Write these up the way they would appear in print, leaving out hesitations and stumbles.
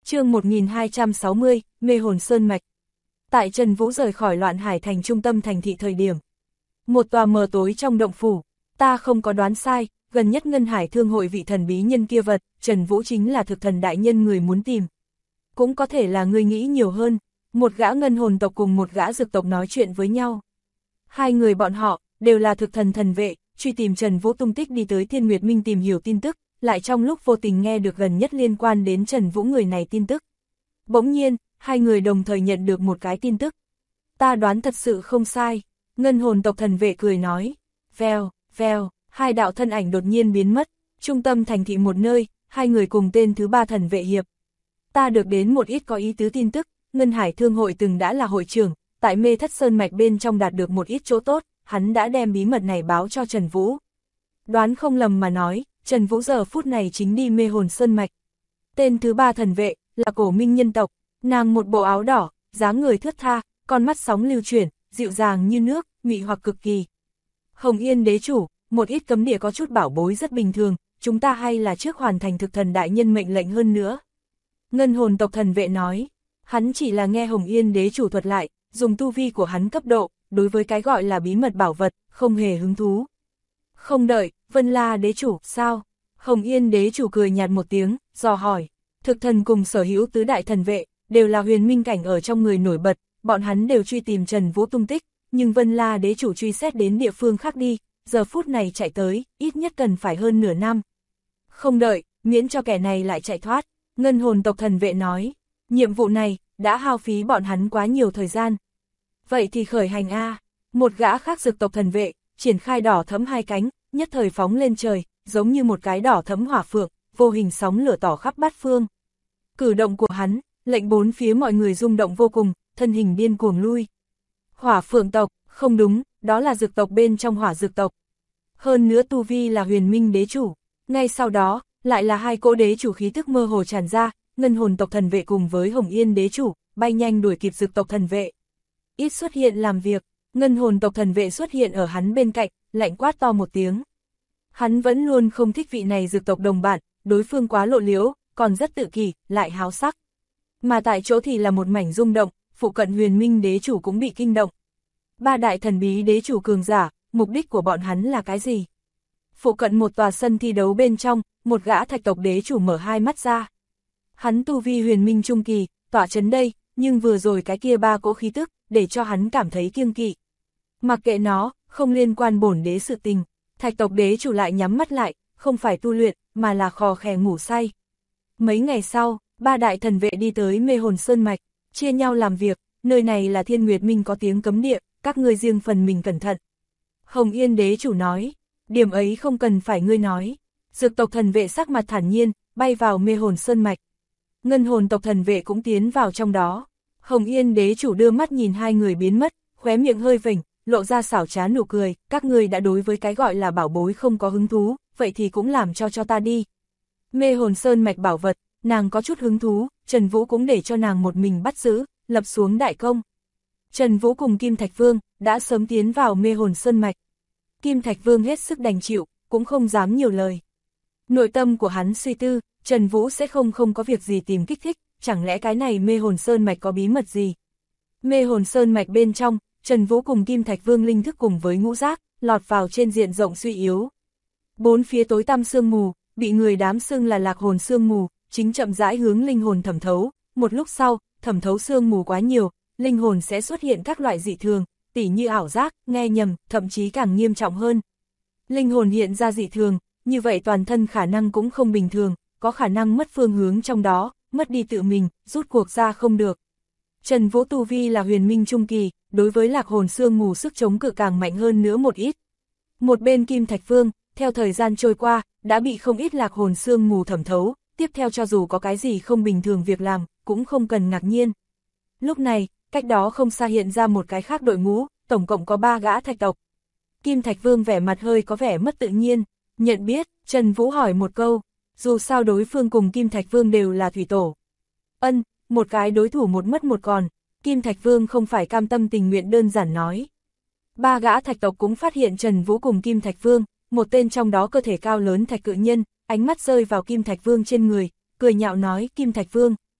Chương 1260, Mê hồn sơn mạch. Tại Trần Vũ rời khỏi Loạn Hải thành trung tâm thành thị thời điểm. Một tòa mờ tối trong động phủ, ta không có đoán sai, gần nhất Ngân Hải Thương hội vị thần bí nhân kia vật, Trần Vũ chính là thực thần đại nhân người muốn tìm. Cũng có thể là người nghĩ nhiều hơn, một gã ngân hồn tộc cùng một gã dược tộc nói chuyện với nhau. Hai người bọn họ, đều là thực thần thần vệ, truy tìm Trần Vũ tung tích đi tới Thiên Nguyệt Minh tìm hiểu tin tức, lại trong lúc vô tình nghe được gần nhất liên quan đến Trần Vũ người này tin tức. Bỗng nhiên, hai người đồng thời nhận được một cái tin tức. Ta đoán thật sự không sai, ngân hồn tộc thần vệ cười nói. Vèo, vèo, hai đạo thân ảnh đột nhiên biến mất, trung tâm thành thị một nơi, hai người cùng tên thứ ba thần vệ hiệp. Ta được đến một ít có ý tứ tin tức, Ngân Hải Thương hội từng đã là hội trưởng, tại Mê Thất Sơn mạch bên trong đạt được một ít chỗ tốt, hắn đã đem bí mật này báo cho Trần Vũ. Đoán không lầm mà nói, Trần Vũ giờ phút này chính đi Mê hồn sơn mạch. Tên thứ ba thần vệ, là Cổ Minh nhân tộc, nàng một bộ áo đỏ, dáng người thướt tha, con mắt sóng lưu chuyển, dịu dàng như nước, mị hoặc cực kỳ. Hồng Yên đế chủ, một ít cấm địa có chút bảo bối rất bình thường, chúng ta hay là trước hoàn thành thực thần đại nhân mệnh lệnh hơn nữa. Ngân hồn tộc thần vệ nói, hắn chỉ là nghe Hồng Yên đế chủ thuật lại, dùng tu vi của hắn cấp độ, đối với cái gọi là bí mật bảo vật, không hề hứng thú. Không đợi, Vân La đế chủ, sao? Hồng Yên đế chủ cười nhạt một tiếng, dò hỏi, thực thần cùng sở hữu tứ đại thần vệ, đều là huyền minh cảnh ở trong người nổi bật, bọn hắn đều truy tìm Trần Vũ tung tích, nhưng Vân La đế chủ truy xét đến địa phương khác đi, giờ phút này chạy tới, ít nhất cần phải hơn nửa năm. Không đợi, miễn cho kẻ này lại chạy thoát, ngân hồn tộc thần vệ nói, nhiệm vụ này, đã hao phí bọn hắn quá nhiều thời gian. Vậy thì khởi hành a. Một gã khác dược tộc thần vệ, triển khai đỏ thẫm hai cánh, nhất thời phóng lên trời, giống như một cái đỏ thẫm hỏa phượng, vô hình sóng lửa tỏ khắp bát phương. Cử động của hắn, lệnh bốn phía mọi người rung động vô cùng, thân hình điên cuồng lui. Hỏa phượng tộc, không đúng, đó là dược tộc bên trong hỏa dược tộc. Hơn nữa tu vi là huyền minh đế chủ. Ngay sau đó, lại là hai cỗ đế chủ khí tức mơ hồ tràn ra, ngân hồn tộc thần vệ cùng với Hồng Yên đế chủ, bay nhanh đuổi kịp dược tộc thần vệ. Ít xuất hiện làm việc, ngân hồn tộc thần vệ xuất hiện ở hắn bên cạnh, lạnh quát to một tiếng. Hắn vẫn luôn không thích vị này dược tộc đồng bạn, đối phương quá lộ liễu, còn rất tự kỷ, lại háo sắc. Mà tại chỗ thì là một mảnh rung động, phụ cận huyền minh đế chủ cũng bị kinh động. Ba đại thần bí đế chủ cường giả, mục đích của bọn hắn là cái gì? Phụ cận một tòa sân thi đấu bên trong, một gã thạch tộc đế chủ mở hai mắt ra. Hắn tu vi huyền minh trung kỳ, tỏa chấn đây, nhưng vừa rồi cái kia ba cỗ khí tức, để cho hắn cảm thấy kiêng kỵ. Mặc kệ nó, không liên quan bổn đế sự tình, thạch tộc đế chủ lại nhắm mắt lại, không phải tu luyện, mà là khò khè ngủ say. Mấy ngày sau, ba đại thần vệ đi tới Mê hồn sơn mạch, chia nhau làm việc, nơi này là Thiên Nguyệt Minh có tiếng cấm địa, các ngươi riêng phần mình cẩn thận. Hồng Yên đế chủ nói, điểm ấy không cần phải ngươi nói. Dược tộc thần vệ sắc mặt thản nhiên, bay vào Mê hồn sơn mạch. Ngân hồn tộc thần vệ cũng tiến vào trong đó. Hồng Yên đế chủ đưa mắt nhìn hai người biến mất, khóe miệng hơi vểnh, lộ ra xảo trá nụ cười, các ngươi đã đối với cái gọi là bảo bối không có hứng thú, vậy thì cũng làm cho ta đi. Mê hồn sơn mạch bảo vật, nàng có chút hứng thú, Trần Vũ cũng để cho nàng một mình bắt giữ, lập xuống đại công. Trần Vũ cùng Kim Thạch Vương, đã sớm tiến vào Mê hồn sơn mạch. Kim Thạch Vương hết sức đành chịu, cũng không dám nhiều lời. Nội tâm của hắn suy tư, Trần Vũ sẽ không có việc gì tìm kích thích, chẳng lẽ cái này Mê hồn sơn mạch có bí mật gì? Mê hồn sơn mạch bên trong, Trần Vũ cùng Kim Thạch Vương linh thức cùng với ngũ giác, lọt vào trên diện rộng suy yếu. Bốn phía tối tăm sương mù, bị người đám xưng là lạc hồn sương mù, chính chậm rãi hướng linh hồn thẩm thấu, một lúc sau, thẩm thấu sương mù quá nhiều, linh hồn sẽ xuất hiện các loại dị thường, tỉ như ảo giác, nghe nhầm, thậm chí càng nghiêm trọng hơn. Linh hồn hiện ra dị thường, như vậy toàn thân khả năng cũng không bình thường, có khả năng mất phương hướng trong đó, mất đi tự mình, rút cuộc ra không được. Trần Vũ tu vi là huyền minh trung kỳ, đối với lạc hồn sương mù sức chống cự càng mạnh hơn nữa một ít. Một bên Kim Thạch Vương, theo thời gian trôi qua, đã bị không ít lạc hồn sương mù thẩm thấu, tiếp theo cho dù có cái gì không bình thường việc làm, cũng không cần ngạc nhiên. Lúc này, cách đó không xa hiện ra một cái khác đội ngũ, tổng cộng có 3 gã thạch tộc. Kim Thạch Vương vẻ mặt hơi có vẻ mất tự nhiên, nhận biết, Trần Vũ hỏi một câu, dù sao đối phương cùng Kim Thạch Vương đều là thủy tổ. Ân, một cái đối thủ một mất một còn, Kim Thạch Vương không phải cam tâm tình nguyện đơn giản nói. 3 gã thạch tộc cũng phát hiện Trần Vũ cùng Kim Thạch Vương, một tên trong đó cơ thể cao lớn thạch cự nhân, ánh mắt rơi vào Kim Thạch Vương trên người, cười nhạo nói, Kim Thạch Vương,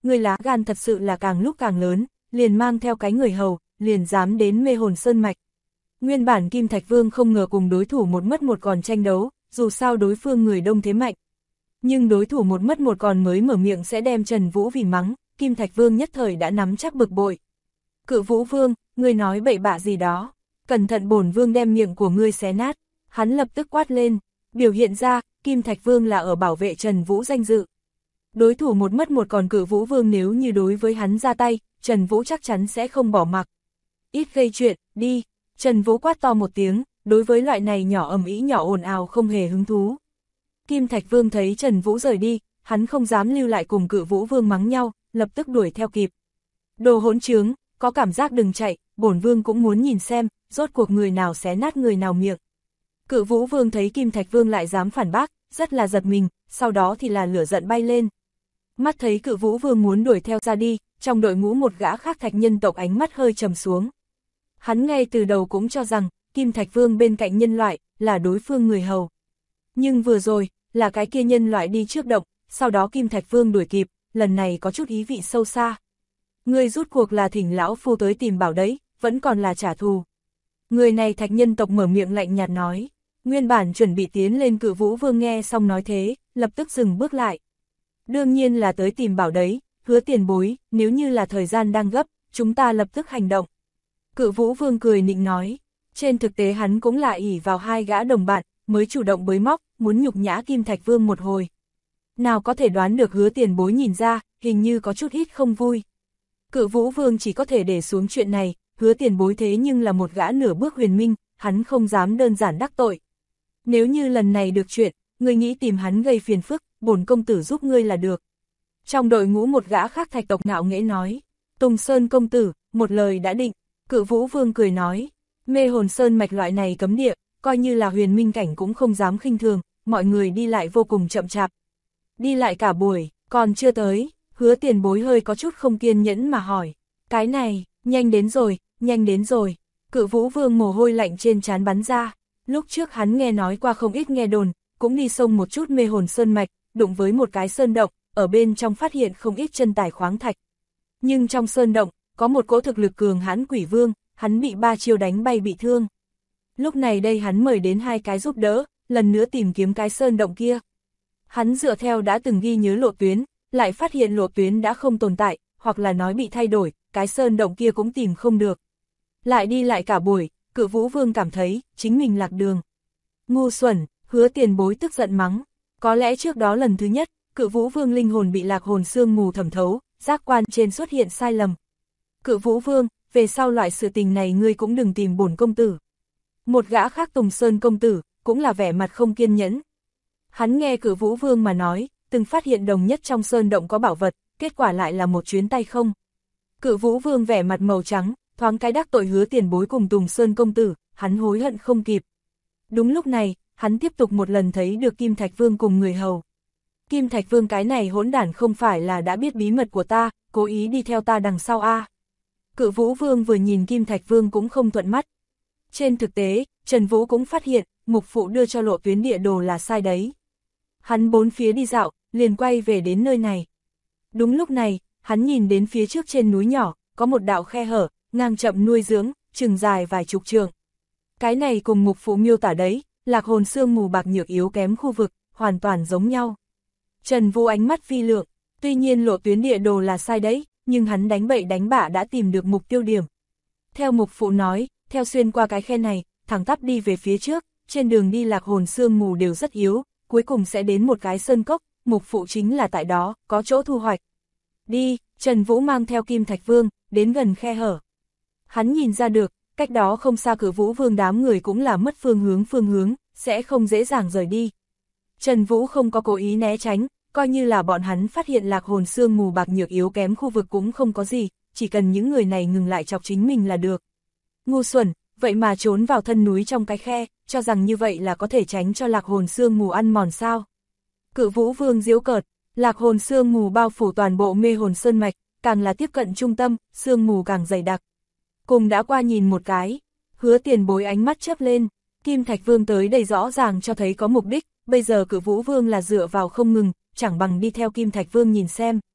ngươi lá gan thật sự là càng lúc càng lớn, liền mang theo cái người hầu, liền dám đến Mê Hồn Sơn Mạch. Nguyên bản Kim Thạch Vương không ngờ cùng đối thủ một mất một còn tranh đấu, dù sao đối phương người đông thế mạnh. Nhưng đối thủ một mất một còn mới mở miệng sẽ đem Trần Vũ vì mắng, Kim Thạch Vương nhất thời đã nắm chắc bực bội. Cự Vũ Vương, ngươi nói bậy bạ gì đó, cẩn thận bổn vương đem miệng của ngươi xé nát. Hắn lập tức quát lên, biểu hiện ra, Kim Thạch Vương là ở bảo vệ Trần Vũ danh dự. Đối thủ một mất một còn Cự Vũ Vương nếu như đối với hắn ra tay, Trần Vũ chắc chắn sẽ không bỏ mặc. Ít gây chuyện, đi. Trần Vũ quát to một tiếng, đối với loại này nhỏ ầm ĩ nhỏ ồn ào không hề hứng thú. Kim Thạch Vương thấy Trần Vũ rời đi, hắn không dám lưu lại cùng Cự Vũ Vương mắng nhau, lập tức đuổi theo kịp. Đồ hỗn trướng, có cảm giác đừng chạy, bổn vương cũng muốn nhìn xem, rốt cuộc người nào xé nát người nào miệng. Cự Vũ Vương thấy Kim Thạch Vương lại dám phản bác, rất là giật mình, sau đó thì là lửa giận bay lên. Mắt thấy Cự Vũ Vương muốn đuổi theo ra đi, trong đội ngũ một gã khác thạch nhân tộc ánh mắt hơi trầm xuống. Hắn ngay từ đầu cũng cho rằng, Kim Thạch Vương bên cạnh nhân loại, là đối phương người hầu. Nhưng vừa rồi, là cái kia nhân loại đi trước động, sau đó Kim Thạch Vương đuổi kịp, lần này có chút ý vị sâu xa. Người rút cuộc là thỉnh lão phu tới tìm bảo đấy, vẫn còn là trả thù. Người này thạch nhân tộc mở miệng lạnh nhạt nói. Nguyên bản chuẩn bị tiến lên Cự Vũ Vương nghe xong nói thế, lập tức dừng bước lại. Đương nhiên là tới tìm bảo đấy, hứa tiền bối, nếu như là thời gian đang gấp, chúng ta lập tức hành động. Cự Vũ Vương cười nịnh nói, trên thực tế hắn cũng là ỷ vào hai gã đồng bạn, mới chủ động bới móc, muốn nhục nhã Kim Thạch Vương một hồi. Nào có thể đoán được hứa tiền bối nhìn ra, hình như có chút ít không vui. Cự Vũ Vương chỉ có thể để xuống chuyện này, hứa tiền bối thế nhưng là một gã nửa bước huyền minh, hắn không dám đơn giản đắc tội. Nếu như lần này được chuyện, ngươi nghĩ tìm hắn gây phiền phức, bổn công tử giúp ngươi là được. Trong đội ngũ một gã khác thạch tộc ngạo nghễ nói, Tùng Sơn công tử, một lời đã định. Cự Vũ Vương cười nói, Mê Hồn Sơn Mạch loại này cấm địa, coi như là huyền minh cảnh cũng không dám khinh thường, mọi người đi lại vô cùng chậm chạp. Đi lại cả buổi, còn chưa tới, hứa tiền bối hơi có chút không kiên nhẫn mà hỏi, cái này, nhanh đến rồi, nhanh đến rồi. Cự Vũ Vương mồ hôi lạnh trên trán bắn ra, lúc trước hắn nghe nói qua không ít nghe đồn, cũng đi sông một chút Mê Hồn Sơn Mạch, đụng với một cái sơn động, ở bên trong phát hiện không ít chân tài khoáng thạch. Nhưng trong sơn động, có một cỗ thực lực cường hãn quỷ vương, hắn bị 3 chiêu đánh bay bị thương. Lúc này đây hắn mời đến 2 cái giúp đỡ, lần nữa tìm kiếm cái sơn động kia. Hắn dựa theo đã từng ghi nhớ lộ tuyến, lại phát hiện lộ tuyến đã không tồn tại, hoặc là nói bị thay đổi, cái sơn động kia cũng tìm không được. Lại đi lại cả buổi, Cự Vũ Vương cảm thấy, chính mình lạc đường. Ngu xuẩn, hứa tiền bối tức giận mắng. Có lẽ trước đó lần thứ nhất, Cự Vũ Vương linh hồn bị lạc hồn sương mù thẩm thấu, giác quan trên xuất hiện sai lầm. Cự Vũ Vương, về sau loại sự tình này ngươi cũng đừng tìm bổn công tử. Một gã khác Tùng Sơn công tử, cũng là vẻ mặt không kiên nhẫn. Hắn nghe Cự Vũ Vương mà nói, từng phát hiện đồng nhất trong sơn động có bảo vật, kết quả lại là một chuyến tay không. Cự Vũ Vương vẻ mặt màu trắng, thoáng cái đắc tội hứa tiền bối cùng Tùng Sơn công tử, hắn hối hận không kịp. Đúng lúc này, hắn tiếp tục một lần thấy được Kim Thạch Vương cùng người hầu. Kim Thạch Vương cái này hỗn đản không phải là đã biết bí mật của ta, cố ý đi theo ta đằng sau a. Cự Vũ Vương vừa nhìn Kim Thạch Vương cũng không thuận mắt. Trên thực tế, Trần Vũ cũng phát hiện, mục phụ đưa cho lộ tuyến địa đồ là sai đấy. Hắn bốn phía đi dạo, liền quay về đến nơi này. Đúng lúc này, hắn nhìn đến phía trước trên núi nhỏ, có một đạo khe hở, ngang chậm nuôi dưỡng, chừng dài vài chục trượng. Cái này cùng mục phụ miêu tả đấy, lạc hồn sương mù bạc nhược yếu kém khu vực, hoàn toàn giống nhau. Trần Vũ ánh mắt vi lượng, tuy nhiên lộ tuyến địa đồ là sai đấy, nhưng hắn đánh bậy đánh bạ đã tìm được mục tiêu điểm. Theo mục phụ nói, theo xuyên qua cái khe này, thẳng tắp đi về phía trước, trên đường đi lạc hồn sương mù đều rất yếu, cuối cùng sẽ đến một cái sơn cốc, mục phụ chính là tại đó, có chỗ thu hoạch. Đi, Trần Vũ mang theo Kim Thạch Vương, đến gần khe hở. Hắn nhìn ra được, cách đó không xa Cự Vũ Vương đám người cũng là mất phương hướng, sẽ không dễ dàng rời đi. Trần Vũ không có cố ý né tránh, coi như là bọn hắn phát hiện lạc hồn sương mù bạc nhược yếu kém khu vực cũng không có gì, chỉ cần những người này ngừng lại chọc chính mình là được. Ngu xuẩn, vậy mà trốn vào thân núi trong cái khe, cho rằng như vậy là có thể tránh cho lạc hồn sương mù ăn mòn sao. Cự Vũ Vương giễu cợt, lạc hồn sương mù bao phủ toàn bộ Mê Hồn Sơn Mạch, càng là tiếp cận trung tâm, sương mù càng dày đặc. Cùng đã qua nhìn một cái, hứa tiền bối ánh mắt chớp lên, Kim Thạch Vương tới đây rõ ràng cho thấy có mục đích, bây giờ Cự Vũ Vương là dựa vào không ngừng, chẳng bằng đi theo Kim Thạch Vương nhìn xem.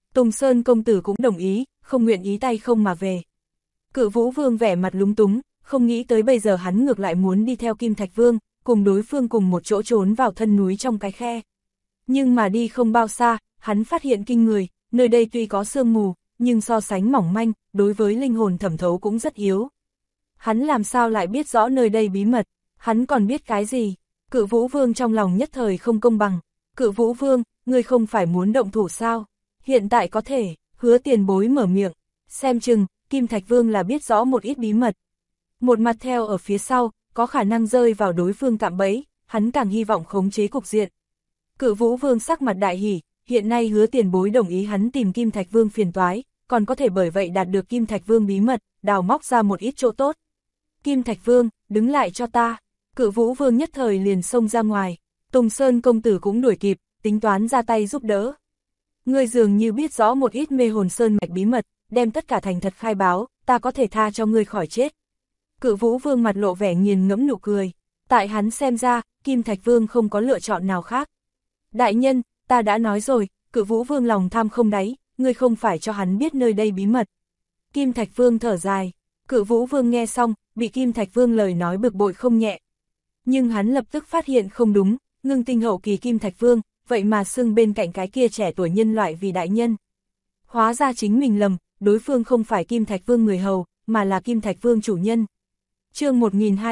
Tùng Sơn công tử cũng đồng ý, không nguyện ý tay không mà về. Cự Vũ Vương vẻ mặt lúng túng, không nghĩ tới bây giờ hắn ngược lại muốn đi theo Kim Thạch Vương, cùng đối phương cùng một chỗ trốn vào thân núi trong cái khe. Nhưng mà đi không bao xa, hắn phát hiện kinh người, nơi đây tuy có sương mù, nhưng so sánh mỏng manh, đối với linh hồn thẩm thấu cũng rất yếu. Hắn làm sao lại biết rõ nơi đây bí mật, hắn còn biết cái gì? Cự Vũ Vương trong lòng nhất thời không công bằng. Cự Vũ Vương, ngươi không phải muốn động thủ sao? Hiện tại có thể, Hứa Tiền Bối mở miệng, xem chừng, Kim Thạch Vương là biết rõ một ít bí mật. Một mặt theo ở phía sau, có khả năng rơi vào đối phương cạm bẫy, hắn càng hy vọng khống chế cục diện. Cự Vũ Vương sắc mặt đại hỉ, hiện nay Hứa Tiền Bối đồng ý hắn tìm Kim Thạch Vương phiền toái, còn có thể bởi vậy đạt được Kim Thạch Vương bí mật, đào móc ra một ít chỗ tốt. Kim Thạch Vương, đứng lại cho ta. Cự Vũ Vương nhất thời liền xông ra ngoài, Tùng Sơn công tử cũng đuổi kịp, tính toán ra tay giúp đỡ. Ngươi dường như biết rõ một ít mê hồn sơn mạch bí mật, đem tất cả thành thật khai báo, ta có thể tha cho ngươi khỏi chết. Cự Vũ Vương mặt lộ vẻ nghiền ngẫm nụ cười, tại hắn xem ra, Kim Thạch Vương không có lựa chọn nào khác. Đại nhân, ta đã nói rồi, Cự Vũ Vương lòng tham không đáy, ngươi không phải cho hắn biết nơi đây bí mật. Kim Thạch Vương thở dài, Cự Vũ Vương nghe xong, bị Kim Thạch Vương lời nói bực bội không nhẹ. Nhưng hắn lập tức phát hiện không đúng, ngưng tinh hậu kỳ Kim Thạch Vương, vậy mà xưng bên cạnh cái kia trẻ tuổi nhân loại vì đại nhân. Hóa ra chính mình lầm, đối phương không phải Kim Thạch Vương người hầu, mà là Kim Thạch Vương chủ nhân. Chương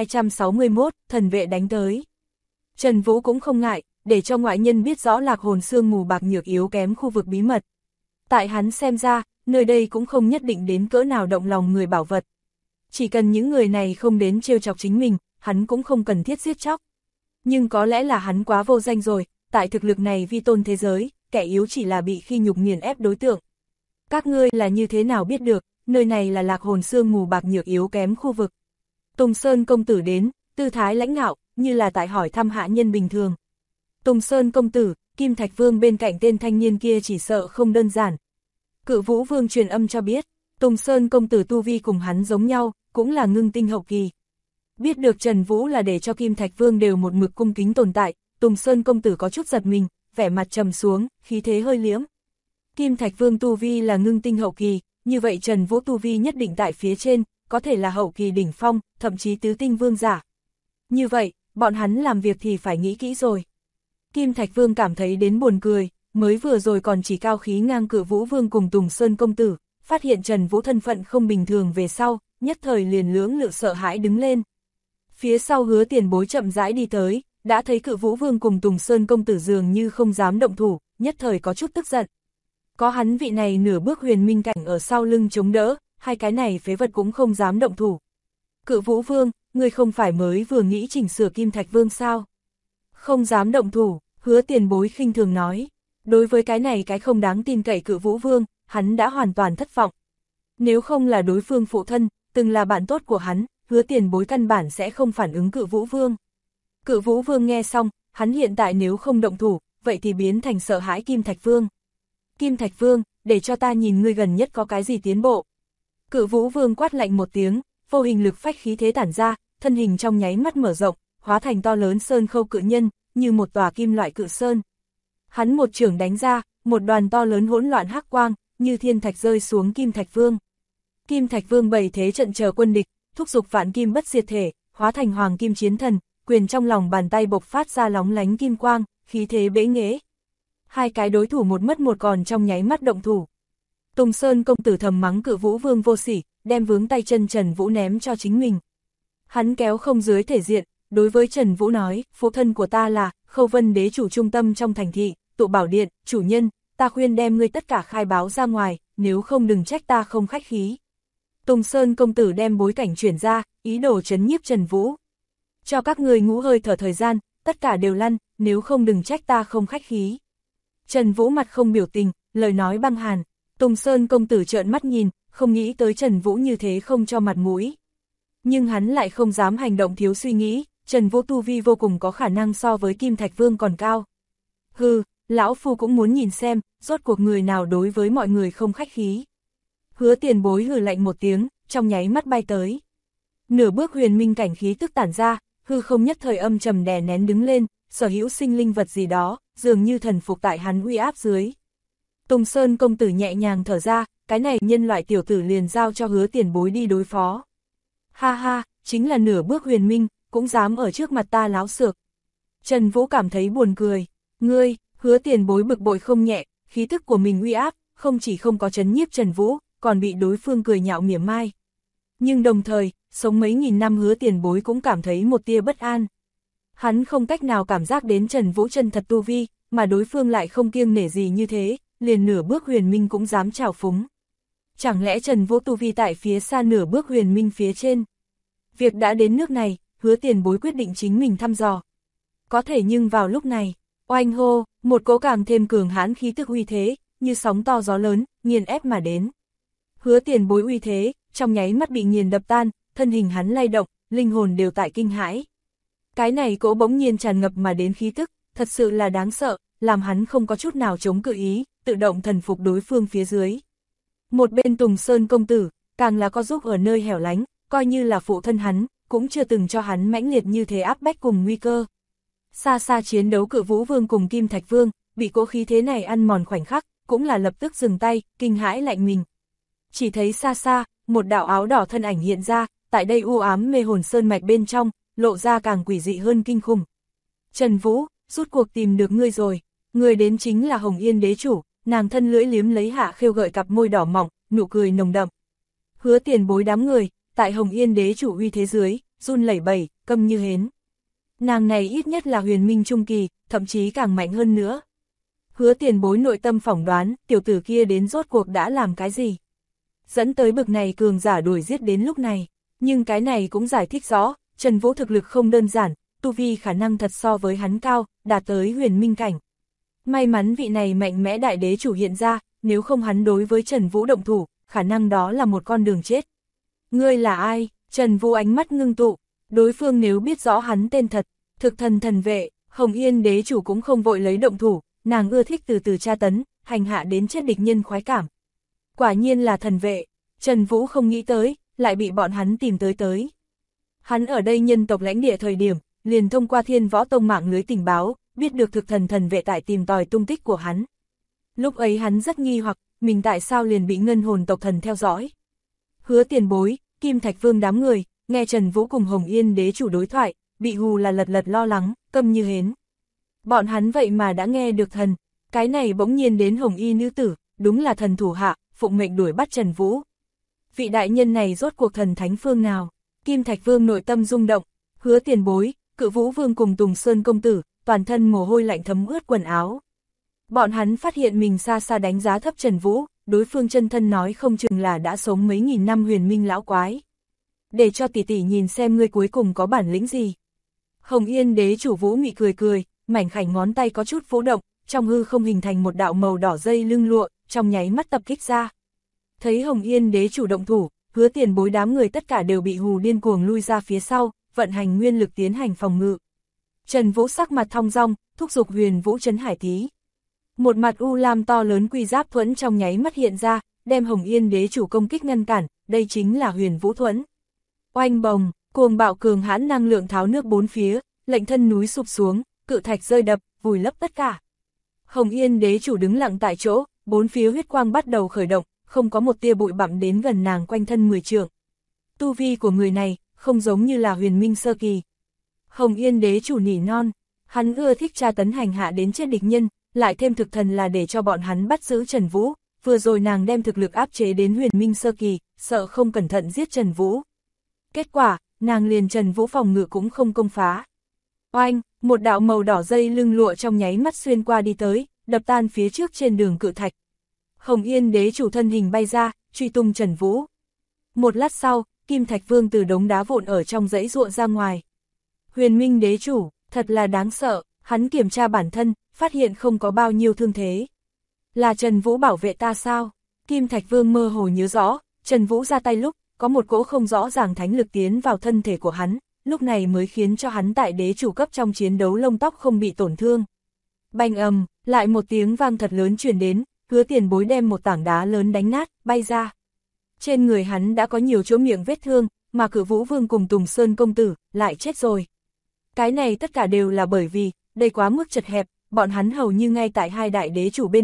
1261, thần vệ đánh tới. Trần Vũ cũng không ngại, để cho ngoại nhân biết rõ Lạc Hồn Sương Mù Bạc nhược yếu kém khu vực bí mật. Tại hắn xem ra, nơi đây cũng không nhất định đến cỡ nào động lòng người bảo vật. Chỉ cần những người này không đến trêu chọc chính mình, hắn cũng không cần thiết giết chóc. Nhưng có lẽ là hắn quá vô danh rồi, tại thực lực này vi tôn thế giới, kẻ yếu chỉ là bị khi nhục nghiền ép đối tượng. Các ngươi là như thế nào biết được, nơi này là Lạc Hồn Sương Mù Bạc nhược yếu kém khu vực. Tùng Sơn công tử đến, tư thái lãnh ngạo, như là tại hỏi thăm hạ nhân bình thường. Tùng Sơn công tử, Kim Thạch Vương bên cạnh tên thanh niên kia chỉ sợ không đơn giản. Cự Vũ Vương truyền âm cho biết, Tùng Sơn công tử tu vi cùng hắn giống nhau, cũng là ngưng tinh hậu kỳ. Biết được Trần Vũ là để cho Kim Thạch Vương đều một mực cung kính tồn tại, Tùng Sơn công tử có chút giật mình, vẻ mặt trầm xuống, khí thế hơi liễm. Kim Thạch Vương tu vi là ngưng tinh hậu kỳ, như vậy Trần Vũ tu vi nhất định tại phía trên, có thể là hậu kỳ đỉnh phong, thậm chí tứ tinh vương giả. Như vậy, bọn hắn làm việc thì phải nghĩ kỹ rồi. Kim Thạch Vương cảm thấy đến buồn cười, mới vừa rồi còn chỉ cao khí ngang Cự Vũ Vương cùng Tùng Sơn công tử, phát hiện Trần Vũ thân phận không bình thường về sau, nhất thời liền lưỡng lự sợ hãi đứng lên. Phía sau Hứa Tiền Bối chậm rãi đi tới, đã thấy Cự Vũ Vương cùng Tùng Sơn công tử dường như không dám động thủ, nhất thời có chút tức giận. Có hắn vị này nửa bước huyền minh cảnh ở sau lưng chống đỡ, hai cái này phế vật cũng không dám động thủ. Cự Vũ Vương, ngươi không phải mới vừa nghĩ chỉnh sửa Kim Thạch Vương sao? Không dám động thủ, Hứa Tiền Bối khinh thường nói. Đối với cái này cái không đáng tin cậy Cự Vũ Vương, hắn đã hoàn toàn thất vọng. Nếu không là đối phương phụ thân, từng là bạn tốt của hắn, Hứa Tiền Bối căn bản sẽ không phản ứng Cự Vũ Vương. Cự Vũ Vương nghe xong, hắn hiện tại nếu không động thủ, vậy thì biến thành sợ hãi Kim Thạch Vương. Kim Thạch Vương, để cho ta nhìn ngươi gần nhất có cái gì tiến bộ. Cự Vũ Vương quát lạnh một tiếng, vô hình lực phách khí thế tản ra, thân hình trong nháy mắt mở rộng, hóa thành to lớn sơn khâu cự nhân, như một tòa kim loại cự sơn. Hắn một chưởng đánh ra, một đoàn to lớn hỗn loạn hắc quang, như thiên thạch rơi xuống Kim Thạch Vương. Kim Thạch Vương bày thế trận chờ quân địch, thúc giục vạn kim bất diệt thể, hóa thành hoàng kim chiến thần, quyền trong lòng bàn tay bộc phát ra lóng lánh kim quang, khí thế bẽ nghễ. Hai cái đối thủ một mất một còn trong nháy mắt động thủ. Tùng Sơn công tử thầm mắng Cự Vũ Vương vô sỉ, đem vướng tay chân Trần Vũ ném cho chính mình. Hắn kéo không dưới thể diện, đối với Trần Vũ nói, phụ thân của ta là Khâu Vân đế chủ trung tâm trong thành thị, Tụ Bảo Điện, chủ nhân, ta khuyên đem ngươi tất cả khai báo ra ngoài, nếu không đừng trách ta không khách khí. Tùng Sơn công tử đem bối cảnh chuyển ra, ý đồ trấn nhiếp Trần Vũ. Cho các ngươi ngủ hơi thở thời gian, tất cả đều lăn, nếu không đừng trách ta không khách khí. Trần Vũ mặt không biểu tình, lời nói băng hàn. Tùng Sơn công tử trợn mắt nhìn, không nghĩ tới Trần Vũ như thế không cho mặt mũi. Nhưng hắn lại không dám hành động thiếu suy nghĩ, Trần Vũ tu vi vô cùng có khả năng so với Kim Thạch Vương còn cao. Hừ, lão phu cũng muốn nhìn xem, rốt cuộc người nào đối với mọi người không khách khí. Hứa Tiền Bối hừ lạnh một tiếng, trong nháy mắt bay tới. Nửa bước huyền minh cảnh khí tức tản ra, hư không nhất thời âm trầm đè nén đứng lên, sở hữu sinh linh vật gì đó, dường như thần phục tại hắn uy áp dưới. Tùng Sơn công tử nhẹ nhàng thở ra, cái này nhân loại tiểu tử liền giao cho Hứa Tiền Bối đi đối phó. Ha ha, chính là nửa bước huyền minh, cũng dám ở trước mặt ta láo xược. Trần Vũ cảm thấy buồn cười, ngươi, Hứa Tiền Bối bực bội không nhẹ, khí thức của mình uy áp, không chỉ không có chấn nhiếp Trần Vũ, còn bị đối phương cười nhạo mỉa mai. Nhưng đồng thời, sống mấy nghìn năm Hứa Tiền Bối cũng cảm thấy một tia bất an. Hắn không cách nào cảm giác đến Trần Vũ chân thật tu vi, mà đối phương lại không kiêng nể gì như thế, liền nửa bước huyền minh cũng dám trào phúng. Chẳng lẽ Trần Vũ tu vi tại phía xa nửa bước huyền minh phía trên? Việc đã đến nước này, Hứa Tiền Bối quyết định chính mình thăm dò. Có thể nhưng vào lúc này, oanh hô, một cỗ càng thêm cường hãn khí tức uy thế, như sóng to gió lớn, nghiền ép mà đến. Hứa Tiền Bối uy thế, trong nháy mắt bị nghiền đập tan, thân hình hắn lay động, linh hồn đều tại kinh hãi. Cái này cỗ bỗng nhiên tràn ngập mà đến khí tức, thật sự là đáng sợ, làm hắn không có chút nào chống cự ý, tự động thần phục đối phương phía dưới. Một bên Tùng Sơn công tử, càng là có giúp ở nơi hẻo lánh, coi như là phụ thân hắn, cũng chưa từng cho hắn mãnh liệt như thế áp bách cùng nguy cơ. Xa xa chiến đấu Cự Vũ Vương cùng Kim Thạch Vương, bị cỗ khí thế này ăn mòn khoảnh khắc, cũng là lập tức dừng tay, kinh hãi lạnh mình. Chỉ thấy xa xa, một đạo áo đỏ thân ảnh hiện ra, tại đây u ám mê hồn sơn mạch bên trong, lộ ra càng quỷ dị hơn kinh khủng. Trần Vũ, rút cuộc tìm được ngươi rồi, người đến chính là Hồng Yên đế chủ, nàng thân lưỡi liếm lấy hạ khêu gợi cặp môi đỏ mỏng, nụ cười nồng đậm. Hứa Tiền Bối đám người, tại Hồng Yên đế chủ uy thế dưới, run lẩy bẩy, câm như hến. Nàng này ít nhất là huyền minh trung kỳ, thậm chí càng mạnh hơn nữa. Hứa Tiền Bối nội tâm phỏng đoán, tiểu tử kia đến rốt cuộc đã làm cái gì? Dẫn tới bực này cường giả đuổi giết đến lúc này, nhưng cái này cũng giải thích rõ, Trần Vũ thực lực không đơn giản, tu vi khả năng thật so với hắn cao, đạt tới huyền minh cảnh. May mắn vị này mạnh mẽ đại đế chủ hiện ra, nếu không hắn đối với Trần Vũ động thủ, khả năng đó là một con đường chết. Ngươi là ai? Trần Vũ ánh mắt ngưng tụ, đối phương nếu biết rõ hắn tên thật, thực thần thần vệ, Hồng Yên đế chủ cũng không vội lấy động thủ, nàng ưa thích từ từ tra tấn, hành hạ đến chết địch nhân khoái cảm. Quả nhiên là thần vệ, Trần Vũ không nghĩ tới, lại bị bọn hắn tìm tới. Hắn ở đây nhân tộc lãnh địa thời điểm, liền thông qua Thiên Võ Tông mạng lưới tình báo, biết được thực thần thần vệ tại tìm tòi tung tích của hắn. Lúc ấy hắn rất nghi hoặc, mình tại sao liền bị ngân hồn tộc thần theo dõi. Hứa Tiền Bối, Kim Thạch Vương đám người, nghe Trần Vũ cùng Hồng Yên đế chủ đối thoại, bị hù là lật lật lo lắng, câm như hến. Bọn hắn vậy mà đã nghe được thần, cái này bỗng nhiên đến Hồng Y nữ tử, đúng là thần thủ hạ, phụng mệnh đuổi bắt Trần Vũ. Vị đại nhân này rốt cuộc thần thánh phương nào? Kim Thạch Vương nội tâm rung động, Hứa Tiền Bối, Cự Vũ Vương cùng Tùng Sơn công tử, toàn thân mồ hôi lạnh thấm ướt quần áo. Bọn hắn phát hiện mình xa xa đánh giá thấp Trần Vũ, đối phương chân thân nói không chừng là đã sống mấy nghìn năm huyền minh lão quái. Để cho tỷ tỷ nhìn xem ngươi cuối cùng có bản lĩnh gì. Hồng Yên đế chủ Vũ mị cười cười, mảnh khảnh ngón tay có chút vũ động, trong hư không hình thành một đạo màu đỏ dây lưng lụa, trong nháy mắt tập kích ra. Thấy Hồng Yên đế chủ động thủ, Hứa Tiền Bối đám người tất cả đều bị hù điên cuồng lui ra phía sau, vận hành nguyên lực tiến hành phòng ngự. Trần Vũ sắc mặt thong dong, thúc giục Huyền Vũ Trấn Hải Thí. Một mặt u lam to lớn quy giáp thuẫn trong nháy mắt hiện ra, đem Hồng Yên đế chủ công kích ngăn cản, đây chính là Huyền Vũ thuẫn. Oanh bồng, cuồng bạo cường hãn năng lượng tháo nước bốn phía, lệnh thân núi sụp xuống, cự thạch rơi đập, vùi lấp tất cả. Hồng Yên đế chủ đứng lặng tại chỗ, bốn phía huyết quang bắt đầu khởi động, không có một tia bụi bặm đến gần nàng quanh thân 10 trượng. Tu vi của người này, không giống như là huyền minh sơ kỳ. Hồng Yên đế chủ nỉ non, hắn ưa thích tra tấn hành hạ đến chết địch nhân, lại thêm thực thần là để cho bọn hắn bắt giữ Trần Vũ, vừa rồi nàng đem thực lực áp chế đến huyền minh sơ kỳ, sợ không cẩn thận giết Trần Vũ. Kết quả, nàng liền Trần Vũ phòng ngự cũng không công phá. Oanh, một đạo màu đỏ dây lưng lụa trong nháy mắt xuyên qua đi tới, đập tan phía trước trên đường cự thạch. Hồng Yên đế chủ thân hình bay ra, truy tung Trần Vũ. Một lát sau, Kim Thạch Vương từ đống đá vụn ở trong dãy ruộng ra ngoài. Huyền Minh đế chủ, thật là đáng sợ, hắn kiểm tra bản thân, phát hiện không có bao nhiêu thương thế. Là Trần Vũ bảo vệ ta sao? Kim Thạch Vương mơ hồ nhớ rõ, Trần Vũ ra tay lúc, có một cỗ không rõ ràng thánh lực tiến vào thân thể của hắn, lúc này mới khiến cho hắn tại đế chủ cấp trong chiến đấu lông tóc không bị tổn thương. Bành ầm, lại một tiếng vang thật lớn truyền đến, Hứa Tiền Bối đem một tảng đá lớn đánh nát, bay ra. Trên người hắn đã có nhiều chỗ miệng vết thương, mà Cự Vũ Vương cùng Tùng Sơn công tử, lại chết rồi. Cái này tất cả đều là bởi vì, đây quá mức chật hẹp, bọn hắn hầu như ngay tại hai đại đế chủ bên cạnh,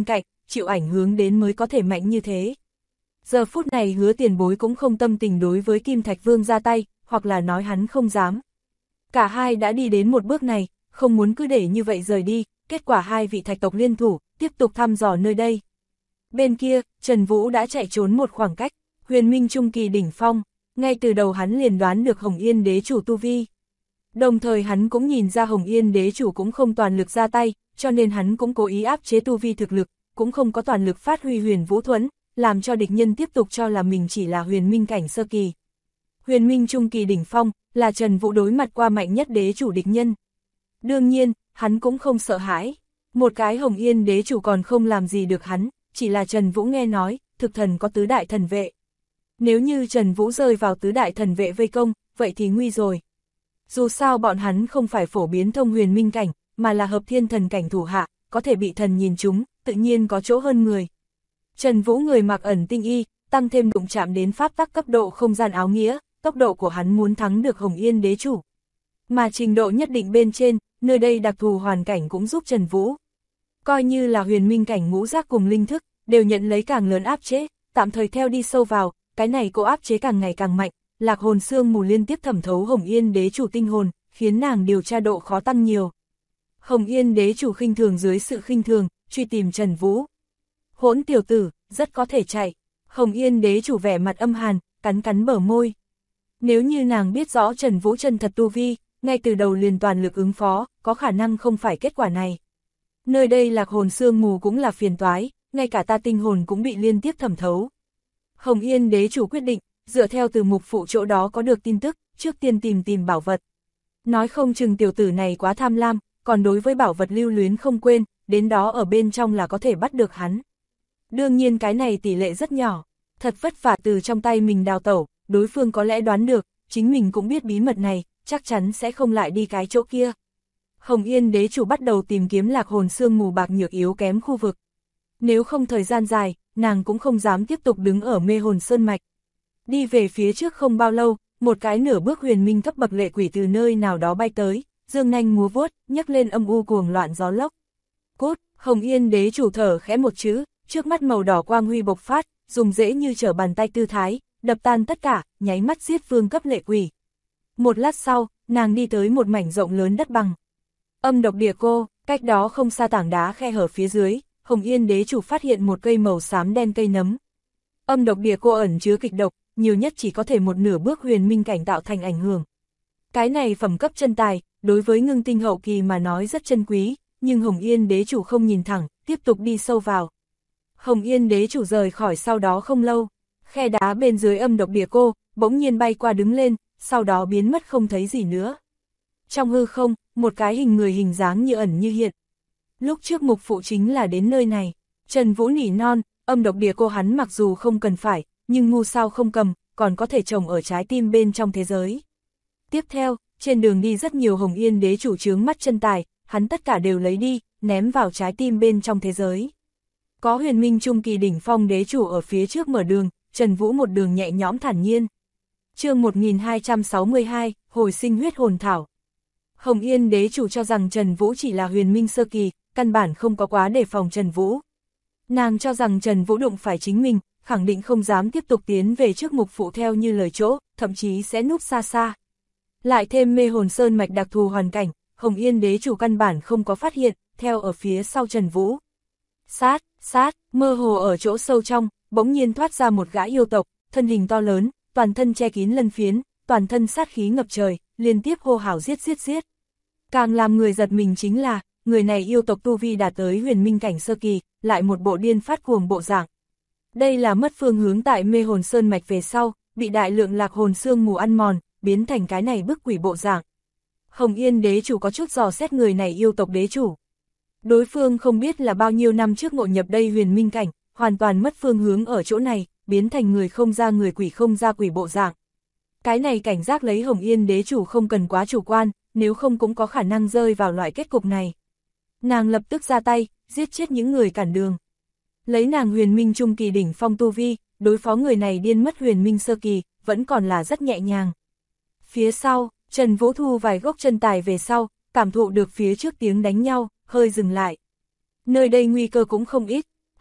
chịu ảnh hưởng đến mới có thể mạnh như thế. Giờ phút này Hứa Tiền Bối cũng không tâm tình đối với Kim Thạch Vương ra tay, hoặc là nói hắn không dám. Cả hai đã đi đến một bước này, không muốn cứ để như vậy rời đi, kết quả hai vị thạch tộc liên thủ, tiếp tục thăm dò nơi đây. Bên kia, Trần Vũ đã chạy trốn một khoảng cách, huyền minh trung kỳ đỉnh phong, ngay từ đầu hắn liền đoán được Hồng Yên đế chủ tu vi. Đồng thời hắn cũng nhìn ra Hồng Yên đế chủ cũng không toàn lực ra tay, cho nên hắn cũng cố ý áp chế tu vi thực lực, cũng không có toàn lực phát huy huyền vũ thuẫn, làm cho địch nhân tiếp tục cho là mình chỉ là huyền minh cảnh sơ kỳ. Huyền minh trung kỳ đỉnh phong, là Trần Vũ đối mặt qua mạnh nhất đế chủ địch nhân. Đương nhiên, hắn cũng không sợ hãi. Một cái Hồng Yên đế chủ còn không làm gì được hắn, chỉ là Trần Vũ nghe nói, thực thần có tứ đại thần vệ. Nếu như Trần Vũ rơi vào tứ đại thần vệ vây công, vậy thì nguy rồi. Dù sao bọn hắn không phải phổ biến thông huyền minh cảnh, mà là hợp thiên thần cảnh thủ hạ, có thể bị thần nhìn chúng, tự nhiên có chỗ hơn người. Trần Vũ người mặc ẩn tinh y, tăng thêm đụng chạm đến pháp tắc cấp độ không gian áo nghĩa, tốc độ của hắn muốn thắng được Hồng Yên đế chủ. Mà trình độ nhất định bên trên, nơi đây đặc thù hoàn cảnh cũng giúp Trần Vũ. Coi như là huyền minh cảnh ngũ giác cùng linh thức, đều nhận lấy càng lớn áp chế, tạm thời theo đi sâu vào, cái này cô áp chế càng ngày càng mạnh, lạc hồn xương mù liên tiếp thẩm thấu Hồng Yên đế chủ tinh hồn, khiến nàng điều tra độ khó tăng nhiều. Hồng Yên đế chủ khinh thường dưới sự khinh thường, truy tìm Trần Vũ. Hỗn tiểu tử, rất có thể chạy. Hồng Yên đế chủ vẻ mặt âm hàn, cắn cắn bờ môi. Nếu như nàng biết rõ Trần Vũ chân thật tu vi, ngay từ đầu liền toàn lực ứng phó, có khả năng không phải kết quả này. Nơi đây lạc hồn xương mù cũng là phiền toái, ngay cả ta tinh hồn cũng bị liên tiếp thẩm thấu. Hồng Yên đế chủ quyết định, dựa theo từ mục phụ chỗ đó có được tin tức, trước tiên tìm bảo vật. Nói không chừng tiểu tử này quá tham lam, còn đối với bảo vật lưu luyến không quên, đến đó ở bên trong là có thể bắt được hắn. Đương nhiên cái này tỷ lệ rất nhỏ, thật vất vả từ trong tay mình đào tẩu, đối phương có lẽ đoán được, chính mình cũng biết bí mật này, chắc chắn sẽ không lại đi cái chỗ kia. Hồng Yên đế chủ bắt đầu tìm kiếm lạc hồn xương mù bạc nhược yếu kém khu vực. Nếu không thời gian dài, nàng cũng không dám tiếp tục đứng ở mê hồn sơn mạch. Đi về phía trước không bao lâu, một cái nửa bước huyền minh cấp bậc lệ quỷ từ nơi nào đó bay tới, dương nanh múa vuốt, nhấc lên âm u cuồng loạn gió lốc. Cốt, Hồng Yên đế chủ thở khẽ một chữ, trước mắt màu đỏ quang huy bộc phát, dùng dễ như trở bàn tay tư thái, đập tan tất cả, nháy mắt giết vương cấp lệ quỷ. Một lát sau, nàng đi tới một mảnh rộng lớn đất bằng. Âm độc địa cô, cách đó không xa tảng đá khe hở phía dưới, Hồng Yên đế chủ phát hiện một cây màu xám đen cây nấm. Âm độc địa cô ẩn chứa kịch độc, nhiều nhất chỉ có thể một nửa bước huyền minh cảnh tạo thành ảnh hưởng. Cái này phẩm cấp chân tài, đối với ngưng tinh hậu kỳ mà nói rất chân quý, nhưng Hồng Yên đế chủ không nhìn thẳng, tiếp tục đi sâu vào. Hồng Yên đế chủ rời khỏi sau đó không lâu, khe đá bên dưới âm độc địa cô, bỗng nhiên bay qua đứng lên, sau đó biến mất không thấy gì nữa. Trong hư không, một cái hình người hình dáng như ẩn như hiện. Lúc trước mục phụ chính là đến nơi này, Trần Vũ nỉ non, âm độc địa cô hắn mặc dù không cần phải, nhưng ngu sao không cầm, còn có thể trồng ở trái tim bên trong thế giới. Tiếp theo, trên đường đi rất nhiều Hồng Yên đế chủ chướng mắt chân tài, hắn tất cả đều lấy đi, ném vào trái tim bên trong thế giới. Có huyền minh trung kỳ đỉnh phong đế chủ ở phía trước mở đường, Trần Vũ một đường nhẹ nhõm thản nhiên. Chương 1262, hồi sinh huyết hồn thảo. Hồng Yên đế chủ cho rằng Trần Vũ chỉ là huyền minh sơ kỳ, căn bản không có quá đề phòng Trần Vũ. Nàng cho rằng Trần Vũ đụng phải chính mình, khẳng định không dám tiếp tục tiến về trước mục phụ theo như lời chỗ, thậm chí sẽ núp xa xa. Lại thêm mê hồn sơn mạch đặc thù hoàn cảnh, Hồng Yên đế chủ căn bản không có phát hiện, theo ở phía sau Trần Vũ. Sát, mơ hồ ở chỗ sâu trong, bỗng nhiên thoát ra một gã yêu tộc, thân hình to lớn, toàn thân che kín lân phiến, toàn thân sát khí ngập trời, liên tiếp hô hào giết. Càng làm người giật mình chính là, người này yêu tộc tu vi đạt tới huyền minh cảnh sơ kỳ, lại một bộ điên phát cuồng bộ dạng. Đây là mất phương hướng tại mê hồn sơn mạch về sau, bị đại lượng lạc hồn xương mù ăn mòn, biến thành cái này bức quỷ bộ dạng. Hồng Yên đế chủ có chút dò xét người này yêu tộc đế chủ. Đối phương không biết là bao nhiêu năm trước ngộ nhập đây huyền minh cảnh, hoàn toàn mất phương hướng ở chỗ này, biến thành người không ra người quỷ không ra quỷ bộ dạng. Cái này cảnh giác lấy Hồng Yên đế chủ không cần quá chủ quan, nếu không cũng có khả năng rơi vào loại kết cục này. Nàng lập tức ra tay, giết chết những người cản đường. Lấy nàng huyền minh trung kỳ đỉnh phong tu vi, đối phó người này điên mất huyền minh sơ kỳ, vẫn còn là rất nhẹ nhàng. Phía sau, Trần Vũ thu vài gốc chân tài về sau, cảm thụ được phía trước tiếng đánh nhau, hơi dừng lại. Nơi đây nguy cơ cũng không ít,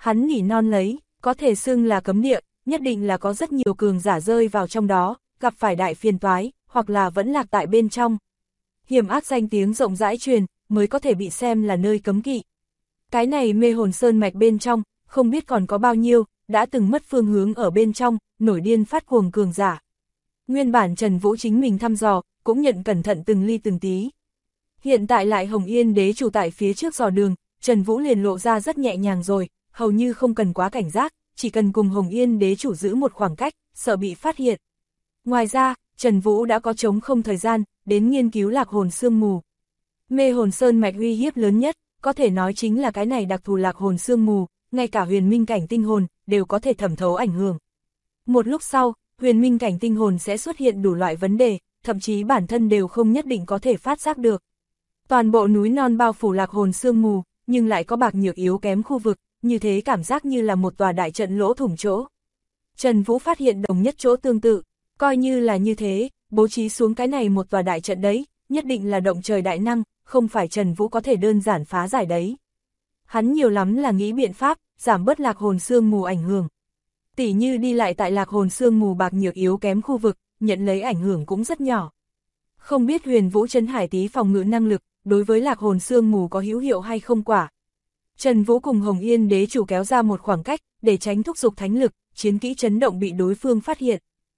Hắn nỉ non lấy, có thể xưng là cấm địa, nhất định là có rất nhiều cường giả rơi vào trong đó, gặp phải đại phiền toái, hoặc là vẫn lạc tại bên trong. Hiểm ác danh tiếng rộng rãi truyền, mới có thể bị xem là nơi cấm kỵ. Cái này mê hồn sơn mạch bên trong, không biết còn có bao nhiêu, đã từng mất phương hướng ở bên trong, nổi điên phát cuồng cường giả. Nguyên bản Trần Vũ chính mình thăm dò, cũng nhận cẩn thận từng ly từng tí. Hiện tại lại Hồng Yên đế chủ tại phía trước dò đường, Trần Vũ liền lộ ra rất nhẹ nhàng rồi, hầu như không cần quá cảnh giác, chỉ cần cùng Hồng Yên đế chủ giữ một khoảng cách, sợ bị phát hiện. Ngoài ra, Trần Vũ đã có trống không thời gian, đến nghiên cứu lạc hồn sương mù. Mê hồn sơn mạch uy hiếp lớn nhất, có thể nói chính là cái này đặc thù lạc hồn sương mù, ngay cả huyền minh cảnh tinh hồn, đều có thể thẩm thấu ảnh hưởng. Một lúc sau, huyền minh cảnh tinh hồn sẽ xuất hiện đủ loại vấn đề, thậm chí bản thân đều không nhất định có thể phát giác được. Toàn bộ núi non bao phủ lạc hồn sương mù, nhưng lại có bạc nhược yếu kém khu vực, như thế cảm giác như là một tòa đại trận lỗ thủng chỗ. Trần Vũ phát hiện đồng nhất chỗ tương tự, coi như là như thế, bố trí xuống cái này một tòa đại trận đấy, nhất định là động trời đại năng, không phải Trần Vũ có thể đơn giản phá giải đấy. Hắn nhiều lắm là nghĩ biện pháp, giảm bớt lạc hồn sương mù ảnh hưởng. Tỉ như đi lại tại lạc hồn sương mù bạc nhược yếu kém khu vực, nhận lấy ảnh hưởng cũng rất nhỏ. Không biết Huyền Vũ Trấn Hải Tý phòng ngự năng lực, đối với lạc hồn sương mù có hữu hiệu hay không quả. Trần Vũ cùng Hồng Yên đế chủ kéo ra một khoảng cách, để tránh thúc giục thánh lực, chiến kỹ chấn động bị đối phương phát hiện.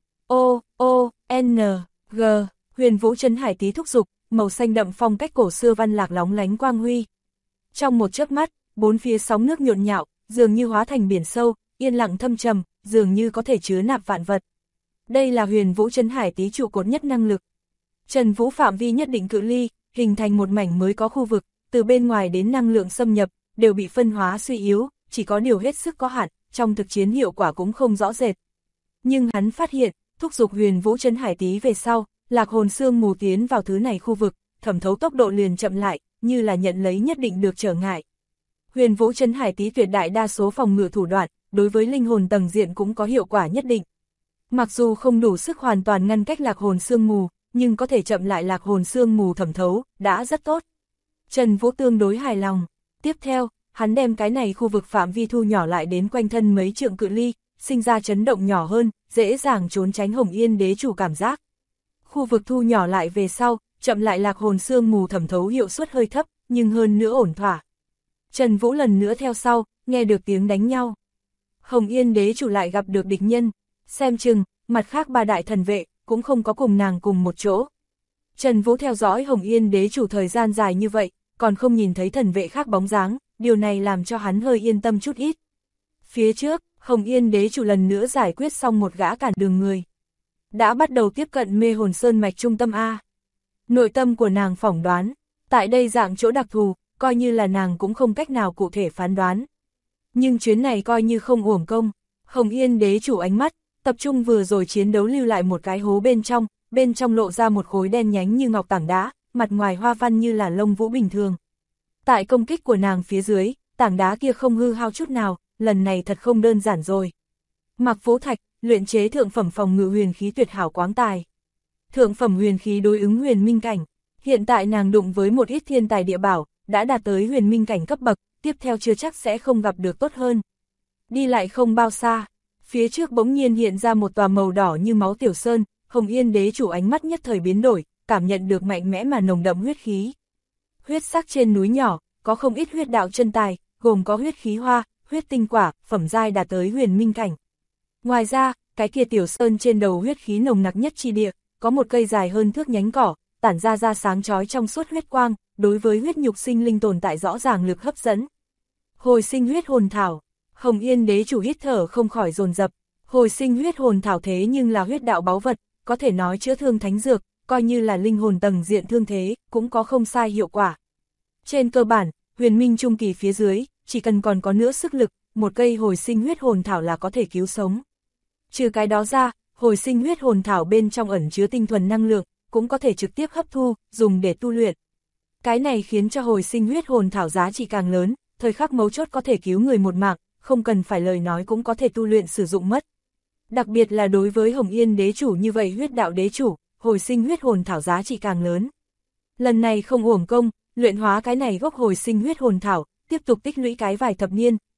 G, Huyền Vũ Trấn Hải Tý thúc giục, màu xanh đậm phong cách cổ xưa văn lạc lóng lánh quang huy. Trong một chớp mắt, bốn phía sóng nước nhộn nhạo, dường như hóa thành biển sâu, yên lặng thâm trầm, dường như có thể chứa nạp vạn vật. Đây là Huyền Vũ Trấn Hải Tý trụ cột nhất năng lực. Trần Vũ phạm vi nhất định cự ly, hình thành một mảnh mới có khu vực, từ bên ngoài đến năng lượng xâm nhập, đều bị phân hóa suy yếu, chỉ có điều hết sức có hạn, trong thực chiến hiệu quả cũng không rõ rệt. Nhưng hắn phát hiện, thúc giục Huyền Vũ Trấn Hải Tý về sau, lạc hồn sương mù tiến vào thứ này khu vực, thẩm thấu tốc độ liền chậm lại, như là nhận lấy nhất định được trở ngại. Huyền Vũ Trấn Hải Tý tuyệt đại đa số phòng ngự thủ đoạn, đối với linh hồn tầng diện cũng có hiệu quả nhất định. Mặc dù không đủ sức hoàn toàn ngăn cách lạc hồn sương mù, nhưng có thể chậm lại lạc hồn sương mù thẩm thấu, đã rất tốt. Trần Vũ tương đối hài lòng. Tiếp theo, hắn đem cái này khu vực phạm vi thu nhỏ lại đến quanh thân mấy trượng cự ly, sinh ra chấn động nhỏ hơn, dễ dàng trốn tránh Hồng Yên đế chủ cảm giác. Khu vực thu nhỏ lại về sau, chậm lại lạc hồn sương mù thẩm thấu hiệu suất hơi thấp, nhưng hơn nữa ổn thỏa. Trần Vũ lần nữa theo sau, nghe được tiếng đánh nhau. Hồng Yên đế chủ lại gặp được địch nhân, xem chừng, mặt khác ba đại thần vệ, cũng không có cùng nàng cùng một chỗ. Trần Vũ theo dõi Hồng Yên đế chủ thời gian dài như vậy, còn không nhìn thấy thần vệ khác bóng dáng, điều này làm cho hắn hơi yên tâm chút ít. Phía trước, Hồng Yên đế chủ lần nữa giải quyết xong một gã cản đường người. Đã bắt đầu tiếp cận mê hồn sơn mạch trung tâm A. Nội tâm của nàng phỏng đoán, tại đây dạng chỗ đặc thù, coi như là nàng cũng không cách nào cụ thể phán đoán. Nhưng chuyến này coi như không uổng công, Hồng Yên đế chủ ánh mắt, tập trung vừa rồi chiến đấu lưu lại một cái hố bên trong lộ ra một khối đen nhánh như ngọc tảng đá, mặt ngoài hoa văn như là lông vũ bình thường. Tại công kích của nàng phía dưới, tảng đá kia không hư hao chút nào, lần này thật không đơn giản rồi. Mặc Phố Thạch, luyện chế thượng phẩm phòng ngự huyền khí tuyệt hảo quáng tài. Thượng phẩm huyền khí đối ứng huyền minh cảnh, hiện tại nàng đụng với một ít thiên tài địa bảo, đã đạt tới huyền minh cảnh cấp bậc, tiếp theo chưa chắc sẽ không gặp được tốt hơn. Đi lại không bao xa, phía trước bỗng nhiên hiện ra một tòa màu đỏ như máu tiểu sơn, Hồng Yên đế chủ ánh mắt nhất thời biến đổi, cảm nhận được mạnh mẽ mà nồng đậm huyết khí. Huyết sắc trên núi nhỏ, có không ít huyết đạo chân tài, gồm có huyết khí hoa, huyết tinh quả, phẩm giai đạt tới huyền minh cảnh. Ngoài ra, cái kia tiểu sơn trên đầu huyết khí nồng nặc nhất chi địa, có một cây dài hơn thước nhánh cỏ, tản ra sáng chói trong suốt huyết quang, đối với huyết nhục sinh linh tồn tại rõ ràng lực hấp dẫn. Hồi sinh huyết hồn thảo, Hồng Yên đế chủ hít thở không khỏi dồn dập. Hồi sinh huyết hồn thảo thế nhưng là huyết đạo báu vật, có thể nói chữa thương thánh dược, coi như là linh hồn tầng diện thương thế, cũng có không sai hiệu quả. Trên cơ bản, huyền minh trung kỳ phía dưới, chỉ cần còn có nữa sức lực, một cây hồi sinh huyết hồn thảo là có thể cứu sống. Trừ cái đó ra, hồi sinh huyết hồn thảo bên trong ẩn chứa tinh thuần năng lượng, cũng có thể trực tiếp hấp thu, dùng để tu luyện. Cái này khiến cho hồi sinh huyết hồn thảo giá trị càng lớn, thời khắc mấu chốt có thể cứu người một mạng, không cần phải lời nói cũng có thể tu luyện sử dụng mất. Đặc biệt là đối với Hồng Yên đế chủ như vậy huyết đạo đế chủ, hồi sinh huyết hồn thảo giá trị càng lớn. Lần này không uổng công, luyện hóa cái này gốc hồi sinh huyết hồn thảo, tiếp tục tích lũy cái vài thập niên,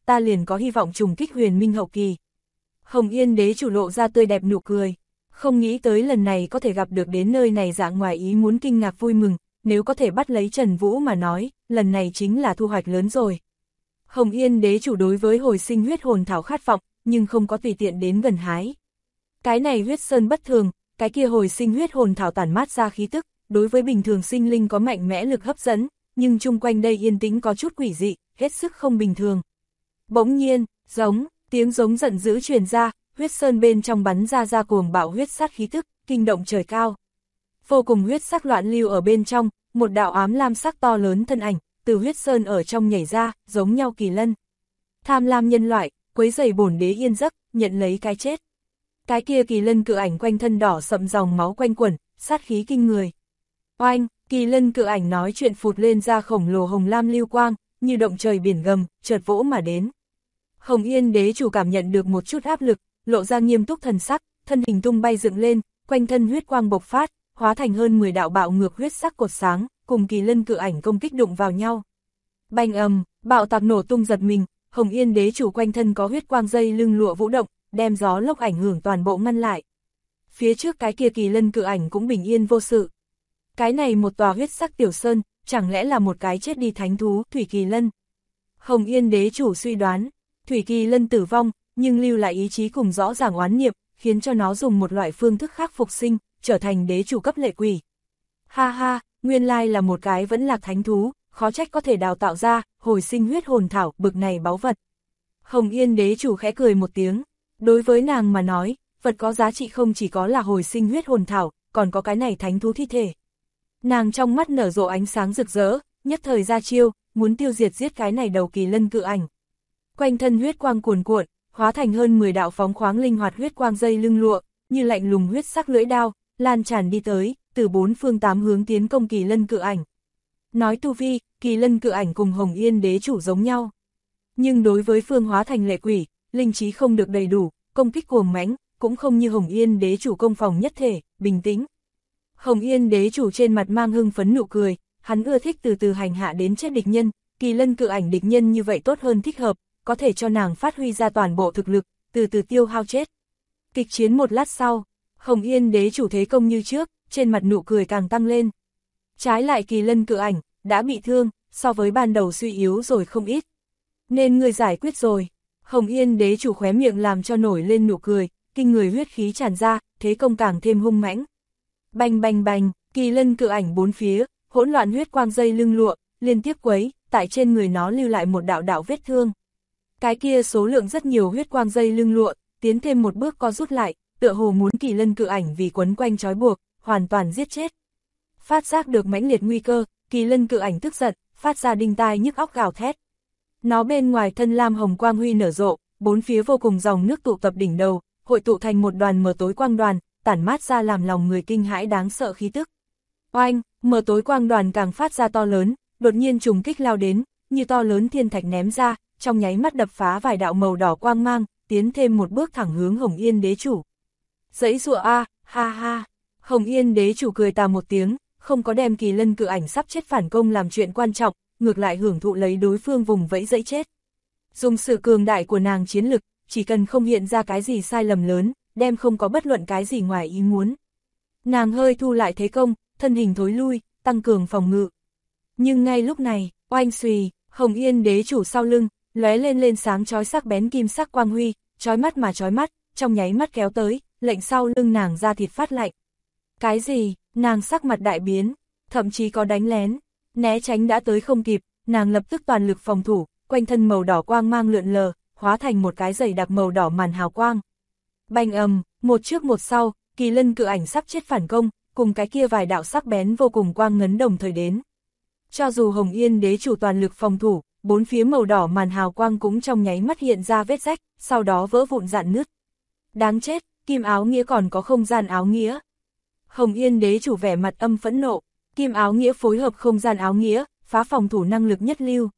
ta liền có hy vọng trùng kích huyền minh hậu kỳ. Hồng Yên đế chủ lộ ra tươi đẹp nụ cười, không nghĩ tới lần này có thể gặp được đến nơi này dạng ngoài ý muốn kinh ngạc vui mừng, nếu có thể bắt lấy Trần Vũ mà nói, lần này chính là thu hoạch lớn rồi. Hồng Yên đế chủ đối với hồi sinh huyết hồn thảo khát vọng, nhưng không có tùy tiện đến gần hái. Cái này huyết sơn bất thường, cái kia hồi sinh huyết hồn thảo tản mát ra khí tức, đối với bình thường sinh linh có mạnh mẽ lực hấp dẫn, nhưng chung quanh đây yên tĩnh có chút quỷ dị, hết sức không bình thường. Bỗng nhiên, tiếng giống giận dữ truyền ra, huyết sơn bên trong bắn ra cuồng bạo huyết sát khí tức, kinh động trời cao. Vô cùng huyết sắc loạn lưu ở bên trong, một đạo ám lam sắc to lớn thân ảnh, từ huyết sơn ở trong nhảy ra, giống nhau kỳ lân. Tham lam nhân loại, quấy rầy bổn đế yên giấc, nhận lấy cái chết. Cái kia kỳ lân cự ảnh quanh thân đỏ sậm dòng máu quanh quẩn, sát khí kinh người. Oanh, kỳ lân cự ảnh nói chuyện phụt lên ra khổng lồ hồng lam lưu quang, như động trời biển gầm, chợt vỗ mà đến. Hồng Yên đế chủ cảm nhận được một chút áp lực, lộ ra nghiêm túc thần sắc, thân hình tung bay dựng lên, quanh thân huyết quang bộc phát, hóa thành hơn 10 đạo bạo ngược huyết sắc cột sáng, cùng kỳ lân cự ảnh công kích đụng vào nhau. Bành ầm, bạo tạc nổ tung giật mình, Hồng Yên đế chủ quanh thân có huyết quang dây lưng lụa vũ động, đem gió lốc ảnh hưởng toàn bộ ngăn lại. Phía trước cái kia kỳ lân cự ảnh cũng bình yên vô sự. Cái này một tòa huyết sắc tiểu sơn, chẳng lẽ là một cái chết đi thánh thú, Thủy Kỳ Lân? Hồng Yên đế chủ suy đoán, Thủy Kỳ Lân tử vong, nhưng lưu lại ý chí cùng rõ ràng oán niệm, khiến cho nó dùng một loại phương thức khác phục sinh, trở thành đế chủ cấp lệ quỷ. Ha ha, nguyên lai là một cái vẫn lạc thánh thú, khó trách có thể đào tạo ra, hồi sinh huyết hồn thảo, bực này báu vật. Hồng Yên đế chủ khẽ cười một tiếng, đối với nàng mà nói, vật có giá trị không chỉ có là hồi sinh huyết hồn thảo, còn có cái này thánh thú thi thể. Nàng trong mắt nở rộ ánh sáng rực rỡ, nhất thời ra chiêu, muốn tiêu diệt giết cái này đầu kỳ lân cự ảnh. Quanh thân huyết quang cuồn cuộn, hóa thành hơn 10 đạo phóng khoáng linh hoạt huyết quang dây lưng lụa, như lạnh lùng huyết sắc lưỡi đao, lan tràn đi tới, từ 4 phương 8 hướng tiến công kỳ lân cự ảnh. Nói tu vi, kỳ lân cự ảnh cùng Hồng Yên đế chủ giống nhau. Nhưng đối với phương hóa thành lệ quỷ, linh trí không được đầy đủ, công kích cuồng mãnh, cũng không như Hồng Yên đế chủ công phòng nhất thể, bình tĩnh. Hồng Yên đế chủ trên mặt mang hưng phấn nụ cười, hắn ưa thích từ từ hành hạ đến chết địch nhân, kỳ lân cự ảnh địch nhân như vậy tốt hơn thích hợp, có thể cho nàng phát huy ra toàn bộ thực lực, từ từ tiêu hao chết. Kịch chiến một lát sau, Hồng Yên đế chủ thế công như trước, trên mặt nụ cười càng tăng lên. Trái lại kỳ lân cự ảnh, đã bị thương, so với ban đầu suy yếu rồi không ít. Nên người giải quyết rồi. Hồng Yên đế chủ khóe miệng làm cho nổi lên nụ cười, kinh người huyết khí tràn ra, thế công càng thêm hung mãnh. Bành bành bành, kỳ lân cự ảnh bốn phía, hỗn loạn huyết quang dây lưng lụa, liên tiếp quấy, tại trên người nó lưu lại một đạo đạo vết thương. Cái kia số lượng rất nhiều huyết quang dây lưng lụa, tiến thêm một bước co rút lại, tựa hồ muốn kỳ lân cự ảnh vì quấn quanh trói buộc, hoàn toàn giết chết. Phát giác được mãnh liệt nguy cơ, kỳ lân cự ảnh tức giận, phát ra đinh tai nhức óc gào thét. Nó bên ngoài thân lam hồng quang huy nở rộ, bốn phía vô cùng dòng nước tụ tập đỉnh đầu, hội tụ thành một đoàn mờ tối quang đoàn, tản mát ra làm lòng người kinh hãi đáng sợ khí tức. Oanh, mờ tối quang đoàn càng phát ra to lớn, đột nhiên trùng kích lao đến, như to lớn thiên thạch ném ra, trong nháy mắt đập phá vài đạo màu đỏ quang mang, tiến thêm một bước thẳng hướng Hồng Yên đế chủ. Giãy giụa a, ha ha. Hồng Yên đế chủ cười tà một tiếng, không có đem kỳ lân cự ảnh sắp chết phản công làm chuyện quan trọng, ngược lại hưởng thụ lấy đối phương vùng vẫy dẫy chết. Dùng sự cường đại của nàng chiến lực, chỉ cần không hiện ra cái gì sai lầm lớn, đem không có bất luận cái gì ngoài ý muốn. Nàng hơi thu lại thế công, thân hình thối lui, tăng cường phòng ngự. Nhưng ngay lúc này, oanh xùy, Hồng Yên đế chủ sau lưng, lóe lên sáng chói sắc bén kim sắc quang huy, chói mắt mà chói mắt, trong nháy mắt kéo tới, lệnh sau lưng nàng ra thịt phát lạnh. Cái gì? Nàng sắc mặt đại biến, thậm chí có đánh lén, né tránh đã tới không kịp, nàng lập tức toàn lực phòng thủ, quanh thân màu đỏ quang mang lượn lờ, hóa thành một cái dày đặc màu đỏ màn hào quang. Bành ầm, một trước một sau, kỳ lân cự ảnh sắp chết phản công, cùng cái kia vài đạo sắc bén vô cùng quang ngấn đồng thời đến. Cho dù Hồng Yên đế chủ toàn lực phòng thủ, bốn phía màu đỏ màn hào quang cũng trong nháy mắt hiện ra vết rách, sau đó vỡ vụn rạn nứt. Đáng chết, kim áo nghĩa còn có không gian áo nghĩa. Hồng Yên đế chủ vẻ mặt âm phẫn nộ, kim áo nghĩa phối hợp không gian áo nghĩa, phá phòng thủ năng lực nhất lưu.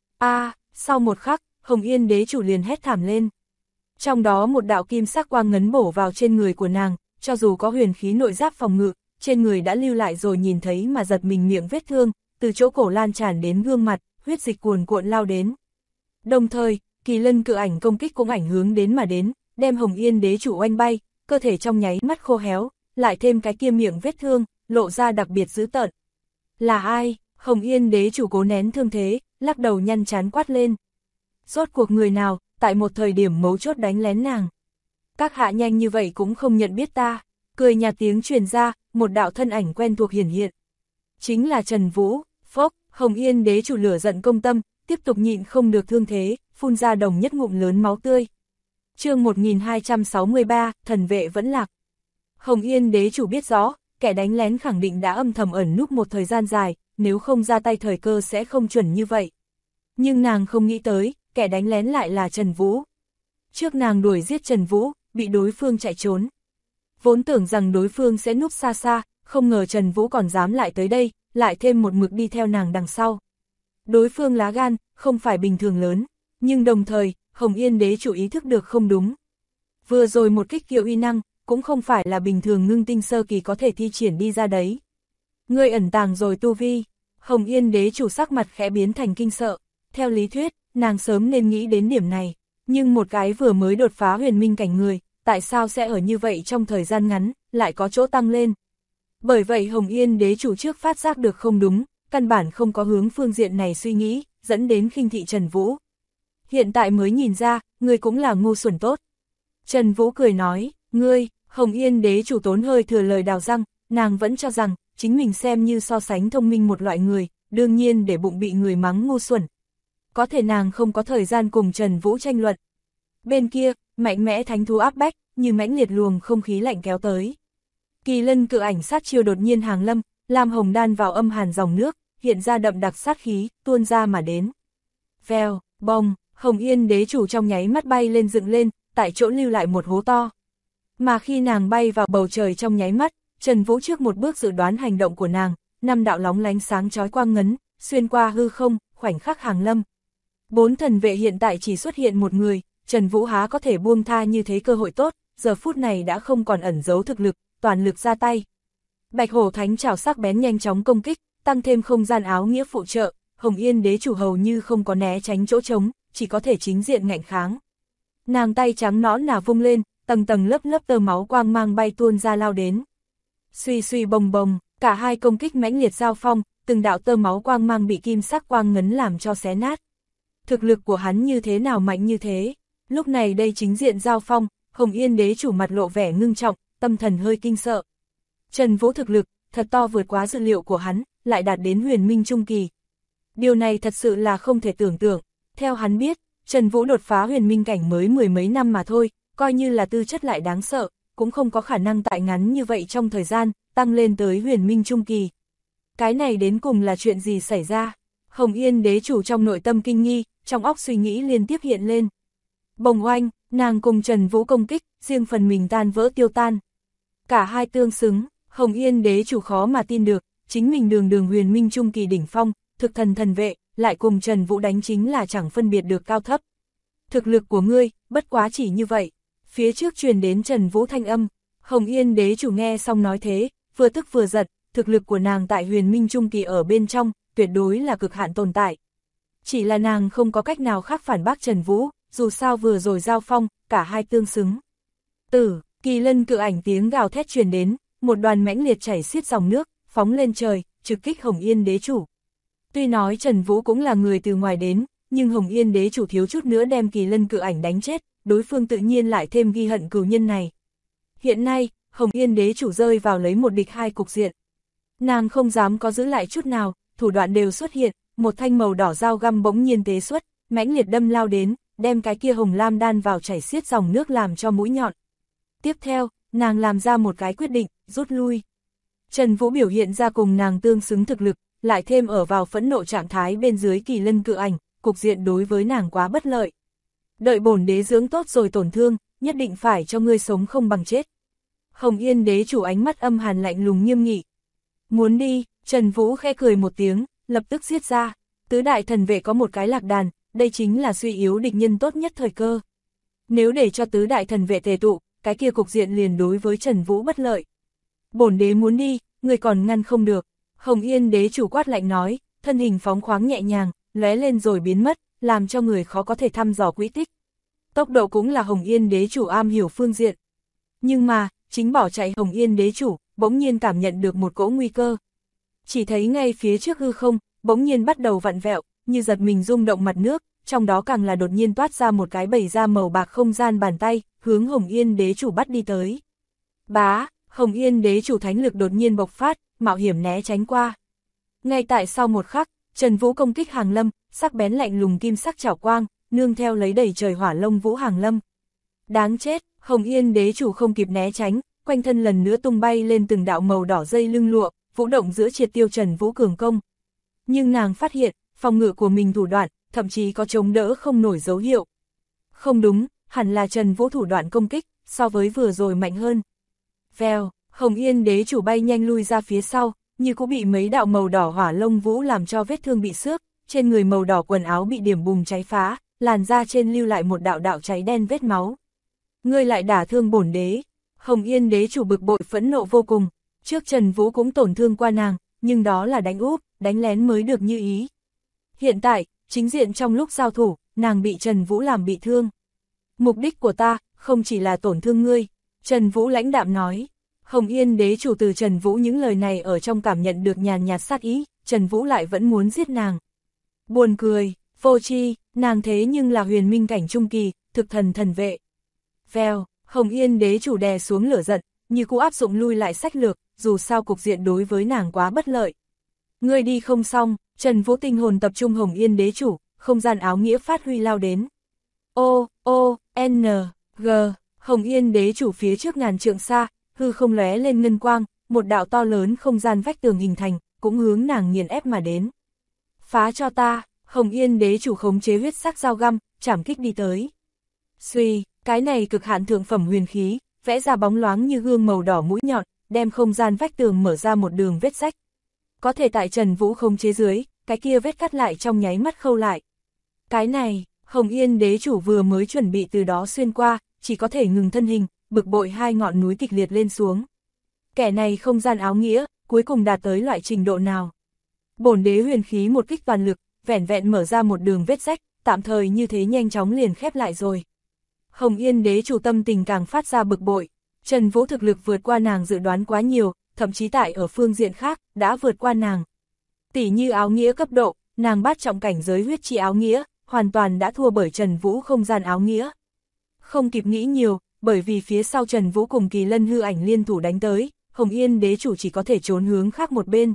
Sau một khắc, Hồng Yên đế chủ liền hét thảm lên. Trong đó một đạo kim sắc quang ngấn bổ vào trên người của nàng, cho dù có huyền khí nội giáp phòng ngự, trên người đã lưu lại rồi nhìn thấy mà giật mình miệng vết thương, từ chỗ cổ lan tràn đến gương mặt, huyết dịch cuồn cuộn lao đến. Đồng thời, Kỳ lân cự ảnh công kích cũng ảnh hướng đến mà đến, đem Hồng Yên đế chủ oanh bay, cơ thể trong nháy mắt khô héo, lại thêm cái kia miệng vết thương, lộ ra đặc biệt dữ tợn. Là ai? Hồng Yên đế chủ cố nén thương thế, lắc đầu nhăn chán quát lên. Rốt cuộc người nào, tại một thời điểm mấu chốt đánh lén nàng. Các hạ nhanh như vậy cũng không nhận biết ta, cười nhạt tiếng truyền ra, một đạo thân ảnh quen thuộc hiển hiện. Chính là Trần Vũ, phốc, Hồng Yên đế chủ lửa giận công tâm, tiếp tục nhịn không được thương thế, phun ra đồng nhất ngụm lớn máu tươi. Chương 1263, thần vệ vẫn lạc. Hồng Yên đế chủ biết rõ, kẻ đánh lén khẳng định đã âm thầm ẩn núp một thời gian dài, nếu không ra tay thời cơ sẽ không chuẩn như vậy. Nhưng nàng không nghĩ tới, kẻ đánh lén lại là Trần Vũ. Trước nàng đuổi giết Trần Vũ, bị đối phương chạy trốn. Vốn tưởng rằng đối phương sẽ núp xa xa, không ngờ Trần Vũ còn dám lại tới đây, lại thêm một mực đi theo nàng đằng sau. Đối phương lá gan, không phải bình thường lớn, nhưng đồng thời, Hồng Yên đế chủ ý thức được không đúng. Vừa rồi một kích kiệu uy năng, cũng không phải là bình thường ngưng tinh sơ kỳ có thể thi triển đi ra đấy. Ngươi ẩn tàng rồi tu vi, Hồng Yên đế chủ sắc mặt khẽ biến thành kinh sợ. Theo lý thuyết, nàng sớm nên nghĩ đến điểm này, nhưng một cái vừa mới đột phá huyền minh cảnh người, tại sao sẽ ở như vậy trong thời gian ngắn, lại có chỗ tăng lên. Bởi vậy Hồng Yên đế chủ trước phát giác được không đúng, căn bản không có hướng phương diện này suy nghĩ, dẫn đến khinh thị Trần Vũ. Hiện tại mới nhìn ra, ngươi cũng là ngu xuẩn tốt. Trần Vũ cười nói, ngươi, Hồng Yên đế chủ tốn hơi thừa lời đào răng, nàng vẫn cho rằng, chính mình xem như so sánh thông minh một loại người, đương nhiên để bụng bị người mắng ngu xuẩn. Có thể nàng không có thời gian cùng Trần Vũ tranh luận. Bên kia, mạnh mẽ thánh thú áp bách, như mãnh liệt luồng không khí lạnh kéo tới. Kỳ lân cự ảnh sát chiêu đột nhiên hàng lâm, lam hồng đan vào âm hàn dòng nước, hiện ra đậm đặc sát khí, tuôn ra mà đến. Vèo, bong, Hồng Yên đế chủ trong nháy mắt bay lên dựng lên, tại chỗ lưu lại một hố to. Mà khi nàng bay vào bầu trời trong nháy mắt, Trần Vũ trước một bước dự đoán hành động của nàng, 5 đạo lóng lánh sáng chói quang ngấn, xuyên qua hư không, khoảnh khắc hàng lâm. 4 thần vệ hiện tại chỉ xuất hiện một người, Trần Vũ há có thể buông tha như thế cơ hội tốt, giờ phút này đã không còn ẩn giấu thực lực, toàn lực ra tay. Bạch hổ thánh trảo sắc bén nhanh chóng công kích, tăng thêm không gian áo nghĩa phụ trợ, Hồng Yên đế chủ hầu như không có né tránh chỗ trống, chỉ có thể chính diện ngạnh kháng. Nàng tay trắng nõn nà vung lên, tầng tầng lớp lớp tơ máu quang mang bay tuôn ra lao đến. Suy suy bồng bồng, cả hai công kích mãnh liệt giao phong, từng đạo tơ máu quang mang bị kim sắc quang ngấn làm cho xé nát. Thực lực của hắn như thế nào mạnh như thế? Lúc này đây chính diện giao phong, Hồng Yên đế chủ mặt lộ vẻ ngưng trọng, tâm thần hơi kinh sợ. Trần Vũ thực lực, thật to vượt quá dự liệu của hắn, lại đạt đến huyền minh trung kỳ. Điều này thật sự là không thể tưởng tượng. Theo hắn biết, Trần Vũ đột phá huyền minh cảnh mới 10 mấy năm mà thôi, coi như là tư chất lại đáng sợ, cũng không có khả năng tại ngắn như vậy trong thời gian, tăng lên tới huyền minh trung kỳ. Cái này đến cùng là chuyện gì xảy ra? Hồng Yên đế chủ trong nội tâm kinh nghi, trong óc suy nghĩ liên tiếp hiện lên. Bồng oanh, nàng cùng Trần Vũ công kích, riêng phần mình tan vỡ tiêu tan. Cả hai tương xứng, Hồng Yên đế chủ khó mà tin được, chính mình đường huyền minh trung kỳ đỉnh phong, thực thần thần vệ, lại cùng Trần Vũ đánh chính là chẳng phân biệt được cao thấp. Thực lực của ngươi, bất quá chỉ như vậy. Phía trước truyền đến Trần Vũ thanh âm, Hồng Yên đế chủ nghe xong nói thế, vừa tức vừa giật, thực lực của nàng tại huyền minh trung kỳ ở bên trong, tuyệt đối là cực hạn tồn tại. Chỉ là nàng không có cách nào khác phản bác Trần Vũ, dù sao vừa rồi giao phong, cả hai tương xứng. Kỳ lân cự ảnh tiếng gào thét truyền đến, một đoàn mãnh liệt chảy xiết dòng nước, phóng lên trời, trực kích Hồng Yên đế chủ. Tuy nói Trần Vũ cũng là người từ ngoài đến, nhưng Hồng Yên đế chủ thiếu chút nữa đem kỳ lân cự ảnh đánh chết, đối phương tự nhiên lại thêm ghi hận cừu nhân này. Hiện nay, Hồng Yên đế chủ rơi vào lấy một địch hai cục diện. Nàng không dám có giữ lại chút nào, thủ đoạn đều xuất hiện, một thanh màu đỏ dao găm bỗng nhiên tế xuất, mãnh liệt đâm lao đến, đem cái kia hồng lam đan vào chảy xiết dòng nước làm cho mũi nhọn. Tiếp theo, nàng làm ra một cái quyết định, rút lui. Trần Vũ biểu hiện ra cùng nàng tương xứng thực lực, lại thêm ở vào phẫn nộ trạng thái bên dưới kỳ lân cự ảnh, cục diện đối với nàng quá bất lợi. Đợi bổn đế dưỡng tốt rồi tổn thương, nhất định phải cho ngươi sống không bằng chết. Hồng Yên đế chủ ánh mắt âm hàn lạnh lùng nghiêm nghị. Muốn đi, Trần Vũ khẽ cười một tiếng, lập tức giết ra. Tứ đại thần vệ có một cái lạc đàn, đây chính là suy yếu địch nhân tốt nhất thời cơ. Nếu để cho tứ đại thần vệ tề tụ, cái kia cục diện liền đối với Trần Vũ bất lợi. Bổn đế muốn đi, người còn ngăn không được. Hồng Yên đế chủ quát lạnh nói, thân hình phóng khoáng nhẹ nhàng, lóe lên rồi biến mất, làm cho người khó có thể thăm dò quỹ tích. Tốc độ cũng là Hồng Yên đế chủ am hiểu phương diện. Nhưng mà, chính bỏ chạy Hồng Yên đế chủ, bỗng nhiên cảm nhận được một cỗ nguy cơ. Chỉ thấy ngay phía trước hư không, bỗng nhiên bắt đầu vặn vẹo, như giật mình rung động mặt nước, trong đó càng là đột nhiên toát ra một cái bầy da màu bạc không gian bàn tay, hướng Hồng Yên đế chủ bắt đi tới. Bá, Hồng Yên đế chủ thánh lực đột nhiên bộc phát, mạo hiểm né tránh qua. Ngay tại sau một khắc, Trần Vũ công kích hàng lâm, sắc bén lạnh lùng kim sắc chảo quang, nương theo lấy đầy trời hỏa lông vũ hàng lâm. Đáng chết, Hồng Yên đế chủ không kịp né tránh, quanh thân lần nữa tung bay lên từng đạo màu đỏ dây lưng lụa, vũ động giữa triệt tiêu Trần Vũ cường công. Nhưng nàng phát hiện, phòng ngự của mình thủ đoạn, thậm chí có chống đỡ không nổi dấu hiệu. Không đúng, hẳn là Trần Vũ thủ đoạn công kích, so với vừa rồi mạnh hơn. Vèo, Hồng Yên đế chủ bay nhanh lui ra phía sau, như cũng bị mấy đạo màu đỏ hỏa lông vũ làm cho vết thương bị xước, trên người màu đỏ quần áo bị điểm bùng cháy phá, làn da trên lưu lại một đạo đạo cháy đen vết máu. Ngươi lại đả thương bổn đế. Hồng Yên đế chủ bực bội phẫn nộ vô cùng, trước Trần Vũ cũng tổn thương qua nàng, nhưng đó là đánh úp, đánh lén mới được như ý. Hiện tại, chính diện trong lúc giao thủ, nàng bị Trần Vũ làm bị thương. Mục đích của ta, không chỉ là tổn thương ngươi, Trần Vũ lãnh đạm nói. Hồng Yên đế chủ từ Trần Vũ những lời này ở trong cảm nhận được nhàn nhạt sát ý, Trần Vũ lại vẫn muốn giết nàng. Buồn cười, vô tri, nàng thế nhưng là huyền minh cảnh trung kỳ, thực thần thần vệ. Vèo, Hồng Yên đế chủ đè xuống lửa giận, như cũ áp dụng lui lại sách lược, dù sao cục diện đối với nàng quá bất lợi. Ngươi đi không xong, Trần Vũ tinh hồn tập trung Hồng Yên đế chủ, không gian áo nghĩa phát huy lao đến. N, G, Hồng Yên đế chủ phía trước ngàn trượng xa, hư không lóe lên ngân quang, một đạo to lớn không gian vách tường hình thành, cũng hướng nàng nghiền ép mà đến. Phá cho ta, Hồng Yên đế chủ khống chế huyết sắc dao găm, chảm kích đi tới. Suy, cái này cực hạn thượng phẩm huyền khí, vẽ ra bóng loáng như gương màu đỏ mũi nhọn, đem không gian vách tường mở ra một đường vết rách. Có thể tại Trần Vũ khống chế dưới, cái kia vết cắt lại trong nháy mắt khâu lại. Cái này, Hồng Yên đế chủ vừa mới chuẩn bị từ đó xuyên qua, chỉ có thể ngừng thân hình, bực bội hai ngọn núi kịch liệt lên xuống. Kẻ này không gian áo nghĩa, cuối cùng đạt tới loại trình độ nào? Bổn đế huyền khí một kích toàn lực, vẻn vẹn mở ra một đường vết rách, tạm thời như thế nhanh chóng liền khép lại rồi. Hồng Yên đế chủ tâm tình càng phát ra bực bội, Trần Vũ thực lực vượt qua nàng dự đoán quá nhiều, thậm chí tại ở phương diện khác, đã vượt qua nàng. Tỷ như áo nghĩa cấp độ, nàng bát trọng cảnh giới huyết chi áo nghĩa, hoàn toàn đã thua bởi Trần Vũ không gian áo nghĩa. Không kịp nghĩ nhiều, bởi vì phía sau Trần Vũ cùng Kỳ Lân hư ảnh liên thủ đánh tới, Hồng Yên đế chủ chỉ có thể trốn hướng khác một bên.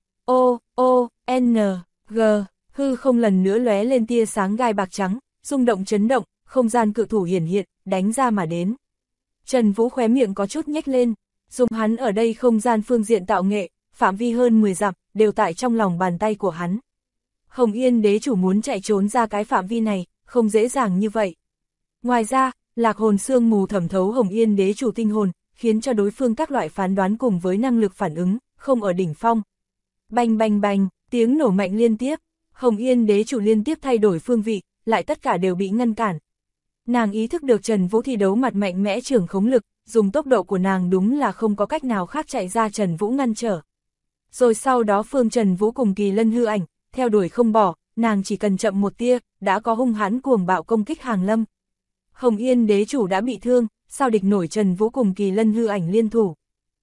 N, G, hư không lần nữa lóe lên tia sáng gai bạc trắng, rung động chấn động, không gian cự thủ hiển hiện, đánh ra mà đến. Trần Vũ khóe miệng có chút nhếch lên, dùng hắn ở đây không gian phương diện tạo nghệ, phạm vi hơn 10 dặm, đều tại trong lòng bàn tay của hắn. Hồng Yên đế chủ muốn chạy trốn ra cái phạm vi này, không dễ dàng như vậy. Ngoài ra, lạc hồn sương mù thẩm thấu Hồng Yên đế chủ tinh hồn, khiến cho đối phương các loại phán đoán cùng với năng lực phản ứng, không ở đỉnh phong. Bành bành bành, tiếng nổ mạnh liên tiếp, Hồng Yên đế chủ liên tiếp thay đổi phương vị, lại tất cả đều bị ngăn cản. Nàng ý thức được Trần Vũ thi đấu mặt mạnh mẽ trưởng khống lực, dùng tốc độ của nàng đúng là không có cách nào khác chạy ra Trần Vũ ngăn trở. Rồi sau đó phương Trần Vũ cùng Kỳ Lân hư ảnh, theo đuổi không bỏ, nàng chỉ cần chậm một tia, đã có hung hãn cuồng bạo công kích hàng lâm. Hồng Yên đế chủ đã bị thương, sao địch nổi Trần Vũ cùng Kỳ Lân hư ảnh liên thủ.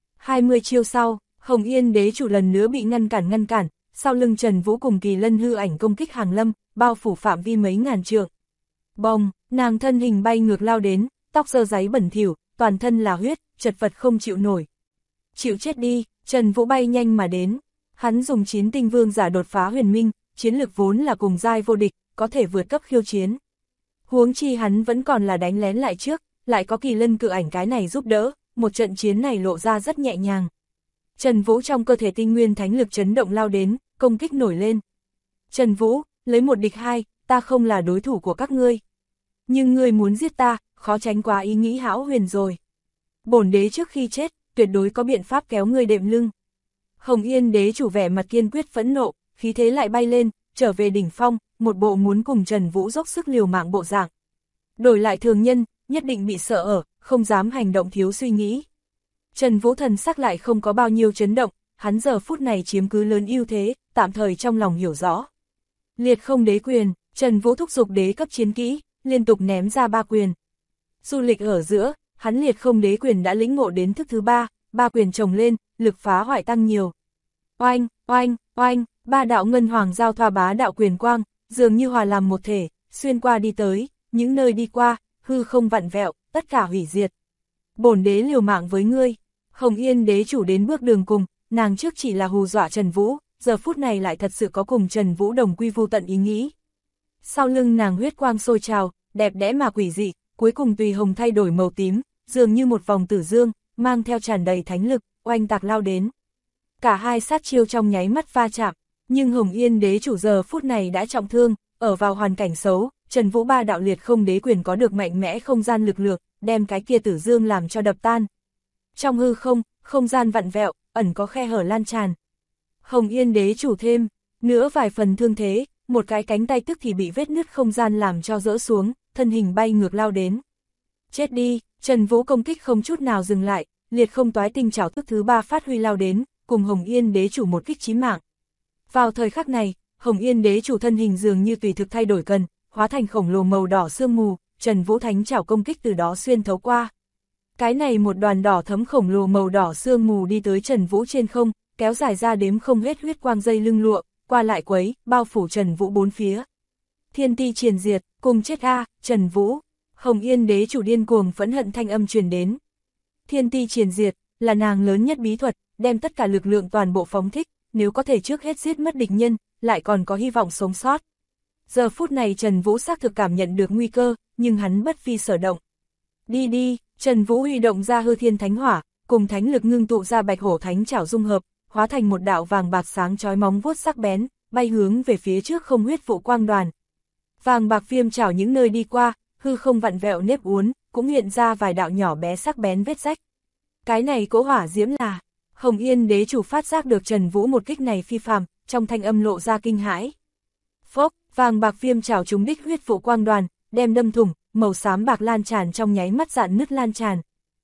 20 chiêu sau, Hồng Yên đế chủ lần nữa bị ngăn cản, sau lưng Trần Vũ cùng Kỳ Lân hư ảnh công kích hàng lâm, bao phủ phạm vi mấy ngàn trượng. Bồng, nàng thân hình bay ngược lao đến, tóc rơ ráy bẩn thỉu, toàn thân là huyết, chật vật không chịu nổi. Chịu chết đi, Trần Vũ bay nhanh mà đến, hắn dùng 9 tinh vương giả đột phá huyền minh, chiến lực vốn là cùng giai vô địch, có thể vượt cấp khiêu chiến. Huống chi hắn vẫn còn là đánh lén lại trước, lại có Kỳ Lân cự ảnh cái này giúp đỡ, một trận chiến này lộ ra rất nhẹ nhàng. Trần Vũ trong cơ thể tinh nguyên thánh lực chấn động lao đến, công kích nổi lên. Trần Vũ, lấy một địch hai, ta không là đối thủ của các ngươi. Nhưng ngươi muốn giết ta, khó tránh quá ý nghĩ hão huyền rồi. Bổn đế trước khi chết, tuyệt đối có biện pháp kéo ngươi đệm lưng. Hồng Yên đế chủ vẻ mặt kiên quyết phẫn nộ, khí thế lại bay lên, trở về đỉnh phong, một bộ muốn cùng Trần Vũ dốc sức liều mạng bộ dạng. Đổi lại thường nhân, nhất định bị sợ ở, không dám hành động thiếu suy nghĩ. Trần Vũ thần sắc lại không có bao nhiêu chấn động, hắn giờ phút này chiếm cứ lớn ưu thế, tạm thời trong lòng hiểu rõ. Liệt không đế quyền, Trần Vũ thúc giục đế cấp chiến kỹ, liên tục ném ra 3 quyền. Du lịch ở giữa, hắn liệt không đế quyền đã lĩnh ngộ đến thức thứ 3, 3 quyền chồng lên, lực phá hoại tăng nhiều. Oanh, oanh, oanh, 3 đạo ngân hoàng giao thoa bá đạo quyền quang, dường như hòa làm một thể, xuyên qua đi tới, những nơi đi qua, hư không vặn vẹo, tất cả hủy diệt. Bổn đế liều mạng với ngươi. Hồng Yên đế chủ đến bước đường cùng, nàng trước chỉ là hù dọa Trần Vũ, giờ phút này lại thật sự có cùng Trần Vũ đồng quy vu tận ý nghĩ. Sau lưng nàng huyết quang sôi trào, đẹp đẽ mà quỷ dị, cuối cùng tùy hồng thay đổi màu tím, dường như một vòng tử dương, mang theo tràn đầy thánh lực, oanh tạc lao đến. Cả hai sát chiêu trong nháy mắt va chạm, nhưng Hồng Yên đế chủ giờ phút này đã trọng thương, ở vào hoàn cảnh xấu, Trần Vũ 3 đạo liệt không đế quyền có được mạnh mẽ không gian lực lượng, đem cái kia tử dương làm cho đập tan. Trong hư không, không gian vặn vẹo, ẩn có khe hở lan tràn. Hồng Yên đế chủ thêm nữa vài phần thương thế, một cái cánh tay tức thì bị vết nứt không gian làm cho rỡ xuống, thân hình bay ngược lao đến. Chết đi, Trần Vũ công kích không chút nào dừng lại, liệt không toái tinh trảo tức thứ 3 phát huy lao đến, cùng Hồng Yên đế chủ một kích chí mạng. Vào thời khắc này, Hồng Yên đế chủ thân hình dường như tùy thực thay đổi cần, hóa thành khổng lồ màu đỏ sương mù, Trần Vũ thánh trảo công kích từ đó xuyên thấu qua. Cái này một đoàn đỏ thấm khổng lồ màu đỏ sương mù đi tới Trần Vũ trên không, kéo dài ra đếm không hết huyết quang dây lưng lụa, qua lại quấy, bao phủ Trần Vũ bốn phía. Thiên ti triền diệt, cùng chết a, Trần Vũ. Hồng Yên đế chủ điên cuồng phẫn hận thanh âm truyền đến. Thiên ti triền diệt, là nàng lớn nhất bí thuật, đem tất cả lực lượng toàn bộ phóng thích, nếu có thể trước hết giết mất địch nhân, lại còn có hy vọng sống sót. Giờ phút này Trần Vũ xác thực cảm nhận được nguy cơ, nhưng hắn bất phi sở động. Đi đi, Trần Vũ huy động ra hư thiên thánh hỏa, cùng thánh lực ngưng tụ ra bạch hổ thánh trảo dung hợp, hóa thành một đạo vàng bạc sáng chói móng vuốt sắc bén, bay hướng về phía trước không huyết vụ quang đoàn. Vàng bạc viêm trảo những nơi đi qua, hư không vặn vẹo nếp uốn, cũng hiện ra vài đạo nhỏ bé sắc bén vết rách. Cái này cỗ hỏa diễm là... Hồng Yên đế chủ phát giác được Trần Vũ một kích này phi phàm, trong thanh âm lộ ra kinh hãi. Phốc, vàng bạc viêm trảo trúng đích huyết vụ quang đoàn, đem đâm thủng, màu xám bạc lan tràn trong nháy mắt dạn nứt lan tràn.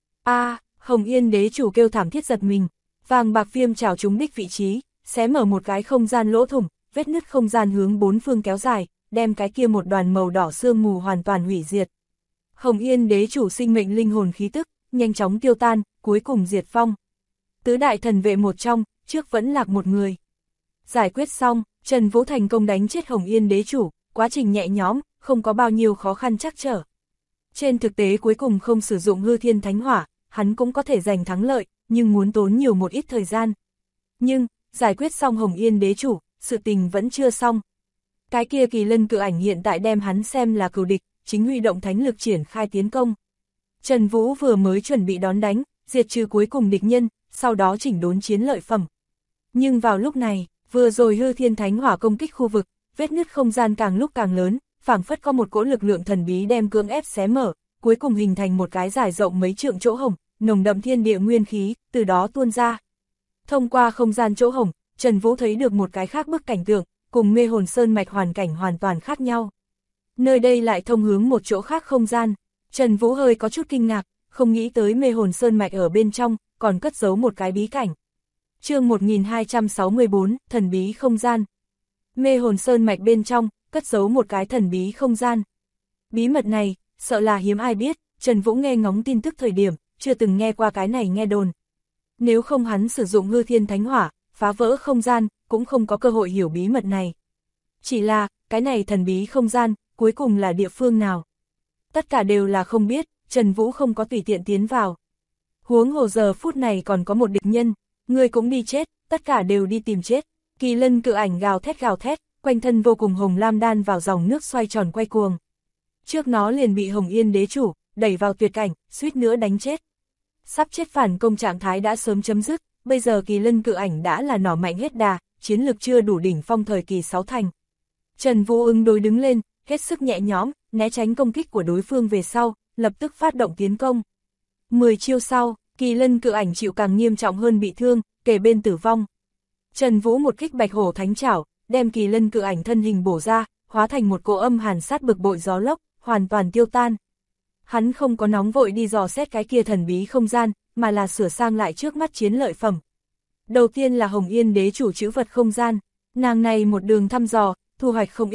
A, Hồng Yên đế chủ kêu thảm thiết giật mình, vàng bạc viêm trảo trúng đích vị trí, xé mở một cái không gian lỗ thủng, vết nứt không gian hướng bốn phương kéo dài, đem cái kia một đoàn màu đỏ sương mù hoàn toàn hủy diệt. Hồng Yên đế chủ sinh mệnh linh hồn khí tức, nhanh chóng tiêu tan, cuối cùng diệt phong. Tứ đại thần vệ một trong, trước vẫn lạc một người. Giải quyết xong, Trần Vũ thành công đánh chết Hồng Yên đế chủ, quá trình nhẹ nhõm, không có bao nhiêu khó khăn trắc trở. Trên thực tế cuối cùng không sử dụng hư thiên thánh hỏa, hắn cũng có thể giành thắng lợi, nhưng muốn tốn nhiều một ít thời gian. Nhưng, giải quyết xong Hồng Yên đế chủ, sự tình vẫn chưa xong. Cái kia Kỳ Lân cự ảnh hiện tại đem hắn xem là cừu địch, chính huy động thánh lực triển khai tiến công. Trần Vũ vừa mới chuẩn bị đón đánh, diệt trừ cuối cùng địch nhân, sau đó chỉnh đốn chiến lợi phẩm. Nhưng vào lúc này, vừa rồi hư thiên thánh hỏa công kích khu vực, vết nứt không gian càng lúc càng lớn, phảng phất có một cỗ lực lượng thần bí đem cưỡng ép xé mở, cuối cùng hình thành một cái dài rộng mấy trượng chỗ hổng, nồng đậm thiên địa nguyên khí, từ đó tuôn ra. Thông qua không gian chỗ hổng, Trần Vũ thấy được một cái khác bức cảnh tượng, cùng Mê Hồn Sơn mạch hoàn cảnh hoàn toàn khác nhau. Nơi đây lại thông hướng một chỗ khác không gian. Trần Vũ hơi có chút kinh ngạc, không nghĩ tới Mê Hồn Sơn mạch ở bên trong, còn cất giấu một cái bí cảnh. Chương 1264, thần bí không gian. Mê Hồn Sơn mạch bên trong, cất giấu một cái thần bí không gian. Bí mật này, sợ là hiếm ai biết, Trần Vũ nghe ngóng tin tức thời điểm, chưa từng nghe qua cái này nghe đồn. Nếu không hắn sử dụng hư thiên thánh hỏa, phá vỡ không gian, cũng không có cơ hội hiểu bí mật này. Chỉ là, cái này thần bí không gian, cuối cùng là địa phương nào? Tất cả đều là không biết, Trần Vũ không có tùy tiện tiến vào. Huống hồ giờ phút này còn có một địch nhân, người cũng đi chết, tất cả đều đi tìm chết. Kỳ Lân cự ảnh gào thét, quanh thân vô cùng hồng lam đan vào dòng nước xoay tròn quay cuồng. Trước nó liền bị Hồng Yên đế chủ đẩy vào tuyệt cảnh, suýt nữa đánh chết. Sắp chết phản công trạng thái đã sớm chấm dứt, bây giờ Kỳ Lân cự ảnh đã là nỏ mạnh hết đà, chiến lực chưa đủ đỉnh phong thời kỳ 6 thành. Trần Vũ ứng đối đứng lên, hết sức nhẹ nhõm, né tránh công kích của đối phương về sau, lập tức phát động tiến công. 10 chiêu sau, Kỳ Lân cự ảnh chịu càng nghiêm trọng hơn bị thương, kề bên tử vong. Trần Vũ một kích bạch hổ thánh trảo, đem Kỳ Lân cự ảnh thân hình bổ ra, hóa thành một cỗ âm hàn sát bực bội gió lốc, hoàn toàn tiêu tan. Hắn không có nóng vội đi dò xét cái kia thần bí không gian, mà là sửa sang lại trước mắt chiến lợi phẩm. Đầu tiên là Hồng Yên đế chủ trữ vật không gian, nàng này một đường thăm dò, thu hoạch không ít,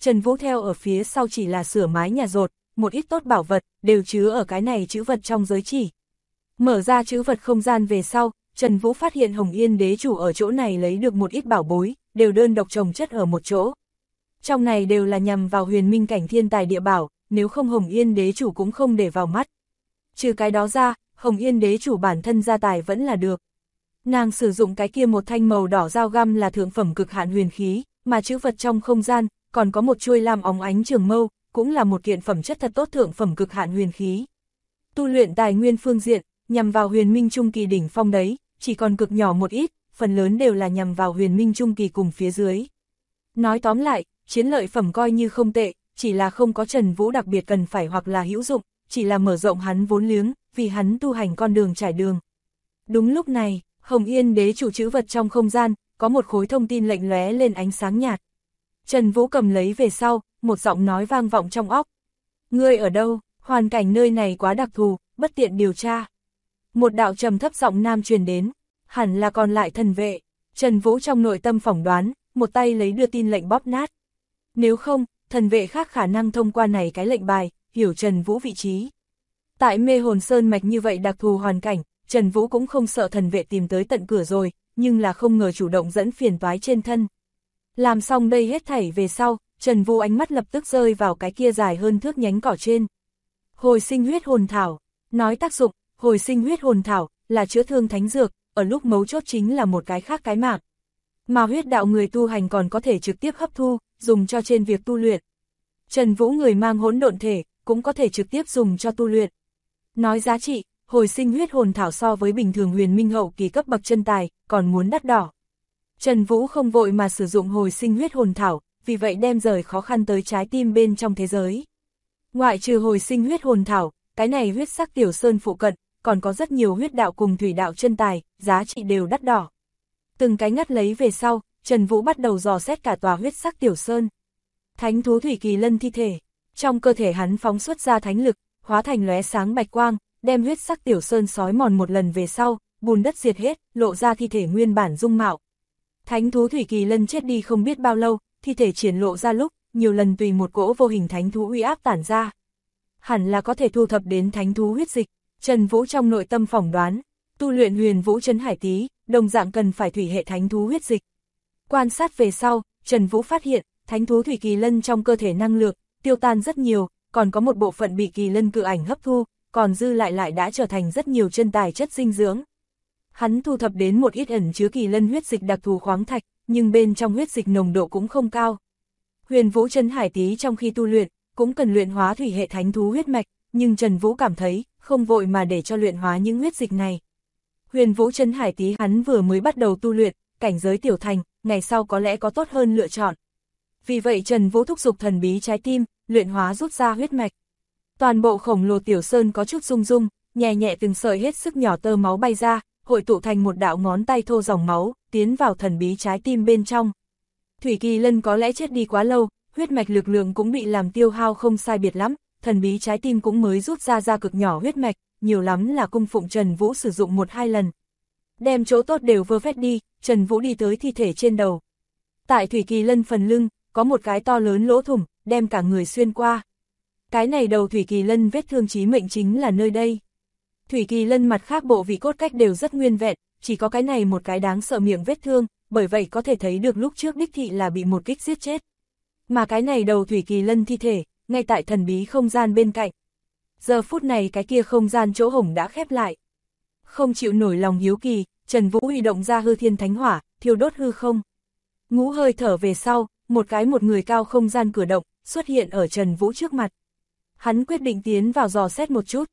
Trần Vũ theo ở phía sau chỉ là sửa mái nhà dột, một ít tốt bảo vật, đều chứa ở cái này chữ vật trong giới chỉ. Mở ra chữ vật không gian về sau, Trần Vũ phát hiện Hồng Yên đế chủ ở chỗ này lấy được một ít bảo bối, đều đơn độc chồng chất ở một chỗ. Trong này đều là nhằm vào huyền minh cảnh thiên tài địa bảo, nếu không Hồng Yên đế chủ cũng không để vào mắt. Trừ cái đó ra, Hồng Yên đế chủ bản thân gia tài vẫn là được. Nàng sử dụng cái kia một thanh màu đỏ dao găm là thượng phẩm cực hạn huyền khí, mà chữ vật trong không gian, còn có một chuôi lam óng ánh trường mâu, cũng là một kiện phẩm chất thật tốt thượng phẩm cực hạn huyền khí. Tu luyện tài nguyên phương diện, nhằm vào huyền minh trung kỳ đỉnh phong đấy, chỉ còn cực nhỏ một ít, phần lớn đều là nhằm vào huyền minh trung kỳ cùng phía dưới. Nói tóm lại, chiến lợi phẩm coi như không tệ, chỉ là không có Trần Vũ đặc biệt cần phải hoặc là hữu dụng, chỉ là mở rộng hắn vốn liếng, vì hắn tu hành con đường trải đường. Đúng lúc này, Hồng Yên đế chủ chữ vật trong không gian, có một khối thông tin lệnh lóe lên ánh sáng nhạt. Trần Vũ cầm lấy về sau, một giọng nói vang vọng trong óc. Ngươi ở đâu? Hoàn cảnh nơi này quá đặc thù, bất tiện điều tra. Một đạo trầm thấp giọng nam truyền đến, hẳn là còn lại thần vệ. Trần Vũ trong nội tâm phỏng đoán, một tay lấy đưa tin lệnh bóp nát. Nếu không, thần vệ khác khả năng thông qua này cái lệnh bài, hiểu Trần Vũ vị trí. Tại Mê Hồn Sơn mạch như vậy đặc thù hoàn cảnh, Trần Vũ cũng không sợ thần vệ tìm tới tận cửa rồi, nhưng là không ngờ chủ động dẫn phiền toái trên thân. Làm xong đây hết thảy về sau, Trần Vũ ánh mắt lập tức rơi vào cái kia dài hơn thước nhánh cỏ trên. Hồi sinh huyết hồn thảo, nói tác dụng, hồi sinh huyết hồn thảo, là chữa thương thánh dược, ở lúc mấu chốt chính là một cái khác cái mạng. Mà huyết đạo người tu hành còn có thể trực tiếp hấp thu, dùng cho trên việc tu luyện. Trần Vũ người mang hỗn độn thể, cũng có thể trực tiếp dùng cho tu luyện. Nói giá trị, hồi sinh huyết hồn thảo so với bình thường huyền minh hậu kỳ cấp bậc chân tài, còn muốn đắt đỏ. Trần Vũ không vội mà sử dụng hồi sinh huyết hồn thảo, vì vậy đem rời khó khăn tới trái tim bên trong thế giới. Ngoại trừ hồi sinh huyết hồn thảo, cái này huyết sắc tiểu sơn phụ cận, còn có rất nhiều huyết đạo cùng thủy đạo chân tài, giá trị đều đắt đỏ. Từng cái ngắt lấy về sau, Trần Vũ bắt đầu dò xét cả tòa huyết sắc tiểu sơn. Thánh thú thủy kỳ lân thi thể, trong cơ thể hắn phóng xuất ra thánh lực, hóa thành lóe sáng bạch quang, đem huyết sắc tiểu sơn xói mòn một lần về sau, bùn đất diệt hết, lộ ra thi thể nguyên bản dung mạo. Thánh thú thủy kỳ lân chết đi không biết bao lâu, thi thể triển lộ ra lúc, nhiều lần tùy một cỗ vô hình thánh thú uy áp tản ra. Hẳn là có thể thu thập đến thánh thú huyết dịch, Trần Vũ trong nội tâm phỏng đoán, tu luyện huyền vũ trấn hải tý, đồng dạng cần phải thủy hệ thánh thú huyết dịch. Quan sát về sau, Trần Vũ phát hiện, thánh thú thủy kỳ lân trong cơ thể năng lượng, tiêu tan rất nhiều, còn có một bộ phận bị kỳ lân cự ảnh hấp thu, còn dư lại đã trở thành rất nhiều chân tài chất dinh dưỡng. Hắn thu thập đến một ít ẩn chứa kỳ lân huyết dịch đặc thù khoáng thạch, nhưng bên trong huyết dịch nồng độ cũng không cao. Huyền vũ trấn hải tý trong khi tu luyện, cũng cần luyện hóa thủy hệ thánh thú huyết mạch, nhưng Trần Vũ cảm thấy, không vội mà để cho luyện hóa những huyết dịch này. Huyền vũ trấn hải tý hắn vừa mới bắt đầu tu luyện, cảnh giới tiểu thành, ngày sau có lẽ có tốt hơn lựa chọn. Vì vậy Trần Vũ thúc giục thần bí trái tim, luyện hóa rút ra huyết mạch. Toàn bộ khổng lồ tiểu sơn có chút rung rung, nhẹ nhẹ từng sợi hết sức nhỏ tơ máu bay ra, hội tụ thành một đạo ngón tay thô dòng máu, tiến vào thần bí trái tim bên trong. Thủy kỳ lân có lẽ chết đi quá lâu, huyết mạch lực lượng cũng bị làm tiêu hao không sai biệt lắm, thần bí trái tim cũng mới rút ra cực nhỏ huyết mạch, nhiều lắm là cung phụng Trần Vũ sử dụng 1-2 lần. Đem chỗ tốt đều vơ vét đi, Trần Vũ đi tới thi thể trên đầu. Tại thủy kỳ lân phần lưng, có một cái to lớn lỗ thủng, đem cả người xuyên qua. Cái này đầu thủy kỳ lân vết thương chí mệnh chính là nơi đây. Thủy kỳ lân mặt khác bộ vị cốt cách đều rất nguyên vẹn, chỉ có cái này một cái đáng sợ miệng vết thương, bởi vậy có thể thấy được lúc trước đích thị là bị một kích giết chết. Mà cái này đầu thủy kỳ lân thi thể, ngay tại thần bí không gian bên cạnh. Giờ phút này cái kia không gian chỗ hổng đã khép lại. Không chịu nổi lòng hiếu kỳ, Trần Vũ huy động ra hư thiên thánh hỏa, thiêu đốt hư không. Ngũ hơi thở về sau, một người cao không gian cửa động, xuất hiện ở Trần Vũ trước mặt. Hắn quyết định tiến vào dò xét một chút,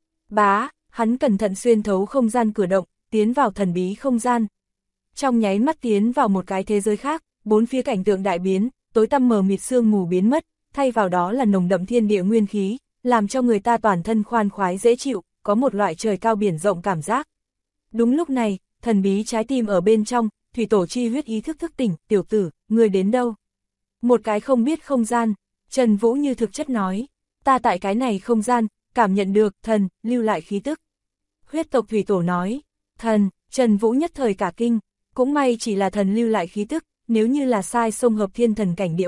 hắn cẩn thận xuyên thấu không gian cửa động, tiến vào thần bí không gian. Trong nháy mắt tiến vào một cái thế giới khác, bốn phía cảnh tượng đại biến, tối tăm mờ mịt sương mù biến mất, thay vào đó là nồng đậm thiên địa nguyên khí, làm cho người ta toàn thân khoan khoái dễ chịu, có một loại trời cao biển rộng cảm giác. Đúng lúc này, thần bí trái tim ở bên trong, thủy tổ chi huyết ý thức thức tỉnh, tiểu tử, ngươi đến đâu? Một cái không biết không gian, Trần Vũ như thực chất nói, ta tại cái này không gian, cảm nhận được, thần, lưu lại khí tức. Huyết tộc thủy tổ nói, thần, Trần Vũ nhất thời cả kinh, cũng may chỉ là thần lưu lại khí tức, nếu như là sai sông hợp thiên thần cảnh địa bàn,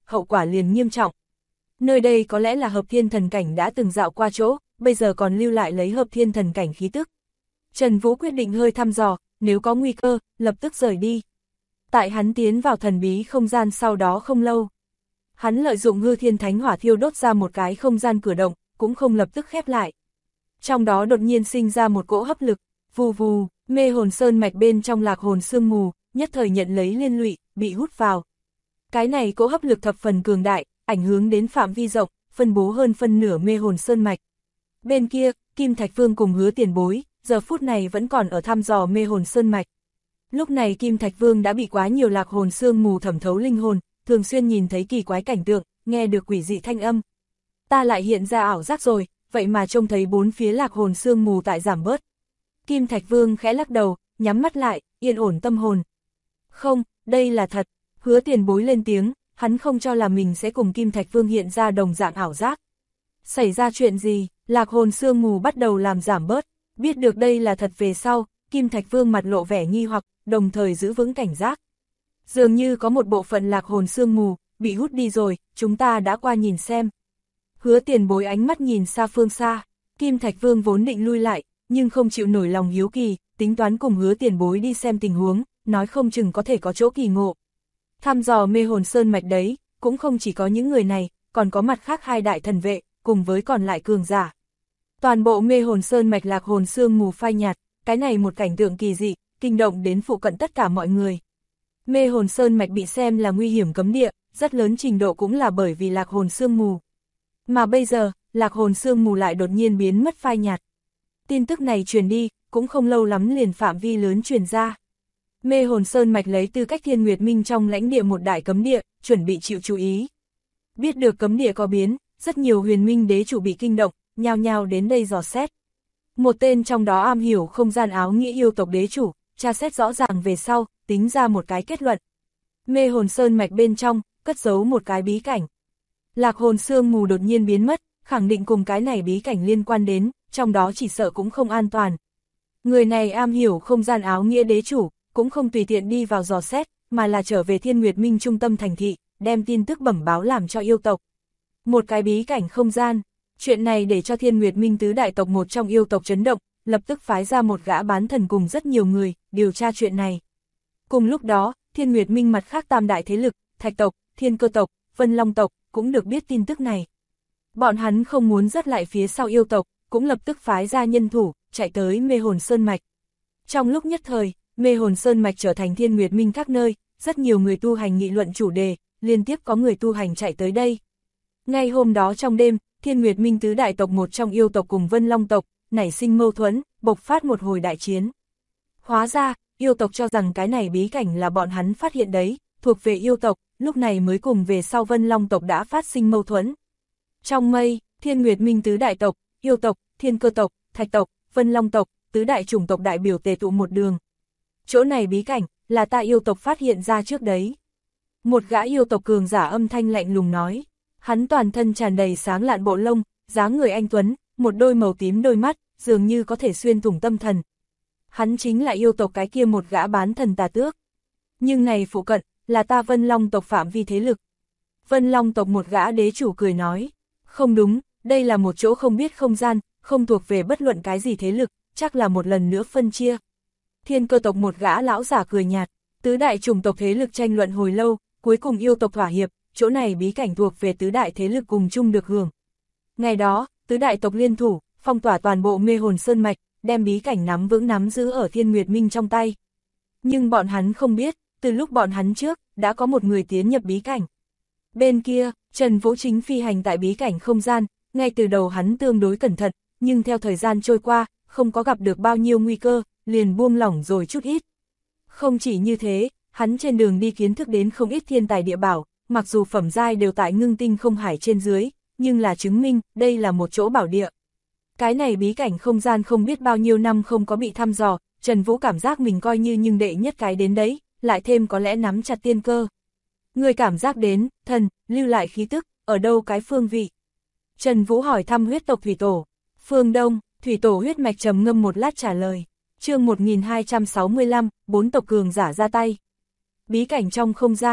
hậu quả liền nghiêm trọng. Nơi đây có lẽ là hợp thiên thần cảnh đã từng dạo qua chỗ, bây giờ còn lưu lại lấy hợp thiên thần cảnh khí tức. Trần Vũ quyết định hơi thăm dò, nếu có nguy cơ, lập tức rời đi. Tại hắn tiến vào thần bí không gian sau đó không lâu. Hắn lợi dụng hư thiên thánh hỏa thiêu đốt ra một cái không gian cửa động, cũng không lập tức khép lại. Trong đó đột nhiên sinh ra một cỗ hấp lực, vù vù, mê hồn sơn mạch bên trong lạc hồn sương mù, nhất thời nhận lấy liên lụy, bị hút vào. Cái này cỗ hấp lực thập phần cường đại, ảnh hưởng đến phạm vi rộng, phân bố hơn phân nửa mê hồn sơn mạch. Bên kia, Kim Thạch Vương cùng Hứa Tiền Bối, giờ phút này vẫn còn ở thăm dò mê hồn sơn mạch. Lúc này Kim Thạch Vương đã bị quá nhiều lạc hồn sương mù thẩm thấu linh hồn, thường xuyên nhìn thấy kỳ quái cảnh tượng, nghe được quỷ dị thanh âm. Ta lại hiện ra ảo giác rồi, vậy mà trông thấy bốn phía lạc hồn sương mù tại giảm bớt. Kim Thạch Vương khẽ lắc đầu, nhắm mắt lại, yên ổn tâm hồn. Không, đây là thật. Hứa Tiền Bối lên tiếng, hắn không cho là mình sẽ cùng Kim Thạch Vương hiện ra đồng dạng ảo giác. Xảy ra chuyện gì, lạc hồn sương mù bắt đầu làm giảm bớt, biết được đây là thật về sau, Kim Thạch Vương mặt lộ vẻ nghi hoặc, đồng thời giữ vững cảnh giác. Dường như có một bộ phận lạc hồn sương mù, bị hút đi rồi, chúng ta đã qua nhìn xem. Hứa Tiền Bối ánh mắt nhìn xa phương xa, Kim Thạch Vương vốn định lui lại, nhưng không chịu nổi lòng hiếu kỳ, tính toán cùng Hứa Tiền Bối đi xem tình huống, nói không chừng có thể có chỗ kỳ ngộ. Thăm dò mê hồn sơn mạch đấy, cũng không chỉ có những người này, còn có mặt khác hai đại thần vệ, cùng với còn lại cường giả. Toàn bộ mê hồn sơn mạch lạc hồn sương mù phai nhạt, cái này một cảnh tượng kỳ dị, kinh động đến phụ cận tất cả mọi người. Mê hồn sơn mạch bị xem là nguy hiểm cấm địa, rất lớn trình độ cũng là bởi vì lạc hồn sương mù. Mà bây giờ, lạc hồn sương mù lại đột nhiên biến mất phai nhạt. Tin tức này truyền đi, cũng không lâu lắm liền phạm vi lớn truyền ra. Mê hồn sơn mạch lấy tư cách Thiên Nguyệt Minh trong lãnh địa một đại cấm địa, chuẩn bị chịu chú ý. Biết được cấm địa có biến, rất nhiều huyền minh đế chủ bị kinh động, nhao nhao đến đây dò xét. Một tên trong đó am hiểu không gian áo nghĩa yêu tộc đế chủ, tra xét rõ ràng về sau, tính ra một cái kết luận. Mê hồn sơn mạch bên trong, cất giấu một cái bí cảnh. Lạc hồn sương mù đột nhiên biến mất, khẳng định cùng cái này bí cảnh liên quan đến, trong đó chỉ sợ cũng không an toàn. Người này am hiểu không gian áo nghĩa đế chủ, cũng không tùy tiện đi vào dò xét, mà là trở về Thiên Nguyệt Minh trung tâm thành thị, đem tin tức bẩm báo làm cho yêu tộc. Một cái bí cảnh không gian, chuyện này để cho Thiên Nguyệt Minh tứ đại tộc một trong yêu tộc chấn động, lập tức phái ra một gã bán thần cùng rất nhiều người, điều tra chuyện này. Cùng lúc đó, Thiên Nguyệt Minh mặt khác tam đại thế lực, Thạch tộc, Thiên Cơ tộc, Vân Long tộc, cũng được biết tin tức này. Bọn hắn không muốn dắt lại phía sau yêu tộc, cũng lập tức phái ra nhân thủ, chạy tới mê hồn sơn mạch. Trong lúc nhất thời, mê hồn sơn mạch trở thành Thiên Nguyệt Minh các nơi, rất nhiều người tu hành nghị luận chủ đề, liên tiếp có người tu hành chạy tới đây. Ngay hôm đó trong đêm, Thiên Nguyệt Minh tứ đại tộc một trong yêu tộc cùng Vân Long tộc, nảy sinh mâu thuẫn, bộc phát một hồi đại chiến. Hóa ra, yêu tộc cho rằng cái này bí cảnh là bọn hắn phát hiện đấy, thuộc về yêu tộc, lúc này mới cùng về sau Vân Long tộc đã phát sinh mâu thuẫn. Trong mây, Thiên Nguyệt Minh tứ đại tộc, yêu tộc, Thiên Cơ tộc, Thạch tộc, Vân Long tộc, tứ đại chủng tộc đại biểu tề tụ một đường. Chỗ này bí cảnh, là ta yêu tộc phát hiện ra trước đấy. Một gã yêu tộc cường giả âm thanh lạnh lùng nói, hắn toàn thân tràn đầy sáng lạn bộ lông, dáng người anh tuấn, một đôi màu tím đôi mắt, dường như có thể xuyên thủng tâm thần. Hắn chính là yêu tộc cái kia một gã bán thần tà tước. Nhưng này phụ cận, là ta Vân Long tộc phạm vi thế lực. Vân Long tộc một gã đế chủ cười nói, không đúng, đây là một chỗ không biết không gian, không thuộc về bất luận cái gì thế lực, chắc là một lần nữa phân chia. Thiên Cơ tộc một gã lão giả cười nhạt, tứ đại chủng tộc thế lực tranh luận hồi lâu, cuối cùng yêu tộc thỏa hiệp, chỗ này bí cảnh thuộc về tứ đại thế lực cùng chung được hưởng. Ngày đó, tứ đại tộc liên thủ, phong tỏa toàn bộ mê hồn sơn mạch, đem bí cảnh nắm vững nắm giữ ở Thiên Nguyệt Minh trong tay. Nhưng bọn hắn không biết, từ lúc bọn hắn trước, đã có một người tiến nhập bí cảnh. Bên kia, Trần Vũ chính phi hành tại bí cảnh không gian, ngay từ đầu hắn tương đối cẩn thận, nhưng theo thời gian trôi qua, không có gặp được bao nhiêu nguy cơ, liền buông lỏng rồi chút ít. Không chỉ như thế, hắn trên đường đi kiến thức đến không ít thiên tài địa bảo, mặc dù phẩm giai đều tại ngưng tinh không hải trên dưới, nhưng là chứng minh, đây là một chỗ bảo địa. Cái này bí cảnh không gian không biết bao nhiêu năm không có bị thăm dò, Trần Vũ cảm giác mình coi như nhưng đệ nhất cái đến đấy, lại thêm có lẽ nắm chặt tiên cơ. Người cảm giác đến, thần, lưu lại khí tức, ở đâu cái phương vị? Trần Vũ hỏi thăm huyết tộc Thủy Tổ. Phương Đông, Thủy Tổ huyết mạch trầm ngâm một lát trả lời. Chương 1265, 4 tộc cường giả ra tay. Bí cảnh trong không gian.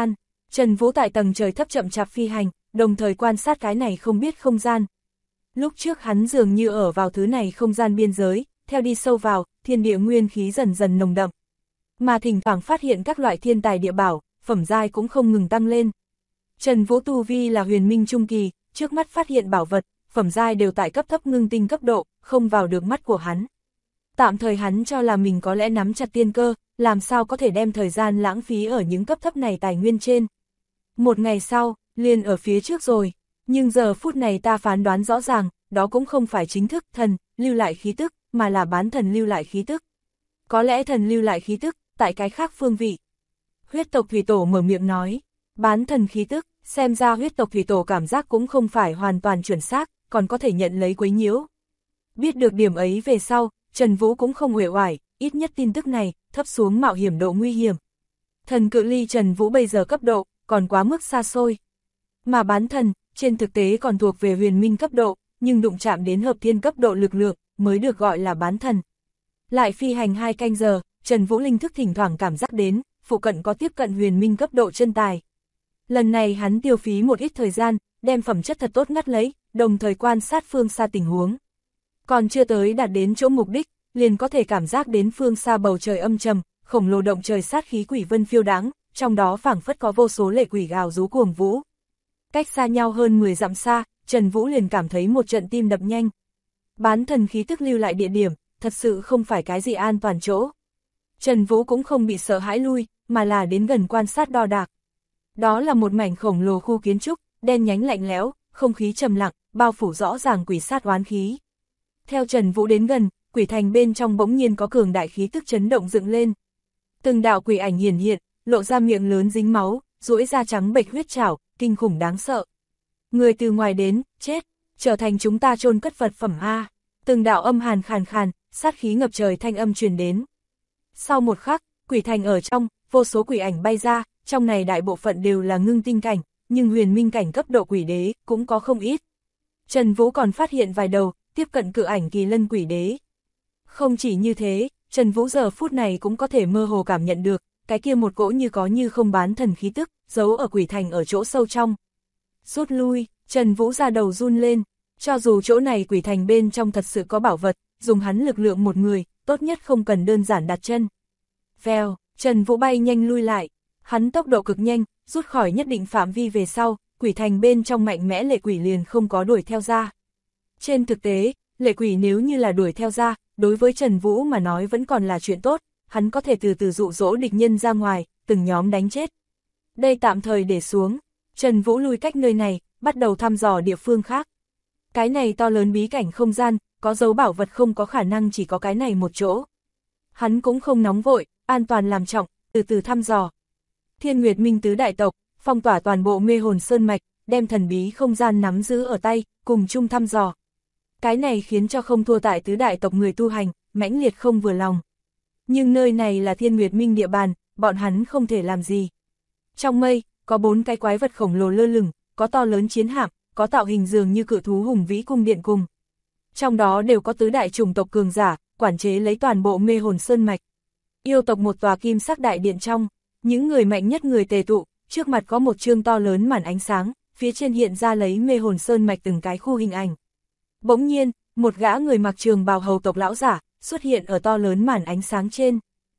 Trần Vũ tại tầng trời thấp chậm chạp phi hành, đồng thời quan sát cái này không biết không gian. Lúc trước hắn dường như ở vào thứ này không gian biên giới, theo đi sâu vào, thiên địa nguyên khí dần dần nồng đậm. Mà thỉnh thoảng phát hiện các loại thiên tài địa bảo, phẩm giai cũng không ngừng tăng lên. Trần Vũ tu vi là huyền minh trung kỳ, trước mắt phát hiện bảo vật, phẩm giai đều tại cấp thấp ngưng tinh cấp độ, không vào được mắt của hắn. Tạm thời hắn cho là mình có lẽ nắm chặt tiên cơ, làm sao có thể đem thời gian lãng phí ở những cấp thấp này tài nguyên trên. Một ngày sau, liền ở phía trước rồi, nhưng giờ phút này ta phán đoán rõ ràng, đó cũng không phải chính thức thần lưu lại khí tức, mà là bán thần lưu lại khí tức. Có lẽ thần lưu lại khí tức, tại cái khác phương vị. Huyết tộc thủy tổ mở miệng nói, bán thần khí tức, xem ra huyết tộc thủy tổ cảm giác cũng không phải hoàn toàn chuẩn xác, còn có thể nhận lấy quấy nhiễu. Biết được điểm ấy về sau, Trần Vũ cũng không uể oải, ít nhất tin tức này, thấp xuống mạo hiểm độ nguy hiểm. Thần cự ly Trần Vũ bây giờ cấp độ, còn quá mức xa xôi. Mà bán thần, trên thực tế còn thuộc về huyền minh cấp độ, nhưng đụng chạm đến hợp thiên cấp độ lực lượng, mới được gọi là bán thần. Lại phi hành 2 canh giờ, Trần Vũ linh thức thỉnh thoảng cảm giác đến, phụ cận có tiếp cận huyền minh cấp độ chân tài. Lần này hắn tiêu phí một ít thời gian, đem phẩm chất thật tốt ngắt lấy, đồng thời quan sát phương xa tình huống. Còn chưa tới đạt đến chỗ mục đích, liền có thể cảm giác đến phương xa bầu trời âm trầm, khổng lồ động trời sát khí quỷ vân phiêu đáng, trong đó phảng phất có vô số lệ quỷ gào rú cuồng vũ. Cách xa nhau hơn 10 dặm xa, Trần Vũ liền cảm thấy một trận tim đập nhanh. Bán thần khí tức lưu lại địa điểm, thật sự không phải cái gì an toàn chỗ. Trần Vũ cũng không bị sợ hãi lui, mà là đến gần quan sát đo đạc. Đó là một mảnh khổng lồ khu kiến trúc, đen nhánh lạnh lẽo, không khí trầm lặng, bao phủ rõ ràng quỷ sát oán khí. Theo Trần Vũ đến gần, quỷ thành bên trong bỗng nhiên có cường đại khí tức chấn động dựng lên. Từng đạo quỷ ảnh hiển hiện, lộ ra miệng lớn dính máu, duỗi ra trắng bệch huyết trảo, kinh khủng đáng sợ. Người từ ngoài đến, chết, trở thành chúng ta chôn cất vật phẩm a. Từng đạo âm hàn khàn khàn, sát khí ngập trời thanh âm truyền đến. Sau một khắc, quỷ thành ở trong, vô số quỷ ảnh bay ra, trong này đại bộ phận đều là ngưng tinh cảnh, nhưng huyền minh cảnh cấp độ quỷ đế cũng có không ít. Trần Vũ còn phát hiện vài đầu, tiếp cận cự ảnh kỳ lân quỷ đế. Không chỉ như thế, Trần Vũ giờ phút này cũng có thể mơ hồ cảm nhận được, cái kia một cỗ như có như không bán thần khí tức, giấu ở quỷ thành ở chỗ sâu trong. Rút lui, Trần Vũ ra đầu run lên, cho dù chỗ này quỷ thành bên trong thật sự có bảo vật, dùng hắn lực lượng một người, tốt nhất không cần đơn giản đặt chân. Vèo, Trần Vũ bay nhanh lui lại, hắn tốc độ cực nhanh, rút khỏi nhất định phạm vi về sau, quỷ thành bên trong mạnh mẽ lệ quỷ liền không có đuổi theo ra. Trên thực tế, lệ quỷ nếu như là đuổi theo ra, đối với Trần Vũ mà nói vẫn còn là chuyện tốt, hắn có thể từ từ dụ dỗ địch nhân ra ngoài, từng nhóm đánh chết. Đây tạm thời để xuống, Trần Vũ lui cách nơi này, bắt đầu thăm dò địa phương khác. Cái này to lớn bí cảnh không gian, có dấu bảo vật không có khả năng chỉ có cái này một chỗ. Hắn cũng không nóng vội, an toàn làm trọng, từ từ thăm dò. Thiên Nguyệt Minh tứ đại tộc, phong tỏa toàn bộ mê hồn sơn mạch, đem thần bí không gian nắm giữ ở tay, cùng chung thăm dò. Cái này khiến cho không thua tại tứ đại tộc người tu hành, mãnh liệt không vừa lòng. Nhưng nơi này là Thiên Nguyệt Minh địa bàn, bọn hắn không thể làm gì. Trong mây, có 4 cái quái vật khổng lồ lơ lửng, có to lớn chiến hạm, có tạo hình dường như cự thú hùng vĩ cung điện cùng. Trong đó đều có tứ đại chủng tộc cường giả, quản chế lấy toàn bộ mê hồn sơn mạch. Yêu tộc một tòa kim sắc đại điện trong, những người mạnh nhất người tề tụ, trước mặt có một chương to lớn màn ánh sáng, phía trên hiện ra lấy mê hồn sơn mạch từng cái khu hình ảnh. Bỗng nhiên, một gã người mặc trường bào hầu tộc lão giả, xuất hiện ở to lớn màn ánh sáng trên.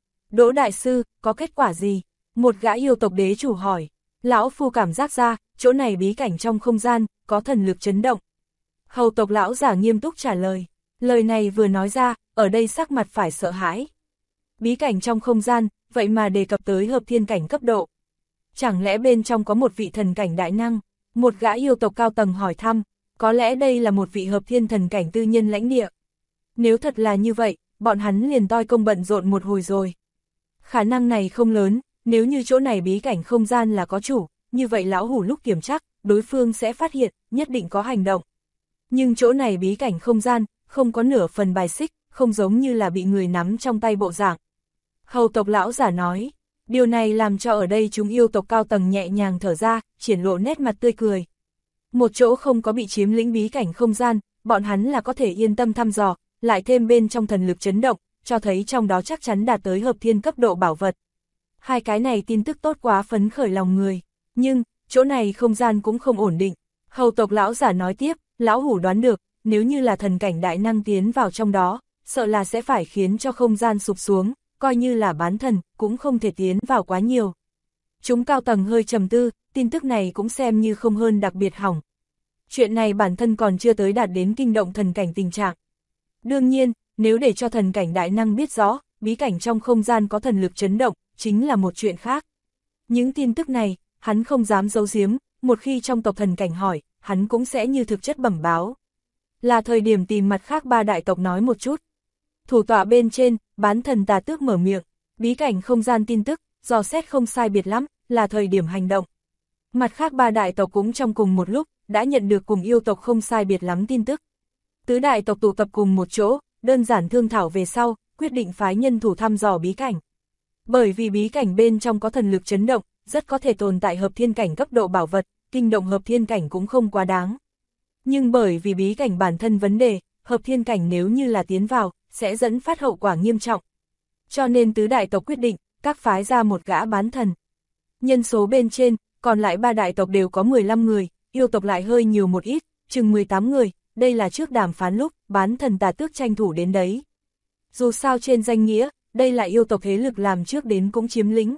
Đỗ đại sư, có kết quả gì? Một gã yêu tộc đế chủ hỏi. Lão phu cảm giác ra, chỗ này bí cảnh trong không gian, có thần lực chấn động. Hầu tộc lão giả nghiêm túc trả lời. Lời này vừa nói ra, ở đây sắc mặt phải sợ hãi. Bí cảnh trong không gian, vậy mà đề cập tới hợp thiên cảnh cấp độ. Chẳng lẽ bên trong có một vị thần cảnh đại năng? Một gã yêu tộc cao tầng hỏi thăm, có lẽ đây là một vị hợp thiên thần cảnh tư nhân lãnh địa. Nếu thật là như vậy, bọn hắn liền toi công bận rộn một hồi rồi. Khả năng này không lớn, nếu như chỗ này bí cảnh không gian là có chủ, như vậy lão hủ lúc kiểm tra, đối phương sẽ phát hiện, nhất định có hành động. Nhưng chỗ này bí cảnh không gian, không có nửa phần bài xích, không giống như là bị người nắm trong tay bộ dạng. Hầu tộc lão giả nói, điều này làm cho ở đây chúng yêu tộc cao tầng nhẹ nhàng thở ra, triển lộ nét mặt tươi cười. Một chỗ không có bị chiếm lĩnh bí cảnh không gian, bọn hắn là có thể yên tâm thăm dò, lại thêm bên trong thần lực chấn động, cho thấy trong đó chắc chắn đạt tới hợp thiên cấp độ bảo vật. Hai cái này tin tức tốt quá phấn khởi lòng người. Nhưng, chỗ này không gian cũng không ổn định. Hầu tộc lão giả nói tiếp, lão hủ đoán được, nếu như là thần cảnh đại năng tiến vào trong đó, sợ là sẽ phải khiến cho không gian sụp xuống, coi như là bán thần, cũng không thể tiến vào quá nhiều. Chúng cao tầng hơi trầm tư, tin tức này cũng xem như không hơn đặc biệt hỏng. Chuyện này bản thân còn chưa tới đạt đến kinh động thần cảnh tình trạng. Đương nhiên, nếu để cho thần cảnh đại năng biết rõ, bí cảnh trong không gian có thần lực chấn động, chính là một chuyện khác. Những tin tức này, hắn không dám giấu giếm, một khi trong tộc thần cảnh hỏi, hắn cũng sẽ như thực chất bẩm báo. Là thời điểm tìm mặt khác ba đại tộc nói một chút. Thủ tọa bên trên, bán thần Tà Tước mở miệng, bí cảnh không gian tin tức, dò xét không sai biệt lắm, là thời điểm hành động. Mặt khác ba đại tộc cũng trong cùng một lúc, đã nhận được cùng yêu tộc không sai biệt lắm tin tức. Tứ đại tộc tụ tập cùng một chỗ, đơn giản thương thảo về sau, quyết định phái nhân thủ thăm dò bí cảnh. Bởi vì bí cảnh bên trong có thần lực chấn động, rất có thể tồn tại hợp thiên cảnh cấp độ bảo vật, kinh động hợp thiên cảnh cũng không quá đáng. Nhưng bởi vì bí cảnh bản thân vấn đề, hợp thiên cảnh nếu như là tiến vào, sẽ dẫn phát hậu quả nghiêm trọng. Cho nên tứ đại tộc quyết định, các phái ra một gã bán thần. Nhân số bên trên, còn lại ba đại tộc đều có 15 người, yêu tộc lại hơi nhiều một ít, chừng 18 người, đây là trước đàm phán lúc, bán thần Tà Tước tranh thủ đến đấy. Dù sao trên danh nghĩa, đây là yêu tộc thế lực làm trước đến cũng chiếm lĩnh.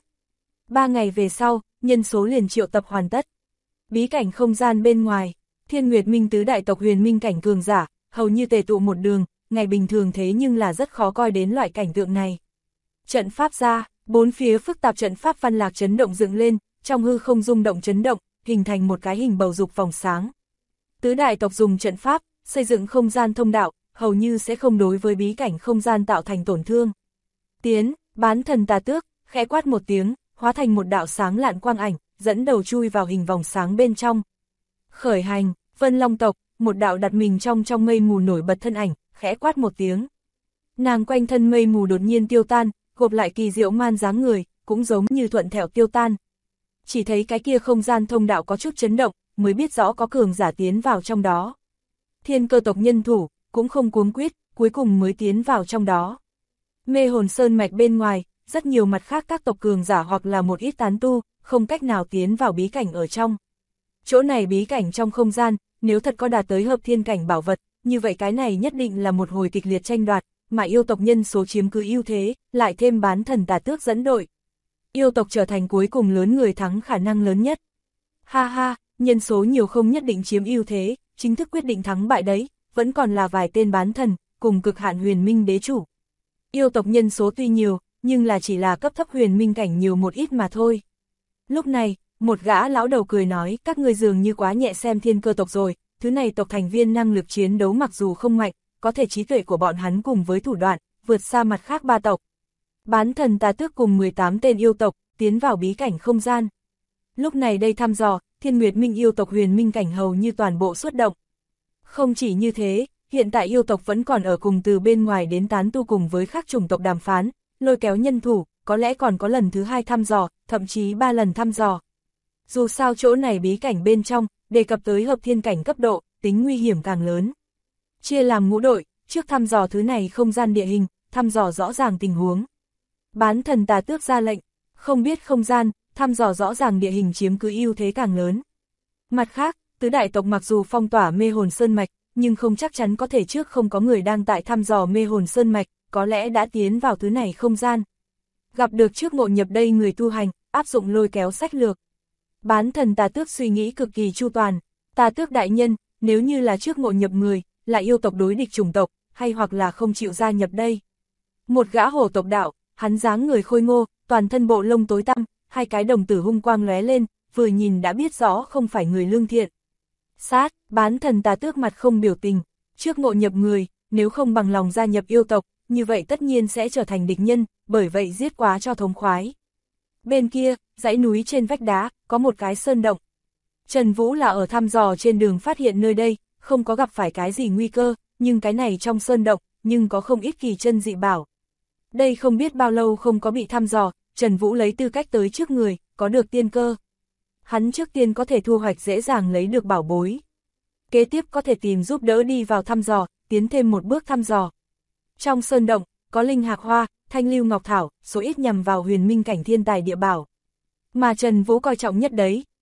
3 ngày về sau, nhân số liền triệu tập hoàn tất. Bí cảnh không gian bên ngoài, Thiên Nguyệt Minh tứ đại tộc huyền minh cảnh cường giả, hầu như tề tụ một đường, ngày bình thường thế nhưng là rất khó coi đến loại cảnh tượng này. Trận pháp ra, bốn phía phức tạp trận pháp văn lạc chấn động dựng lên, trong hư không rung động chấn động, hình thành một cái hình bầu dục vòng sáng. Tứ đại tộc dùng trận pháp, xây dựng không gian thông đạo, hầu như sẽ không đối với bí cảnh không gian tạo thành tổn thương. Tiến, bán thần Tà Tước, khẽ quát một tiếng, hóa thành một đạo sáng lạn quang ảnh, dẫn đầu chui vào hình vòng sáng bên trong. Khởi hành, Vân Long tộc, một đạo đặt mình trong mây mù nổi bật thân ảnh, khẽ quát một tiếng. Nàng quanh thân mây mù đột nhiên tiêu tan, gộp lại kỳ diệu man dáng người, cũng giống như thuận theo tiêu tan. Chỉ thấy cái kia không gian thông đạo có chút chấn động, mới biết rõ có cường giả tiến vào trong đó. Thiên Cơ tộc nhân thủ, cũng không cuống quýt, cuối cùng mới tiến vào trong đó. Mê Hồn Sơn mạch bên ngoài, rất nhiều mặt khác các tộc cường giả hoặc là một ít tán tu, không cách nào tiến vào bí cảnh ở trong. Chỗ này bí cảnh trong không gian, nếu thật có đạt tới hợp thiên cảnh bảo vật, như vậy cái này nhất định là một hồi kịch liệt tranh đoạt, mà yêu tộc nhân số chiếm cứ ưu thế, lại thêm bán thần Tà Tước dẫn đội. Yêu tộc trở thành cuối cùng lớn người thắng khả năng lớn nhất. Ha ha, nhân số nhiều không nhất định chiếm ưu thế, chính thức quyết định thắng bại đấy, vẫn còn là vài tên bán thần, cùng cực hạn huyền minh đế chủ. Yêu tộc nhân số tuy nhiều, nhưng là chỉ là cấp thấp huyền minh cảnh nhiều một ít mà thôi. Lúc này, một gã lão đầu cười nói, các ngươi dường như quá nhẹ xem Thiên Cơ tộc rồi, thứ này tộc thành viên năng lực chiến đấu mặc dù không mạnh, có thể trí tuệ của bọn hắn cùng với thủ đoạn, vượt xa mặt khác ba tộc. Bán thần Tà Tước cùng 18 tên yêu tộc, tiến vào bí cảnh không gian. Lúc này đây thăm dò, Thiên Nguyệt Minh yêu tộc huyền minh cảnh hầu như toàn bộ xuất động. Không chỉ như thế, hiện tại yêu tộc vẫn còn ở cùng từ bên ngoài đến tán tu cùng với các chủng tộc đàm phán, lôi kéo nhân thủ, có lẽ còn có lần thứ 2 thăm dò, thậm chí 3 lần thăm dò. Dù sao chỗ này bí cảnh bên trong, đề cập tới hợp thiên cảnh cấp độ, tính nguy hiểm càng lớn. Chia làm ngũ đội, trước thăm dò thứ này không gian địa hình, thăm dò rõ ràng tình huống. Bán thần Tà Tước ra lệnh, không biết không gian, thăm dò rõ ràng địa hình chiếm cứ ưu thế càng lớn. Mặt khác, tứ đại tộc mặc dù phong tỏa Mê Hồn Sơn mạch, nhưng không chắc chắn có thể trước không có người đang tại thăm dò Mê Hồn Sơn mạch, có lẽ đã tiến vào thứ này không gian. Gặp được trước ngộ nhập đây người tu hành, áp dụng lôi kéo sách lược. Bán thần Tà Tước suy nghĩ cực kỳ chu toàn, Tà Tước đại nhân, nếu như là trước ngộ nhập người, là yêu tộc đối địch chủng tộc, hay hoặc là không chịu gia nhập đây. Một gã hổ tộc đạo, hắn dáng người khôi ngô, toàn thân bộ lông tối tăm, hai cái đồng tử hung quang lóe lên, vừa nhìn đã biết rõ không phải người lương thiện. Sát, bán thần Tà Tước mặt không biểu tình, trước ngộ nhập người, nếu không bằng lòng gia nhập yêu tộc, như vậy tất nhiên sẽ trở thành địch nhân, bởi vậy giết quá cho thống khoái. Bên kia, dãy núi trên vách đá, có một cái sơn động. Trần Vũ là ở thăm dò trên đường phát hiện nơi đây, không có gặp phải cái gì nguy cơ, nhưng cái này trong sơn động, nhưng có không ít kỳ chân dị bảo. Đây không biết bao lâu không có bị thăm dò, Trần Vũ lấy tư cách tới trước người, có được tiên cơ. Hắn trước tiên có thể thu hoạch dễ dàng lấy được bảo bối. Kế tiếp có thể tìm giúp đỡ đi vào thăm dò, tiến thêm một bước thăm dò. Trong sơn động, có linh hạc hoa, thanh lưu ngọc thảo, số ít nhằm vào huyền minh cảnh thiên tài địa bảo. Mà Trần Vũ coi trọng nhất đấy,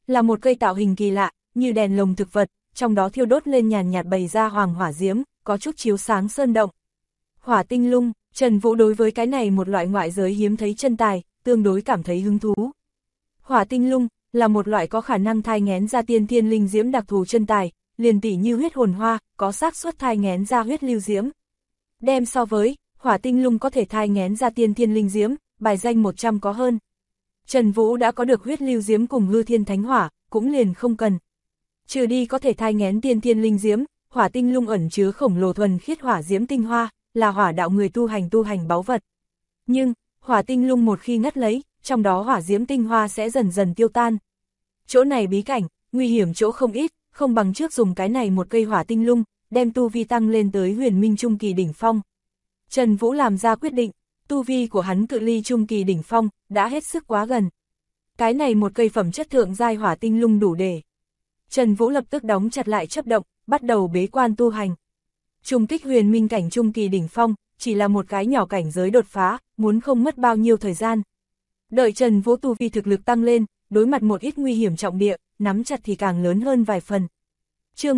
là một cây tạo hình kỳ lạ, như đèn lồng thực vật, trong đó thiêu đốt lên nhàn nhạt bày ra hoàng hỏa diễm, có chút chiếu sáng sơn động. Hỏa tinh lung, Trần Vũ đối với cái này một loại ngoại giới hiếm thấy chân tài, tương đối cảm thấy hứng thú. Hỏa tinh lung là một loại có khả năng thai nghén ra tiên thiên linh diễm đặc thù chân tài, liền tỉ như huyết hồn hoa, có xác suất thai nghén ra huyết lưu diễm. Đem so với, hỏa tinh lung có thể thai nghén ra tiên thiên linh diễm, bài danh 100 có hơn. Trần Vũ đã có được huyết lưu diễm cùng hư thiên thánh hỏa, cũng liền không cần. Trừ đi có thể thai nghén tiên thiên linh diễm, hỏa tinh lung ẩn chứa khổng lồ thuần khiết hỏa diễm tinh hoa, là hỏa đạo người tu hành báu vật. Nhưng, hỏa tinh lung một khi ngắt lấy, trong đó hỏa diễm tinh hoa sẽ dần dần tiêu tan. Chỗ này bí cảnh, nguy hiểm chỗ không ít, không bằng trước dùng cái này một cây hỏa tinh lung, đem tu vi tăng lên tới huyền minh trung kỳ đỉnh phong. Trần Vũ làm ra quyết định, tu vi của hắn cự ly trung kỳ đỉnh phong, đã hết sức quá gần. Cái này một cây phẩm chất thượng giai hỏa tinh lung đủ để. Trần Vũ lập tức đóng chặt lại chấp động, bắt đầu bế quan tu hành. Trùng kích huyền minh cảnh trung kỳ đỉnh phong, chỉ là một cái nhỏ cảnh giới đột phá, muốn không mất bao nhiêu thời gian. Đợi Trần Vũ tu vi thực lực tăng lên, đối mặt một ít nguy hiểm trọng địa, nắm chặt thì càng lớn hơn vài phần. Chương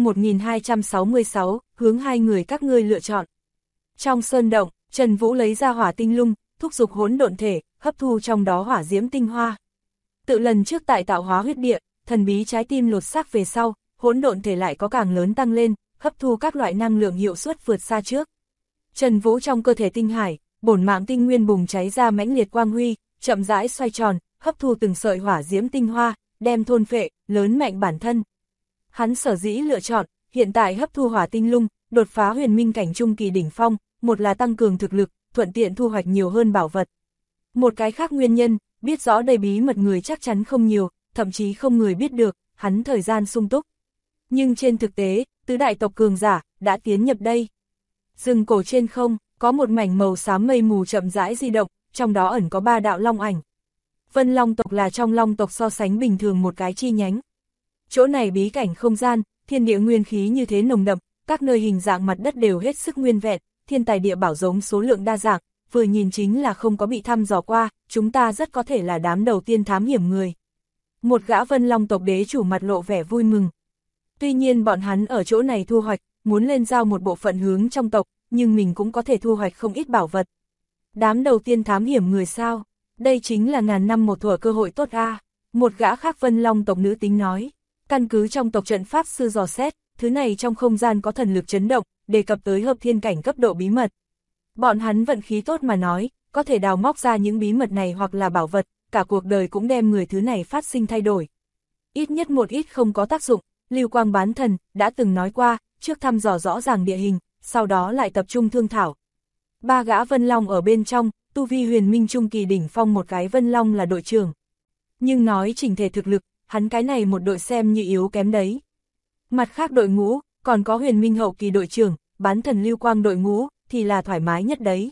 1266, hướng hai người các ngươi lựa chọn. Trong sơn động, Trần Vũ lấy ra hỏa tinh lung, thúc giục hỗn độn thể, hấp thu trong đó hỏa diễm tinh hoa. Tự lần trước tại tạo hóa huyết địa, thần bí trái tim lột xác về sau, hỗn độn thể lại có càng lớn tăng lên, hấp thu các loại năng lượng hiệu suất vượt xa trước. Trần Vũ trong cơ thể tinh hải, bổn mạng tinh nguyên bùng cháy ra mãnh liệt quang huy, chậm rãi xoay tròn, hấp thu từng sợi hỏa diễm tinh hoa, đem thôn phệ, lớn mạnh bản thân. Hắn sở dĩ lựa chọn, hiện tại hấp thu hỏa tinh lung, đột phá huyền minh cảnh trung kỳ đỉnh phong, một là tăng cường thực lực, thuận tiện thu hoạch nhiều hơn bảo vật. Một cái khác nguyên nhân, biết rõ đầy bí mật người chắc chắn không nhiều, thậm chí không người biết được, hắn thời gian sung túc. Nhưng trên thực tế, tứ đại tộc cường giả, đã tiến nhập đây. Rừng cổ trên không, có một mảnh màu xám mây mù chậm rãi di động, trong đó ẩn có 3 đạo long ảnh. Vân Long tộc là trong Long tộc so sánh bình thường một cái chi nhánh. Chỗ này bí cảnh không gian, thiên địa nguyên khí như thế nồng đậm, các nơi hình dạng mặt đất đều hết sức nguyên vẹn, thiên tài địa bảo giống số lượng đa dạng, vừa nhìn chính là không có bị thăm dò qua, chúng ta rất có thể là đám đầu tiên thám hiểm người. Một gã Vân Long tộc đế chủ mặt lộ vẻ vui mừng. Tuy nhiên bọn hắn ở chỗ này thu hoạch, muốn lên giao một bộ phận hướng trong tộc, nhưng mình cũng có thể thu hoạch không ít bảo vật. Đám đầu tiên thám hiểm người sao? Đây chính là ngàn năm một thuở cơ hội tốt a. Một gã khác Vân Long tộc nữ tính nói. Căn cứ trong tộc trận pháp sư dò xét, thứ này trong không gian có thần lực chấn động, đề cập tới hợp thiên cảnh cấp độ bí mật. Bọn hắn vận khí tốt mà nói, có thể đào móc ra những bí mật này hoặc là bảo vật, cả cuộc đời cũng đem người thứ này phát sinh thay đổi. Ít nhất một ít không có tác dụng, Lưu Quang Bán Thần đã từng nói qua, trước thăm dò rõ ràng địa hình, sau đó lại tập trung thương thảo. 3 gã Vân Long ở bên trong, tu vi huyền minh trung kỳ đỉnh phong một cái Vân Long là đội trưởng. Nhưng nói chỉnh thể thực lực, hắn cái này một đội xem như yếu kém đấy. Mặt khác đội ngũ, còn có huyền minh hậu kỳ đội trưởng, Bán Thần Lưu Quang đội ngũ, thì là thoải mái nhất đấy.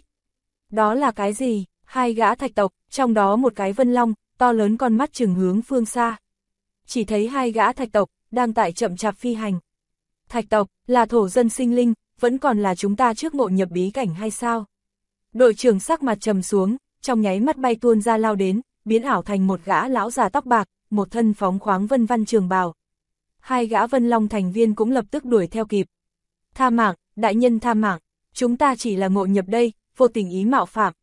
Đó là cái gì? 2 gã thạch tộc, trong đó một cái Vân Long, to lớn con mắt trừng hướng phương xa. Chỉ thấy 2 gã thạch tộc, đang tại chậm chạp phi hành. Thạch tộc, là thổ dân sinh linh, vẫn còn là chúng ta trước ngộ nhập bí cảnh hay sao? Đội trưởng sắc mặt trầm xuống, trong nháy mắt bay tuôn ra lao đến, biến ảo thành một gã lão già tóc bạc, một thân phóng khoáng vân văn trường bào. 2 gã Vân Long thành viên cũng lập tức đuổi theo kịp. Tha mạng, đại nhân tha mạng, chúng ta chỉ là ngộ nhập đây, vô tình ý mạo phạm.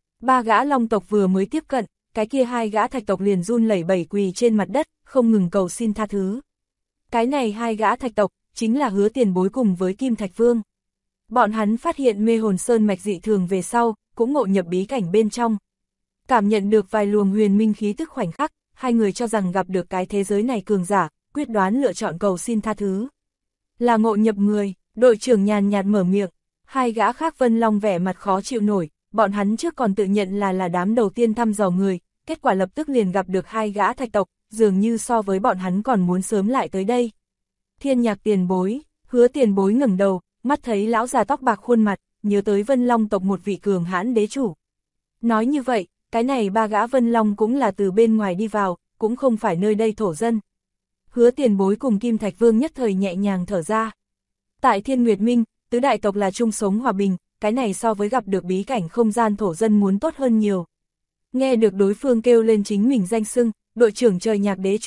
3 gã Long tộc vừa mới tiếp cận, cái kia 2 gã thạch tộc liền run lẩy bẩy quỳ trên mặt đất, không ngừng cầu xin tha thứ. Cái này 2 gã thạch tộc, chính là Hứa Tiền Bối cùng với Kim Thạch Vương. Bọn hắn phát hiện mê hồn sơn mạch dị thường về sau, cũng ngộ nhập bí cảnh bên trong. Cảm nhận được vài luồng huyền minh khí tức khoảnh khắc, 2 người cho rằng gặp được cái thế giới này cường giả, quyết đoán lựa chọn cầu xin tha thứ. Là ngộ nhập người, đội trưởng nhàn nhạt mở miệng, 2 gã khác Vân Long vẻ mặt khó chịu nổi, bọn hắn trước còn tự nhận là đám đầu tiên thăm dò người, kết quả lập tức liền gặp được 2 gã thạch tộc, dường như so với bọn hắn còn muốn sớm lại tới đây. Thiên Nhạc Tiền Bối, Hứa Tiền Bối ngẩng đầu, mắt thấy lão già tóc bạc khuôn mặt, nhớ tới Vân Long tộc một vị cường hãn đế chủ. Nói như vậy, cái này 3 gã Vân Long cũng là từ bên ngoài đi vào, cũng không phải nơi đây thổ dân. Hứa Tiền Bối cùng Kim Thạch Vương nhất thời nhẹ nhàng thở ra. Tại Thiên Nguyệt Minh, tứ đại tộc là chung sống hòa bình, cái này so với gặp được bí cảnh không gian thổ dân muốn tốt hơn nhiều. Nghe được đối phương kêu lên chính mình danh xưng, đội trưởng Trời Nhạc đế chủ,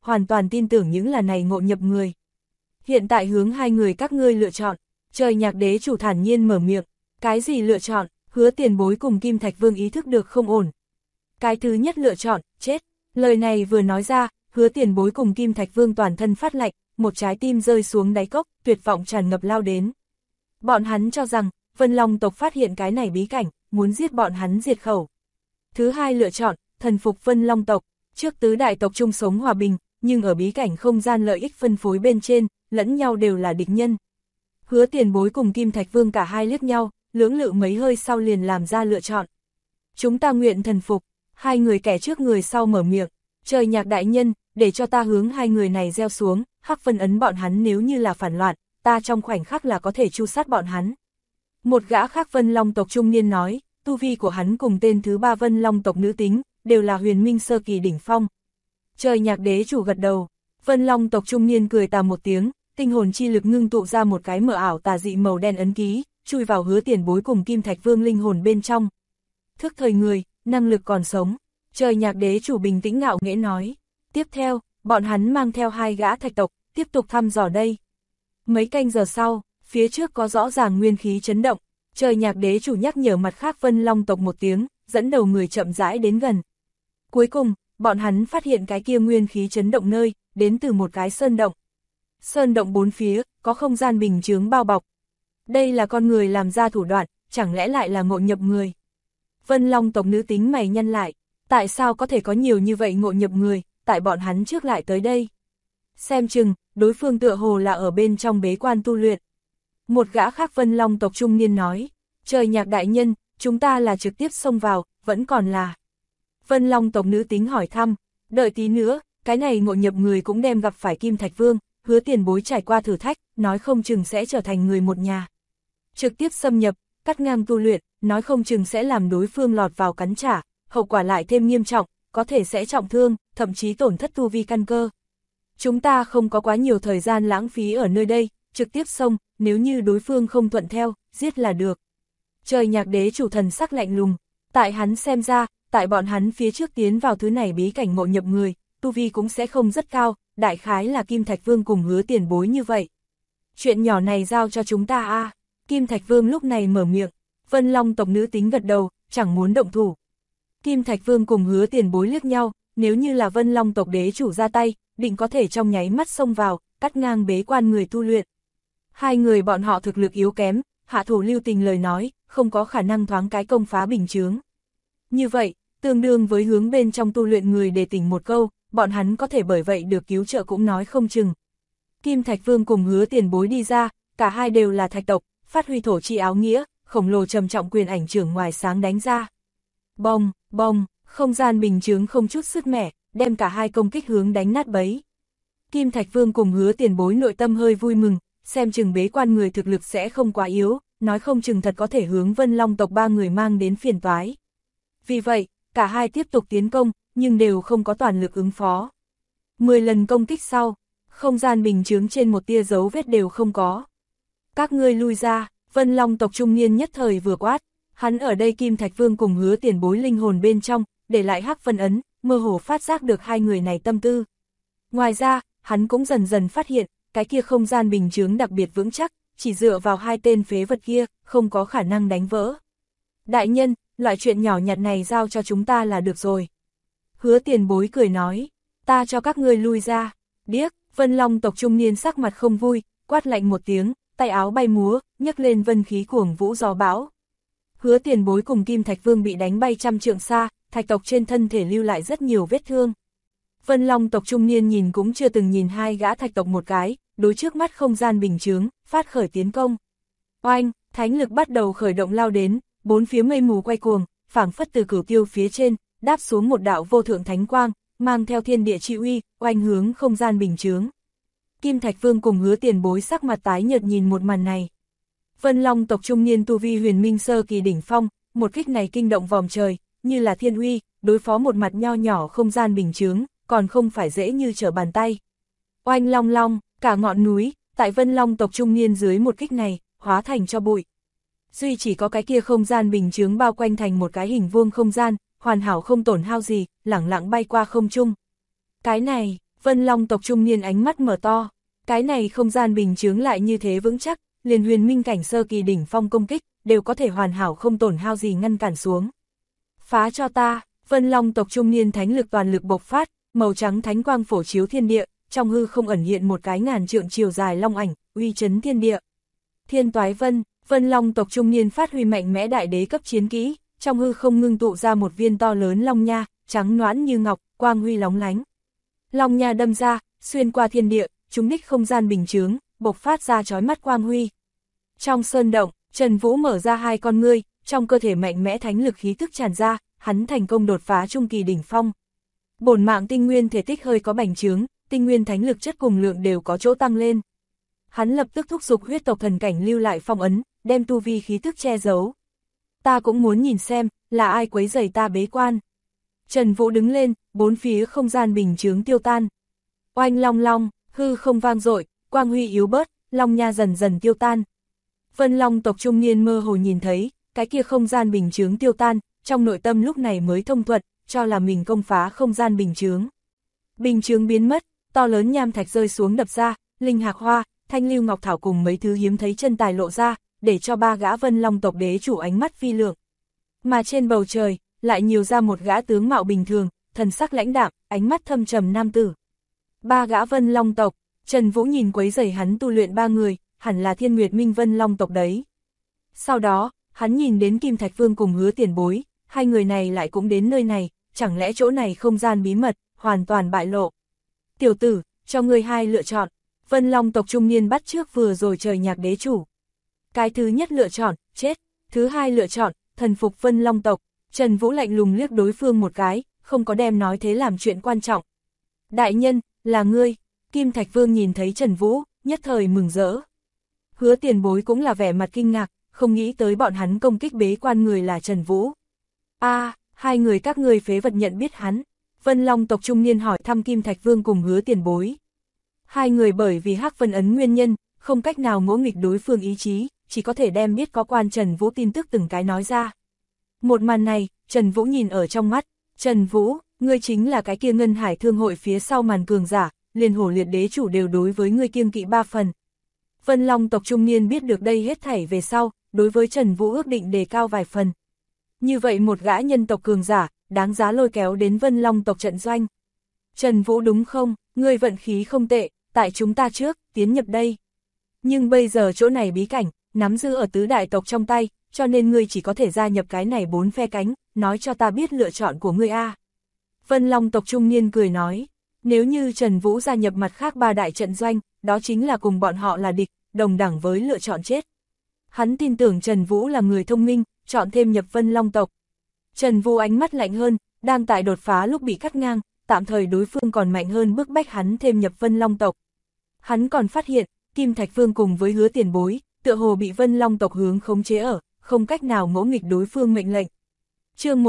hoàn toàn tin tưởng những là này ngộ nhập người. Hiện tại hướng hai người các ngươi lựa chọn, Trời Nhạc Đế chủ thản nhiên mở miệng, cái gì lựa chọn, Hứa Tiền Bối cùng Kim Thạch Vương ý thức được không ổn. Cái thứ nhất lựa chọn, chết, lời này vừa nói ra, Hứa Tiền Bối cùng Kim Thạch Vương toàn thân phát lạnh, một trái tim rơi xuống đáy cốc, tuyệt vọng tràn ngập lao đến. Bọn hắn cho rằng, Vân Long tộc phát hiện cái này bí cảnh, muốn giết bọn hắn diệt khẩu. Thứ hai lựa chọn, thần phục Vân Long tộc, trước tứ đại tộc chung sống hòa bình, nhưng ở bí cảnh không gian lợi ích phân phối bên trên, lẫn nhau đều là địch nhân. Hứa Tiền Bối cùng Kim Thạch Vương cả hai liếc nhau, lưỡng lự mấy hơi sau liền làm ra lựa chọn. Chúng ta nguyện thần phục, hai người kẻ trước người sau mở miệng, Trời Nhạc đại nhân, để cho ta hướng hai người này gieo xuống, Hắc Vân ấn bọn hắn nếu như là phản loạn, ta trong khoảnh khắc là có thể tru sát bọn hắn. Một gã khác Vân Long tộc trung niên nói, tu vi của hắn cùng tên thứ ba Vân Long tộc nữ tính, đều là huyền minh sơ kỳ đỉnh phong. Trời Nhạc Đế chủ gật đầu, Vân Long tộc trung niên cười tà một tiếng, tinh hồn chi lực ngưng tụ ra một cái mờ ảo tà dị màu đen ấn ký, chui vào Hứa Tiền Bối cùng Kim Thạch Vương linh hồn bên trong. Thức thời người, năng lực còn sống, Trời Nhạc Đế chủ bình tĩnh ngạo nghễ nói. Tiếp theo, bọn hắn mang theo hai gã thạch tộc, tiếp tục thăm dò đây. Mấy canh giờ sau, phía trước có rõ ràng nguyên khí chấn động, Trời Nhạc Đế chủ nhắc nhở mặt khác Vân Long tộc một tiếng, dẫn đầu người chậm rãi đến gần. Cuối cùng, bọn hắn phát hiện cái kia nguyên khí chấn động nơi, đến từ một cái sơn động. Sơn động bốn phía, có không gian bình chướng bao bọc. Đây là con người làm ra thủ đoạn, chẳng lẽ lại là ngộ nhập người. Vân Long tộc nữ tính mày nhăn lại, tại sao có thể có nhiều như vậy ngộ nhập người, tại bọn hắn trước lại tới đây. Xem chừng, đối phương tựa hồ là ở bên trong bế quan tu luyện. Một gã khác Vân Long tộc trung niên nói, Trời Nhạc đại nhân, chúng ta là trực tiếp xông vào, vẫn còn là. Vân Long tộc nữ tính hỏi thăm, đợi tí nữa, cái này ngộ nhập người cũng đem gặp phải Kim Thạch Vương, Hứa Tiền Bối trải qua thử thách, nói không chừng sẽ trở thành người một nhà. Trực tiếp xâm nhập, cắt ngang tu luyện, nói không chừng sẽ làm đối phương lọt vào cắn trả, hậu quả lại thêm nghiêm trọng, có thể sẽ trọng thương, thậm chí tổn thất tu vi căn cơ. Chúng ta không có quá nhiều thời gian lãng phí ở nơi đây, trực tiếp xông, nếu như đối phương không thuận theo, giết là được. Trời Nhạc Đế chủ thần sắc lạnh lùng, tại hắn xem ra, tại bọn hắn phía trước tiến vào thứ này bí cảnh ngộ nhập người, tu vi cũng sẽ không rất cao, đại khái là Kim Thạch Vương cùng Hứa Tiền Bối như vậy. Chuyện nhỏ này giao cho chúng ta a. Kim Thạch Vương lúc này mở miệng, Vân Long tộc nữ tính gật đầu, chẳng muốn động thủ. Kim Thạch Vương cùng Hứa Tiền Bối liếc nhau, nếu như là Vân Long tộc đế chủ ra tay, định có thể trong nháy mắt xông vào, cắt ngang bế quan người tu luyện. Hai người bọn họ thực lực yếu kém, hạ thủ lưu tình lời nói, không có khả năng thoáng cái công phá bình chướng. Như vậy, tương đương với hướng bên trong tu luyện người để tỉnh một câu, bọn hắn có thể bởi vậy được cứu trợ cũng nói không chừng. Kim Thạch Vương cùng Hứa Tiền Bối đi ra, cả hai đều là thạch tộc, phát huy thổ chi áo nghĩa, khổng lồ trầm trọng quyền ảnh trưởng ngoài sáng đánh ra. Bong, bong, không gian bình chướng không chút sứt mẻ, đem cả hai công kích hướng đánh nát bấy. Kim Thạch Vương cùng Hứa Tiền Bối nội tâm hơi vui mừng, xem chừng bế quan người thực lực sẽ không quá yếu, nói không chừng thật có thể hướng Vân Long tộc ba người mang đến phiền toái. Vì vậy, cả hai tiếp tục tiến công, nhưng đều không có toàn lực ứng phó. 10 lần công kích sau, không gian bình chướng trên một tia dấu vết đều không có. Các ngươi lui ra, Vân Long tộc trung niên nhất thời vừa quát, hắn ở đây Kim Thạch Vương cùng Hứa Tiền Bối linh hồn bên trong, để lại Hắc Vân ấn, mơ hồ phát giác được hai người này tâm tư. Ngoài ra, hắn cũng dần dần phát hiện, cái kia không gian bình chướng đặc biệt vững chắc, chỉ dựa vào hai tên phế vật kia, không có khả năng đánh vỡ. Đại nhân, loại chuyện nhỏ nhặt này giao cho chúng ta là được rồi. Hứa Tiền Bối cười nói, ta cho các ngươi lui ra. Điếc, Vân Long tộc trung niên sắc mặt không vui, quát lạnh một tiếng, tay áo bay múa, nhấc lên vân khí cuồng vũ gió bão. Hứa Tiền Bối cùng Kim Thạch Vương bị đánh bay trăm trượng xa, thạch tộc trên thân thể lưu lại rất nhiều vết thương. Vân Long tộc trung niên nhìn cũng chưa từng nhìn hai gã thạch tộc một cái, đối trước mắt không gian bình chướng, phát khởi tiến công. Oanh, thánh lực bắt đầu khởi động lao đến, bốn phía mây mù quay cuồng, phảng phất từ cửu tiêu phía trên, đáp xuống một đạo vô thượng thánh quang, mang theo thiên địa chi uy, oanh hướng không gian bình chướng. Kim Thạch Vương cùng Hứa Tiền Bối sắc mặt tái nhợt nhìn một màn này. Vân Long tộc trung niên tu vi huyền minh sơ kỳ đỉnh phong, một kích này kinh động vòm trời, như là thiên uy, đối phó một mặt nho nhỏ không gian bình chướng, còn không phải dễ như trở bàn tay. Oanh long long, cả ngọn núi, tại Vân Long tộc trung niên dưới một kích này, hóa thành cho bụi. Duy chỉ có cái kia không gian bình chướng bao quanh thành một cái hình vuông không gian, hoàn hảo không tổn hao gì, lẳng lặng bay qua không trung. Cái này, Vân Long tộc trung niên ánh mắt mở to, cái này không gian bình chướng lại như thế vững chắc, liền huyền minh cảnh sơ kỳ đỉnh phong công kích, đều có thể hoàn hảo không tổn hao gì ngăn cản xuống. Phá cho ta, Vân Long tộc trung niên thánh lực toàn lực bộc phát, màu trắng thánh quang phổ chiếu thiên địa, trong hư không ẩn hiện một cái ngàn trượng chiều dài long ảnh, uy chấn thiên địa. Thiên Toái Vân, Vân Long tộc trung niên phát huy mạnh mẽ đại đế cấp chiến kỹ, trong hư không ngưng tụ ra một viên to lớn long nha, trắng nõn như ngọc, quang huy lóng lánh. Long nha đâm ra, xuyên qua thiên địa, trúng đích không gian bình chướng, bộc phát ra chói mắt quang huy. Trong sơn động, Trần Vũ mở ra hai con ngươi, trong cơ thể mạnh mẽ thánh lực khí tức tràn ra, hắn thành công đột phá trung kỳ đỉnh phong. Bổn mạng tinh nguyên thể tích hơi có bành trướng, tinh nguyên thánh lực chất cùng lượng đều có chỗ tăng lên. Hắn lập tức thúc giục huyết tộc thần cảnh lưu lại phong ấn, đem tu vi khí tức che giấu. Ta cũng muốn nhìn xem, là ai quấy rầy ta bế quan. Trần Vũ đứng lên, bốn phía không gian bình chướng tiêu tan. Oanh long long, hư không vang dội, quang huy yếu bớt, long nha dần dần tiêu tan. Vân Long tộc trung niên mơ hồ nhìn thấy, cái kia không gian bình chướng tiêu tan, trong nội tâm lúc này mới thông thuận, cho là mình công phá không gian bình chướng. Bình chướng biến mất, to lớn nham thạch rơi xuống đập ra, linh hạc hoa, thanh lưu ngọc thảo cùng mấy thứ hiếm thấy chân tài lộ ra, để cho ba gã Vân Long tộc đế chủ ánh mắt phi lượng. Mà trên bầu trời, lại nhiều ra một gã tướng mạo bình thường, thần sắc lãnh đạm, ánh mắt thâm trầm nam tử. Ba gã Vân Long tộc, Trần Vũ nhìn quấy rầy hắn tu luyện ba người, hẳn là Thiên Nguyệt Minh Vân Long tộc đấy. Sau đó, hắn nhìn đến Kim Thạch Vương cùng Hứa Tiền Bối, hai người này lại cũng đến nơi này, chẳng lẽ chỗ này không gian bí mật, hoàn toàn bại lộ. Tiểu tử, cho ngươi hai lựa chọn, Vân Long tộc trung niên bắt trước vừa rồi trời nhạc đế chủ. Cái thứ nhất lựa chọn, chết, thứ hai lựa chọn, thần phục Vân Long tộc. Trần Vũ lạnh lùng liếc đối phương một cái, không có đem nói thế làm chuyện quan trọng. Đại nhân, là ngươi. Kim Thạch Vương nhìn thấy Trần Vũ, nhất thời mừng rỡ. Hứa Tiền Bối cũng là vẻ mặt kinh ngạc, không nghĩ tới bọn hắn công kích bế quan người là Trần Vũ. Hai người các ngươi phế vật nhận biết hắn. Vân Long tộc trung niên hỏi thăm Kim Thạch Vương cùng Hứa Tiền Bối. Hai người bởi vì Hắc Vân ấn nguyên nhân, không cách nào ngỗ nghịch đối phương ý chí, chỉ có thể đem biết có quan Trần Vũ tin tức từng cái nói ra. Một màn này, Trần Vũ nhìn ở trong mắt. Trần Vũ, ngươi chính là cái kia Ngân Hải Thương hội phía sau màn cường giả, liền hổ liệt đế chủ đều đối với ngươi kiêng kỵ ba phần. Vân Long tộc trung niên biết được đây hết thảy về sau, đối với Trần Vũ ước định đề cao vài phần. Như vậy một gã nhân tộc cường giả, đáng giá lôi kéo đến Vân Long tộc trận doanh. Trần Vũ đúng không, ngươi vận khí không tệ, tại chúng ta trước, tiến nhập đây. Nhưng bây giờ chỗ này bí cảnh, nắm giữ ở tứ đại tộc trong tay, cho nên ngươi chỉ có thể gia nhập cái này bốn phe cánh, nói cho ta biết lựa chọn của ngươi a. Vân Long tộc trung niên cười nói, nếu như Trần Vũ gia nhập mặt khác ba đại trận doanh, đó chính là cùng bọn họ là địch, đồng đẳng với lựa chọn chết. Hắn tin tưởng Trần Vũ là người thông minh, chọn thêm nhập Vân Long tộc. Trần Vũ ánh mắt lạnh hơn, đang tại đột phá lúc bị cắt ngang, tạm thời đối phương còn mạnh hơn bức bách hắn thêm nhập Vân Long tộc. Hắn còn phát hiện, Kim Thạch Vương cùng với Hứa Tiền Bối, tựa hồ bị Vân Long tộc hướng khống chế ở, không cách nào ngỗ nghịch đối phương mệnh lệnh. Chương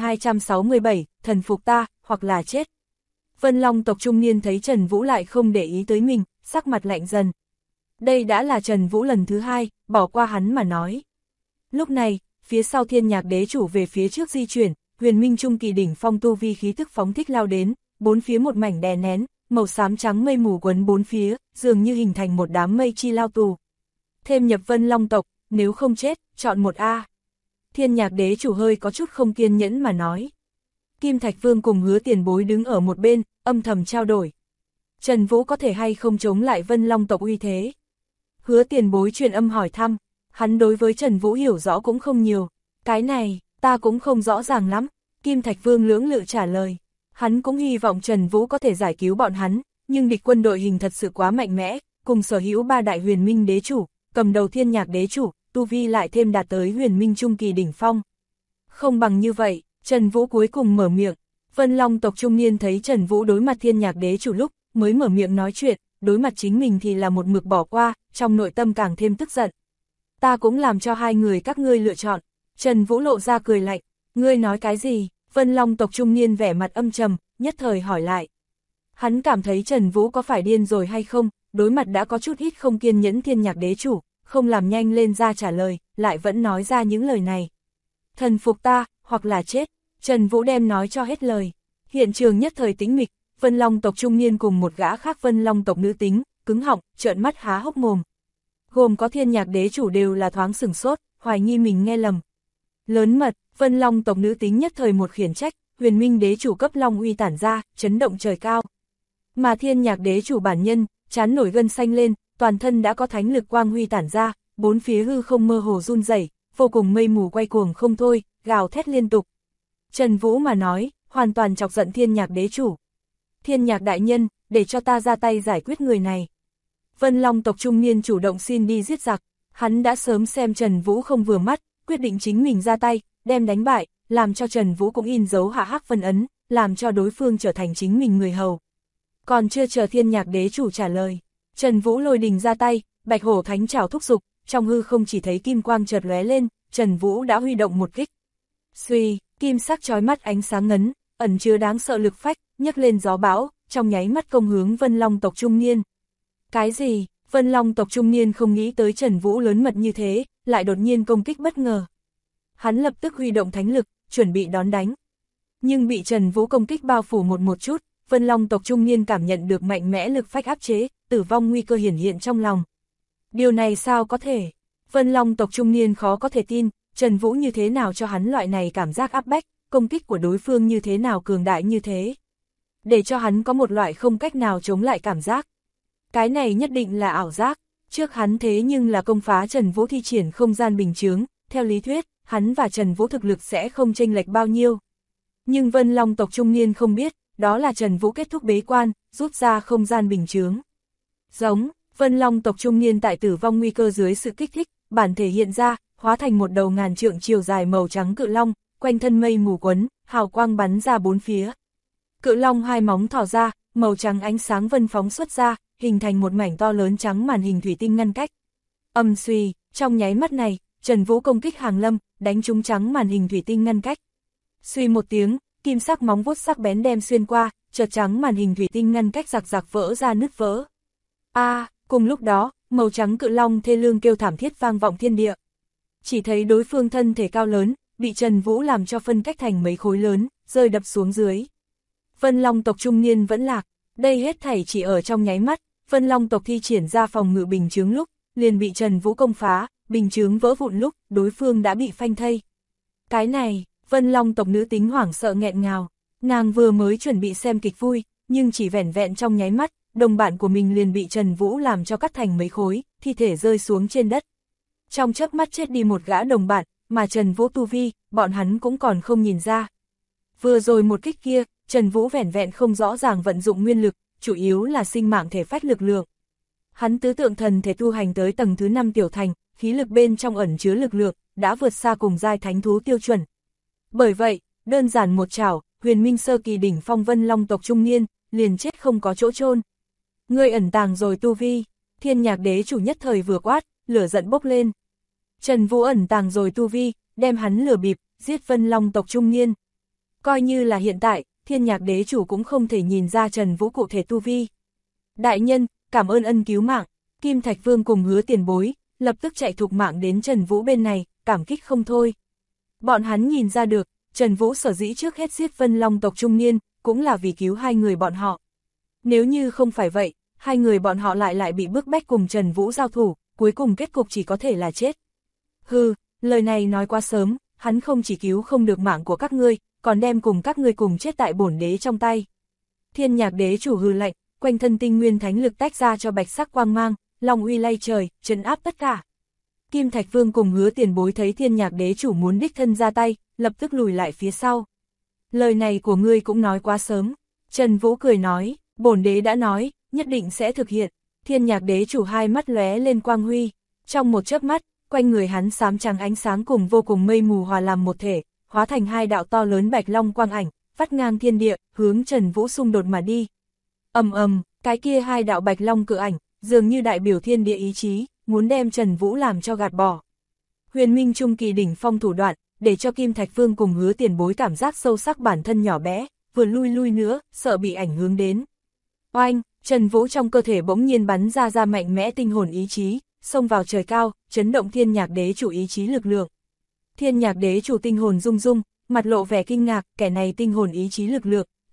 1267, thần phục ta, hoặc là chết. Vân Long tộc trung niên thấy Trần Vũ lại không để ý tới mình, sắc mặt lạnh dần. Đây đã là Trần Vũ lần thứ hai, bỏ qua hắn mà nói. Lúc này, phía sau Thiên Nhạc đế chủ về phía trước di chuyển, huyền minh trung kỳ đỉnh phong tu vi khí tức phóng thích lao đến, bốn phía một mảnh đè nén, màu xám trắng mây mù quấn bốn phía, dường như hình thành một đám mây chi lao tù. Thêm nhập Vân Long tộc, nếu không chết, chọn một A. Thiên Nhạc đế chủ hơi có chút không kiên nhẫn mà nói. Kim Thạch Vương cùng Hứa Tiền Bối đứng ở một bên, âm thầm trao đổi. Trần Vũ có thể hay không chống lại Vân Long tộc uy thế? Hứa Tiền Bối truyền âm hỏi thăm, hắn đối với Trần Vũ hiểu rõ cũng không nhiều. Cái này, ta cũng không rõ ràng lắm. Kim Thạch Vương lưỡng lự trả lời. Hắn cũng hy vọng Trần Vũ có thể giải cứu bọn hắn, nhưng địch quân đội hình thật sự quá mạnh mẽ, cùng sở hữu ba đại huyền minh đế chủ, cầm đầu Thiên Nhạc đế chủ, tu vi lại thêm đạt tới huyền minh trung kỳ đỉnh phong. Không bằng như vậy, Trần Vũ cuối cùng mở miệng. Vân Long tộc trung niên thấy Trần Vũ đối mặt Thiên Nhạc đế chủ lúc, mới mở miệng nói chuyện, đối mặt chính mình thì là một mực bỏ qua, trong nội tâm càng thêm tức giận. Ta cũng làm cho hai người các ngươi lựa chọn. Trần Vũ lộ ra cười lạnh, ngươi nói cái gì? Vân Long tộc trung niên vẻ mặt âm trầm, nhất thời hỏi lại. Hắn cảm thấy Trần Vũ có phải điên rồi hay không, đối mặt đã có chút ít không kiên nhẫn Thiên Nhạc đế chủ, không làm nhanh lên ra trả lời, lại vẫn nói ra những lời này. Thần phục ta, hoặc là chết. Trần Vũ đem nói cho hết lời. Hiện trường nhất thời tĩnh mịch, Vân Long tộc trung niên cùng một gã khác Vân Long tộc nữ tính, cứng họng, trợn mắt há hốc mồm. Gồm có Thiên Nhạc đế chủ đều là thoáng sửng sốt, hoài nghi mình nghe lầm. Lớn mật, Vân Long tộc nữ tính nhất thời một khiển trách, Huyền Minh đế chủ cấp long uy tản ra, chấn động trời cao. Mà Thiên Nhạc đế chủ bản nhân, trán nổi gân xanh lên, toàn thân đã có thánh lực quang huy tản ra, bốn phía hư không mơ hồ run rẩy, vô cùng mây mù quay cuồng không thôi, gào thét liên tục. Trần Vũ mà nói, hoàn toàn chọc giận Thiên Nhạc đế chủ. Thiên Nhạc đại nhân, để cho ta ra tay giải quyết người này. Vân Long tộc trung niên chủ động xin đi giết giặc, hắn đã sớm xem Trần Vũ không vừa mắt, quyết định chính mình ra tay, đem đánh bại, làm cho Trần Vũ cũng in dấu hạ hắc vân ấn, làm cho đối phương trở thành chính mình người hầu. Còn chưa chờ Thiên Nhạc đế chủ trả lời, Trần Vũ lôi đình ra tay, bạch hổ thánh trảo thúc giục, trong hư không chỉ thấy kim quang chợt lóe lên, Trần Vũ đã huy động một kích. Xuy, kim sắc chói mắt ánh sáng ngấn, ẩn chứa đáng sợ lực phách, nhấc lên gió bão, trong nháy mắt công hướng Vân Long tộc trung niên. Cái gì? Vân Long tộc trung niên không nghĩ tới Trần Vũ lớn mật như thế, lại đột nhiên công kích bất ngờ. Hắn lập tức huy động thánh lực, chuẩn bị đón đánh. Nhưng bị Trần Vũ công kích bao phủ một chút, Vân Long tộc trung niên cảm nhận được mạnh mẽ lực phách áp chế, tử vong nguy cơ hiển hiện trong lòng. Điều này sao có thể? Vân Long tộc trung niên khó có thể tin, Trần Vũ như thế nào cho hắn loại này cảm giác áp bách, công kích của đối phương như thế nào cường đại như thế. Để cho hắn có một loại không cách nào chống lại cảm giác. Cái này nhất định là ảo giác, trước hắn thế nhưng là công phá Trần Vũ thi triển không gian bình chướng, theo lý thuyết, hắn và Trần Vũ thực lực sẽ không chênh lệch bao nhiêu. Nhưng Vân Long tộc trung niên không biết, đó là Trần Vũ kết thúc bế quan, rút ra không gian bình chướng. Giống, Vân Long tộc trung niên tại tử vong nguy cơ dưới sự kích thích, bản thể hiện ra, hóa thành một đầu ngàn trượng chiều dài màu trắng cự long, quanh thân mây mù quấn, hào quang bắn ra bốn phía. Cự long hai móng thỏ ra, màu trắng ánh sáng vân phóng xuất ra, hình thành một mảnh to lớn trắng màn hình thủy tinh ngăn cách. Âm suy, trong nháy mắt này, Trần Vũ công kích hàng lâm, đánh trúng trắng màn hình thủy tinh ngăn cách. Suy một tiếng, kim sắc móng vuốt sắc bén đem xuyên qua, chợt trắng màn hình thủy tinh ngăn cách rạc rạc vỡ ra nứt vỡ. Cùng lúc đó, màu trắng cự long thê lương kêu thảm thiết vang vọng thiên địa. Chỉ thấy đối phương thân thể cao lớn, bị Trần Vũ làm cho phân cách thành mấy khối lớn, rơi đập xuống dưới. Vân Long tộc trung niên vẫn lạc, đây hết thảy chỉ ở trong nháy mắt, Vân Long tộc thi triển ra phòng ngự bình chướng lúc, liền bị Trần Vũ công phá, bình chướng vỡ vụn lúc, đối phương đã bị phanh thây. Cái này, Vân Long tộc nữ tính hoảng sợ nghẹn ngào, nàng vừa mới chuẩn bị xem kịch vui, nhưng chỉ vẻn vẹn trong nháy mắt, đồng bạn của mình liền bị Trần Vũ làm cho cắt thành mấy khối, thi thể rơi xuống trên đất. Trong chớp mắt chết đi một gã đồng bạn, mà Trần Vũ tu vi, bọn hắn cũng còn không nhìn ra. Vừa rồi một kích kia, Trần Vũ vẻn vẹn không rõ ràng vận dụng nguyên lực, chủ yếu là sinh mạng thể phách lực lượng. Hắn tứ tượng thần thể tu hành tới tầng thứ 5 tiểu thành, khí lực bên trong ẩn chứa lực lượng, đã vượt xa cùng giai thánh thú tiêu chuẩn. Bởi vậy, đơn giản một chảo, Huyền Minh sơ kỳ đỉnh phong Vân Long tộc trung niên, liền chết không có chỗ chôn. Ngươi ẩn tàng rồi tu vi, Thiên Nhạc đế chủ nhất thời vừa quát, lửa giận bốc lên. Trần Vũ ẩn tàng rồi tu vi, đem hắn lừa bịp, giết Vân Long tộc trung niên. Coi như là hiện tại, Thiên Nhạc đế chủ cũng không thể nhìn ra Trần Vũ cụ thể tu vi. Đại nhân, cảm ơn ân cứu mạng, Kim Thạch Vương cùng Hứa Tiền Bối, lập tức chạy thục mạng đến Trần Vũ bên này, cảm kích không thôi. Bọn hắn nhìn ra được, Trần Vũ sở dĩ trước hết giết Vân Long tộc trung niên, cũng là vì cứu hai người bọn họ. Nếu như không phải vậy, hai người bọn họ lại bị bức bách cùng Trần Vũ giao thủ, cuối cùng kết cục chỉ có thể là chết. Hừ, lời này nói quá sớm, hắn không chỉ cứu không được mạng của các ngươi, còn đem cùng các ngươi cùng chết tại bổn đế trong tay. Thiên Nhạc đế chủ hừ lạnh, quanh thân tinh nguyên thánh lực tách ra cho bạch sắc quang mang, long uy lay trời, trấn áp tất cả. Kim Thạch Vương cùng Hứa Tiền Bối thấy Thiên Nhạc đế chủ muốn đích thân ra tay, lập tức lùi lại phía sau. Lời này của ngươi cũng nói quá sớm. Trần Vũ cười nói, bổn đế đã nói, nhất định sẽ thực hiện. Thiên Nhạc đế chủ hai mắt lóe lên quang huy, trong một chớp mắt, quanh người hắn xám trắng ánh sáng cùng vô cùng mây mù hòa làm một thể, hóa thành hai đạo to lớn bạch long quang ảnh, vắt ngang thiên địa, hướng Trần Vũ xung đột mà đi. Ầm ầm, cái kia hai đạo bạch long cự ảnh, dường như đại biểu thiên địa ý chí, muốn đem Trần Vũ làm cho gạt bỏ. Huyền Minh trung kỳ đỉnh phong thủ đoạn, để cho Kim Thạch Vương cùng Hứa Tiền Bối cảm giác sâu sắc bản thân nhỏ bé, vừa lui nữa, sợ bị ảnh hưởng đến. Oanh, Trần Vũ trong cơ thể bỗng nhiên bắn ra mạnh mẽ tinh hồn ý chí, xông vào trời cao, chấn động Thiên Nhạc đế chủ ý chí lực lượng. Thiên Nhạc đế chủ tinh hồn rung rung, mặt lộ vẻ kinh ngạc, kẻ này tinh hồn ý chí lực lượng,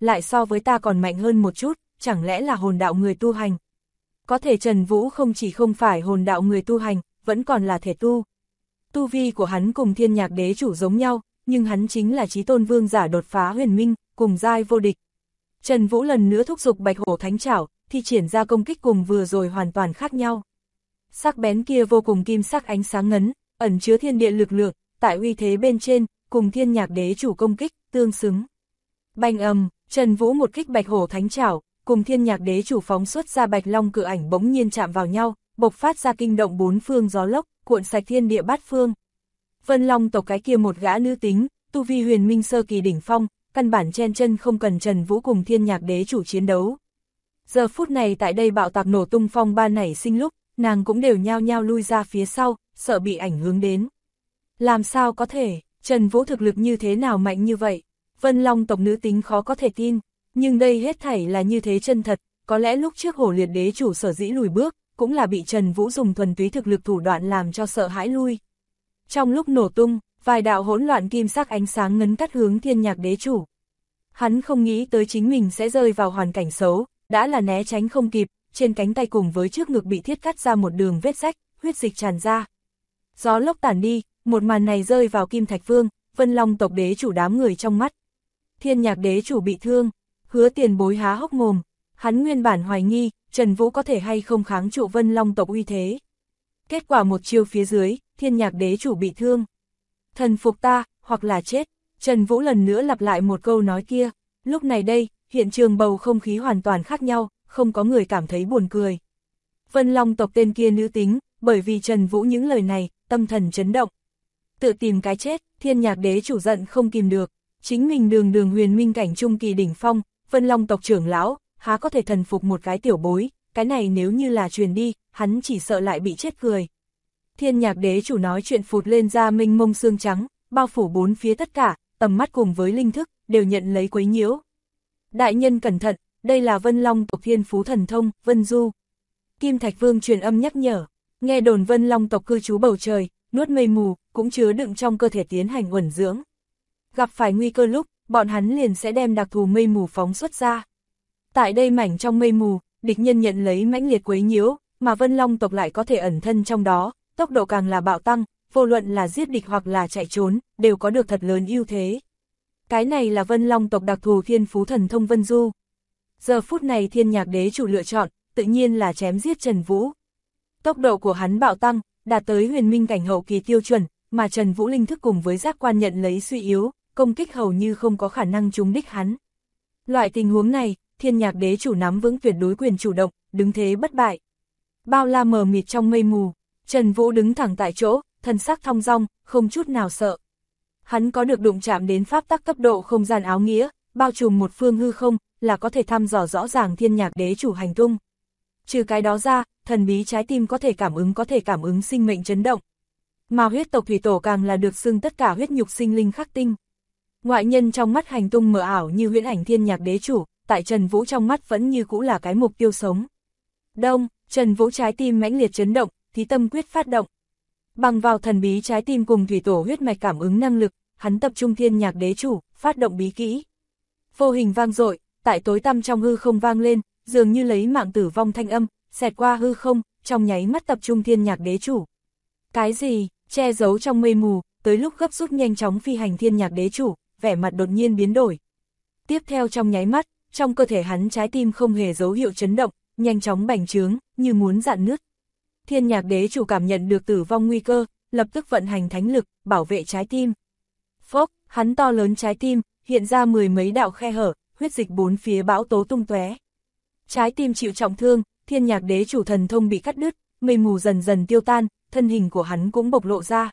lại so với ta còn mạnh hơn một chút, chẳng lẽ là hồn đạo người tu hành. Có thể Trần Vũ không chỉ không phải hồn đạo người tu hành, vẫn còn là thể tu. Tu vi của hắn cùng Thiên Nhạc Đế chủ giống nhau, nhưng hắn chính là Chí Tôn Vương giả đột phá huyền minh, cùng giai vô địch. Trần Vũ lần nữa thúc giục Bạch Hổ Thánh Trảo, thi triển ra công kích cùng vừa rồi hoàn toàn khác nhau. Sắc bén kia vô cùng kim sắc ánh sáng ngấn, ẩn chứa thiên địa lực lượng, tại uy thế bên trên, cùng Thiên Nhạc Đế chủ công kích, tương xứng. Bành ầm, Trần Vũ một kích Bạch Hổ Thánh Trảo, cùng Thiên Nhạc Đế chủ phóng xuất ra Bạch Long cự ảnh bỗng nhiên chạm vào nhau, bộc phát ra kinh động bốn phương gió lốc, cuộn sạch thiên địa bát phương. Vân Long tộc cái kia một gã nữ tính, tu vi huyền minh sơ kỳ đỉnh phong, căn bản chen chân không cần Trần Vũ cùng Thiên Nhạc Đế chủ chiến đấu. Giờ phút này tại đây bạo tạc nổ tung phong ba nảy sinh lúc, nàng cũng đều nhao nhao lui ra phía sau, sợ bị ảnh hưởng đến. Làm sao có thể, Trần Vũ thực lực như thế nào mạnh như vậy? Vân Long tộc nữ tính khó có thể tin, nhưng đây hết thảy là như thế chân thật, có lẽ lúc trước Hổ Liệt Đế chủ sở dĩ lùi bước, cũng là bị Trần Vũ dùng thuần túy thực lực thủ đoạn làm cho sợ hãi lui. Trong lúc nổ tung, vài đạo hỗn loạn kim sắc ánh sáng ngấn cắt hướng Thiên Nhạc Đế chủ. Hắn không nghĩ tới chính mình sẽ rơi vào hoàn cảnh xấu, đã là né tránh không kịp, trên cánh tay cùng với trước ngực bị thiết cắt ra một đường vết rách, huyết dịch tràn ra. Gió lốc tản đi, một màn này rơi vào Kim Thạch Vương, Vân Long tộc đế chủ đám người trong mắt. Thiên Nhạc Đế chủ bị thương, Hứa Tiền Bối há hốc mồm, hắn nguyên bản hoài nghi, Trần Vũ có thể hay không kháng trụ Vân Long tộc uy thế. Kết quả một chiêu phía dưới, Thiên Nhạc Đế chủ bị thương. Thần phục ta, hoặc là chết, Trần Vũ lần nữa lặp lại một câu nói kia, lúc này đây, hiện trường bầu không khí hoàn toàn khác nhau, không có người cảm thấy buồn cười. Vân Long tộc tên kia nữ tính, bởi vì Trần Vũ những lời này, tâm thần chấn động. Tự tìm cái chết, Thiên Nhạc Đế chủ giận không kìm được, chính mình đường huyền minh cảnh trung kỳ đỉnh phong, Vân Long tộc trưởng lão, há có thể thần phục một cái tiểu bối, cái này nếu như là truyền đi, hắn chỉ sợ lại bị chết cười. Thiên Nhạc Đế chủ nói chuyện phụt lên ra mênh mông xương trắng, bao phủ bốn phía tất cả, tầm mắt cùng với linh thức, đều nhận lấy quấy nhiễu. Đại nhân cẩn thận, đây là Vân Long tộc thiên phú thần thông, Vân Du. Kim Thạch Vương truyền âm nhắc nhở, nghe đồn Vân Long tộc cư trú bầu trời, nuốt mây mù, cũng chứa đựng trong cơ thể tiến hành uẩn dưỡng. Gặp phải nguy cơ lúc, bọn hắn liền sẽ đem đặc thù mây mù phóng xuất ra. Tại đây mảnh trong mây mù, địch nhân nhận lấy mãnh liệt quấy nhiễu, mà Vân Long tộc lại có thể ẩn thân trong đó, tốc độ càng là bạo tăng, vô luận là giết địch hoặc là chạy trốn, đều có được thật lớn ưu thế. Cái này là Vân Long tộc đặc thù thiên phú thần thông Vân Du. Giờ phút này Thiên Nhạc Đế chủ lựa chọn, tự nhiên là chém giết Trần Vũ. Tốc độ của hắn bạo tăng, đạt tới huyền minh cảnh hậu kỳ tiêu chuẩn, mà Trần Vũ linh thức cùng với giác quan nhận lấy suy yếu, công kích hầu như không có khả năng trúng đích hắn. Loại tình huống này, Thiên Nhạc Đế chủ nắm vững tuyệt đối quyền chủ động, đứng thế bất bại. Bao la mờ mịt trong mây mù, Trần Vũ đứng thẳng tại chỗ, thân sắc thong dong, không chút nào sợ. Hắn có được đụng chạm đến pháp tắc cấp độ không gian áo nghĩa, bao trùm một phương hư không, là có thể thăm dò rõ ràng Thiên Nhạc Đế chủ hành tung. Trừ cái đó ra, thần bí trái tim có thể cảm ứng sinh mệnh chấn động. Mà huyết tộc thủy tổ càng là được xưng tất cả huyết nhục sinh linh khắc tinh. Ngoại nhân trong mắt hành tung mờ ảo như huyễn ảnh Thiên Nhạc Đế chủ, tại Trần Vũ trong mắt vẫn như cũ là cái mục tiêu sống. Đông, Trần Vũ trái tim mãnh liệt chấn động, thí tâm quyết phát động. Bằng vào thần bí trái tim cùng thủy tổ huyết mạch cảm ứng năng lực, hắn tập trung Thiên Nhạc Đế chủ, phát động bí kỹ. Vô hình vang dội, tại tối tăm trong hư không vang lên, dường như lấy mạng tử vong thanh âm, xẹt qua hư không, trong nháy mắt tập trung Thiên Nhạc Đế chủ. Cái gì? Che giấu trong mây mù, tới lúc gấp rút nhanh chóng phi hành Thiên Nhạc Đế chủ, vẻ mặt đột nhiên biến đổi. Tiếp theo trong nháy mắt, trong cơ thể hắn trái tim không hề dấu hiệu chấn động, nhanh chóng bành trướng, như muốn rạn nứt. Thiên Nhạc Đế chủ cảm nhận được tử vong nguy cơ, lập tức vận hành thánh lực, bảo vệ trái tim. Phốc, hắn to lớn trái tim, hiện ra mười mấy đạo khe hở, huyết dịch bốn phía bão tố tung tóe. Trái tim chịu trọng thương, Thiên Nhạc Đế chủ thần thông bị cắt đứt, mây mù dần dần tiêu tan, thân hình của hắn cũng bộc lộ ra.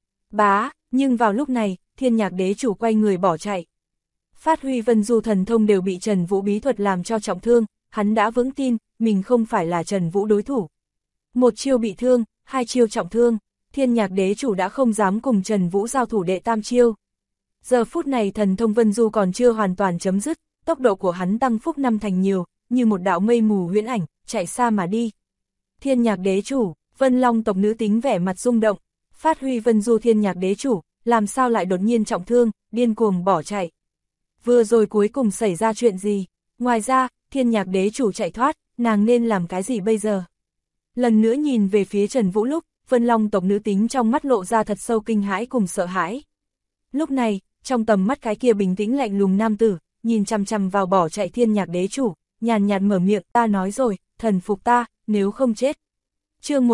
Bá, nhưng vào lúc này, Thiên Nhạc Đế chủ quay người bỏ chạy. Phát huy Vân Du thần thông đều bị Trần Vũ bí thuật làm cho trọng thương, hắn đã vững tin, mình không phải là Trần Vũ đối thủ. Một chiêu bị thương, hai chiêu trọng thương, Thiên Nhạc Đế chủ đã không dám cùng Trần Vũ giao thủ đệ tam chiêu. Giờ phút này thần thông Vân Du còn chưa hoàn toàn chấm dứt, tốc độ của hắn tăng phúc 5 thành nhiều, như một đạo mây mù huyễn ảnh, chạy xa mà đi. Thiên Nhạc Đế chủ, Vân Long tộc nữ tính vẻ mặt rung động, phát huy Vân Du Thiên Nhạc Đế chủ, làm sao lại đột nhiên trọng thương, điên cuồng bỏ chạy. vừa rồi cuối cùng xảy ra chuyện gì? Ngoài ra, Thiên Nhạc đế chủ chạy thoát, nàng nên làm cái gì bây giờ? Lần nữa nhìn về phía Trần Vũ lúc, Vân Long tộc nữ tính trong mắt lộ ra thật sâu kinh hãi cùng sợ hãi. Lúc này, trong tầm mắt cái kia bình tĩnh lạnh lùng nam tử, nhìn chằm chằm vào bỏ chạy Thiên Nhạc đế chủ, nhàn nhạt mở miệng, ta nói rồi, thần phục ta, nếu không chết. Chương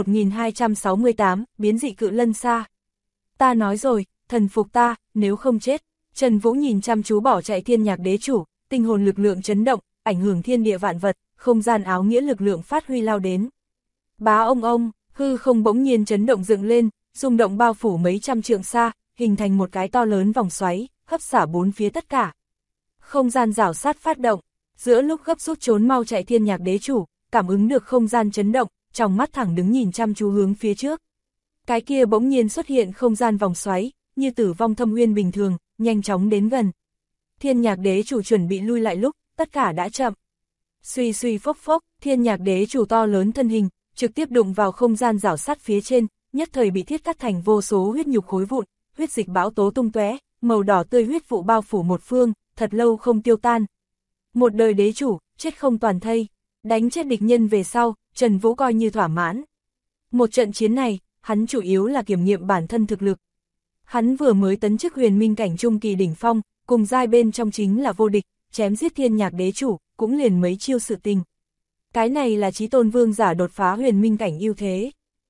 1268, biến dị cự lân xa. Ta nói rồi, thần phục ta, nếu không chết. Trần Vũ nhìn chăm chú bỏ chạy Thiên Nhạc đế chủ, tinh hồn lực lượng chấn động, ảnh hưởng thiên địa vạn vật, không gian áo nghĩa lực lượng phát huy lao đến. Bá ông, hư không bỗng nhiên chấn động dựng lên, rung động bao phủ mấy trăm trượng xa, hình thành một cái to lớn vòng xoáy, hấp xả bốn phía tất cả. Không gian rảo sát phát động, giữa lúc gấp rút trốn mau chạy Thiên Nhạc đế chủ, cảm ứng được không gian chấn động, trong mắt thẳng đứng nhìn chăm chú hướng phía trước. Cái kia bỗng nhiên xuất hiện không gian vòng xoáy, như tử vong thâm uyên bình thường, nhanh chóng đến gần. Thiên Nhạc đế chủ chuẩn bị lui lại lúc, tất cả đã chậm. Suy suy phốc phốc, Thiên Nhạc đế chủ to lớn thân hình, trực tiếp đụng vào không gian rảo sát phía trên, nhất thời bị thiết cắt thành vô số huyết nhục khối vụn, huyết dịch bão tố tung tóe, màu đỏ tươi huyết vụ bao phủ một phương, thật lâu không tiêu tan. Một đời đế chủ, chết không toàn thây, đánh chết địch nhân về sau, Trần Vũ coi như thỏa mãn. Một trận chiến này, hắn chủ yếu là kiểm nghiệm bản thân thực lực. Hắn vừa mới tấn chức huyền minh cảnh trung kỳ đỉnh phong, cùng giai bên trong chính là vô địch, chém giết Thiên Nhạc đế chủ, cũng liền mấy chiêu sự tình. Cái này là chí tôn vương giả đột phá huyền minh cảnh ưu thế.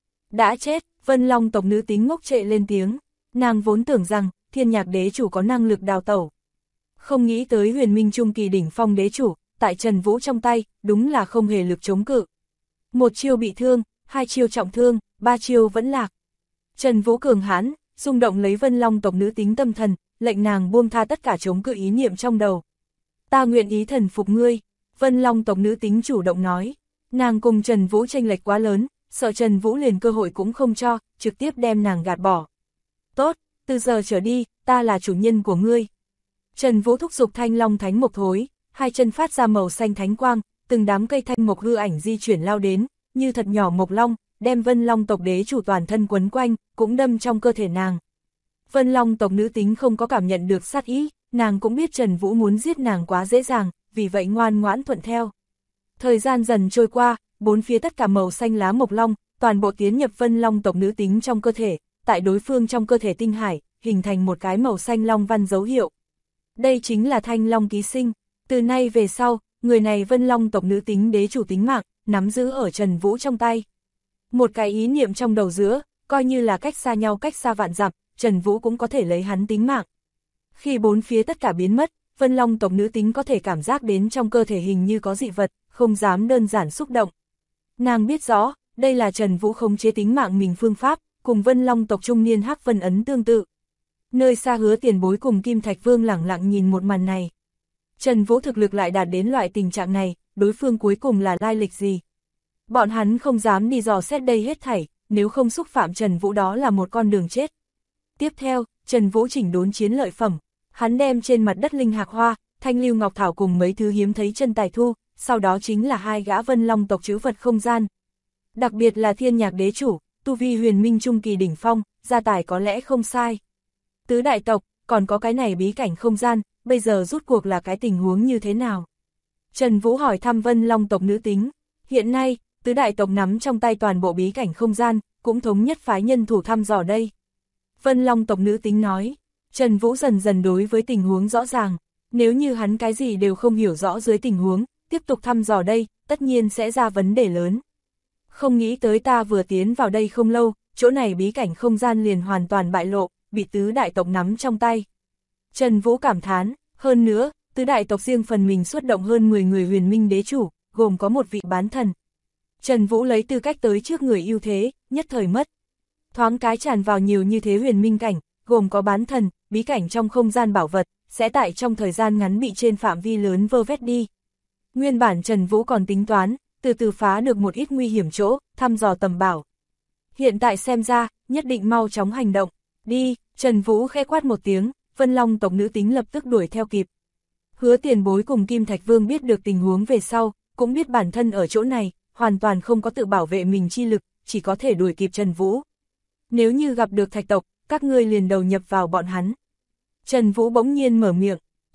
Đã chết, Vân Long tộc nữ tính ngốc trệ lên tiếng, nàng vốn tưởng rằng Thiên Nhạc đế chủ có năng lực đào tẩu. Không nghĩ tới huyền minh trung kỳ đỉnh phong đế chủ, tại Trần Vũ trong tay, đúng là không hề lực chống cự. Một chiêu bị thương, hai chiêu trọng thương, ba chiêu vẫn lạc. Trần Vũ cường hãn, rung động lấy Vân Long tộc nữ tính tâm thần, lệnh nàng buông tha tất cả chống cự ý niệm trong đầu. Ta nguyện ý thần phục ngươi, Vân Long tộc nữ tính chủ động nói. Nàng cùng Trần Vũ chênh lệch quá lớn, sợ Trần Vũ liền cơ hội cũng không cho, trực tiếp đem nàng gạt bỏ. Tốt, từ giờ trở đi, ta là chủ nhân của ngươi. Trần Vũ thúc giục thanh long thánh mộc thối, hai chân phát ra màu xanh thánh quang, từng đám cây thanh mộc hư ảnh di chuyển lao đến, như thật nhỏ mộc long, đem Vân Long tộc đế chủ toàn thân quấn quanh, cũng đâm trong cơ thể nàng. Vân Long tộc nữ tính không có cảm nhận được sát ý, nàng cũng biết Trần Vũ muốn giết nàng quá dễ dàng, vì vậy ngoan ngoãn thuận theo. Thời gian dần trôi qua, bốn phía tất cả màu xanh lá mộc long, toàn bộ tiến nhập Vân Long tộc nữ tính trong cơ thể, tại đối phương trong cơ thể tinh hải, hình thành một cái màu xanh long văn dấu hiệu. Đây chính là thanh long ký sinh, từ nay về sau, người này Vân Long tộc nữ tính đế chủ tính mạng, nắm giữ ở Trần Vũ trong tay. Một cái ý niệm trong đầu giữa, coi như là cách xa nhau cách xa vạn dặm, Trần Vũ cũng có thể lấy hắn tính mạng. Khi bốn phía tất cả biến mất, Vân Long tộc nữ tính có thể cảm giác đến trong cơ thể hình như có dị vật, không dám đơn giản xúc động. Nàng biết rõ, đây là Trần Vũ khống chế tính mạng mình phương pháp, cùng Vân Long tộc trung niên Hắc Vân Ấn tương tự. Nơi xa Hứa Tiền Bối cùng Kim Thạch Vương lẳng lặng nhìn một màn này. Trần Vũ thực lực lại đạt đến loại tình trạng này, đối phương cuối cùng là lai lịch gì? Bọn hắn không dám đi dò xét đây hết thảy, nếu không xúc phạm Trần Vũ đó là một con đường chết. Tiếp theo, Trần Vũ chỉnh đốn chiến lợi phẩm, hắn đem trên mặt đất linh hạc hoa, thanh lưu ngọc thảo cùng mấy thứ hiếm thấy chân tài thu, sau đó chính là hai gã Vân Long tộc trữ vật không gian. Đặc biệt là Thiên Nhạc đế chủ, tu vi huyền minh trung kỳ đỉnh phong, gia tài có lẽ không sai. Tứ đại tộc, còn có cái này bí cảnh không gian, bây giờ rút cuộc là cái tình huống như thế nào? Trần Vũ hỏi thăm Vân Long tộc nữ tính, hiện nay, tứ đại tộc nắm trong tay toàn bộ bí cảnh không gian, cũng thống nhất phái nhân thủ thăm dò đây. Vân Long tộc nữ tính nói, Trần Vũ dần dần đối với tình huống rõ ràng, nếu như hắn cái gì đều không hiểu rõ dưới tình huống, tiếp tục thăm dò đây, tất nhiên sẽ ra vấn đề lớn. Không nghĩ tới ta vừa tiến vào đây không lâu, chỗ này bí cảnh không gian liền hoàn toàn bại lộ, bị tứ đại tộc nắm trong tay. Trần Vũ cảm thán, hơn nữa, tứ đại tộc riêng phần mình xuất động hơn 10 người huyền minh đế chủ, gồm có một vị bán thần. Trần Vũ lấy tư cách tới trước người ưu thế, nhất thời mất. Thoáng cái tràn vào nhiều như thế huyền minh cảnh, gồm có bán thần, bí cảnh trong không gian bảo vật, sẽ tại trong thời gian ngắn bị trên phạm vi lớn vơ vét đi. Nguyên bản Trần Vũ còn tính toán, từ từ phá được một ít nguy hiểm chỗ, thăm dò tầm bảo. Hiện tại xem ra, nhất định mau chóng hành động. Đi, Trần Vũ khẽ quát một tiếng, Vân Long tộc nữ tính lập tức đuổi theo kịp. Hứa Tiền Bối cùng Kim Thạch Vương biết được tình huống về sau, cũng biết bản thân ở chỗ này, hoàn toàn không có tự bảo vệ mình chi lực, chỉ có thể đuổi kịp Trần Vũ. Nếu như gặp được thạch tộc, các ngươi liền đầu nhập vào bọn hắn. Trần Vũ bỗng nhiên mở miệng,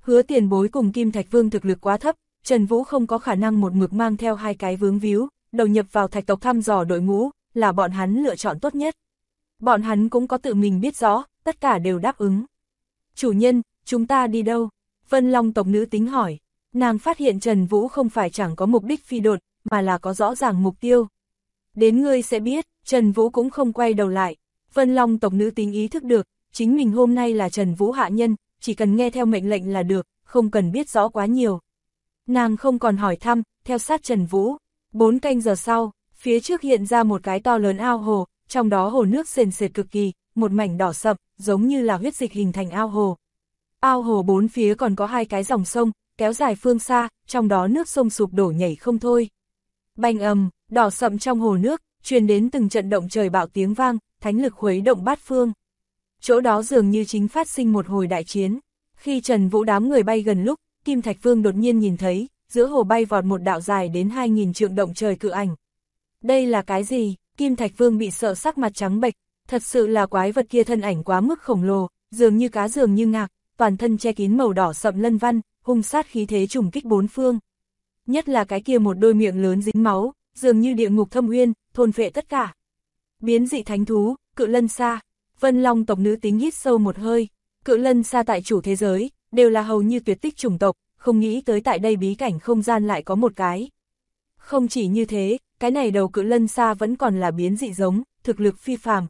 Hứa Tiền Bối cùng Kim Thạch Vương thực lực quá thấp, Trần Vũ không có khả năng một mực mang theo hai cái vướng víu, đầu nhập vào Thạch tộc thăm dò đội ngũ, là bọn hắn lựa chọn tốt nhất. Bọn hắn cũng có tự mình biết rõ, tất cả đều đáp ứng. Chủ nhân, chúng ta đi đâu? Vân Long tộc nữ tính hỏi. Nàng phát hiện Trần Vũ không phải chẳng có mục đích phi đột, mà là có rõ ràng mục tiêu. Đến ngươi sẽ biết, Trần Vũ cũng không quay đầu lại. Vân Long tộc nữ tính ý thức được, chính mình hôm nay là Trần Vũ hạ nhân, chỉ cần nghe theo mệnh lệnh là được, không cần biết rõ quá nhiều. Nàng không còn hỏi thăm, theo sát Trần Vũ. 4 canh giờ sau, phía trước hiện ra một cái to lớn ao hồ, trong đó hồ nước sền sệt cực kỳ, một mảnh đỏ sậm, giống như là huyết dịch hình thành ao hồ. Ao hồ bốn phía còn có hai cái dòng sông, kéo dài phương xa, trong đó nước sông sụp đổ nhảy không thôi. Bành ầm, đỏ sậm trong hồ nước, truyền đến từng trận động trời bạo tiếng vang, thánh lực khuấy động bát phương. Chỗ đó dường như chính phát sinh một hồi đại chiến. Khi Trần Vũ đám người bay gần lúc, Kim Thạch Vương đột nhiên nhìn thấy, giữa hồ bay vọt một đạo dài đến 2000 trượng động trời cự ảnh. Đây là cái gì? Kim Thạch Vương bị sợ sắc mặt trắng bệch, thật sự là quái vật kia thân ảnh quá mức khổng lồ, dường như cá dường như ngạc, toàn thân che kín màu đỏ sậm lân văn, hung sát khí thế trùng kích bốn phương. Nhất là cái kia một đôi miệng lớn dính máu, dường như địa ngục thâm uyên, thôn phệ tất cả. Biến dị thánh thú, cự lân sa. Vân Long tộc nữ tính hít sâu một hơi, cự lân sa tại chủ thế giới, đều là hầu như tuyệt tích chủng tộc, không nghĩ tới tại đây bí cảnh không gian lại có một cái. Không chỉ như thế, cái này đầu cự lân sa vẫn còn là biến dị giống, thực lực phi phàm.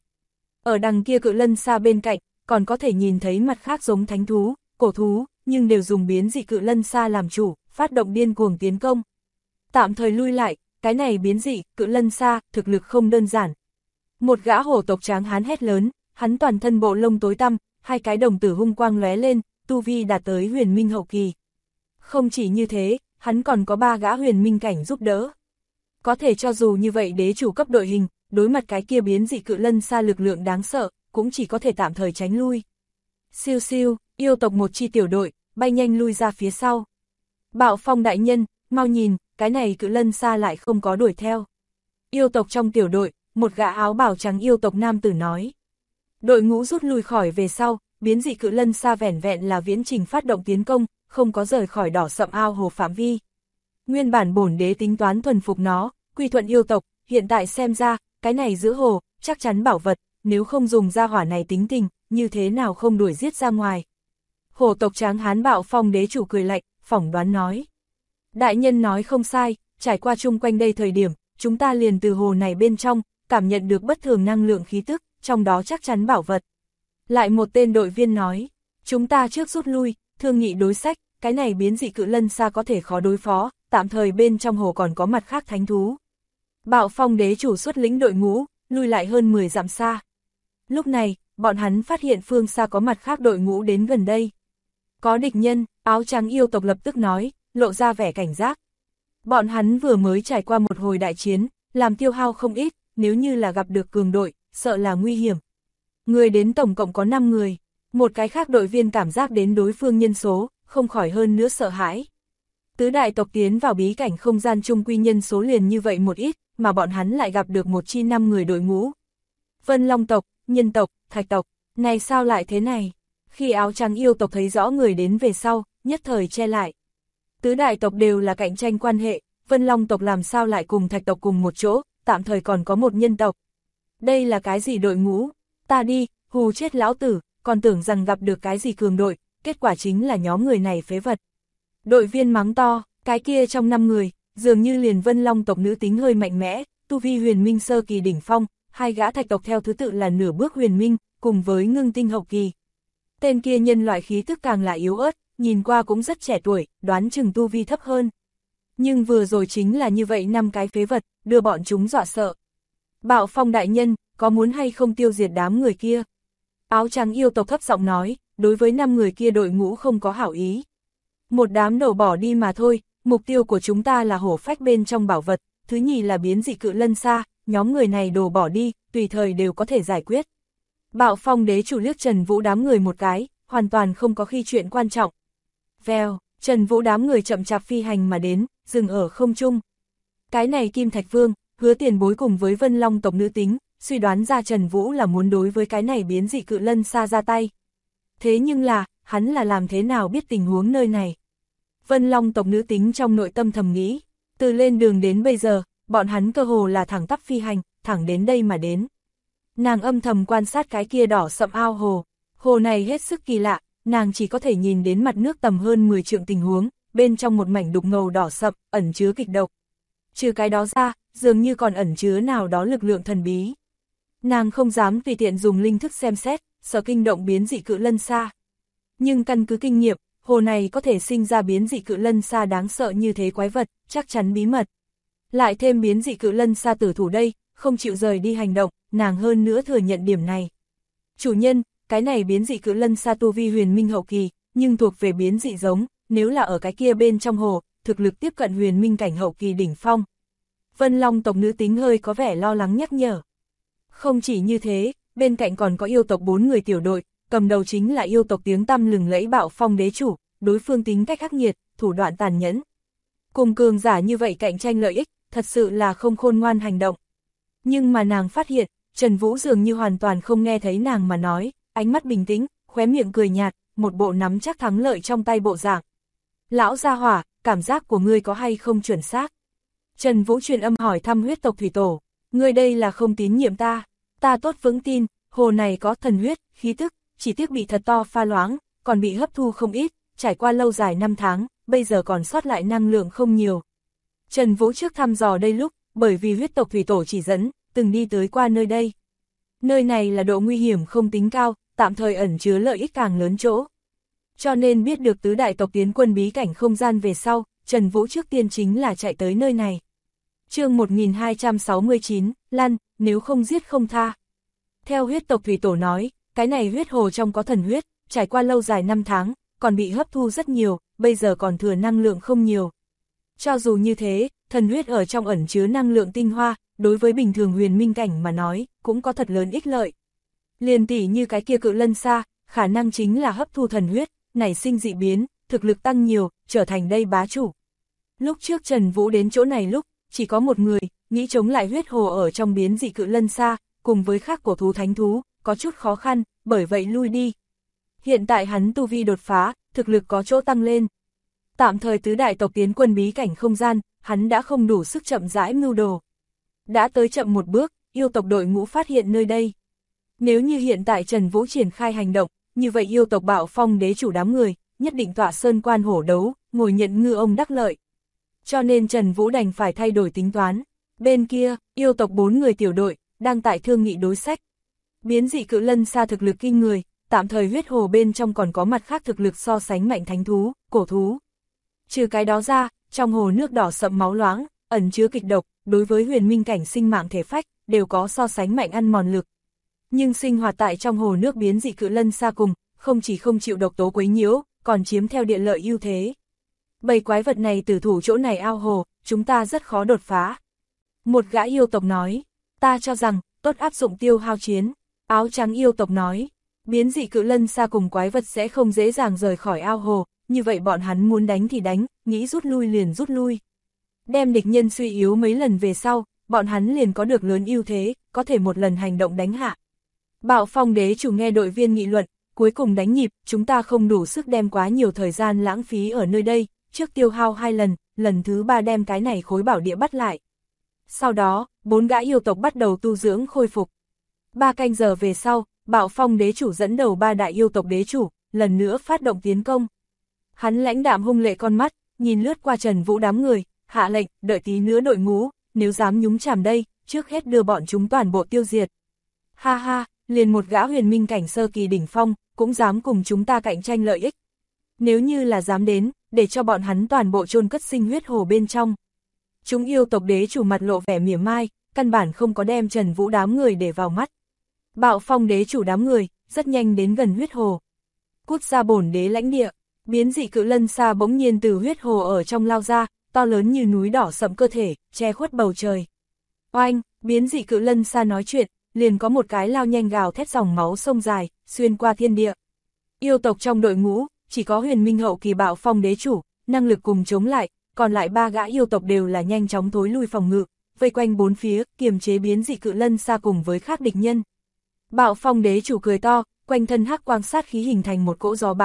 Ở đằng kia cự lân sa bên cạnh, còn có thể nhìn thấy mặt khác giống thánh thú, cổ thú, nhưng đều dùng biến dị cự lân sa làm chủ, phát động điên cuồng tiến công. Tạm thời lui lại, cái này biến dị, cự lân sa, thực lực không đơn giản. Một gã hổ tộc tráng hán hét lớn, hắn toàn thân bộ lông tối tăm, hai cái đồng tử hung quang lóe lên, tu vi đạt tới huyền minh hậu kỳ. Không chỉ như thế, hắn còn có 3 gã huyền minh cảnh giúp đỡ. Có thể cho dù như vậy đế chủ cấp đội hình, đối mặt cái kia biến dị cự lân sa lực lượng đáng sợ, cũng chỉ có thể tạm thời tránh lui. Siêu siêu, yêu tộc một chi tiểu đội, bay nhanh lui ra phía sau. Bạo Phong đại nhân, mau nhìn, cái này cự lân sa lại không có đuổi theo. Yêu tộc trong tiểu đội, một gã áo bào trắng yêu tộc nam tử nói. Đội ngũ rút lui khỏi về sau, biến dị cự lân sa vẻn vẹn là viễn trình phát động tiến công, không có rời khỏi đỏ sậm ao hồ phạm vi. Nguyên bản bổn đế tính toán thuần phục nó, quy thuận yêu tộc, hiện tại xem ra, cái này giữa hồ, chắc chắn bảo vật, nếu không dùng ra hỏa này tính tình, như thế nào không đuổi giết ra ngoài. Hổ tộc tráng hán Bạo Phong đế chủ cười lạnh, phỏng đoán nói. Đại nhân nói không sai, trải qua chung quanh đây thời điểm, chúng ta liền từ hồ này bên trong, cảm nhận được bất thường năng lượng khí tức, trong đó chắc chắn bảo vật. Lại một tên đội viên nói, chúng ta trước rút lui, thương nghị đối sách, cái này biến dị cự lân sa có thể khó đối phó, tạm thời bên trong hồ còn có mặt khác thánh thú. Bạo Phong đế chủ xuất lĩnh đội ngũ, lui lại hơn 10 dặm xa. Lúc này, bọn hắn phát hiện phương xa có mặt khác đội ngũ đến gần đây. Có địch nhân, áo trắng yêu tộc lập tức nói, lộ ra vẻ cảnh giác. Bọn hắn vừa mới trải qua một hồi đại chiến, làm tiêu hao không ít, nếu như là gặp được cường đội, sợ là nguy hiểm. Người đến tổng cộng có 5 người, một cái khác đội viên cảm giác đến đối phương nhân số, không khỏi hơn nữa sợ hãi. Tứ đại tộc tiến vào bí cảnh không gian chung quy nhân số liền như vậy một ít, mà bọn hắn lại gặp được một chi 5 người đội ngũ. Vân Long tộc, Nhân tộc, Thạch tộc, này sao lại thế này? Khi áo trắng yêu tộc thấy rõ người đến về sau, nhất thời che lại. Tứ đại tộc đều là cạnh tranh quan hệ, Vân Long tộc làm sao lại cùng Thạch tộc cùng một chỗ, tạm thời còn có một nhân tộc. Đây là cái gì đội ngũ? Ta đi, hù chết lão tử, còn tưởng rằng gặp được cái gì cường đội, kết quả chính là nhóm người này phế vật. Đội viên mắng to, cái kia trong 5 người, dường như liền Vân Long tộc nữ tính hơi mạnh mẽ, tu vi huyền minh sơ kỳ đỉnh phong, 2 gã Thạch tộc theo thứ tự là nửa bước huyền minh, cùng với ngưng tinh hậu kỳ. Tên kia nhân loại khí tức càng là yếu ớt, nhìn qua cũng rất trẻ tuổi, đoán chừng tu vi thấp hơn. Nhưng vừa rồi chính là như vậy 5 cái phế vật, đưa bọn chúng dọa sợ. Bạo Phong đại nhân, có muốn hay không tiêu diệt đám người kia? Áo trắng yêu tộc thấp giọng nói, đối với 5 người kia đội ngũ không có hảo ý. Một đám đổ bỏ đi mà thôi, mục tiêu của chúng ta là hổ phách bên trong bảo vật, thứ nhì là biến dị cự lân sa, nhóm người này đổ bỏ đi, tùy thời đều có thể giải quyết. Bạo Phong đế chủ liếc Trần Vũ đám người một cái, hoàn toàn không có khi chuyện quan trọng. Vèo, Trần Vũ đám người chậm chạp phi hành mà đến, dừng ở không trung. Cái này Kim Thạch Vương, Hứa Tiền Bối cùng với Vân Long tộc nữ tính, suy đoán ra Trần Vũ là muốn đối với cái này biến dị cự lân sa ra tay. Thế nhưng là, hắn là làm thế nào biết tình huống nơi này. Vân Long tộc nữ tính trong nội tâm thầm nghĩ, từ lên đường đến bây giờ, bọn hắn cơ hồ là thẳng tắp phi hành, thẳng đến đây mà đến. Nàng âm thầm quan sát cái kia đỏ sậm ao hồ, hồ này hết sức kỳ lạ, nàng chỉ có thể nhìn đến mặt nước tầm hơn 10 trượng tình huống, bên trong một mảnh đục ngầu đỏ sậm, ẩn chứa kịch độc. Trừ cái đó ra, dường như còn ẩn chứa nào đó lực lượng thần bí. Nàng không dám tùy tiện dùng linh thức xem xét, sợ kinh động biến dị cự lân sa. Nhưng căn cứ kinh nghiệm, hồ này có thể sinh ra biến dị cự lân sa đáng sợ như thế quái vật, chắc chắn bí mật. Lại thêm biến dị cự lân sa tử thủ đây, không chịu rời đi hành động, nàng hơn nữa thừa nhận điểm này. Chủ nhân, cái này biến dị cự lân sa tu vi huyền minh hậu kỳ, nhưng thuộc về biến dị giống, nếu là ở cái kia bên trong hồ, thực lực tiếp cận huyền minh cảnh hậu kỳ đỉnh phong. Vân Long tộc nữ tính hơi có vẻ lo lắng nhắc nhở. Không chỉ như thế, bên cạnh còn có yêu tộc 4 người tiểu đội, cầm đầu chính là yêu tộc tiếng tăm lừng lẫy Bạo Phong đế chủ, đối phương tính cách khắc nghiệt, thủ đoạn tàn nhẫn. Cùng cường giả như vậy cạnh tranh lợi ích, thật sự là không khôn ngoan hành động. Nhưng mà nàng phát hiện, Trần Vũ dường như hoàn toàn không nghe thấy nàng mà nói, ánh mắt bình tĩnh, khóe miệng cười nhạt, một bộ nắm chắc thắng lợi trong tay bộ dạng. Lão gia hỏa, cảm giác của ngươi có hay không chuẩn xác? Trần Vũ truyền âm hỏi thăm huyết tộc thủy tổ, ngươi đây là không tín nhiệm ta, ta tốt vững tin, hồ này có thần huyết, khí tức, chỉ tiếc bị thật to pha loãng, còn bị hấp thu không ít, trải qua lâu dài 5 tháng, bây giờ còn sót lại năng lượng không nhiều. Trần Vũ trước thăm dò đây lúc, bởi vì huyết tộc thủy tổ chỉ dẫn, từng đi tới qua nơi đây. Nơi này là độ nguy hiểm không tính cao, tạm thời ẩn chứa lợi ích càng lớn chỗ. Cho nên biết được tứ đại tộc tiến quân bí cảnh không gian về sau, Trần Vũ trước tiên chính là chạy tới nơi này. Chương 1269, Lăn, nếu không giết không tha. Theo huyết tộc thủy tổ nói, cái này huyết hồ trong có thần huyết, trải qua lâu dài 5 tháng, còn bị hấp thu rất nhiều, bây giờ còn thừa năng lượng không nhiều. Cho dù như thế, thần huyết ở trong ẩn chứa năng lượng tinh hoa, đối với bình thường huyền minh cảnh mà nói, cũng có thật lớn ích lợi. Liền tỉ như cái kia cự lân sa, khả năng chính là hấp thu thần huyết, nảy sinh dị biến, thực lực tăng nhiều, trở thành đây bá chủ. Lúc trước Trần Vũ đến chỗ này lúc, chỉ có một người, nghĩ chống lại huyết hồ ở trong biến dị cự lân sa, cùng với khác cổ thú thánh thú, có chút khó khăn, bởi vậy lui đi. Hiện tại hắn tu vi đột phá, thực lực có chỗ tăng lên. Tạm thời tứ đại tộc tiến quân bí cảnh không gian, hắn đã không đủ sức chậm rãi mưu đồ. Đã tới chậm một bước, yêu tộc đội ngũ phát hiện nơi đây. Nếu như hiện tại Trần Vũ triển khai hành động, như vậy yêu tộc Bạo Phong đế chủ đám người, nhất định tọa sơn quan hổ đấu, ngồi nhận ngư ông đắc lợi. Cho nên Trần Vũ đành phải thay đổi tính toán. Bên kia, yêu tộc 4 người tiểu đội, đang tại thương nghị đối sách. Biến dị cự lân sa thực lực kinh người, tạm thời huyết hồ bên trong còn có mặt khác thực lực so sánh mạnh thánh thú, cổ thú. Trừ cái đó ra, trong hồ nước đỏ sậm máu loáng, ẩn chứa kịch độc, đối với huyền minh cảnh sinh mạng thể phách, đều có so sánh mạnh ăn mòn lực. Nhưng sinh hoạt tại trong hồ nước biến dị cự lân sa cùng, không chỉ không chịu độc tố quấy nhiễu, còn chiếm theo địa lợi ưu thế. Bầy quái vật này tử thủ chỗ này ao hồ, chúng ta rất khó đột phá. Một gã yêu tộc nói, ta cho rằng, tốt áp dụng tiêu hao chiến. Áo trắng yêu tộc nói, biến dị cự lân sa cùng quái vật sẽ không dễ dàng rời khỏi ao hồ, như vậy bọn hắn muốn đánh thì đánh, nghĩ rút lui liền rút lui. Đem địch nhân suy yếu mấy lần về sau, bọn hắn liền có được lớn ưu thế, có thể một lần hành động đánh hạ. Bạo Phong đế chủ nghe đội viên nghị luận, cuối cùng đánh nhịp, chúng ta không đủ sức đem quá nhiều thời gian lãng phí ở nơi đây, trước tiêu hao 2 lần, lần thứ 3 đem cái này khối bảo địa bắt lại. Sau đó, 4 gã yêu tộc bắt đầu tu dưỡng khôi phục. 3 canh giờ về sau, Bạo Phong đế chủ dẫn đầu 3 đại yêu tộc đế chủ, lần nữa phát động tiến công. Hắn lãnh đạm hung lệ con mắt, nhìn lướt qua Trần Vũ đám người, hạ lệnh, đợi tí nữa đội ngũ, nếu dám nhúng chàm đây, trước hết đưa bọn chúng toàn bộ tiêu diệt. Ha ha, liền một gã huyền minh cảnh sơ kỳ đỉnh phong, cũng dám cùng chúng ta cạnh tranh lợi ích. Nếu như là dám đến, để cho bọn hắn toàn bộ chôn cất sinh huyết hồ bên trong. Chúng yêu tộc đế chủ mặt lộ vẻ mỉa mai, căn bản không có đem Trần Vũ đám người để vào mắt. Bạo Phong đế chủ đám người, rất nhanh đến gần huyết hồ. Cút ra bổn đế lãnh địa, biến dị cự lân sa bỗng nhiên từ huyết hồ ở trong lao ra, to lớn như núi đỏ sậm cơ thể, che khuất bầu trời. Oanh, biến dị cự lân sa nói chuyện, liền có một cái lao nhanh gào thét dòng máu sông dài, xuyên qua thiên địa. Yêu tộc trong đội ngũ, chỉ có huyền minh hậu kỳ Bạo Phong đế chủ, năng lực cùng chống lại, còn lại 3 gã yêu tộc đều là nhanh chóng thối lui phòng ngự, vây quanh 4 phía, kiềm chế biến dị cự lân sa cùng với khác địch nhân. Bạo Phong đế chủ cười to, quanh thân hắc quang sát khí hình thành một cỗ gió bão,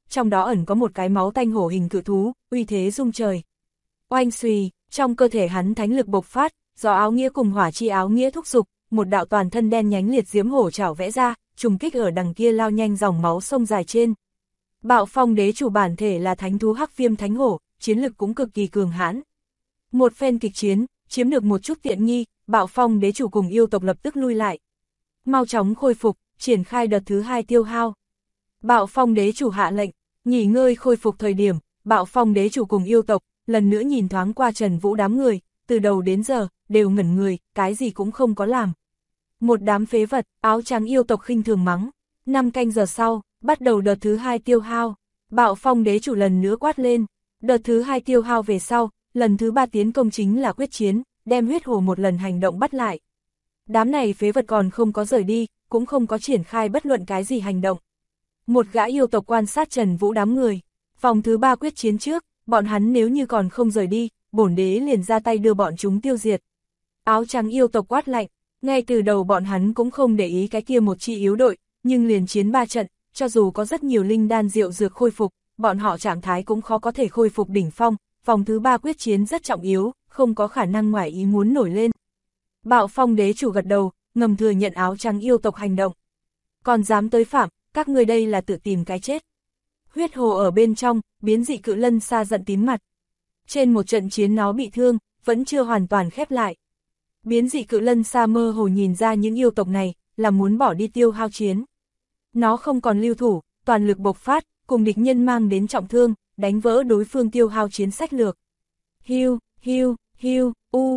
trong đó ẩn có một cái máu tanh hổ hình cự thú, uy thế rung trời. Oanh xùy, trong cơ thể hắn thánh lực bộc phát, do áo nghĩa cùng hỏa chi áo nghĩa thúc giục, một đạo toàn thân đen nhánh liệt diễm hổ chảo vẽ ra, trùng kích ở đằng kia lao nhanh dòng máu sông dài trên. Bạo Phong đế chủ bản thể là thánh thú hắc viêm thánh hổ, chiến lực cũng cực kỳ cường hãn. Một phen kịch chiến, chiếm được một chút tiện nghi, Bạo Phong đế chủ cùng yêu tộc lập tức lui lại. Mau chóng khôi phục, triển khai đợt thứ 2 tiêu hao. Bạo Phong đế chủ hạ lệnh, nghỉ ngơi khôi phục thời điểm, Bạo Phong đế chủ cùng yêu tộc, lần nữa nhìn thoáng qua Trần Vũ đám người, từ đầu đến giờ, đều ngẩn người, cái gì cũng không có làm. Một đám phế vật, áo trắng yêu tộc khinh thường mắng. 5 canh giờ sau, bắt đầu đợt thứ 2 tiêu hao. Bạo Phong đế chủ lần nữa quát lên. Đợt thứ 2 tiêu hao về sau, lần thứ 3 tiến công chính là quyết chiến, đem huyết hồ một lần hành động bắt lại. Đám này phế vật còn không có rời đi, cũng không có triển khai bất luận cái gì hành động. Một gã yêu tộc quan sát Trần Vũ đám người. Vòng thứ 3 quyết chiến trước, bọn hắn nếu như còn không rời đi, bổn đế liền ra tay đưa bọn chúng tiêu diệt. Áo trắng yêu tộc quát lạnh, ngay từ đầu bọn hắn cũng không để ý cái kia một chi yếu đội, nhưng liền chiến 3 trận, cho dù có rất nhiều linh đan diệu dược khôi phục, bọn họ trạng thái cũng khó có thể khôi phục đỉnh phong, vòng thứ 3 quyết chiến rất trọng yếu, không có khả năng ngoài ý muốn nổi lên. Bạo Phong đế chủ gật đầu, ngầm thừa nhận áo trắng yêu tộc hành động. Còn dám tới phạm, các người đây là tự tìm cái chết. Huyết hồ ở bên trong, biến dị cự lân xa giận tím mặt. Trên một trận chiến nó bị thương, vẫn chưa hoàn toàn khép lại. Biến dị cự lân xa mơ hồ nhìn ra những yêu tộc này, là muốn bỏ đi tiêu hao chiến. Nó không còn lưu thủ, toàn lực bộc phát, cùng địch nhân mang đến trọng thương, đánh vỡ đối phương tiêu hao chiến sách lược. Hiu, hiu, hiu,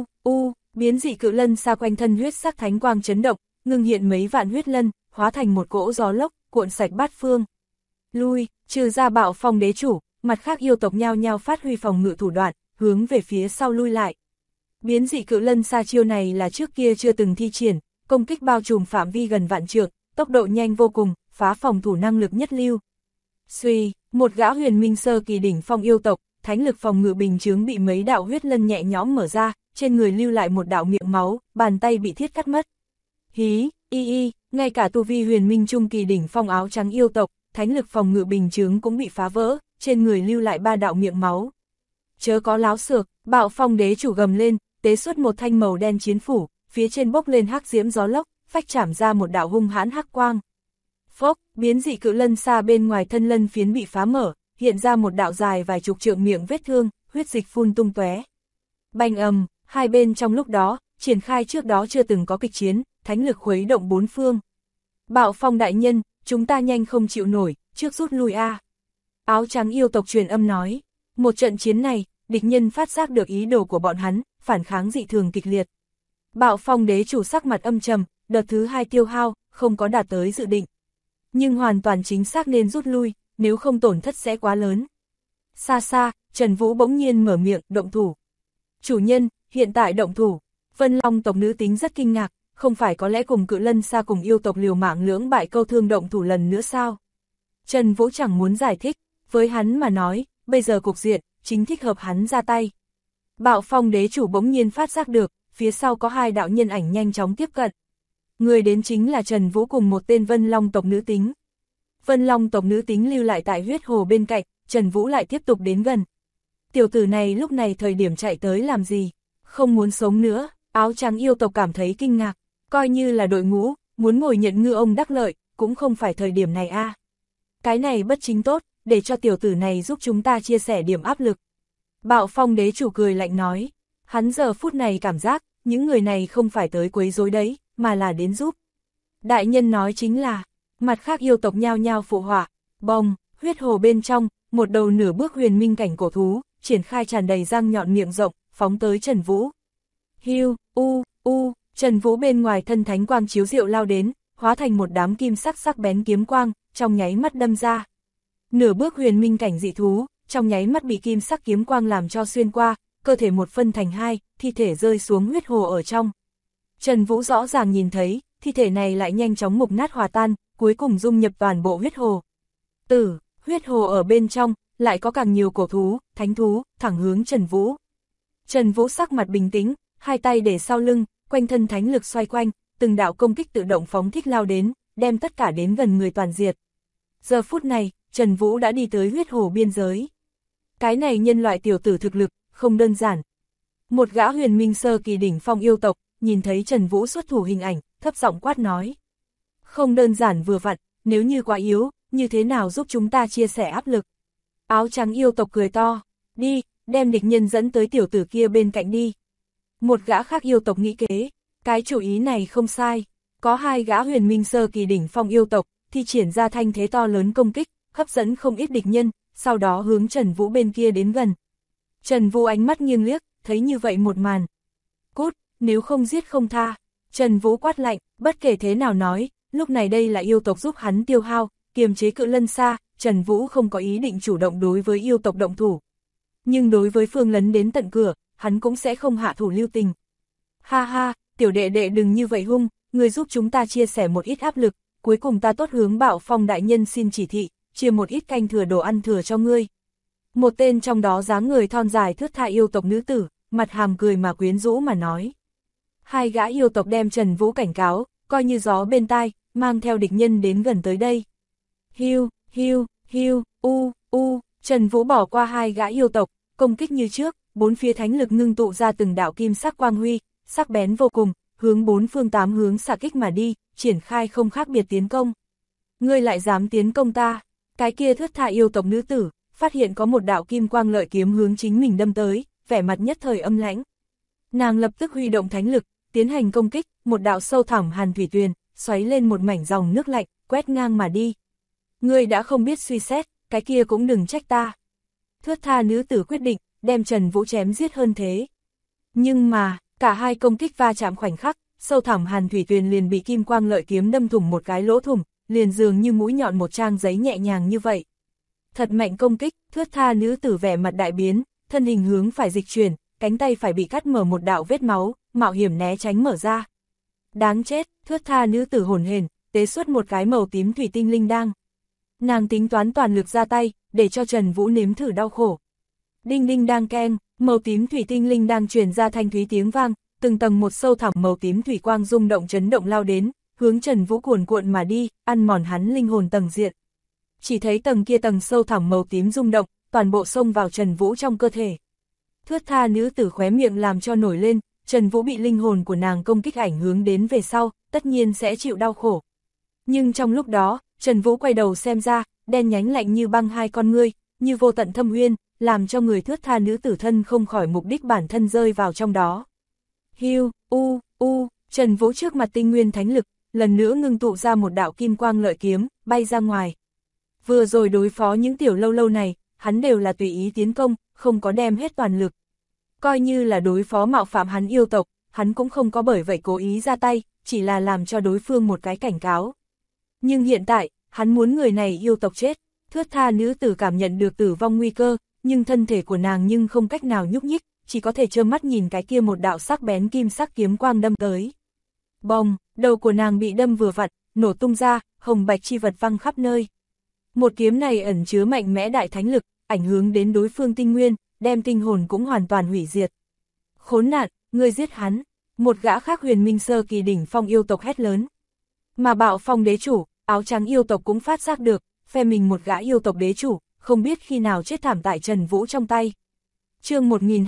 biến dị cự lân xa quanh thân huyết sắc thánh quang chấn động, ngưng hiện mấy vạn huyết lân, hóa thành một cỗ gió lốc, cuộn sạch bát phương. Lui, trừ ra Bạo Phong đế chủ, mặt khác yêu tộc nhao nhao phát huy phòng ngự thủ đoạn, hướng về phía sau lui lại. Biến dị cự lân xa chiêu này là trước kia chưa từng thi triển, công kích bao trùm phạm vi gần vạn trượng, tốc độ nhanh vô cùng, phá phòng thủ năng lực nhất lưu. Suy, một gã huyền minh sơ kỳ đỉnh phong yêu tộc, thánh lực phòng ngự bình chướng bị mấy đạo huyết lân nhẹ nhõm mở ra, trên người lưu lại một đạo miệng máu, bàn tay bị thiết cắt mất. Hí, ngay cả tu vi huyền minh trung kỳ đỉnh phong áo trắng yêu tộc, thánh lực phòng ngự bình chướng cũng bị phá vỡ, trên người lưu lại 3 đạo miệng máu. Chớ có láo xược, Bạo Phong đế chủ gầm lên, tế xuất một thanh màu đen chiến phủ, phía trên bốc lên hắc diễm gió lốc, phách chảm ra một đạo hung hãn hắc quang. Phốc, biến dị cự lân xa bên ngoài thân lân phiến bị phá mở, hiện ra một đạo dài vài chục trượng miệng vết thương, huyết dịch phun tung tóe. Bành ầm, hai bên trong lúc đó, triển khai trước đó chưa từng có kịch chiến, thánh lực khuấy động bốn phương. Bạo Phong đại nhân, chúng ta nhanh không chịu nổi, trước rút lui a. Áo trắng yêu tộc truyền âm nói, một trận chiến này, địch nhân phát giác được ý đồ của bọn hắn, phản kháng dị thường kịch liệt. Bạo Phong đế chủ sắc mặt âm trầm, đợt thứ 2 tiêu hao, không có đạt tới dự định. Nhưng hoàn toàn chính xác nên rút lui, nếu không tổn thất sẽ quá lớn. Xa xa, Trần Vũ bỗng nhiên mở miệng, động thủ. Chủ nhân, hiện tại động thủ. Vân Long tộc nữ tính rất kinh ngạc, không phải có lẽ cùng cự lân xa cùng yêu tộc liều mạng lưỡng bại câu thương động thủ lần nữa sao? Trần Vũ chẳng muốn giải thích, với hắn mà nói, bây giờ cục diện, chính thích hợp hắn ra tay. Bạo Phong đế chủ bỗng nhiên phát giác được, phía sau có 2 đạo nhân ảnh nhanh chóng tiếp cận. Người đến chính là Trần Vũ cùng một tên Vân Long tộc nữ tính. Vân Long tộc nữ tính lưu lại tại huyết hồ bên cạnh, Trần Vũ lại tiếp tục đến gần. Tiểu tử này lúc này thời điểm chạy tới làm gì? Không muốn sống nữa, áo trắng yêu tộc cảm thấy kinh ngạc, coi như là đội ngũ, muốn ngồi nhận ngư ông đắc lợi, cũng không phải thời điểm này a. Cái này bất chính tốt, để cho tiểu tử này giúp chúng ta chia sẻ điểm áp lực. Bạo Phong đế chủ cười lạnh nói, hắn giờ phút này cảm giác, những người này không phải tới quấy rối đấy, mà là đến giúp. Đại nhân nói chính là, mặt khác yêu tộc nhao nhao phụ họa, bồng, huyết hồ bên trong, một đầu nửa bước huyền minh cảnh cổ thú, triển khai tràn đầy răng nhọn miệng rộng, phóng tới Trần Vũ. Hiu, Trần Vũ bên ngoài thân thánh quang chiếu diệu lao đến, hóa thành một đám kim sắc sắc bén kiếm quang, trong nháy mắt đâm ra. Nửa bước huyền minh cảnh dị thú, trong nháy mắt bị kim sắc kiếm quang làm cho xuyên qua, cơ thể một phân thành 2, thi thể rơi xuống huyết hồ ở trong. Trần Vũ rõ ràng nhìn thấy, thi thể này lại nhanh chóng mục nát hòa tan, cuối cùng dung nhập toàn bộ huyết hồ. Huyết hồ ở bên trong, lại có càng nhiều cổ thú, thánh thú, thẳng hướng Trần Vũ. Trần Vũ sắc mặt bình tĩnh, 2 tay để sau lưng, quanh thân thánh lực xoay quanh, từng đạo công kích tự động phóng thích lao đến, đem tất cả đến gần người toàn diệt. Giờ phút này, Trần Vũ đã đi tới huyết hồ biên giới. Cái này nhân loại tiểu tử thực lực, không đơn giản. Một gã huyền minh sơ kỳ đỉnh phong yêu tộc, nhìn thấy Trần Vũ xuất thủ hình ảnh, thấp giọng quát nói. Không đơn giản vừa vặn, nếu như quá yếu, như thế nào giúp chúng ta chia sẻ áp lực. Áo trắng yêu tộc cười to, đi, đem địch nhân dẫn tới tiểu tử kia bên cạnh đi. Một gã khác yêu tộc nghĩ kế, cái chủ ý này không sai, có hai gã huyền minh sơ kỳ đỉnh phong yêu tộc, thi triển ra thanh thế to lớn công kích, hấp dẫn không ít địch nhân, sau đó hướng Trần Vũ bên kia đến gần. Trần Vũ ánh mắt nghiêng liếc, thấy như vậy một màn. Cút, nếu không giết không tha. Trần Vũ quát lạnh, bất kể thế nào nói, lúc này đây là yêu tộc giúp hắn tiêu hao, kiềm chế cự lân xa, Trần Vũ không có ý định chủ động đối với yêu tộc động thủ. Nhưng đối với phương lấn đến tận cửa, hắn cũng sẽ không hạ thủ lưu tình. Ha ha, tiểu đệ đệ đừng như vậy hung, người giúp chúng ta chia sẻ một ít áp lực, cuối cùng ta tốt hướng Bạo Phong đại nhân xin chỉ thị, chia một ít canh thừa đồ ăn thừa cho ngươi. Một tên trong đó dáng người thon dài thướt tha yêu tộc nữ tử, mặt hàm cười mà quyến rũ mà nói. Hai gã yêu tộc đem Trần Vũ cảnh cáo, coi như gió bên tai, mang theo địch nhân đến gần tới đây. Hiu, hiu, hiu, Trần Vũ bỏ qua hai gã yêu tộc, công kích như trước, bốn phía thánh lực ngưng tụ ra từng đạo kim sắc quang huy, sắc bén vô cùng, hướng bốn phương tám hướng xạ kích mà đi, triển khai không khác biệt tiến công. Ngươi lại dám tiến công ta? Cái kia thướt tha yêu tộc nữ tử, phát hiện có một đạo kim quang lợi kiếm hướng chính mình đâm tới, vẻ mặt nhất thời âm lãnh. Nàng lập tức huy động thánh lực, tiến hành công kích, một đạo sâu thẳm hàn thủy tuyền, xoáy lên một mảnh dòng nước lạnh, quét ngang mà đi. Ngươi đã không biết suy xét, cái kia cũng đừng trách ta. Thướt tha nữ tử quyết định, đem Trần Vũ chém giết hơn thế. Nhưng mà, cả hai công kích va chạm khoảnh khắc, sâu thẳm hàn thủy tuyền liền bị kim quang lợi kiếm đâm thủng một cái lỗ thủng, liền dường như mũi nhọn một trang giấy nhẹ nhàng như vậy. Thật mạnh công kích, thướt tha nữ tử vẻ mặt đại biến, thân hình hướng phải dịch chuyển, cánh tay phải bị cắt mở một đạo vết máu, mạo hiểm né tránh mở ra. Đáng chết, thướt tha nữ tử hồn hển, tế xuất một cái màu tím thủy tinh linh đăng. Nàng tính toán toàn lực ra tay, để cho Trần Vũ nếm thử đau khổ. Đinh đinh đang keng, màu tím thủy tinh linh đang truyền ra thanh thúy tiếng vang, từng tầng một sâu thẳm màu tím thủy quang rung động chấn động lao đến, hướng Trần Vũ cuồn cuộn mà đi, ăn mòn hắn linh hồn tầng diện. Chỉ thấy tầng kia tầng sâu thẳm màu tím rung động, toàn bộ xông vào Trần Vũ trong cơ thể. Thướt tha nữ tử khóe miệng làm cho nổi lên, Trần Vũ bị linh hồn của nàng công kích ảnh hướng đến về sau, tất nhiên sẽ chịu đau khổ. Nhưng trong lúc đó, Trần Vũ quay đầu xem ra, đen nhánh lạnh như băng hai con ngươi, như vô tận thâm uyên, làm cho người thướt tha nữ tử thân không khỏi mục đích bản thân rơi vào trong đó. Hiu, Trần Vũ trước mặt tinh nguyên thánh lực, lần nữa ngưng tụ ra một đạo kim quang lợi kiếm, bay ra ngoài. Vừa rồi đối phó những tiểu lâu lâu này, hắn đều là tùy ý tiến công, không có đem hết toàn lực. Coi như là đối phó mạo phạm hắn yêu tộc, hắn cũng không có bởi vậy cố ý ra tay, chỉ là làm cho đối phương một cái cảnh cáo. Nhưng hiện tại, hắn muốn người này yêu tộc chết, thướt tha nữ tử cảm nhận được tử vong nguy cơ, nhưng thân thể của nàng nhưng không cách nào nhúc nhích, chỉ có thể trơ mắt nhìn cái kia một đạo sắc bén kim sắc kiếm quang đâm tới. Bồng, đầu của nàng bị đâm vừa vặn, nổ tung ra, hồng bạch chi vật văng khắp nơi. Một kiếm này ẩn chứa mạnh mẽ đại thánh lực, ảnh hưởng đến đối phương tinh nguyên, đem tinh hồn cũng hoàn toàn hủy diệt. Khốn nạn, ngươi giết hắn, một gã khác huyền minh sơ kỳ đỉnh phong yêu tộc hét lớn. Mà Bạo Phong đế chủ, áo trắng yêu tộc cũng phát giác được, phe mình một gã yêu tộc đế chủ, không biết khi nào chết thảm tại Trần Vũ trong tay. Chương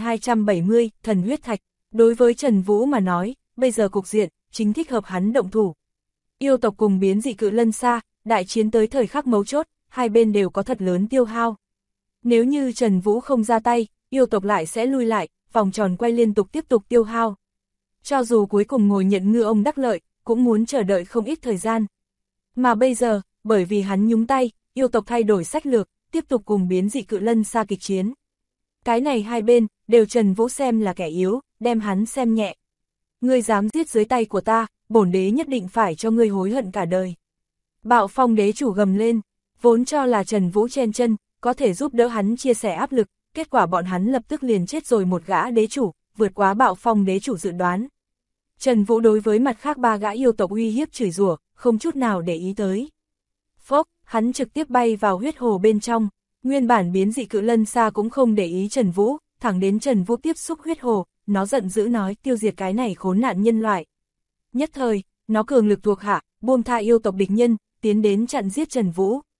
1270, thần huyết thạch, đối với Trần Vũ mà nói, bây giờ cục diện, chính thích hợp hắn động thủ. Yêu tộc cùng biến dị cự lân xa, đại chiến tới thời khắc mấu chốt, hai bên đều có thật lớn tiêu hao. Nếu như Trần Vũ không ra tay, yêu tộc lại sẽ lui lại, vòng tròn quay liên tục tiếp tục tiêu hao. Cho dù cuối cùng ngồi nhận ngư ông đắc lợi, cũng muốn chờ đợi không ít thời gian. Mà bây giờ, bởi vì hắn nhúng tay, yêu tộc thay đổi sách lược, tiếp tục cùng biến dị cự lân xa kịch chiến. Cái này hai bên, đều Trần Vũ xem là kẻ yếu, đem hắn xem nhẹ. Ngươi dám giết dưới tay của ta, bổn đế nhất định phải cho ngươi hối hận cả đời. Bạo Phong đế chủ gầm lên, vốn cho là Trần Vũ chen chân, có thể giúp đỡ hắn chia sẻ áp lực, kết quả bọn hắn lập tức liền chết rồi một gã đế chủ, vượt quá Bạo Phong đế chủ dự đoán. Trần Vũ đối với mặt khác ba gã yêu tộc uy hiếp chửi rủa, không chút nào để ý tới. Phốc, hắn trực tiếp bay vào huyết hồ bên trong, nguyên bản biến dị cự lân xa cũng không để ý Trần Vũ, thẳng đến Trần Vũ tiếp xúc huyết hồ, nó giận dữ nói tiêu diệt cái này khốn nạn nhân loại. Nhất thời, nó cường lực thuộc hạ, buông tha yêu tộc địch nhân, tiến đến chặn giết Trần Vũ.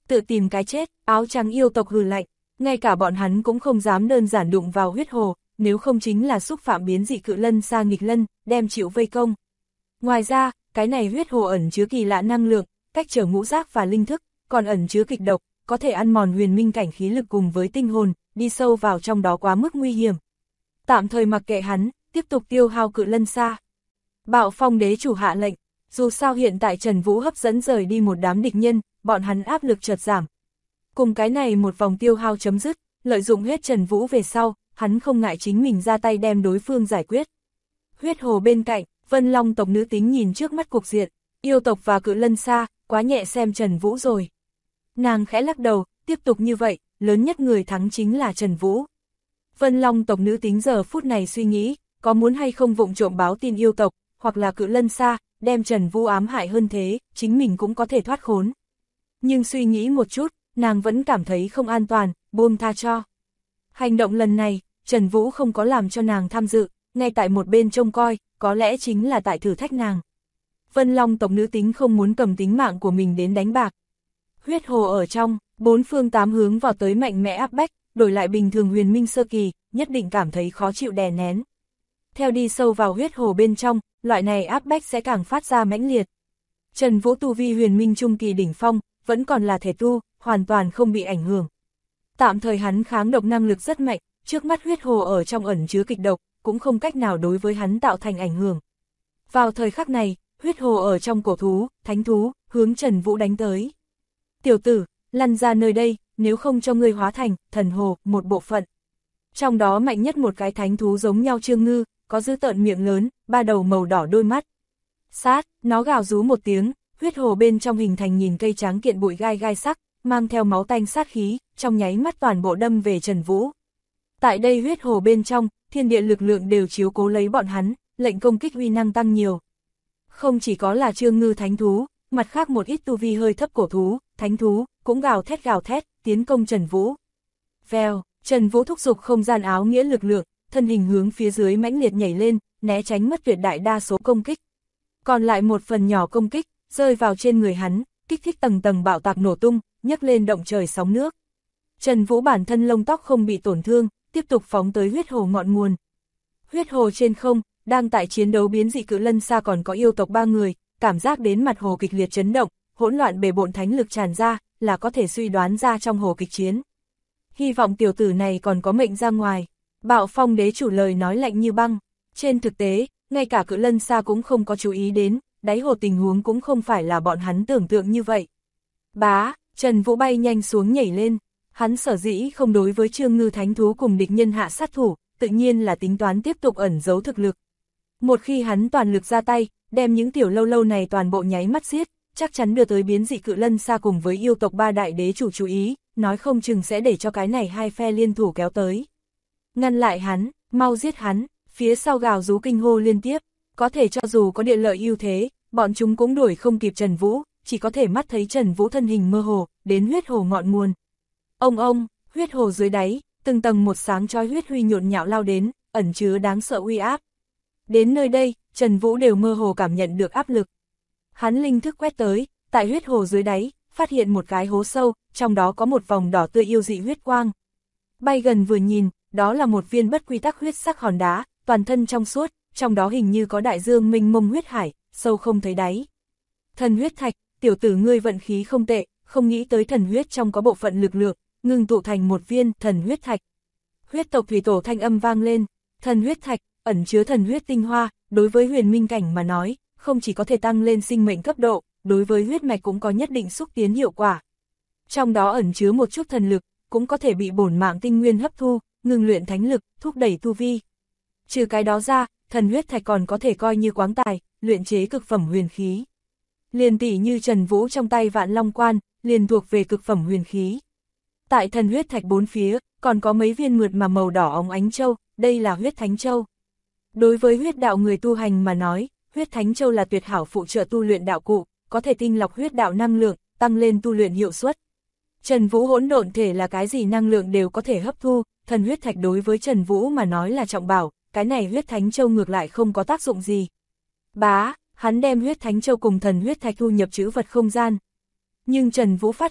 Tự tìm cái chết, áo trắng yêu tộc hừ lạnh, ngay cả bọn hắn cũng không dám đơn giản đụng vào huyết hồ, nếu không chính là xúc phạm biến dị cự lân xa nghịch lân, đem chịu vây công. Ngoài ra, cái này huyết hồ ẩn chứa kỳ lạ năng lượng, cách trở ngũ giác và linh thức, còn ẩn chứa kịch độc, có thể ăn mòn huyền minh cảnh khí lực cùng với tinh hồn, đi sâu vào trong đó quá mức nguy hiểm. Tạm thời mặc kệ hắn, tiếp tục tiêu hao cự lân xa. Bạo Phong đế chủ hạ lệnh, dù sao hiện tại Trần Vũ hấp dẫn rời đi một đám địch nhân, bọn hắn áp lực chợt giảm. Cùng cái này một vòng tiêu hao chấm dứt, lợi dụng hết Trần Vũ về sau, hắn không ngại chính mình ra tay đem đối phương giải quyết. Huyết hồ bên cạnh, Vân Long tộc nữ tính nhìn trước mắt cục diện, yêu tộc và cự lân xa, quá nhẹ xem Trần Vũ rồi. Nàng khẽ lắc đầu, tiếp tục như vậy, lớn nhất người thắng chính là Trần Vũ. Vân Long tộc nữ tính giờ phút này suy nghĩ, có muốn hay không vụng trộm báo tin yêu tộc, hoặc là cự lân xa, đem Trần Vũ ám hại hơn thế, chính mình cũng có thể thoát khốn. Nhưng suy nghĩ một chút, nàng vẫn cảm thấy không an toàn, buông tha cho. Hành động lần này, Trần Vũ không có làm cho nàng tham dự, ngay tại một bên trông coi, có lẽ chính là tại thử thách nàng. Vân Long tộc nữ tính không muốn cầm tính mạng của mình đến đánh bạc. Huyết hồ ở trong, bốn phương tám hướng vào tới mạnh mẽ áp bách, đổi lại bình thường huyền minh sơ kỳ, nhất định cảm thấy khó chịu đè nén. Theo đi sâu vào huyết hồ bên trong, loại này áp bách sẽ càng phát ra mãnh liệt. Trần Vũ tu vi huyền minh trung kỳ đỉnh phong, vẫn còn là thể tu, hoàn toàn không bị ảnh hưởng. Tạm thời hắn kháng độc năng lực rất mạnh, trước mắt huyết hồ ở trong ẩn chứa kịch độc, cũng không cách nào đối với hắn tạo thành ảnh hưởng. Vào thời khắc này, huyết hồ ở trong cổ thú, thánh thú, hướng Trần Vũ đánh tới. Tiểu tử, lăn ra nơi đây, nếu không cho ngươi hóa thành, thần hồ, một bộ phận. Trong đó mạnh nhất một cái thánh thú giống nhau Trương Ngư, có dữ tợn miệng lớn, ba đầu màu đỏ đôi mắt. Sát, nó gào rú một tiếng, huyết hồ bên trong hình thành nhìn cây tráng kiện bụi gai gai sắc, mang theo máu tanh sát khí, trong nháy mắt toàn bộ đâm về Trần Vũ. Tại đây huyết hồ bên trong, thiên địa lực lượng đều chiếu cố lấy bọn hắn, lệnh công kích uy năng tăng nhiều. Không chỉ có là Trương Ngư thánh thú, mặt khác một ít tu vi hơi thấp cổ thú, thánh thú, cũng gào thét, tiến công Trần Vũ. Vèo, Trần Vũ thúc giục không gian áo nghĩa lực lượng, thân hình hướng phía dưới mãnh liệt nhảy lên, né tránh mất tuyệt đại đa số công kích. Còn lại một phần nhỏ công kích, rơi vào trên người hắn, kích thích tầng tầng bạo tạc nổ tung, nhấc lên động trời sóng nước. Trần Vũ bản thân lông tóc không bị tổn thương, tiếp tục phóng tới huyết hồ ngọn nguồn. Huyết hồ trên không, đang tại chiến đấu biến dị cự lân xa còn có yêu tộc 3 người, cảm giác đến mặt hồ kịch liệt chấn động, hỗn loạn bề bộn thánh lực tràn ra, là có thể suy đoán ra trong hồ kịch chiến. Hy vọng tiểu tử này còn có mệnh ra ngoài. Bạo Phong đế chủ lời nói lạnh như băng. Trên thực tế, ngay cả cự lân xa cũng không có chú ý đến, đáy hồ tình huống cũng không phải là bọn hắn tưởng tượng như vậy. Bá, Trần Vũ bay nhanh xuống nhảy lên, hắn sở dĩ không đối với Trương Ngư thánh thú cùng địch nhân hạ sát thủ, tự nhiên là tính toán tiếp tục ẩn giấu thực lực. Một khi hắn toàn lực ra tay, đem những tiểu lâu lâu này toàn bộ nháy mắt giết, chắc chắn đưa tới biến dị cự lân xa cùng với yêu tộc 3 đại đế chủ chú ý, nói không chừng sẽ để cho cái này hai phe liên thủ kéo tới. Ngăn lại hắn, mau giết hắn, phía sau gào rú kinh hô liên tiếp, có thể cho dù có địa lợi ưu thế, bọn chúng cũng đuổi không kịp Trần Vũ, chỉ có thể mắt thấy Trần Vũ thân hình mơ hồ, đến huyết hồ ngọn nguồn. Ông, huyết hồ dưới đáy, từng tầng một sáng chói huyết huy nhộn nhạo lao đến, ẩn chứa đáng sợ uy áp. Đến nơi đây, Trần Vũ đều mơ hồ cảm nhận được áp lực. Hắn linh thức quét tới, tại huyết hồ dưới đáy, phát hiện một cái hố sâu, trong đó có một vòng đỏ tươi yêu dị huyết quang. Bay gần vừa nhìn, đó là một viên bất quy tắc huyết sắc hòn đá, toàn thân trong suốt, trong đó hình như có đại dương mênh mông huyết hải, sâu không thấy đáy. Thần huyết thạch, tiểu tử ngươi vận khí không tệ, không nghĩ tới thần huyết trong có bộ phận lực lượng, ngưng tụ thành một viên thần huyết thạch. Huyết tộc thủy tổ thanh âm vang lên, thần huyết thạch, ẩn chứa thần huyết tinh hoa, đối với huyền minh cảnh mà nói, không chỉ có thể tăng lên sinh mệnh cấp độ, đối với huyết mạch cũng có nhất định xúc tiến hiệu quả. Trong đó ẩn chứa một chút thần lực, cũng có thể bị bổn mạng tinh nguyên hấp thu, ngừng luyện thánh lực, thúc đẩy tu vi. Trừ cái đó ra, thần huyết thạch còn có thể coi như quáng tài, luyện chế cực phẩm huyền khí. Liền tỷ như Trần Vũ trong tay Vạn Long Quan, liền thuộc về cực phẩm huyền khí. Tại thần huyết thạch bốn phía, còn có mấy viên mượt mà màu đỏ óng ánh châu, đây là huyết thánh châu. Đối với huyết đạo người tu hành mà nói, huyết thánh châu là tuyệt hảo phụ trợ tu luyện đạo cụ, có thể tinh lọc huyết đạo năng lượng, tăng lên tu luyện hiệu suất. Trần Vũ hỗn độn thể là cái gì năng lượng đều có thể hấp thu, thần huyết thạch đối với Trần Vũ mà nói là trọng bảo, cái này huyết thánh châu ngược lại không có tác dụng gì. Bá, hắn đem huyết thánh châu cùng thần huyết thạch thu nhập trữ vật không gian. Nhưng Trần Vũ phát hiện,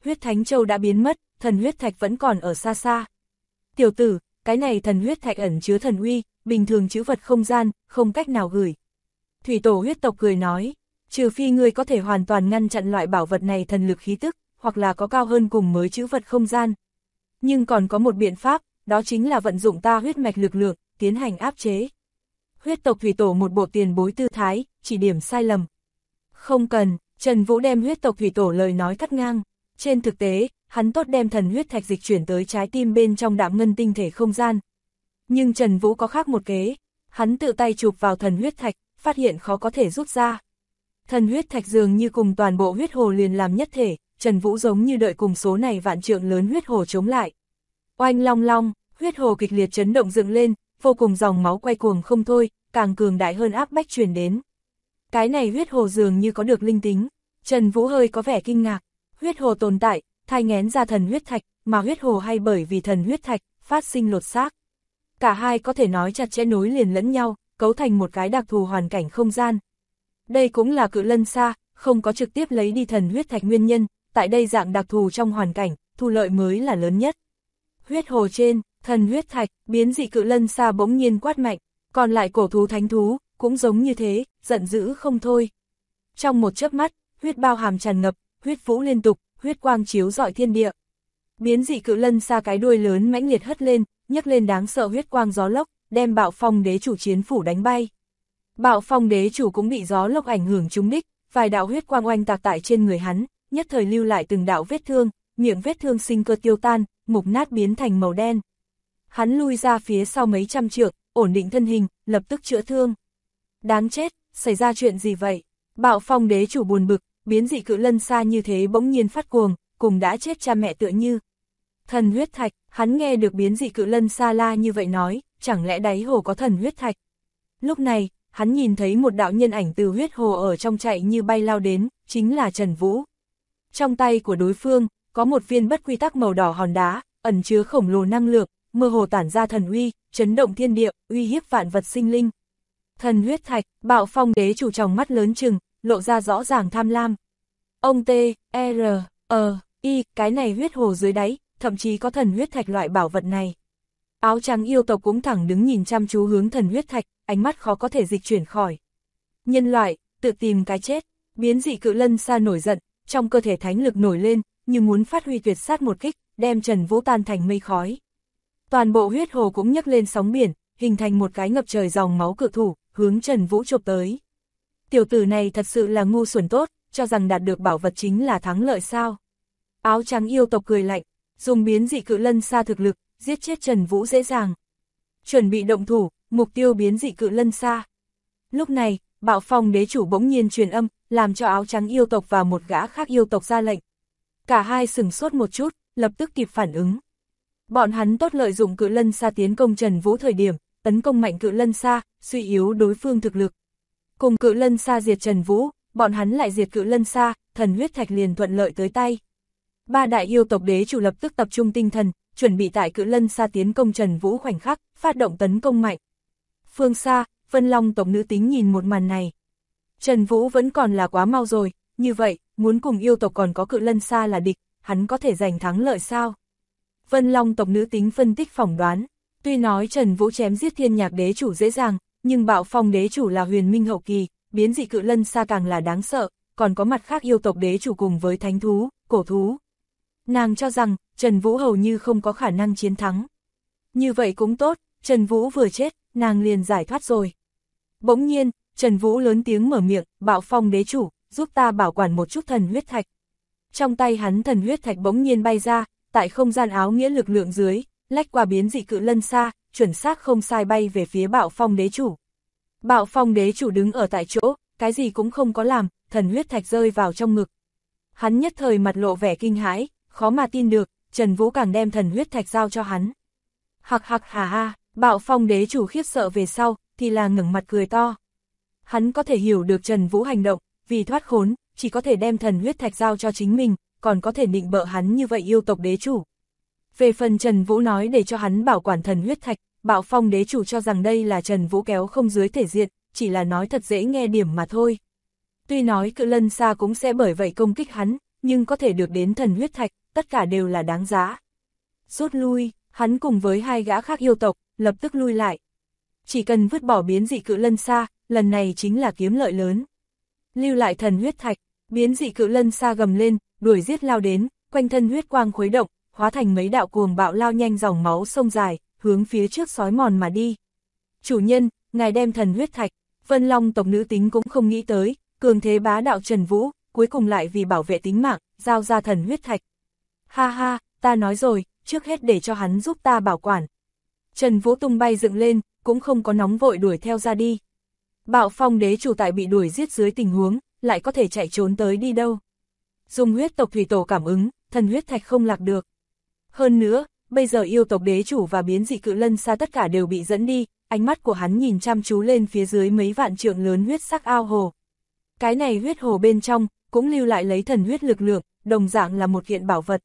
huyết thánh châu đã biến mất, thần huyết thạch vẫn còn ở xa xa. Tiểu tử, cái này thần huyết thạch ẩn chứa thần uy, bình thường trữ vật không gian, không cách nào gửi. Thủy tổ huyết tộc cười nói, trừ phi ngươi có thể hoàn toàn ngăn chặn loại bảo vật này thần lực khí tức, hoặc là có cao hơn cùng mới trữ vật không gian. Nhưng còn có một biện pháp, đó chính là vận dụng ta huyết mạch lực lượng, tiến hành áp chế. Huyết tộc thủy tổ một bộ tiền bối tư thái, chỉ điểm sai lầm. Không cần, Trần Vũ đem huyết tộc thủy tổ lời nói cắt ngang. Trên thực tế, hắn tốt đem thần huyết thạch dịch chuyển tới trái tim bên trong đạm ngân tinh thể không gian. Nhưng Trần Vũ có khác một kế, hắn tự tay chụp vào thần huyết thạch, phát hiện khó có thể rút ra. Thần huyết thạch dường như cùng toàn bộ huyết hồ liền làm nhất thể, Trần Vũ giống như đợi cùng số này vạn trượng lớn huyết hồ chống lại. Oanh long long, huyết hồ kịch liệt chấn động dựng lên, vô cùng dòng máu quay cuồng không thôi, càng cường đại hơn áp bách truyền đến. Cái này huyết hồ dường như có được linh tính, Trần Vũ hơi có vẻ kinh ngạc. Huyết hồ tồn tại, thai nghén ra thần huyết thạch, mà huyết hồ hay bởi vì thần huyết thạch, phát sinh lột xác. Cả hai có thể nói chặt chẽ nối liền lẫn nhau, cấu thành một cái đặc thù hoàn cảnh không gian. Đây cũng là Cự Lân Sa, không có trực tiếp lấy đi thần huyết thạch nguyên nhân, tại đây dạng đặc thù trong hoàn cảnh, thu lợi mới là lớn nhất. Huyết hồ trên, thần huyết thạch, biến dị Cự Lân Sa bỗng nhiên quát mạnh, còn lại cổ thú thánh thú, cũng giống như thế, giận dữ không thôi. Trong một chớp mắt, huyết bao hàm tràn ngập, huyết vũ liên tục, huyết quang chiếu rọi thiên địa. Biến dị Cự Lân Sa cái đuôi lớn mãnh liệt hất lên, nhấc lên đáng sợ huyết quang gió lốc, đem Bạo Phong đế chủ chiến phủ đánh bay. Bạo Phong đế chủ cũng bị gió lốc ảnh hưởng trúng đích, vài đạo huyết quang oanh tạc tại trên người hắn, nhất thời lưu lại từng đạo vết thương, miệng vết thương sinh cơ tiêu tan, mục nát biến thành màu đen. Hắn lui ra phía sau mấy trăm trượng, ổn định thân hình, lập tức chữa thương. Đáng chết, xảy ra chuyện gì vậy? Bạo Phong đế chủ buồn bực, biến dị Cự Lân Sa như thế bỗng nhiên phát cuồng, cùng đã chết cha mẹ tựa như. Thần huyết thạch, hắn nghe được biến dị Cự Lân Sa la như vậy nói, chẳng lẽ đáy hồ có thần huyết thạch? Lúc này, hắn nhìn thấy một đạo nhân ảnh từ huyết hồ ở trong chạy như bay lao đến, chính là Trần Vũ. Trong tay của đối phương, có một viên bất quy tắc màu đỏ hòn đá, ẩn chứa khổng lồ năng lượng, mơ hồ tản ra thần uy, chấn động thiên địa, uy hiếp vạn vật sinh linh. Thần huyết thạch, Bạo Phong đế chủ tròng mắt lớn trừng, lộ ra rõ ràng tham lam. Ông I, cái này huyết hồ dưới đáy, thậm chí có thần huyết thạch loại bảo vật này. Áo trắng yêu tộc cũng thẳng đứng nhìn chăm chú hướng thần huyết thạch, ánh mắt khó có thể dịch chuyển khỏi. Nhân loại, tự tìm cái chết, biến dị Cự Lân Sa nổi giận, trong cơ thể thánh lực nổi lên, như muốn phát huy tuyệt sát một kích, đem Trần Vũ tan thành mây khói. Toàn bộ huyết hồ cũng nhấc lên sóng biển, hình thành một cái ngập trời dòng máu cự thủ, hướng Trần Vũ chộp tới. Tiểu tử này thật sự là ngu xuẩn tốt, cho rằng đạt được bảo vật chính là thắng lợi sao. Áo trắng yêu tộc cười lạnh, dùng biến dị Cự Lân Sa thực lực, giết chết Trần Vũ dễ dàng. Chuẩn bị động thủ, mục tiêu biến dị Cự Lân Sa. Lúc này, Bạo Phong đế chủ bỗng nhiên truyền âm, làm cho áo trắng yêu tộc và một gã khác yêu tộc ra lệnh. Cả hai sửng sốt một chút, lập tức kịp phản ứng. Bọn hắn tốt lợi dụng Cự Lân Sa tiến công Trần Vũ thời điểm, tấn công mạnh Cự Lân Sa, suy yếu đối phương thực lực. Cùng Cự Lân Sa diệt Trần Vũ, bọn hắn lại diệt Cự Lân Sa, thần huyết thạch liền thuận lợi tới tay. Ba đại yêu tộc đế chủ lập tức tập trung tinh thần, chuẩn bị tại Cự Lân Sa tiến công Trần Vũ khoảnh khắc, phát động tấn công mạnh. Phương xa, Vân Long tộc nữ tính nhìn một màn này. Trần Vũ vẫn còn là quá mau rồi, như vậy, muốn cùng yêu tộc còn có Cự Lân Sa là địch, hắn có thể giành thắng lợi sao? Vân Long tộc nữ tính phân tích phỏng đoán, tuy nói Trần Vũ chém giết Thiên Nhạc đế chủ dễ dàng, nhưng Bạo Phong đế chủ là huyền minh hậu kỳ, biến dị Cự Lân Sa càng là đáng sợ, còn có mặt khác yêu tộc đế chủ cùng với thánh thú, cổ thú. Nàng cho rằng, Trần Vũ hầu như không có khả năng chiến thắng. Như vậy cũng tốt, Trần Vũ vừa chết, nàng liền giải thoát rồi. Bỗng nhiên, Trần Vũ lớn tiếng mở miệng, Bạo Phong đế chủ, giúp ta bảo quản một chút thần huyết thạch. Trong tay hắn thần huyết thạch bỗng nhiên bay ra, tại không gian áo nghĩa lực lượng dưới, lách qua biến dị Cự Lân Sa, chuẩn xác không sai bay về phía Bạo Phong đế chủ. Bạo Phong đế chủ đứng ở tại chỗ, cái gì cũng không có làm, thần huyết thạch rơi vào trong ngực. Hắn nhất thời mặt lộ vẻ kinh hãi, khó mà tin được, Trần Vũ càng đem thần huyết thạch giao cho hắn. Hạc hạc hà ha, Bạo Phong đế chủ khiếp sợ về sau, thì là ngẩng mặt cười to. Hắn có thể hiểu được Trần Vũ hành động, vì thoát khốn, chỉ có thể đem thần huyết thạch giao cho chính mình, còn có thể định bợ hắn như vậy yêu tộc đế chủ. Về phần Trần Vũ nói để cho hắn bảo quản thần huyết thạch, Bạo Phong đế chủ cho rằng đây là Trần Vũ kéo không dưới thể diện, chỉ là nói thật dễ nghe điểm mà thôi. Tuy nói Cự Lân Sa cũng sẽ bởi vậy công kích hắn, nhưng có thể được đến thần huyết thạch, tất cả đều là đáng giá. Rút lui, hắn cùng với hai gã khác yêu tộc, lập tức lui lại. Chỉ cần vứt bỏ biến dị cự lân xa, lần này chính là kiếm lợi lớn. Lưu lại thần huyết thạch, biến dị cự lân xa gầm lên, đuổi giết lao đến, quanh thân huyết quang khuấy động, hóa thành mấy đạo cuồng bạo lao nhanh dòng máu sông dài, hướng phía trước xói mòn mà đi. Chủ nhân, ngài đem thần huyết thạch, Vân Long tộc nữ tính cũng không nghĩ tới, cường thế bá đạo Trần Vũ, cuối cùng lại vì bảo vệ tính mạng, giao ra thần huyết thạch. Ha ha, ta nói rồi, trước hết để cho hắn giúp ta bảo quản. Trần Vũ tung bay dựng lên, cũng không có nóng vội đuổi theo ra đi. Bạo Phong đế chủ tại bị đuổi giết dưới tình huống, lại có thể chạy trốn tới đi đâu. Dùng huyết tộc thủy tổ cảm ứng, thần huyết thạch không lạc được. Hơn nữa, bây giờ yêu tộc đế chủ và biến dị cự lân xa tất cả đều bị dẫn đi, ánh mắt của hắn nhìn chăm chú lên phía dưới mấy vạn trượng lớn huyết sắc ao hồ. Cái này huyết hồ bên trong, cũng lưu lại lấy thần huyết lực lượng, đồng dạng là một kiện bảo vật.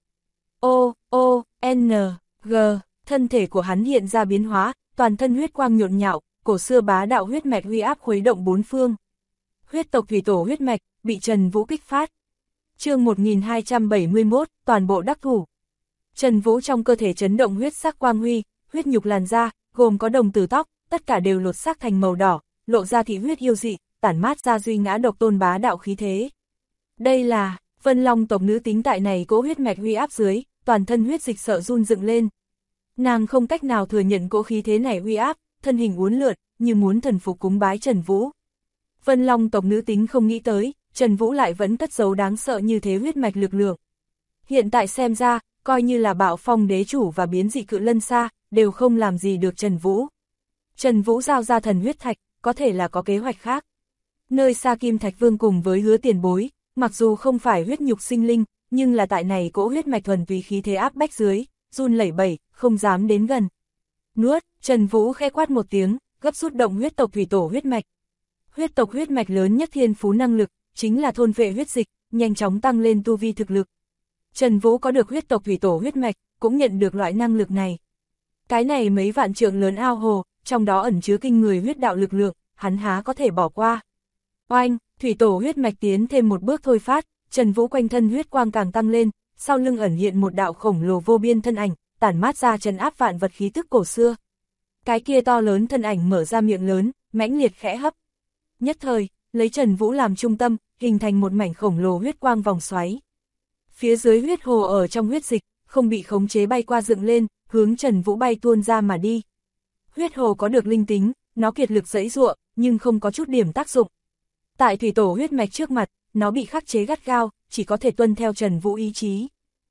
N, G, thân thể của hắn hiện ra biến hóa, toàn thân huyết quang nhộn nhạo, cổ xưa bá đạo huyết mạch uy áp khuấy động bốn phương. Huyết tộc thủy tổ huyết mạch, bị Trần Vũ kích phát. Chương 1271, toàn bộ đắc thủ. Trần Vũ trong cơ thể chấn động huyết sắc quang huy, huyết nhục làn da, gồm có đồng tử tóc, tất cả đều lột xác thành màu đỏ, lộ ra thị huyết yêu dị, tản mát ra duy ngã độc tôn bá đạo khí thế. Đây là Vân Long tộc nữ tính tại này cỗ huyết mạch uy áp dưới, toàn thân huyết dịch sợ run dựng lên. Nàng không cách nào thừa nhận cỗ khí thế này uy áp, thân hình uốn lượn, như muốn thần phục cúng bái Trần Vũ. Vân Long tộc nữ tính không nghĩ tới, Trần Vũ lại vẫn cất giấu đáng sợ như thế huyết mạch lực lượng. Hiện tại xem ra, coi như là Bạo Phong đế chủ và biến dị cự lân xa, đều không làm gì được Trần Vũ. Trần Vũ giao ra thần huyết thạch, có thể là có kế hoạch khác. Nơi xa Kim Thạch Vương cùng với Hứa Tiền Bối, mặc dù không phải huyết nhục sinh linh, nhưng là tại này cỗ huyết mạch thuần túy khí thế áp bách dưới, run lẩy bẩy, không dám đến gần. Nuốt, Trần Vũ khẽ quát một tiếng, gấp rút động huyết tộc thủy tổ huyết mạch. Huyết tộc huyết mạch lớn nhất thiên phú năng lực, chính là thôn vệ huyết dịch, nhanh chóng tăng lên tu vi thực lực. Trần Vũ có được huyết tộc thủy tổ huyết mạch, cũng nhận được loại năng lực này. Cái này mấy vạn trượng lớn ao hồ, trong đó ẩn chứa kinh người huyết đạo lực lượng, hắn há có thể bỏ qua. Oanh, thủy tổ huyết mạch tiến thêm một bước thôi phát, Trần Vũ quanh thân huyết quang càng tăng lên, sau lưng ẩn hiện một đạo khổng lồ vô biên thân ảnh, tản mát ra trấn áp vạn vật khí tức cổ xưa. Cái kia to lớn thân ảnh mở ra miệng lớn, mãnh liệt khẽ hấp. Nhất thời, lấy Trần Vũ làm trung tâm, hình thành một mảnh khổng lồ huyết quang vòng xoáy. Phía dưới huyết hồ ở trong huyết dịch, không bị khống chế bay qua dựng lên, hướng Trần Vũ bay tuôn ra mà đi. Huyết hồ có được linh tính, nó kiệt lực giãy giụa, nhưng không có chút điểm tác dụng. Tại thủy tổ huyết mạch trước mặt, nó bị khắc chế gắt gao, chỉ có thể tuân theo Trần Vũ ý chí.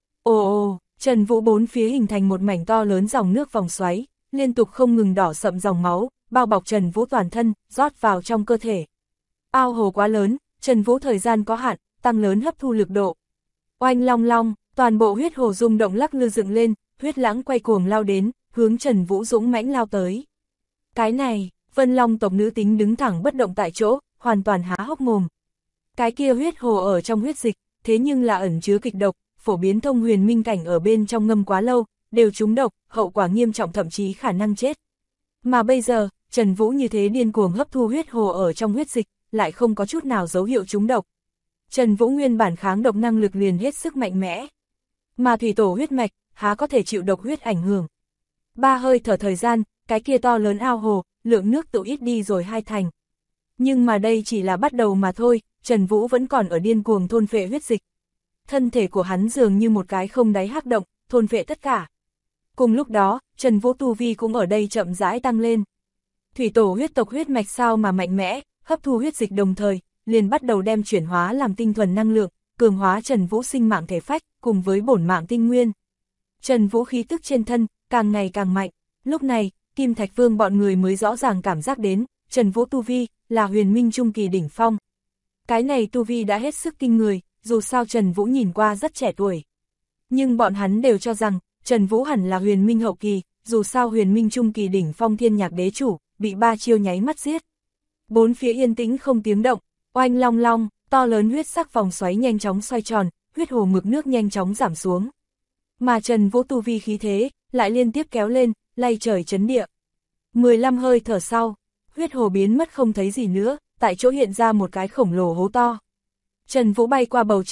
Ồ, Trần Vũ bốn phía hình thành một mảnh to lớn dòng nước vòng xoáy, liên tục không ngừng đỏ sậm dòng máu, bao bọc Trần Vũ toàn thân, rót vào trong cơ thể. Ao hồ quá lớn, Trần Vũ thời gian có hạn, tăng lớn hấp thu lực độ. Oanh long long, toàn bộ huyết hồ rung động lắc lư dựng lên, huyết lãng quay cuồng lao đến, hướng Trần Vũ dũng mãnh lao tới. Cái này, Vân Long tộc nữ tính đứng thẳng bất động tại chỗ, hoàn toàn há hốc mồm. Cái kia huyết hồ ở trong huyết dịch, thế nhưng là ẩn chứa kịch độc, phổ biến thông huyền minh cảnh ở bên trong ngâm quá lâu, đều trúng độc, hậu quả nghiêm trọng thậm chí khả năng chết. Mà bây giờ, Trần Vũ như thế điên cuồng hấp thu huyết hồ ở trong huyết dịch, lại không có chút nào dấu hiệu trúng độc. Trần Vũ nguyên bản kháng độc năng lực liền hết sức mạnh mẽ. Mà thủy tổ huyết mạch, há có thể chịu độc huyết ảnh hưởng. 3 hơi thở thời gian, cái kia to lớn ao hồ, lượng nước tự ít đi rồi 2 thành. Nhưng mà đây chỉ là bắt đầu mà thôi, Trần Vũ vẫn còn ở điên cuồng thôn phệ huyết dịch. Thân thể của hắn dường như một cái không đáy hắc động, thôn phệ tất cả. Cùng lúc đó, Trần Vũ tu vi cũng ở đây chậm rãi tăng lên. Thủy tổ huyết tộc huyết mạch sao mà mạnh mẽ, hấp thu huyết dịch đồng thời, liền bắt đầu đem chuyển hóa làm tinh thuần năng lượng, cường hóa Trần Vũ sinh mạng thể phách, cùng với bổn mạng tinh nguyên. Trần Vũ khí tức trên thân, càng ngày càng mạnh. Lúc này, Kim Thạch Vương bọn người mới rõ ràng cảm giác đến, Trần Vũ tu vi, là huyền minh trung kỳ đỉnh phong. Cái này tu vi đã hết sức kinh người, dù sao Trần Vũ nhìn qua rất trẻ tuổi. Nhưng bọn hắn đều cho rằng, Trần Vũ hẳn là huyền minh hậu kỳ, dù sao huyền minh trung kỳ đỉnh phong thiên nhạc đế chủ, bị 3 chiêu nháy mắt giết. Bốn phía yên tĩnh không tiếng động, oanh long long, to lớn huyết sắc vòng xoáy nhanh chóng xoay tròn, huyết hồ mực nước nhanh chóng giảm xuống. Mà Trần Vũ tu vi khí thế, lại liên tiếp kéo lên, lay trời chấn địa. 15 hơi thở sau, huyết hồ biến mất không thấy gì nữa, tại chỗ hiện ra một cái khổng lồ hố to. Trần Vũ bay qua bầu trời,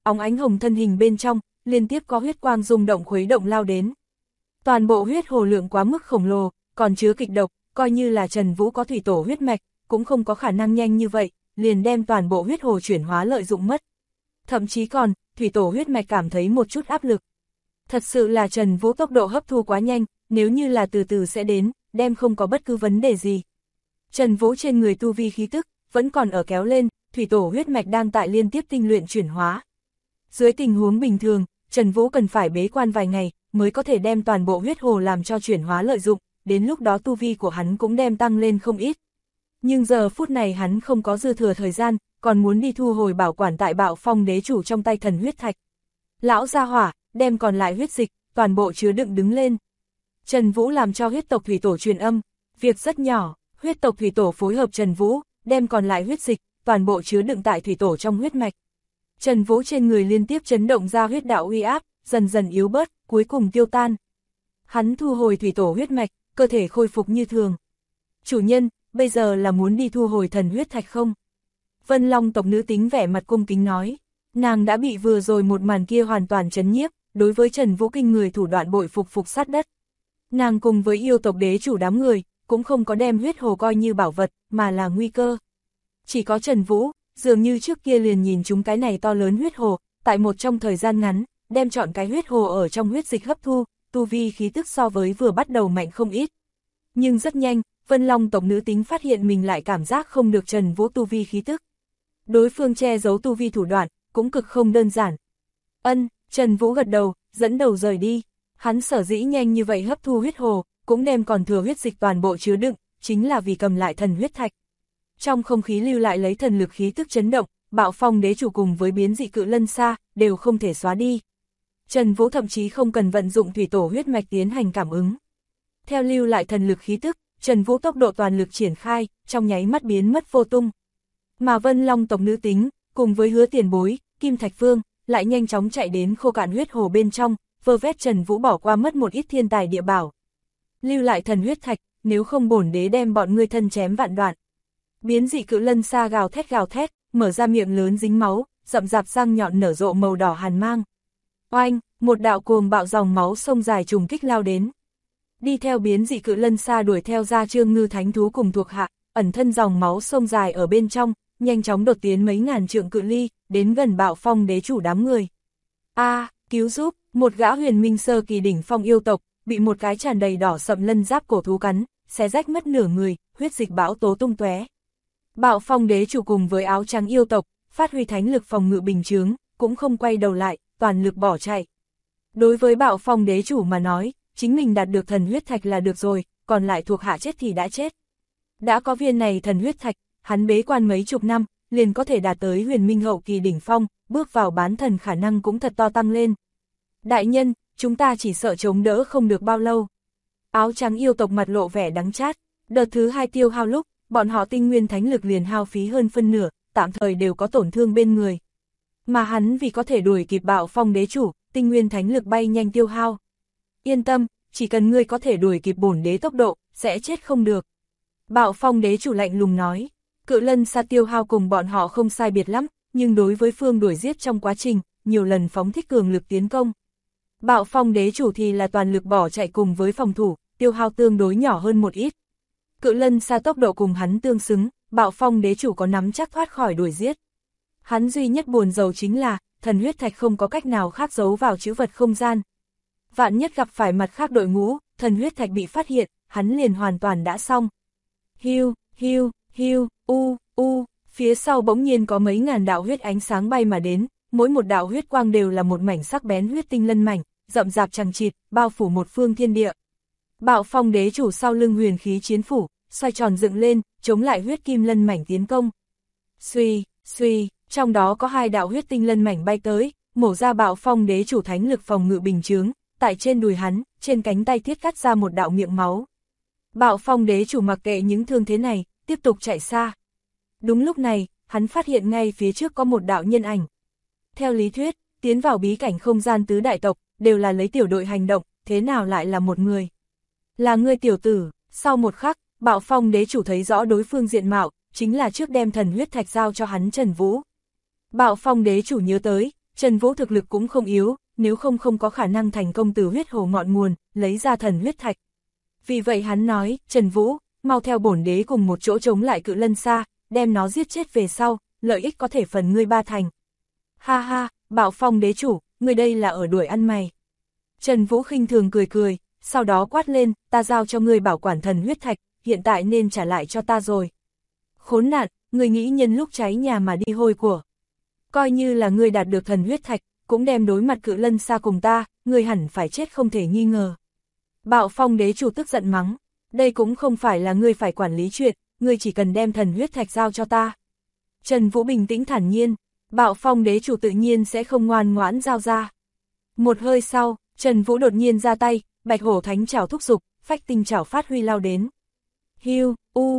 óng ánh hồng thân hình bên trong, liên tiếp có huyết quang rung động khuấy động lao đến. Toàn bộ huyết hồ lượng quá mức khổng lồ, còn chứa kịch độc, coi như là Trần Vũ có thủy tổ huyết mạch, cũng không có khả năng nhanh như vậy, liền đem toàn bộ huyết hồ chuyển hóa lợi dụng mất. Thậm chí còn, thủy tổ huyết mạch cảm thấy một chút áp lực. Thật sự là Trần Vũ tốc độ hấp thu quá nhanh, nếu như là từ từ sẽ đến, đem không có bất cứ vấn đề gì. Trần Vũ trên người tu vi khí tức, vẫn còn ở kéo lên, thủy tổ huyết mạch đang tại liên tiếp tinh luyện chuyển hóa. Dưới tình huống bình thường, Trần Vũ cần phải bế quan vài ngày, mới có thể đem toàn bộ huyết hồ làm cho chuyển hóa lợi dụng, đến lúc đó tu vi của hắn cũng đem tăng lên không ít. Nhưng giờ phút này hắn không có dư thừa thời gian, còn muốn đi thu hồi bảo quản tại Bạo Phong đế chủ trong tay thần huyết thạch. Lão gia hỏa, đem còn lại huyết dịch, toàn bộ chứa đựng đứng lên. Trần Vũ làm cho huyết tộc thủy tổ truyền âm, việc rất nhỏ, huyết tộc thủy tổ phối hợp Trần Vũ, đem còn lại huyết dịch, toàn bộ chứa đựng tại thủy tổ trong huyết mạch. Trần Vũ trên người liên tiếp chấn động ra huyết đạo uy áp, dần dần yếu bớt, cuối cùng tiêu tan. Hắn thu hồi thủy tổ huyết mạch, cơ thể khôi phục như thường. Chủ nhân, bây giờ là muốn đi thu hồi thần huyết thạch không? Vân Long tộc nữ tính vẻ mặt cung kính nói. Nàng đã bị vừa rồi một màn kia hoàn toàn chấn nhiếp, đối với Trần Vũ kinh người thủ đoạn bội phục sát đất. Nàng cùng với yêu tộc đế chủ đám người, cũng không có đem huyết hồ coi như bảo vật, mà là nguy cơ. Chỉ có Trần Vũ, dường như trước kia liền nhìn chúng cái này to lớn huyết hồ, tại một trong thời gian ngắn, đem chọn cái huyết hồ ở trong huyết dịch hấp thu, tu vi khí tức so với vừa bắt đầu mạnh không ít. Nhưng rất nhanh, Vân Long tộc nữ tính phát hiện mình lại cảm giác không được Trần Vũ tu vi khí tức. Đối phương che giấu tu vi thủ đoạn, cũng cực không đơn giản. Trần Vũ gật đầu, dẫn đầu rời đi. Hắn sở dĩ nhanh như vậy hấp thu huyết hồ, cũng đem còn thừa huyết dịch toàn bộ chứa đựng, chính là vì cầm lại thần huyết thạch. Trong không khí lưu lại lấy thần lực khí tức chấn động, Bạo Phong đế chủ cùng với biến dị cự lân xa, đều không thể xóa đi. Trần Vũ thậm chí không cần vận dụng thủy tổ huyết mạch tiến hành cảm ứng. Theo lưu lại thần lực khí tức, Trần Vũ tốc độ toàn lực triển khai, trong nháy mắt biến mất vô tung. Mà Vân Long tộc nữ tính, cùng với Hứa Tiền Bối, Kim Thạch Phương, lại nhanh chóng chạy đến khô cạn huyết hồ bên trong, vơ vét Trần Vũ bỏ qua mất một ít thiên tài địa bảo. Lưu lại thần huyết thạch, nếu không bổn đế đem bọn ngươi thân chém vạn đoạn. Biến dị cự lân xa gào thét, mở ra miệng lớn dính máu, rậm rạp răng nhọn nở rộ màu đỏ hàn mang. Oanh, một đạo cuồng bạo dòng máu sông dài trùng kích lao đến. Đi theo biến dị cự lân xa đuổi theo ra Trương Ngư thánh thú cùng thuộc hạ, ẩn thân dòng máu sông dài ở bên trong, nhanh chóng đột tiến mấy ngàn trượng cự ly, đến gần Bạo Phong đế chủ đám người. Cứu giúp, một gã huyền minh sơ kỳ đỉnh phong yêu tộc, bị một cái tràn đầy đỏ sậm lân giáp cổ thú cắn, xé rách mất nửa người, huyết dịch bão tố tung tóe. Bạo Phong đế chủ cùng với áo trắng yêu tộc, phát huy thánh lực phòng ngự bình chướng, cũng không quay đầu lại, toàn lực bỏ chạy. Đối với Bạo Phong đế chủ mà nói, chính mình đạt được thần huyết thạch là được rồi, còn lại thuộc hạ chết thì đã chết. Đã có viên này thần huyết thạch, hắn bế quan mấy chục năm, liền có thể đạt tới huyền minh hậu kỳ đỉnh phong, bước vào bán thần khả năng cũng thật to tăng lên. Đại nhân, chúng ta chỉ sợ chống đỡ không được bao lâu. Áo trắng yêu tộc mặt lộ vẻ đắng chát, đợt thứ 2 tiêu hao lúc, bọn họ tinh nguyên thánh lực liền hao phí hơn phân nửa, tạm thời đều có tổn thương bên người. Mà hắn vì có thể đuổi kịp Bạo Phong đế chủ, tinh nguyên thánh lực bay nhanh tiêu hao. Yên tâm, chỉ cần ngươi có thể đuổi kịp bổn đế tốc độ, sẽ chết không được. Bạo Phong đế chủ lạnh lùng nói, cự lân xa tiêu hao cùng bọn họ không sai biệt lắm, nhưng đối với phương đuổi giết trong quá trình, nhiều lần phóng thích cường lực tiến công. Bạo Phong đế chủ thì là toàn lực bỏ chạy cùng với phòng thủ, tiêu hao tương đối nhỏ hơn một ít. Cự lân xa tốc độ cùng hắn tương xứng, Bạo Phong đế chủ có nắm chắc thoát khỏi đuổi giết. Hắn duy nhất buồn rầu chính là, thần huyết thạch không có cách nào khác giấu vào trữ vật không gian. Vạn nhất gặp phải mặt khác đội ngũ, thần huyết thạch bị phát hiện, hắn liền hoàn toàn đã xong. Hiu, phía sau bỗng nhiên có mấy ngàn đạo huyết ánh sáng bay mà đến, mỗi một đạo huyết quang đều là một mảnh sắc bén huyết tinh lân mảnh, rậm rạp chằng chịt, bao phủ một phương thiên địa. Bạo Phong đế chủ sau lưng huyền khí chiến phủ, xoay tròn dựng lên, chống lại huyết kim lân mảnh tiến công. Suy, trong đó có 2 đạo huyết tinh lân mảnh bay tới, mổ ra Bạo Phong đế chủ thánh lực phòng ngự bình chướng, tại trên đùi hắn, trên cánh tay thiết cắt ra một đạo miệng máu. Bạo Phong đế chủ mặc kệ những thương thế này, tiếp tục chạy xa. Đúng lúc này, hắn phát hiện ngay phía trước có một đạo nhân ảnh. Theo lý thuyết, tiến vào bí cảnh không gian tứ đại tộc, đều là lấy tiểu đội hành động, thế nào lại là một người? Là ngươi tiểu tử. Sau một khắc, Bạo Phong đế chủ thấy rõ đối phương diện mạo, chính là trước đem thần huyết thạch giao cho hắn Trần Vũ. Bạo Phong đế chủ nhớ tới, Trần Vũ thực lực cũng không yếu, nếu không có khả năng thành công từ huyết hồ ngọn nguồn, lấy ra thần huyết thạch. Vì vậy hắn nói, Trần Vũ, mau theo bổn đế cùng một chỗ chống lại Cự Lân Sa, đem nó giết chết về sau, lợi ích có thể phần ngươi ba thành. Ha ha, Bạo Phong đế chủ, ngươi đây là ở đuổi ăn mày. Trần Vũ khinh thường cười cười, sau đó quát lên, ta giao cho ngươi bảo quản thần huyết thạch, hiện tại nên trả lại cho ta rồi. Khốn nạn, ngươi nghĩ nhân lúc cháy nhà mà đi hôi của. Coi như là ngươi đạt được thần huyết thạch, cũng đem đối mặt Cự Lân Sa cùng ta, ngươi hẳn phải chết không thể nghi ngờ. Bạo Phong đế chủ tức giận mắng, đây cũng không phải là ngươi phải quản lý chuyện, ngươi chỉ cần đem thần huyết thạch giao cho ta. Trần Vũ bình tĩnh thản nhiên, Bạo Phong đế chủ tự nhiên sẽ không ngoan ngoãn giao ra. Một hơi sau, Trần Vũ đột nhiên ra tay, Bạch Hổ Thánh Trảo thúc giục, Phách Tinh Trảo phát huy lao đến. Hiu,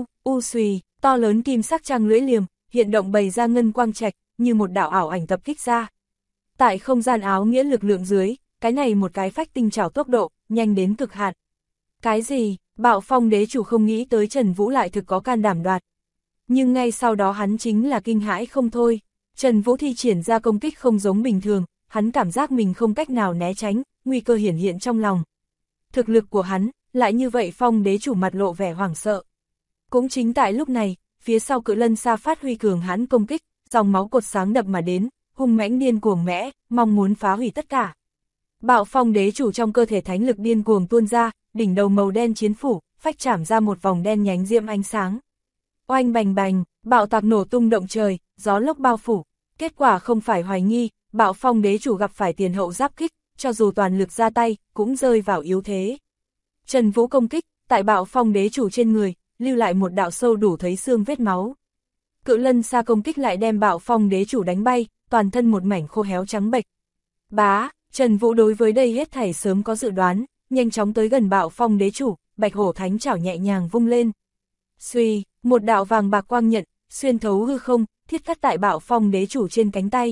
xùy, to lớn kim sắc trăng lưỡi liềm, hiện động bày ra ngân quang trạch, như một đạo ảo ảnh tập kích ra. Tại không gian áo nghĩa lực lượng dưới, cái này một cái Phách Tinh Trảo tốc độ, nhanh đến cực hạn. Cái gì? Bạo Phong đế chủ không nghĩ tới Trần Vũ lại thực có can đảm đoạt. Nhưng ngay sau đó hắn chính là kinh hãi không thôi. Trần Vũ thi triển ra công kích không giống bình thường, hắn cảm giác mình không cách nào né tránh, nguy cơ hiển hiện trong lòng. Thực lực của hắn, lại như vậy Phong đế chủ mặt lộ vẻ hoảng sợ. Cũng chính tại lúc này, phía sau Cự Lân Sa phát huy cường hãn công kích, dòng máu cột sáng đập mà đến, hung mãnh điên cuồng mẽ, mong muốn phá hủy tất cả. Bạo Phong đế chủ trong cơ thể thánh lực điên cuồng tuôn ra, đỉnh đầu màu đen chiến phủ, phách chảm ra một vòng đen nhánh diễm ánh sáng. Oanh bành bành, bạo tạc nổ tung động trời, gió lốc bao phủ. Kết quả không phải hoài nghi, Bạo Phong đế chủ gặp phải tiền hậu giáp kích, cho dù toàn lực ra tay, cũng rơi vào yếu thế. Trần Vũ công kích, tại Bạo Phong đế chủ trên người, lưu lại một đạo sâu đủ thấy xương vết máu. Cự Lân Sa công kích lại đem Bạo Phong đế chủ đánh bay, toàn thân một mảnh khô héo trắng bệch. Bá, Trần Vũ đối với đây hết thảy sớm có dự đoán, nhanh chóng tới gần Bạo Phong đế chủ, Bạch Hổ Thánh Trảo nhẹ nhàng vung lên. Xuy, một đạo vàng bạc quang nhận, xuyên thấu hư không, thiết cắt tại Bạo Phong đế chủ trên cánh tay.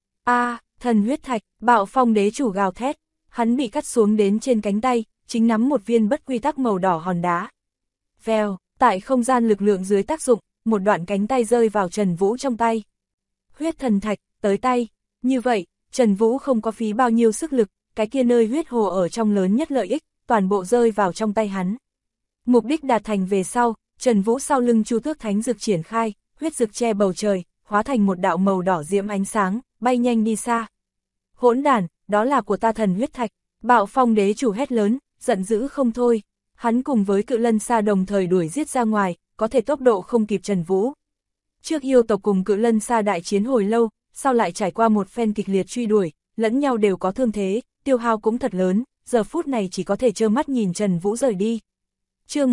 Thần huyết thạch, Bạo Phong đế chủ gào thét, hắn bị cắt xuống đến trên cánh tay, chính nắm một viên bất quy tắc màu đỏ hòn đá. Vèo, tại không gian lực lượng dưới tác dụng, một đoạn cánh tay rơi vào Trần Vũ trong tay. Huyết thần thạch, tới tay, như vậy, Trần Vũ không có phí bao nhiêu sức lực, cái kia nơi huyết hồ ở trong lớn nhất lợi ích, toàn bộ rơi vào trong tay hắn. Mục đích đạt thành về sau, Trần Vũ sau lưng Chu Tước Thánh Dực triển khai, huyết dực che bầu trời, hóa thành một đạo màu đỏ diễm ánh sáng, bay nhanh đi xa. Hỗn đản, đó là của ta thần huyết thạch, Bạo Phong đế chủ hét lớn, giận dữ không thôi. Hắn cùng với Cự Lân Sa đồng thời đuổi giết ra ngoài, có thể tốc độ không kịp Trần Vũ. Trước yêu tộc cùng Cự Lân Sa đại chiến hồi lâu, sau lại trải qua một phen kịch liệt truy đuổi, lẫn nhau đều có thương thế, tiêu hao cũng thật lớn, giờ phút này chỉ có thể trơ mắt nhìn Trần Vũ rời đi. Chương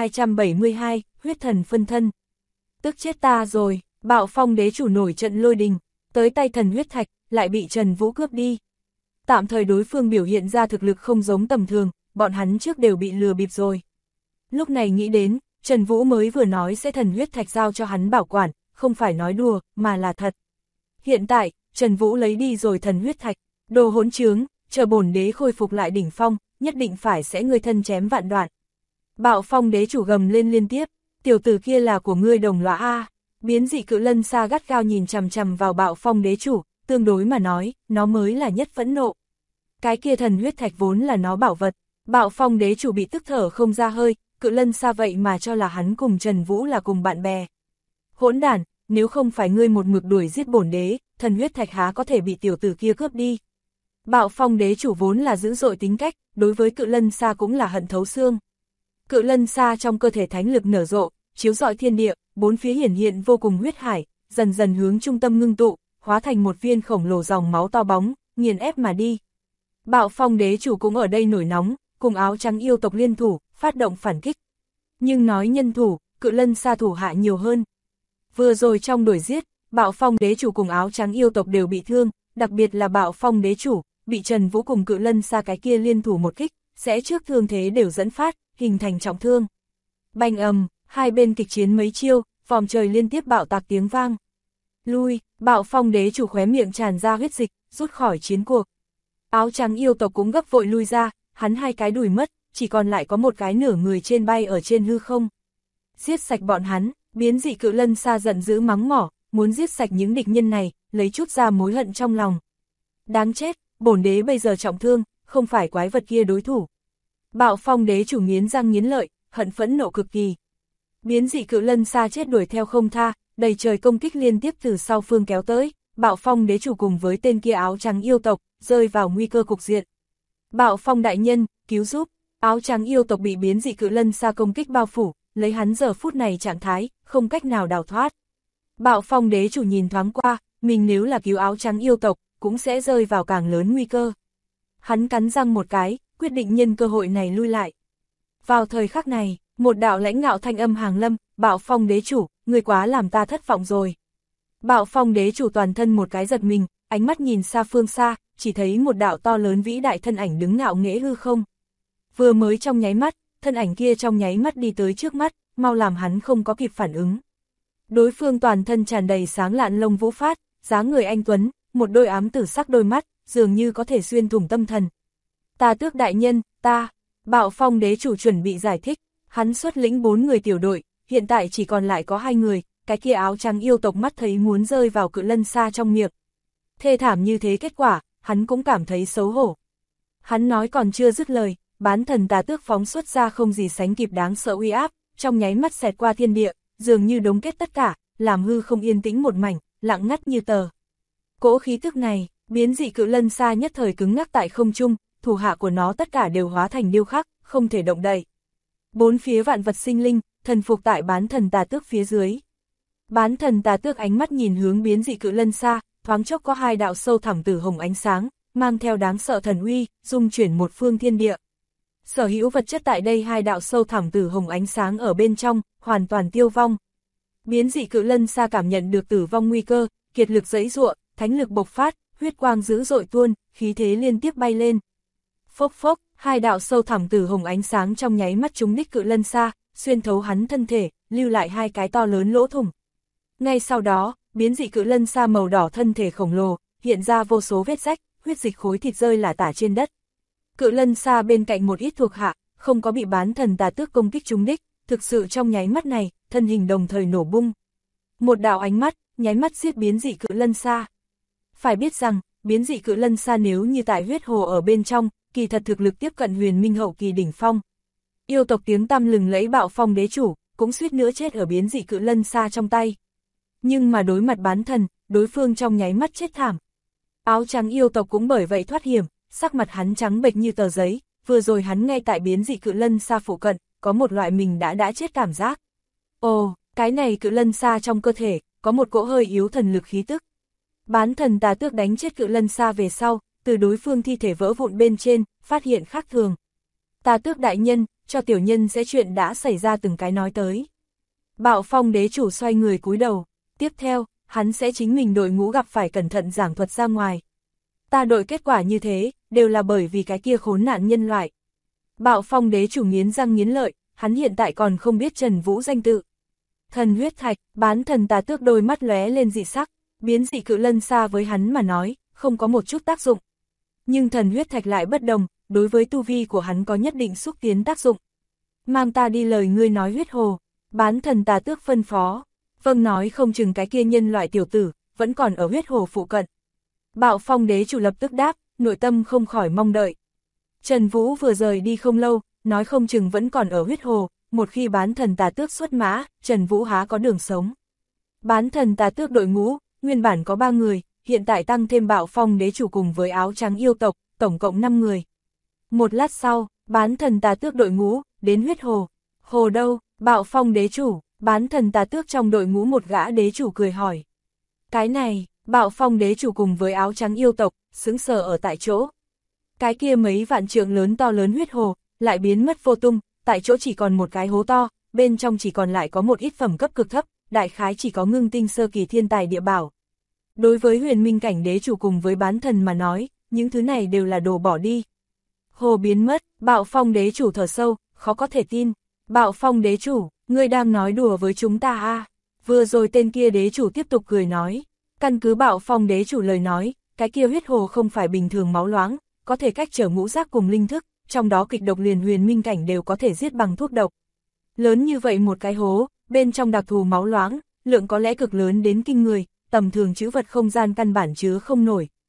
1272, huyết thần phân thân. Tức chết ta rồi, Bạo Phong đế chủ nổi trận lôi đình, tới tay thần huyết thạch, lại bị Trần Vũ cướp đi. Tạm thời đối phương biểu hiện ra thực lực không giống tầm thường, bọn hắn trước đều bị lừa bịp rồi. Lúc này nghĩ đến, Trần Vũ mới vừa nói sẽ thần huyết thạch giao cho hắn bảo quản, không phải nói đùa, mà là thật. Hiện tại, Trần Vũ lấy đi rồi thần huyết thạch, đồ hỗn trướng, chờ bổn đế khôi phục lại đỉnh phong, nhất định phải sẽ ngươi thân chém vạn đoạn. Bạo Phong đế chủ gầm lên liên tiếp, tiểu tử kia là của ngươi đồng lõa a. Biến dị Cự Lân Sa gắt gao nhìn chằm chằm vào Bạo Phong đế chủ, tương đối mà nói, nó mới là nhất phẫn nộ. Cái kia thần huyết thạch vốn là nó bảo vật, Bạo Phong đế chủ bị tức thở không ra hơi, Cự Lân Sa vậy mà cho là hắn cùng Trần Vũ là cùng bạn bè. Hỗn đản, nếu không phải ngươi một mực đuổi giết bổn đế, thần huyết thạch há có thể bị tiểu tử kia cướp đi. Bạo Phong đế chủ vốn là dữ dội tính cách, đối với Cự Lân Sa cũng là hận thấu xương. Cự Lân Sa trong cơ thể thánh lực nở rộ, chiếu rọi thiên địa, bốn phía hiển hiện vô cùng huyết hải, dần dần hướng trung tâm ngưng tụ, hóa thành một viên khổng lồ dòng máu to bóng, nghiền ép mà đi. Bạo Phong đế chủ cũng ở đây nổi nóng, cùng áo trắng yêu tộc liên thủ, phát động phản kích. Nhưng nói nhân thủ, Cự Lân Sa thủ hạ nhiều hơn. Vừa rồi trong đuổi giết, Bạo Phong đế chủ cùng áo trắng yêu tộc đều bị thương, đặc biệt là Bạo Phong đế chủ, bị Trần Vũ cùng Cự Lân Sa cái kia liên thủ một kích, sẽ trước thương thế đều dẫn phát, hình thành trọng thương. Bành ầm, hai bên kịch chiến mấy chiêu, vòm trời liên tiếp bạo tạc tiếng vang. Lui, Bạo Phong đế chủ khóe miệng tràn ra huyết dịch, rút khỏi chiến cuộc. Áo trắng yêu tộc cũng gấp vội lui ra, hắn hai cái đùi mất, chỉ còn lại có một cái nửa người trên bay ở trên hư không. Giết sạch bọn hắn, biến dị Cự Lân Sa giận dữ mắng mỏ, muốn giết sạch những địch nhân này, lấy chút ra mối hận trong lòng. Đáng chết, bổn đế bây giờ trọng thương, không phải quái vật kia đối thủ. Bạo Phong đế chủ nghiến răng nghiến lợi, hận phẫn nộ cực kỳ. Biến dị cự lân xa chết đuổi theo không tha, đầy trời công kích liên tiếp từ sau phương kéo tới, Bạo Phong đế chủ cùng với tên kia áo trắng yêu tộc, rơi vào nguy cơ cục diện. Bạo Phong đại nhân, cứu giúp, áo trắng yêu tộc bị biến dị cự lân xa công kích bao phủ, lấy hắn giờ phút này trạng thái, không cách nào đào thoát. Bạo Phong đế chủ nhìn thoáng qua, mình nếu là cứu áo trắng yêu tộc, cũng sẽ rơi vào càng lớn nguy cơ. Hắn cắn răng một cái, quyết định nhân cơ hội này lui lại. Vào thời khắc này, một đạo lãnh ngạo thanh âm hàng lâm, Bạo Phong đế chủ, người quá làm ta thất vọng rồi. Bạo Phong đế chủ toàn thân một cái giật mình, ánh mắt nhìn xa phương xa, chỉ thấy một đạo to lớn vĩ đại thân ảnh đứng ngạo nghễ hư không. Vừa mới trong nháy mắt, thân ảnh kia trong nháy mắt đi tới trước mắt, mau làm hắn không có kịp phản ứng. Đối phương toàn thân tràn đầy sáng lạn lông vũ phát, dáng người anh tuấn, một đôi ám tử sắc đôi mắt, dường như có thể xuyên thủng tâm thần. Ta Tước đại nhân, ta, Bạo Phong đế chủ chuẩn bị giải thích, hắn xuất lĩnh 4 người tiểu đội, hiện tại chỉ còn lại có 2 người, cái kia áo trắng yêu tộc mắt thấy muốn rơi vào cự lân xa trong miệng. Thê thảm như thế kết quả, hắn cũng cảm thấy xấu hổ. Hắn nói còn chưa dứt lời, bán thần tà tước phóng xuất ra không gì sánh kịp đáng sợ uy áp, trong nháy mắt xẹt qua thiên địa, dường như đống kết tất cả, làm hư không yên tĩnh một mảnh, lặng ngắt như tờ. Cỗ khí tức này, biến dị cự lân xa nhất thời cứng ngắc tại không trung, thủ hạ của nó tất cả đều hóa thành điêu khắc, không thể động đậy. Bốn phía vạn vật sinh linh, thần phục tại bán thần tà tước phía dưới. Bán thần tà tước ánh mắt nhìn hướng biến dị cự lân xa, thoáng chốc có 2 đạo sâu thẳm tử hồng ánh sáng, mang theo đáng sợ thần uy, dung chuyển một phương thiên địa. Sở hữu vật chất tại đây 2 đạo sâu thẳm tử hồng ánh sáng ở bên trong, hoàn toàn tiêu vong. Biến dị cự lân xa cảm nhận được tử vong nguy cơ, kiệt lực giãy giụa, thánh lực bộc phát, huyết quang dữ dội tuôn, khí thế liên tiếp bay lên. Phốc phốc, 2 đạo sâu thẳm tử hồng ánh sáng trong nháy mắt trúng đích cự lân xa, xuyên thấu hắn thân thể, lưu lại 2 cái to lớn lỗ thủng. Ngay sau đó, biến dị cự lân xa màu đỏ thân thể khổng lồ, hiện ra vô số vết rách, huyết dịch khối thịt rơi lả tả trên đất. Cự lân xa bên cạnh một ít thuộc hạ, không có bị bán thần tà tước công kích trúng đích, thực sự trong nháy mắt này, thân hình đồng thời nổ bung. Một đạo ánh mắt, nháy mắt giết biến dị cự lân xa. Phải biết rằng, biến dị cự lân xa nếu như tại huyết hồ ở bên trong, kỳ thật thực lực tiếp cận huyền minh hậu kỳ đỉnh phong. Yêu tộc tiếng tăm lừng lẫy Bạo Phong đế chủ, cũng suýt nữa chết ở biến dị cự lân xa trong tay. Nhưng mà đối mặt bán thần, đối phương trong nháy mắt chết thảm. Áo trắng yêu tộc cũng bởi vậy thoát hiểm, sắc mặt hắn trắng bệch như tờ giấy, vừa rồi hắn ngay tại biến dị cự lân xa phụ cận, có một loại mình đã chết cảm giác. Ồ, cái này cự lân xa trong cơ thể, có một cỗ hơi yếu thần lực khí tức. Bán thần tà tước đánh chết cự lân xa về sau, từ đối phương thi thể vỡ vụn bên trên, phát hiện khác thường. Tà tước đại nhân, cho tiểu nhân sẽ chuyện đã xảy ra từng cái nói tới. Bạo Phong đế chủ xoay người cúi đầu, tiếp theo, hắn sẽ chính mình đội ngũ gặp phải cẩn thận giảng thuật ra ngoài. Ta đội kết quả như thế, đều là bởi vì cái kia khốn nạn nhân loại. Bạo Phong đế chủ nghiến răng nghiến lợi, hắn hiện tại còn không biết Trần Vũ danh tự. Thần huyết thạch, bán thần tà tước đôi mắt lóe lên dị sắc, biến dị cự lân xa với hắn mà nói, không có một chút tác dụng. Nhưng thần huyết thạch lại bất đồng, đối với tu vi của hắn có nhất định xúc tiến tác dụng. Mang ta đi lời ngươi nói huyết hồ, bán thần tà tước phân phó. Vâng, nói không chừng cái kia nhân loại tiểu tử, vẫn còn ở huyết hồ phụ cận. Bạo Phong đế chủ lập tức đáp, nội tâm không khỏi mong đợi. Trần Vũ vừa rời đi không lâu, nói không chừng vẫn còn ở huyết hồ, một khi bán thần tà tước xuất mã, Trần Vũ há có đường sống. Bán thần tà tước đội ngũ, nguyên bản có 3 người, hiện tại tăng thêm Bạo Phong đế chủ cùng với áo trắng yêu tộc, tổng cộng 5 người. Một lát sau, bán thần tà tước đội ngũ, đến huyết hồ. Hồ đâu, Bạo Phong đế chủ, bán thần tà tước trong đội ngũ một gã đế chủ cười hỏi. Cái này, Bạo Phong đế chủ cùng với áo trắng yêu tộc, sững sờ ở tại chỗ. Cái kia mấy vạn trượng lớn to lớn huyết hồ, lại biến mất vô tung, tại chỗ chỉ còn một cái hố to, bên trong chỉ còn lại có một ít phẩm cấp cực thấp, đại khái chỉ có ngưng tinh sơ kỳ thiên tài địa bảo. Đối với huyền minh cảnh đế chủ cùng với bán thần mà nói, những thứ này đều là đồ bỏ đi. Hồ biến mất, Bạo Phong đế chủ thở sâu, khó có thể tin. Bạo Phong đế chủ, ngươi đang nói đùa với chúng ta à? Vừa rồi tên kia đế chủ tiếp tục cười nói. Căn cứ Bạo Phong đế chủ lời nói, cái kia huyết hồ không phải bình thường máu loãng, có thể cách trở ngũ giác cùng linh thức, trong đó kịch độc liền huyền minh cảnh đều có thể giết bằng thuốc độc. Lớn như vậy một cái hố, bên trong đặc thù máu loãng, lượng có lẽ cực lớn đến kinh người, tầm thường trữ vật không gian căn bản chứa không nổi.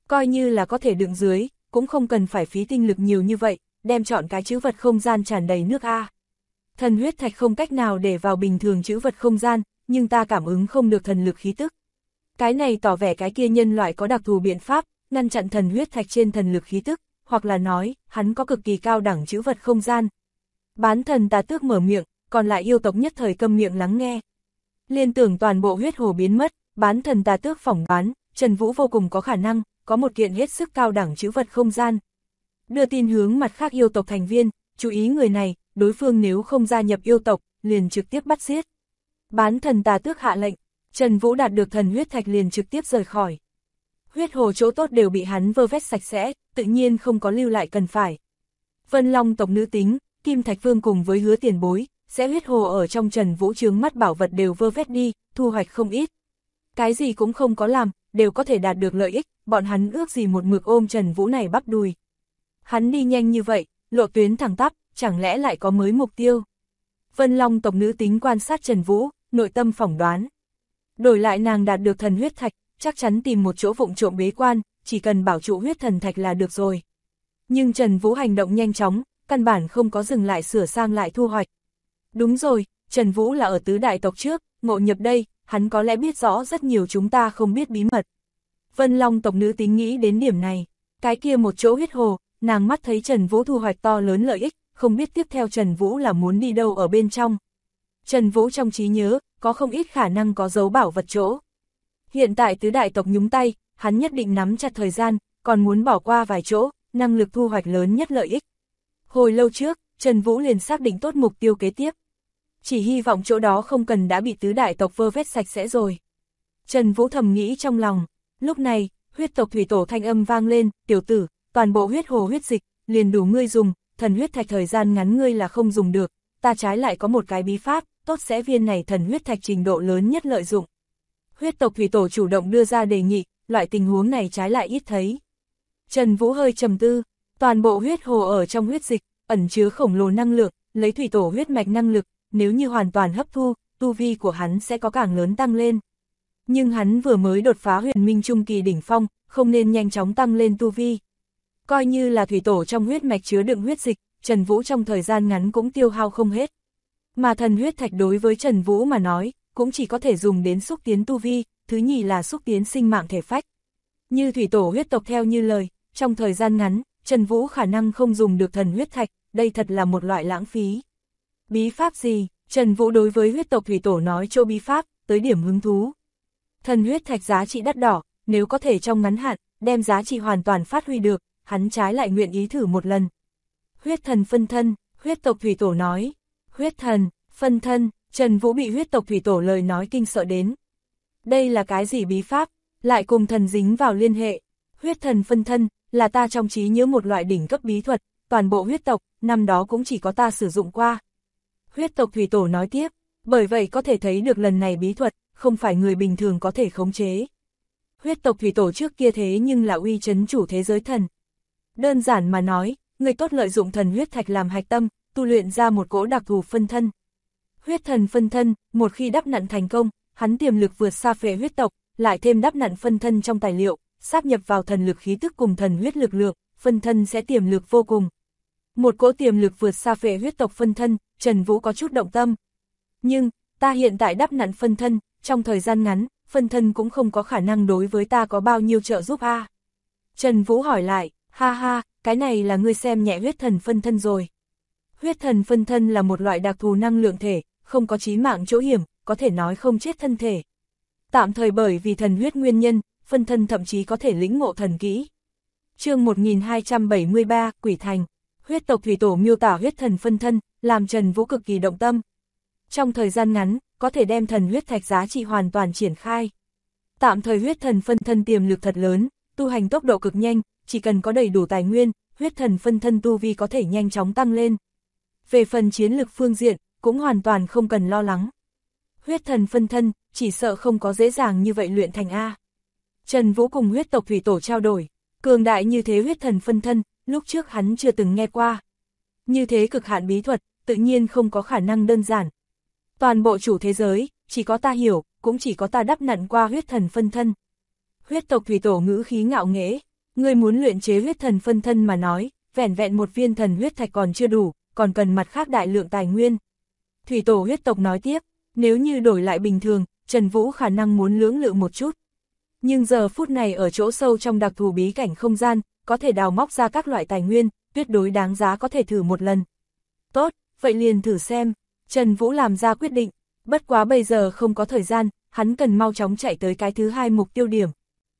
Coi như là có thể đựng dưới, cũng không cần phải phí tinh lực nhiều như vậy, đem chọn cái trữ vật không gian tràn đầy nước a. Thần huyết thạch không cách nào để vào bình thường trữ vật không gian, nhưng ta cảm ứng không được thần lực khí tức. Cái này tỏ vẻ cái kia nhân loại có đặc thù biện pháp, ngăn chặn thần huyết thạch trên thần lực khí tức, hoặc là nói, hắn có cực kỳ cao đẳng trữ vật không gian. Bán thần Tà Tước mở miệng, còn lại yêu tộc nhất thời câm miệng lắng nghe. Liên tưởng toàn bộ huyết hồ biến mất, bán thần Tà Tước phỏng đoán, Trần Vũ vô cùng có khả năng, có một kiện hết sức cao đẳng trữ vật không gian. Đưa tin hướng mặt khác yêu tộc thành viên, chú ý người này, đối phương nếu không gia nhập yêu tộc, liền trực tiếp bắt giết. Bán thần Tà Tước hạ lệnh, Trần Vũ đạt được thần huyết thạch liền trực tiếp rời khỏi. Huyết hồ chỗ tốt đều bị hắn vơ vét sạch sẽ, tự nhiên không có lưu lại cần phải. Vân Long tộc nữ tính, Kim Thạch Vương cùng với Hứa Tiền Bối, sẽ huyết hồ ở trong Trần Vũ chướng mắt bảo vật đều vơ vét đi, thu hoạch không ít. Cái gì cũng không có làm, đều có thể đạt được lợi ích, bọn hắn ước gì một mực ôm Trần Vũ này bắp đùi. Hắn đi nhanh như vậy, lộ tuyến thẳng tắp, chẳng lẽ lại có mới mục tiêu. Vân Long tộc nữ tính quan sát Trần Vũ, nội tâm phỏng đoán. Đổi lại nàng đạt được thần huyết thạch, chắc chắn tìm một chỗ vụng trộm bế quan, chỉ cần bảo trụ huyết thần thạch là được rồi. Nhưng Trần Vũ hành động nhanh chóng, căn bản không có dừng lại sửa sang lại thu hoạch. Đúng rồi, Trần Vũ là ở tứ đại tộc trước, ngộ nhập đây, hắn có lẽ biết rõ rất nhiều chúng ta không biết bí mật. Vân Long tộc nữ tính nghĩ đến điểm này, cái kia một chỗ huyết hồ, nàng mắt thấy Trần Vũ thu hoạch to lớn lợi ích, không biết tiếp theo Trần Vũ là muốn đi đâu ở bên trong. Trần Vũ trong trí nhớ, có không ít khả năng có dấu bảo vật chỗ. Hiện tại tứ đại tộc nhúng tay, hắn nhất định nắm chặt thời gian, còn muốn bỏ qua vài chỗ, năng lực thu hoạch lớn nhất lợi ích. Hồi lâu trước, Trần Vũ liền xác định tốt mục tiêu kế tiếp. Chỉ hy vọng chỗ đó không cần đã bị tứ đại tộc vơ vét sạch sẽ rồi. Trần Vũ thầm nghĩ trong lòng, lúc này, huyết tộc thủy tổ thanh âm vang lên, tiểu tử, toàn bộ huyết hồ huyết dịch, liền đủ ngươi dùng, thần huyết thạch thời gian ngắn ngươi là không dùng được, ta trái lại có một cái bí pháp, tốt sẽ viên này thần huyết thạch trình độ lớn nhất lợi dụng. Huyết tộc thủy tổ chủ động đưa ra đề nghị, loại tình huống này trái lại ít thấy. Trần Vũ hơi trầm tư, toàn bộ huyết hồ ở trong huyết dịch, ẩn chứa khổng lồ năng lượng, lấy thủy tổ huyết mạch năng lực, nếu như hoàn toàn hấp thu, tu vi của hắn sẽ có càng lớn tăng lên. Nhưng hắn vừa mới đột phá huyền minh trung kỳ đỉnh phong, không nên nhanh chóng tăng lên tu vi. Coi như là thủy tổ trong huyết mạch chứa đựng huyết dịch, Trần Vũ trong thời gian ngắn cũng tiêu hao không hết. Mà thần huyết thạch đối với Trần Vũ mà nói, cũng chỉ có thể dùng đến xúc tiến tu vi, thứ nhì là xúc tiến sinh mạng thể phách. Như thủy tổ huyết tộc theo như lời, trong thời gian ngắn, Trần Vũ khả năng không dùng được thần huyết thạch, đây thật là một loại lãng phí. Bí pháp gì? Trần Vũ đối với huyết tộc thủy tổ nói chỗ bí pháp, tới điểm hứng thú. Thần huyết thạch giá trị đắt đỏ, nếu có thể trong ngắn hạn, đem giá trị hoàn toàn phát huy được, hắn trái lại nguyện ý thử một lần. Huyết thần phân thân, huyết tộc thủy tổ nói. Huyết thần, phân thân, Trần Vũ bị huyết tộc thủy tổ lời nói kinh sợ đến. Đây là cái gì bí pháp, lại cùng thần dính vào liên hệ. Huyết thần phân thân, là ta trong trí nhớ một loại đỉnh cấp bí thuật, toàn bộ huyết tộc, năm đó cũng chỉ có ta sử dụng qua. Huyết tộc thủy tổ nói tiếp, bởi vậy có thể thấy được lần này bí thuật, không phải người bình thường có thể khống chế. Huyết tộc thủy tổ trước kia thế nhưng là uy chấn chủ thế giới thần. Đơn giản mà nói, người tốt lợi dụng thần huyết thạch làm hạch tâm, tu luyện ra một cỗ đặc thù phân thân. Huyết thần phân thân, một khi đắp nặn thành công, hắn tiềm lực vượt xa phệ huyết tộc, lại thêm đắp nặn phân thân trong tài liệu, sáp nhập vào thần lực khí tức cùng thần huyết lực lượng, phân thân sẽ tiềm lực vô cùng. Một cỗ tiềm lực vượt xa phệ huyết tộc phân thân, Trần Vũ có chút động tâm. Nhưng, ta hiện tại đắp nặn phân thân, trong thời gian ngắn, phân thân cũng không có khả năng đối với ta có bao nhiêu trợ giúp a. Trần Vũ hỏi lại, ha ha, cái này là ngươi xem nhẹ huyết thần phân thân rồi. Huyết thần phân thân là một loại đặc thù năng lượng thể, không có chí mạng chỗ hiểm, có thể nói không chết thân thể. Tạm thời bởi vì thần huyết nguyên nhân, phân thân thậm chí có thể lĩnh ngộ thần kỹ. Chương 1273, Quỷ Thành. Huyết tộc thủy tổ miêu tả huyết thần phân thân, làm Trần Vũ cực kỳ động tâm. Trong thời gian ngắn, có thể đem thần huyết thạch giá trị hoàn toàn triển khai. Tạm thời huyết thần phân thân tiềm lực thật lớn, tu hành tốc độ cực nhanh, chỉ cần có đầy đủ tài nguyên, huyết thần phân thân tu vi có thể nhanh chóng tăng lên. Về phần chiến lực phương diện, cũng hoàn toàn không cần lo lắng. Huyết thần phân thân, chỉ sợ không có dễ dàng như vậy luyện thành A. Trần Vũ cùng huyết tộc thủy tổ trao đổi, cường đại như thế huyết thần phân thân, lúc trước hắn chưa từng nghe qua. Như thế cực hạn bí thuật, tự nhiên không có khả năng đơn giản. Toàn bộ chủ thế giới, chỉ có ta hiểu, cũng chỉ có ta đắp nặn qua huyết thần phân thân. Huyết tộc thủy tổ ngữ khí ngạo nghễ, Ngươi muốn luyện chế huyết thần phân thân mà nói, vẻn vẹn một viên thần huyết thạch còn chưa đủ, còn cần mặt khác đại lượng tài nguyên. Thủy tổ huyết tộc nói tiếp, nếu như đổi lại bình thường, Trần Vũ khả năng muốn lưỡng lự một chút. Nhưng giờ phút này ở chỗ sâu trong đặc thù bí cảnh không gian, có thể đào móc ra các loại tài nguyên, tuyệt đối đáng giá có thể thử một lần. Tốt, vậy liền thử xem. Trần Vũ làm ra quyết định, bất quá bây giờ không có thời gian, hắn cần mau chóng chạy tới cái thứ hai mục tiêu điểm.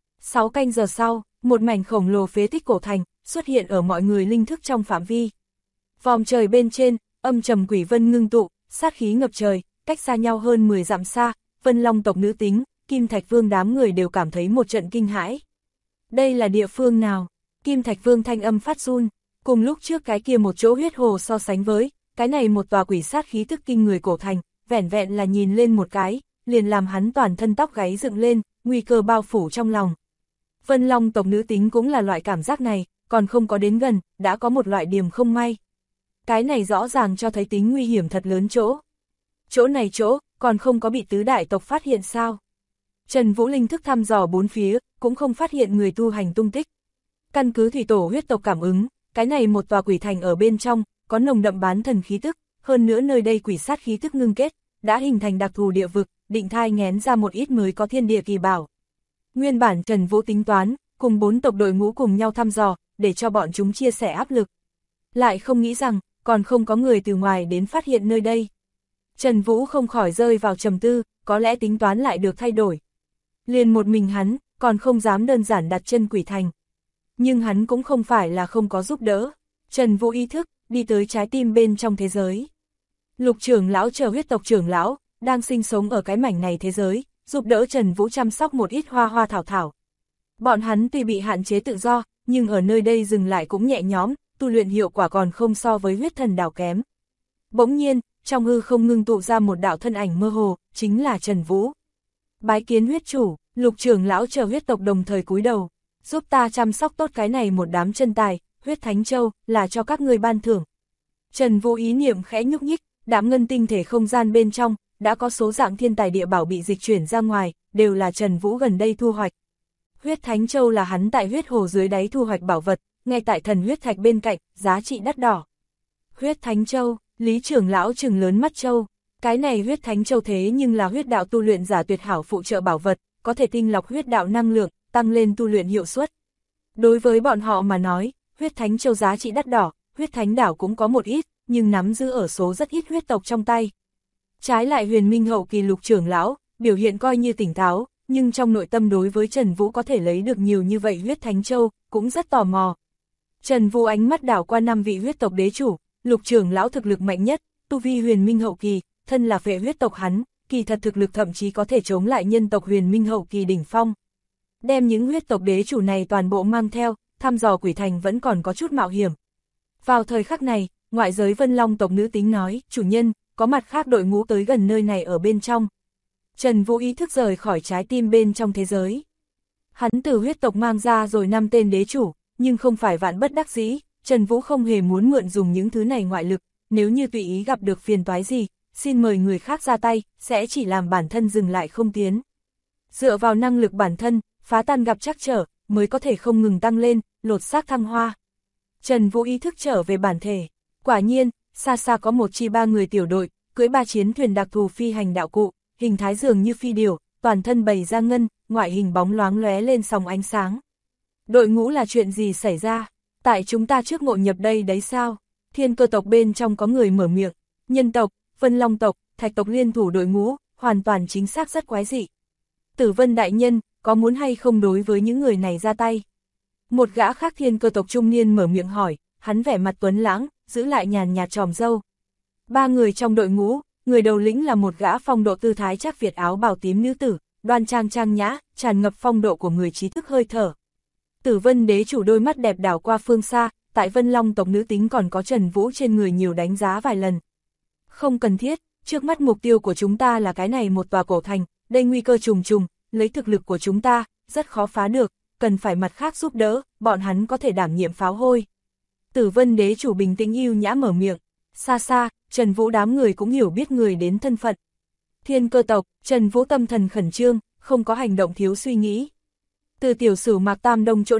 6 canh giờ sau, một mảnh khổng lồ phế tích cổ thành, xuất hiện ở mọi người linh thức trong phạm vi. Vòm trời bên trên, âm trầm quỷ vân ngưng tụ, sát khí ngập trời, cách xa nhau hơn 10 dặm xa, Vân Long tộc nữ tính, Kim Thạch Vương đám người đều cảm thấy một trận kinh hãi. Đây là địa phương nào? Kim Thạch Vương thanh âm phát run, cùng lúc trước cái kia một chỗ huyết hồ so sánh với, cái này một tòa quỷ sát khí tức kinh người cổ thành, vẻn vẹn là nhìn lên một cái, liền làm hắn toàn thân tóc gáy dựng lên, nguy cơ bao phủ trong lòng. Vân Long tộc nữ tính cũng là loại cảm giác này, còn không có đến gần, đã có một loại điểm không may. Cái này rõ ràng cho thấy tính nguy hiểm thật lớn chỗ. Chỗ này còn không có bị tứ đại tộc phát hiện sao? Trần Vũ linh thức thăm dò bốn phía, cũng không phát hiện người tu hành tung tích. Căn cứ thủy tổ huyết tộc cảm ứng, cái này một tòa quỷ thành ở bên trong, có nồng đậm bán thần khí tức, hơn nữa nơi đây quỷ sát khí tức ngưng kết, đã hình thành đặc thù địa vực, định thai nghén ra một ít mới có thiên địa kỳ bảo. Nguyên bản Trần Vũ tính toán, cùng 4 tộc đội ngũ cùng nhau thăm dò, để cho bọn chúng chia sẻ áp lực. Lại không nghĩ rằng, còn không có người từ ngoài đến phát hiện nơi đây. Trần Vũ không khỏi rơi vào trầm tư, có lẽ tính toán lại được thay đổi. Liền một mình hắn, còn không dám đơn giản đặt chân quỷ thành. Nhưng hắn cũng không phải là không có giúp đỡ. Trần Vũ ý thức, đi tới trái tim bên trong thế giới. Lục trưởng lão chờ huyết tộc trưởng lão, đang sinh sống ở cái mảnh này thế giới, giúp đỡ Trần Vũ chăm sóc một ít hoa hoa thảo thảo. Bọn hắn tuy bị hạn chế tự do, nhưng ở nơi đây dừng lại cũng nhẹ nhõm, tu luyện hiệu quả còn không so với huyết thần đảo kém. Bỗng nhiên, trong hư không ngưng tụ ra một đạo thân ảnh mơ hồ, chính là Trần Vũ. Bái kiến huyết chủ, lục trưởng lão chờ huyết tộc đồng thời cúi đầu, giúp ta chăm sóc tốt cái này một đám chân tài, huyết thánh châu, là cho các ngươi ban thưởng. Trần Vũ ý niệm khẽ nhúc nhích, đám ngân tinh thể không gian bên trong, đã có số dạng thiên tài địa bảo bị dịch chuyển ra ngoài, đều là Trần Vũ gần đây thu hoạch. Huyết thánh châu là hắn tại huyết hồ dưới đáy thu hoạch bảo vật, ngay tại thần huyết thạch bên cạnh, giá trị đắt đỏ. Huyết thánh châu, Lý trưởng lão trừng lớn mắt châu, cái này huyết thánh châu thế nhưng là huyết đạo tu luyện giả tuyệt hảo phụ trợ bảo vật, có thể tinh lọc huyết đạo năng lượng, tăng lên tu luyện hiệu suất. Đối với bọn họ mà nói, huyết thánh châu giá trị đắt đỏ, huyết thánh đảo cũng có một ít, nhưng nắm giữ ở số rất ít huyết tộc trong tay. Trái lại huyền minh hậu kỳ lục trưởng lão, biểu hiện coi như tỉnh táo, nhưng trong nội tâm đối với Trần Vũ có thể lấy được nhiều như vậy huyết thánh châu, cũng rất tò mò. Trần Vũ ánh mắt đảo qua 5 vị huyết tộc đế chủ, lục trưởng lão thực lực mạnh nhất, tu vi huyền minh hậu kỳ, thân là phệ huyết tộc hắn, kỳ thật thực lực thậm chí có thể chống lại nhân tộc huyền minh hậu kỳ đỉnh phong. Đem những huyết tộc đế chủ này toàn bộ mang theo, thăm dò quỷ thành vẫn còn có chút mạo hiểm. Vào thời khắc này, ngoại giới Vân Long tộc nữ tính nói, chủ nhân, có mặt khác đội ngũ tới gần nơi này ở bên trong. Trần Vũ ý thức rời khỏi trái tim bên trong thế giới. Hắn từ huyết tộc mang ra rồi 5 tên đế chủ, nhưng không phải vạn bất đắc dĩ, Trần Vũ không hề muốn mượn dùng những thứ này ngoại lực, nếu như tùy ý gặp được phiền toái gì, xin mời người khác ra tay, sẽ chỉ làm bản thân dừng lại không tiến. Dựa vào năng lực bản thân, phá tan gặp trắc trở, mới có thể không ngừng tăng lên, lột xác thăng hoa. Trần Vũ ý thức trở về bản thể, quả nhiên, xa xa có một chi 3 người tiểu đội, cưỡi 3 chiến thuyền đặc thù phi hành đạo cụ, hình thái dường như phi điểu, toàn thân bày ra ngân, ngoại hình bóng loáng lóe lên sóng ánh sáng. Đội ngũ là chuyện gì xảy ra? Tại chúng ta trước ngộ nhập đây đấy sao? Thiên cơ tộc bên trong có người mở miệng, nhân tộc, Vân Long tộc, Thạch tộc liên thủ đội ngũ, hoàn toàn chính xác rất quái dị. Tử Vân đại nhân, có muốn hay không đối với những người này ra tay? Một gã khác thiên cơ tộc trung niên mở miệng hỏi, hắn vẻ mặt tuấn lãng, giữ lại nhàn nhạt tròm râu. 3 người trong đội ngũ, người đầu lĩnh là một gã phong độ tư thái chắc Việt áo bào tím nữ tử, đoan trang trang nhã, tràn ngập phong độ của người trí thức hơi thở. Tử Vân đế chủ đôi mắt đẹp đảo qua phương xa, tại Vân Long tộc nữ tính còn có Trần Vũ trên người nhiều đánh giá vài lần. Không cần thiết, trước mắt mục tiêu của chúng ta là cái này một tòa cổ thành, đây nguy cơ trùng trùng, lấy thực lực của chúng ta, rất khó phá được, cần phải mặt khác giúp đỡ, bọn hắn có thể đảm nhiệm pháo hôi. Tử Vân đế chủ bình tĩnh yêu nhã mở miệng, xa xa, Trần Vũ đám người cũng hiểu biết người đến thân phận. Thiên cơ tộc, Trần Vũ tâm thần khẩn trương, không có hành động thiếu suy nghĩ. Từ tiểu sử Mạc Tam Đông chỗ đó,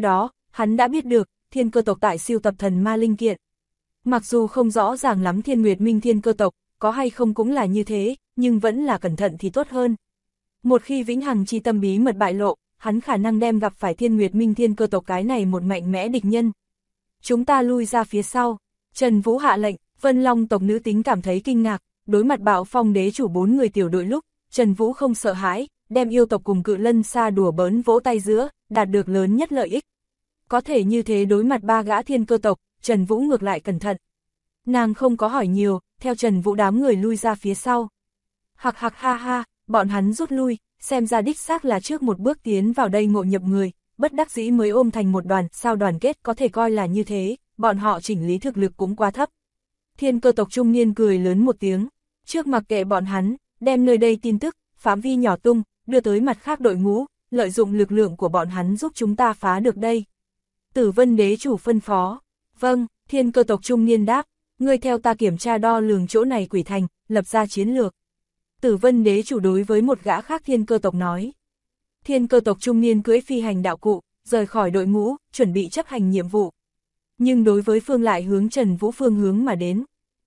hắn đã biết được, thiên cơ tộc tại siêu tập thần ma linh kiện. Mặc dù không rõ ràng lắm Thiên Nguyệt Minh thiên cơ tộc, có hay không cũng là như thế, nhưng vẫn là cẩn thận thì tốt hơn. Một khi vĩnh hằng chi tâm bí mật bại lộ, hắn khả năng đem gặp phải Thiên Nguyệt Minh thiên cơ tộc cái này một mạnh mẽ địch nhân. Chúng ta lui ra phía sau, Trần Vũ hạ lệnh. Vân Long tộc nữ tính cảm thấy kinh ngạc, đối mặt Bạo Phong đế chủ 4 người tiểu đội lúc, Trần Vũ không sợ hãi, đem yêu tộc cùng Cự Lân Sa đùa bỡn vỗ tay giữa, đạt được lớn nhất lợi ích. Có thể như thế đối mặt 3 gã thiên cơ tộc, Trần Vũ ngược lại cẩn thận. Nàng không có hỏi nhiều, theo Trần Vũ đám người lui ra phía sau. Hạc hạc ha ha, bọn hắn rút lui, xem ra đích xác là trước một bước tiến vào đây ngộ nhập người, bất đắc dĩ mới ôm thành một đoàn, sao đoàn kết có thể coi là như thế, bọn họ chỉnh lý thực lực cũng quá thấp. Thiên cơ tộc trung niên cười lớn một tiếng, trước mặc kệ bọn hắn, đem nơi đây tin tức, phạm vi nhỏ tung, đưa tới mặt khác đội ngũ, lợi dụng lực lượng của bọn hắn giúp chúng ta phá được đây. Tử Vân đế chủ phân phó, vâng, thiên cơ tộc trung niên đáp, ngươi theo ta kiểm tra đo lường chỗ này quỷ thành, lập ra chiến lược. Tử Vân đế chủ đối với một gã khác thiên cơ tộc nói. Thiên cơ tộc trung niên cưỡi phi hành đạo cụ, rời khỏi đội ngũ, chuẩn bị chấp hành nhiệm vụ. Nhưng đối với phương lại hướng Trần Vũ phương hướng mà đến.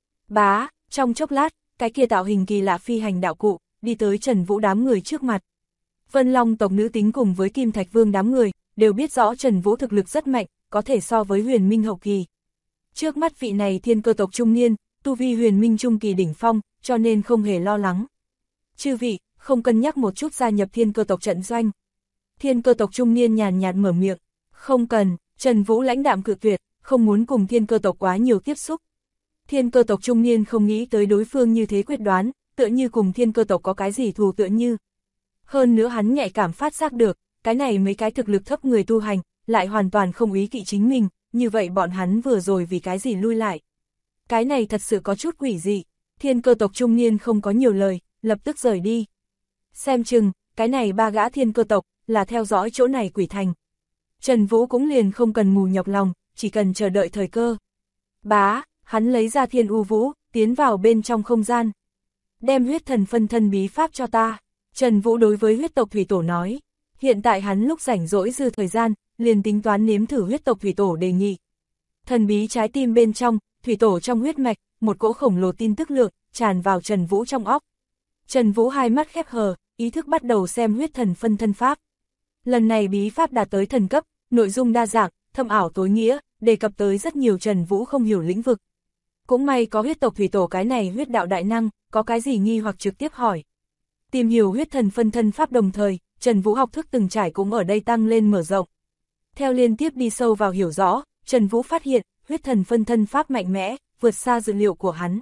Bá, trong chốc lát, cái kia tạo hình kỳ lạ phi hành đạo cụ, đi tới Trần Vũ đám người trước mặt. Vân Long tộc nữ tính cùng với Kim Thạch Vương đám người, đều biết rõ Trần Vũ thực lực rất mạnh, có thể so với huyền minh hậu kỳ. Trước mắt vị này thiên cơ tộc trung niên, tu vi huyền minh trung kỳ đỉnh phong, cho nên không hề lo lắng. Chư vị, không cân nhắc một chút gia nhập thiên cơ tộc trận doanh. Thiên cơ tộc trung niên nhàn nhạt mở miệng, không cần, Trần Vũ lãnh đạm cự tuyệt, không muốn cùng thiên cơ tộc quá nhiều tiếp xúc. Thiên cơ tộc trung niên không nghĩ tới đối phương như thế quyết đoán, tựa như cùng thiên cơ tộc có cái gì thù tựa như. Hơn nữa hắn nhạy cảm phát giác được, cái này mấy cái thực lực thấp người tu hành, lại hoàn toàn không ý kỵ chính mình, như vậy bọn hắn vừa rồi vì cái gì lui lại. Cái này thật sự có chút quỷ dị, thiên cơ tộc trung niên không có nhiều lời, lập tức rời đi. Xem chừng, cái này 3 gã thiên cơ tộc, là theo dõi chỗ này quỷ thành. Trần Vũ cũng liền không cần mù nhọc lòng, chỉ cần chờ đợi thời cơ. Bá, hắn lấy ra Thiên U Vũ, tiến vào bên trong không gian. Đem huyết thần phân thân bí pháp cho ta. Trần Vũ đối với huyết tộc thủy tổ nói. Hiện tại hắn lúc rảnh rỗi dư thời gian, liền tính toán nếm thử huyết tộc thủy tổ đề nghị. Thần bí trái tim bên trong, thủy tổ trong huyết mạch, một cỗ khổng lồ tin tức lượng, tràn vào Trần Vũ trong óc. Trần Vũ hai mắt khép hờ, ý thức bắt đầu xem huyết thần phân thân pháp. Lần này bí pháp đạt tới thần cấp, nội dung đa dạng, thâm ảo tối nghĩa, đề cập tới rất nhiều Trần Vũ không hiểu lĩnh vực. Cũng may có huyết tộc thủy tổ cái này huyết đạo đại năng, có cái gì nghi hoặc trực tiếp hỏi. Tìm hiểu huyết thần phân thân pháp đồng thời, Trần Vũ học thức từng trải cũng ở đây tăng lên mở rộng. Theo liên tiếp đi sâu vào hiểu rõ, Trần Vũ phát hiện, huyết thần phân thân pháp mạnh mẽ, vượt xa dự liệu của hắn.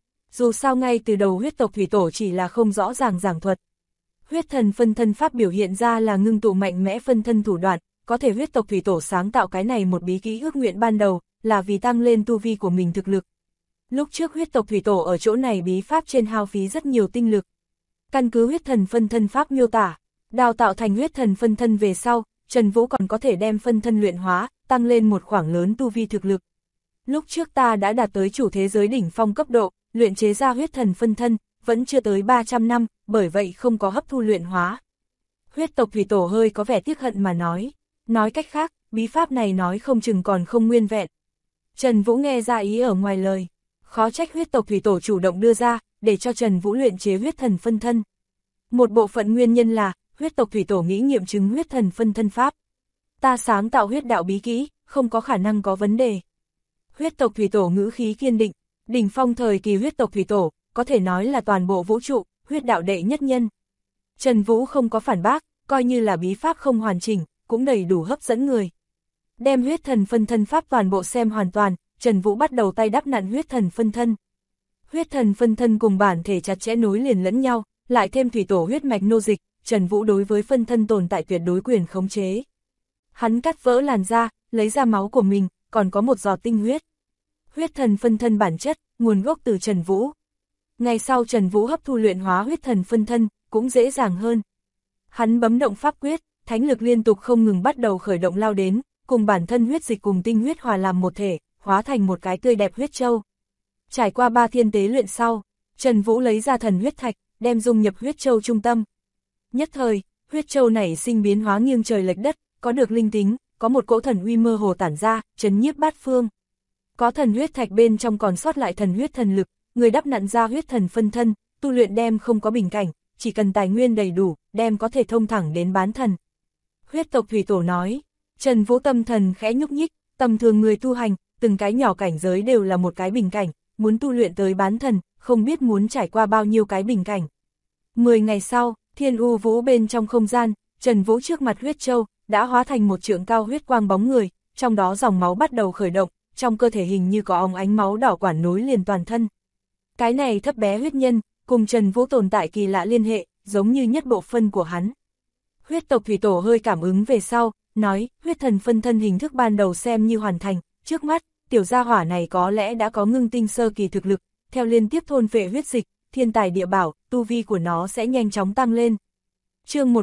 Dù sao ngay từ đầu huyết tộc thủy tổ chỉ là không rõ ràng giảng thuật. Huyết thần phân thân pháp biểu hiện ra là ngưng tụ mạnh mẽ phân thân thủ đoạn, có thể huyết tộc thủy tổ sáng tạo cái này một bí kỹ ước nguyện ban đầu, là vì tăng lên tu vi của mình thực lực. Lúc trước huyết tộc thủy tổ ở chỗ này bí pháp trên hao phí rất nhiều tinh lực. Căn cứ huyết thần phân thân pháp miêu tả, đào tạo thành huyết thần phân thân về sau, Trần Vũ còn có thể đem phân thân luyện hóa, tăng lên một khoảng lớn tu vi thực lực. Lúc trước ta đã đạt tới chủ thế giới đỉnh phong cấp độ, luyện chế ra huyết thần phân thân, vẫn chưa tới 300 năm, bởi vậy không có hấp thu luyện hóa. Huyết tộc thủy tổ hơi có vẻ tiếc hận mà nói. Nói cách khác, bí pháp này nói không chừng còn không nguyên vẹn. Trần Vũ nghe ra ý ở ngoài lời. Khó trách huyết tộc thủy tổ chủ động đưa ra, để cho Trần Vũ luyện chế huyết thần phân thân. Một bộ phận nguyên nhân là, huyết tộc thủy tổ nghĩ nghiệm chứng huyết thần phân thân pháp. Ta sáng tạo huyết đạo bí kỹ, không có khả năng có vấn đề. Huyết tộc thủy tổ ngữ khí kiên định, đỉnh phong thời kỳ huyết tộc thủy tổ, có thể nói là toàn bộ vũ trụ, huyết đạo đệ nhất nhân. Trần Vũ không có phản bác, coi như là bí pháp không hoàn chỉnh, cũng đầy đủ hấp dẫn người. Đem huyết thần phân thân pháp toàn bộ xem hoàn toàn, Trần Vũ bắt đầu tay đắp nặn huyết thần phân thân. Huyết thần phân thân cùng bản thể chặt chẽ nối liền lẫn nhau, lại thêm thủy tổ huyết mạch nô dịch, Trần Vũ đối với phân thân tồn tại tuyệt đối quyền khống chế. Hắn cắt vỡ làn da, lấy ra máu của mình, còn có một giọt tinh huyết. Huyết thần phân thân bản chất, nguồn gốc từ Trần Vũ. Ngày sau Trần Vũ hấp thu luyện hóa huyết thần phân thân, cũng dễ dàng hơn. Hắn bấm động pháp quyết, thánh lực liên tục không ngừng bắt đầu khởi động lao đến, cùng bản thân huyết dịch cùng tinh huyết hòa làm một thể, hóa thành một cái tươi đẹp huyết châu. Trải qua 3 thiên tế luyện sau, Trần Vũ lấy ra thần huyết thạch, đem dung nhập huyết châu trung tâm. Nhất thời, huyết châu nảy sinh biến hóa nghiêng trời lệch đất, có được linh tính, có một cỗ thần uy mơ hồ tản ra, trấn nhiếp bát phương. Có thần huyết thạch bên trong còn sót lại thần huyết thần lực, người đắp nặn ra huyết thần phân thân, tu luyện đem không có bình cảnh, chỉ cần tài nguyên đầy đủ, đem có thể thông thẳng đến bán thần. Huyết tộc thủy tổ nói, Trần Vũ tâm thần khẽ nhúc nhích, tầm thường người tu hành, từng cái nhỏ cảnh giới đều là một cái bình cảnh, muốn tu luyện tới bán thần, không biết muốn trải qua bao nhiêu cái bình cảnh. 10 ngày sau, Thiên U Vũ bên trong không gian, Trần Vũ trước mặt huyết châu, đã hóa thành một trượng cao huyết quang bóng người, trong đó dòng máu bắt đầu khởi động, trong cơ thể hình như có óng ánh máu đỏ quản nối liền toàn thân. Cái này thấp bé huyết nhân, cùng Trần Vũ tồn tại kỳ lạ liên hệ, giống như nhất bộ phân của hắn. Huyết tộc thủy tổ hơi cảm ứng về sau, nói, huyết thần phân thân hình thức ban đầu xem như hoàn thành, trước mắt, tiểu gia hỏa này có lẽ đã có ngưng tinh sơ kỳ thực lực, theo liên tiếp thôn phệ huyết dịch, thiên tài địa bảo, tu vi của nó sẽ nhanh chóng tăng lên. Chương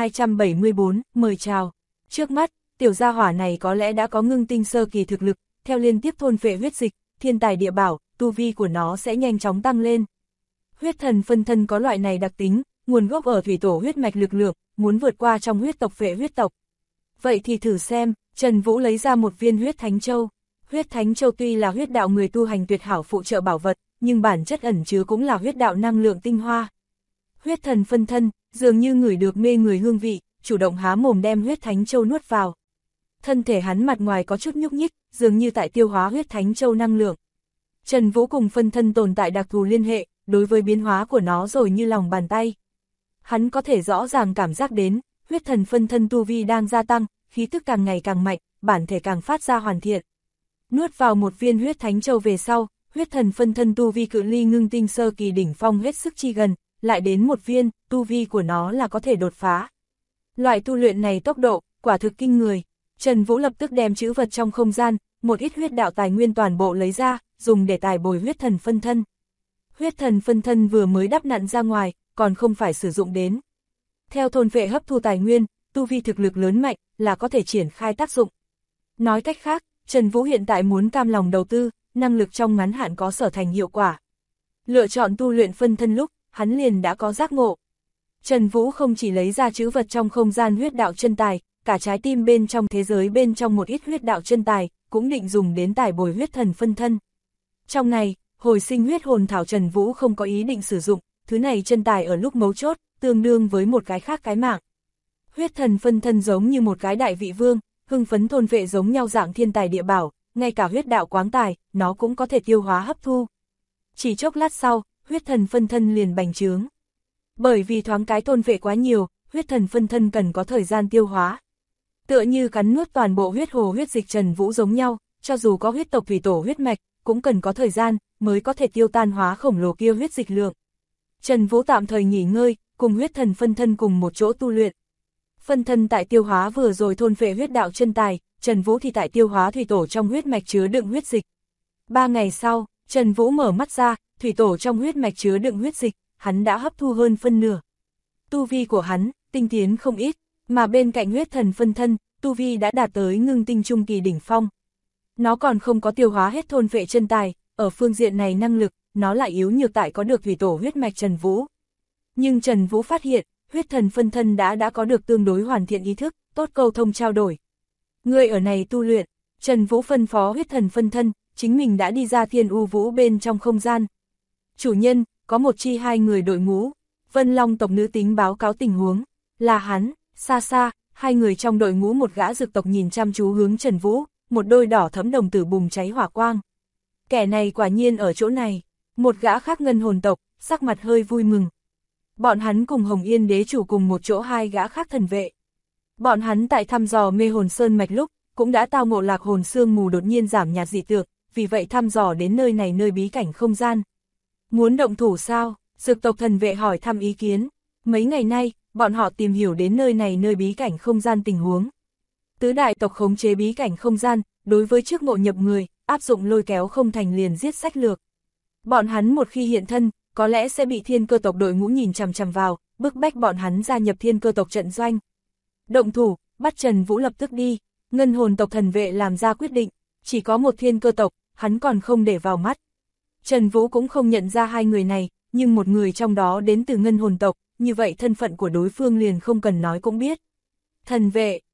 1274, mời chào. Trước mắt, tiểu gia hỏa này có lẽ đã có ngưng tinh sơ kỳ thực lực, theo liên tiếp thôn phệ huyết dịch, thiên tài địa bảo, tu vi của nó sẽ nhanh chóng tăng lên. Huyết thần phân thân có loại này đặc tính, nguồn gốc ở thủy tổ huyết mạch lực lượng, muốn vượt qua trong huyết tộc phệ huyết tộc. Vậy thì thử xem, Trần Vũ lấy ra một viên huyết thánh châu. Huyết thánh châu tuy là huyết đạo người tu hành tuyệt hảo phụ trợ bảo vật, nhưng bản chất ẩn chứa cũng là huyết đạo năng lượng tinh hoa. Huyết thần phân thân, dường như ngửi được mê người hương vị, chủ động há mồm đem huyết thánh châu nuốt vào. Thân thể hắn mặt ngoài có chút nhúc nhích, dường như tại tiêu hóa huyết thánh châu năng lượng. Trần Vũ cùng phân thân tồn tại đặc thù liên hệ, đối với biến hóa của nó rồi như lòng bàn tay. Hắn có thể rõ ràng cảm giác đến, huyết thần phân thân tu vi đang gia tăng, khí tức càng ngày càng mạnh, bản thể càng phát ra hoàn thiện. Nuốt vào một viên huyết thánh châu về sau, huyết thần phân thân tu vi cự ly ngưng tinh sơ kỳ đỉnh phong hết sức chi gần, lại đến một viên, tu vi của nó là có thể đột phá. Loại tu luyện này tốc độ, quả thực kinh người. Trần Vũ lập tức đem trữ vật trong không gian, một ít huyết đạo tài nguyên toàn bộ lấy ra, dùng để tài bồi huyết thần phân thân. Huyết thần phân thân vừa mới đắp nặn ra ngoài, còn không phải sử dụng đến. Theo thôn vệ hấp thu tài nguyên, tu vi thực lực lớn mạnh, là có thể triển khai tác dụng. Nói cách khác, Trần Vũ hiện tại muốn cam lòng đầu tư, năng lực trong ngắn hạn có sở thành hiệu quả. Lựa chọn tu luyện phân thân lúc, hắn liền đã có giác ngộ. Trần Vũ không chỉ lấy ra trữ vật trong không gian huyết đạo chân tài, cả trái tim bên trong thế giới bên trong một ít huyết đạo chân tài, cũng định dùng đến tài bồi huyết thần phân thân. Trong này, hồi sinh huyết hồn thảo Trần Vũ không có ý định sử dụng, thứ này chân tài ở lúc mấu chốt, tương đương với một cái khác cái mạng. Huyết thần phân thân giống như một cái đại vị vương, hưng phấn thôn vệ giống nhau dạng thiên tài địa bảo, ngay cả huyết đạo quáng tài, nó cũng có thể tiêu hóa hấp thu. Chỉ chốc lát sau, huyết thần phân thân liền bành trướng. Bởi vì thoáng cái thôn vệ quá nhiều, huyết thần phân thân cần có thời gian tiêu hóa. Tựa như cắn nuốt toàn bộ huyết hồ huyết dịch Trần Vũ giống nhau, cho dù có huyết tộc thủy tổ huyết mạch, cũng cần có thời gian, mới có thể tiêu tan hóa khổng lồ kia huyết dịch lượng. Trần Vũ tạm thời nghỉ ngơi, cùng huyết thần phân thân cùng một chỗ tu luyện. Phân thân tại tiêu hóa vừa rồi thôn phệ huyết đạo chân tài, Trần Vũ thì tại tiêu hóa thủy tổ trong huyết mạch chứa đựng huyết dịch. 3 ngày sau, Trần Vũ mở mắt ra, thủy tổ trong huyết mạch chứa đựng huyết dịch, hắn đã hấp thu hơn phân nửa. Tu vi của hắn, tinh tiến không ít, mà bên cạnh huyết thần phân thân, tu vi đã đạt tới ngưng tinh trung kỳ đỉnh phong. Nó còn không có tiêu hóa hết thôn phệ chân tài, ở phương diện này năng lực, nó lại yếu nhược tại có được thủy tổ huyết mạch Trần Vũ. Nhưng Trần Vũ phát hiện, huyết thần phân thân đã có được tương đối hoàn thiện ý thức, tốt câu thông trao đổi. Người ở này tu luyện, Trần Vũ phân phó huyết thần phân thân, chính mình đã đi ra Thiên U Vũ bên trong không gian. Chủ nhân, có một chi 2 người đội ngũ, Vân Long tộc nữ tính báo cáo tình huống, là hắn, xa xa, 2 người trong đội ngũ một gã dược tộc nhìn chăm chú hướng Trần Vũ, một đôi đỏ thẫm đồng tử bùng cháy hỏa quang. Kẻ này quả nhiên ở chỗ này, một gã khác ngân hồn tộc, sắc mặt hơi vui mừng. Bọn hắn cùng Hồng Yên đế chủ cùng một chỗ 2 gã khác thần vệ. Bọn hắn tại thăm dò mê hồn sơn mạch lúc, cũng đã tao ngộ lạc hồn sương mù đột nhiên giảm nhạt dị tượng, vì vậy thăm dò đến nơi này nơi bí cảnh không gian. Muốn động thủ sao? Dược tộc thần vệ hỏi thăm ý kiến. Mấy ngày nay, bọn họ tìm hiểu đến nơi này nơi bí cảnh không gian tình huống. Tứ đại tộc khống chế bí cảnh không gian, đối với trước ngộ nhập người, áp dụng lôi kéo không thành liền giết sách lược. Bọn hắn một khi hiện thân, có lẽ sẽ bị thiên cơ tộc đội ngũ nhìn chằm chằm vào, bức bách bọn hắn gia nhập thiên cơ tộc trận doanh. Động thủ, bắt Trần Vũ lập tức đi, ngân hồn tộc thần vệ làm ra quyết định, chỉ có một thiên cơ tộc, hắn còn không để vào mắt. Trần Vũ cũng không nhận ra 2 người này, nhưng một người trong đó đến từ ngân hồn tộc, như vậy thân phận của đối phương liền không cần nói cũng biết. Thần vệ,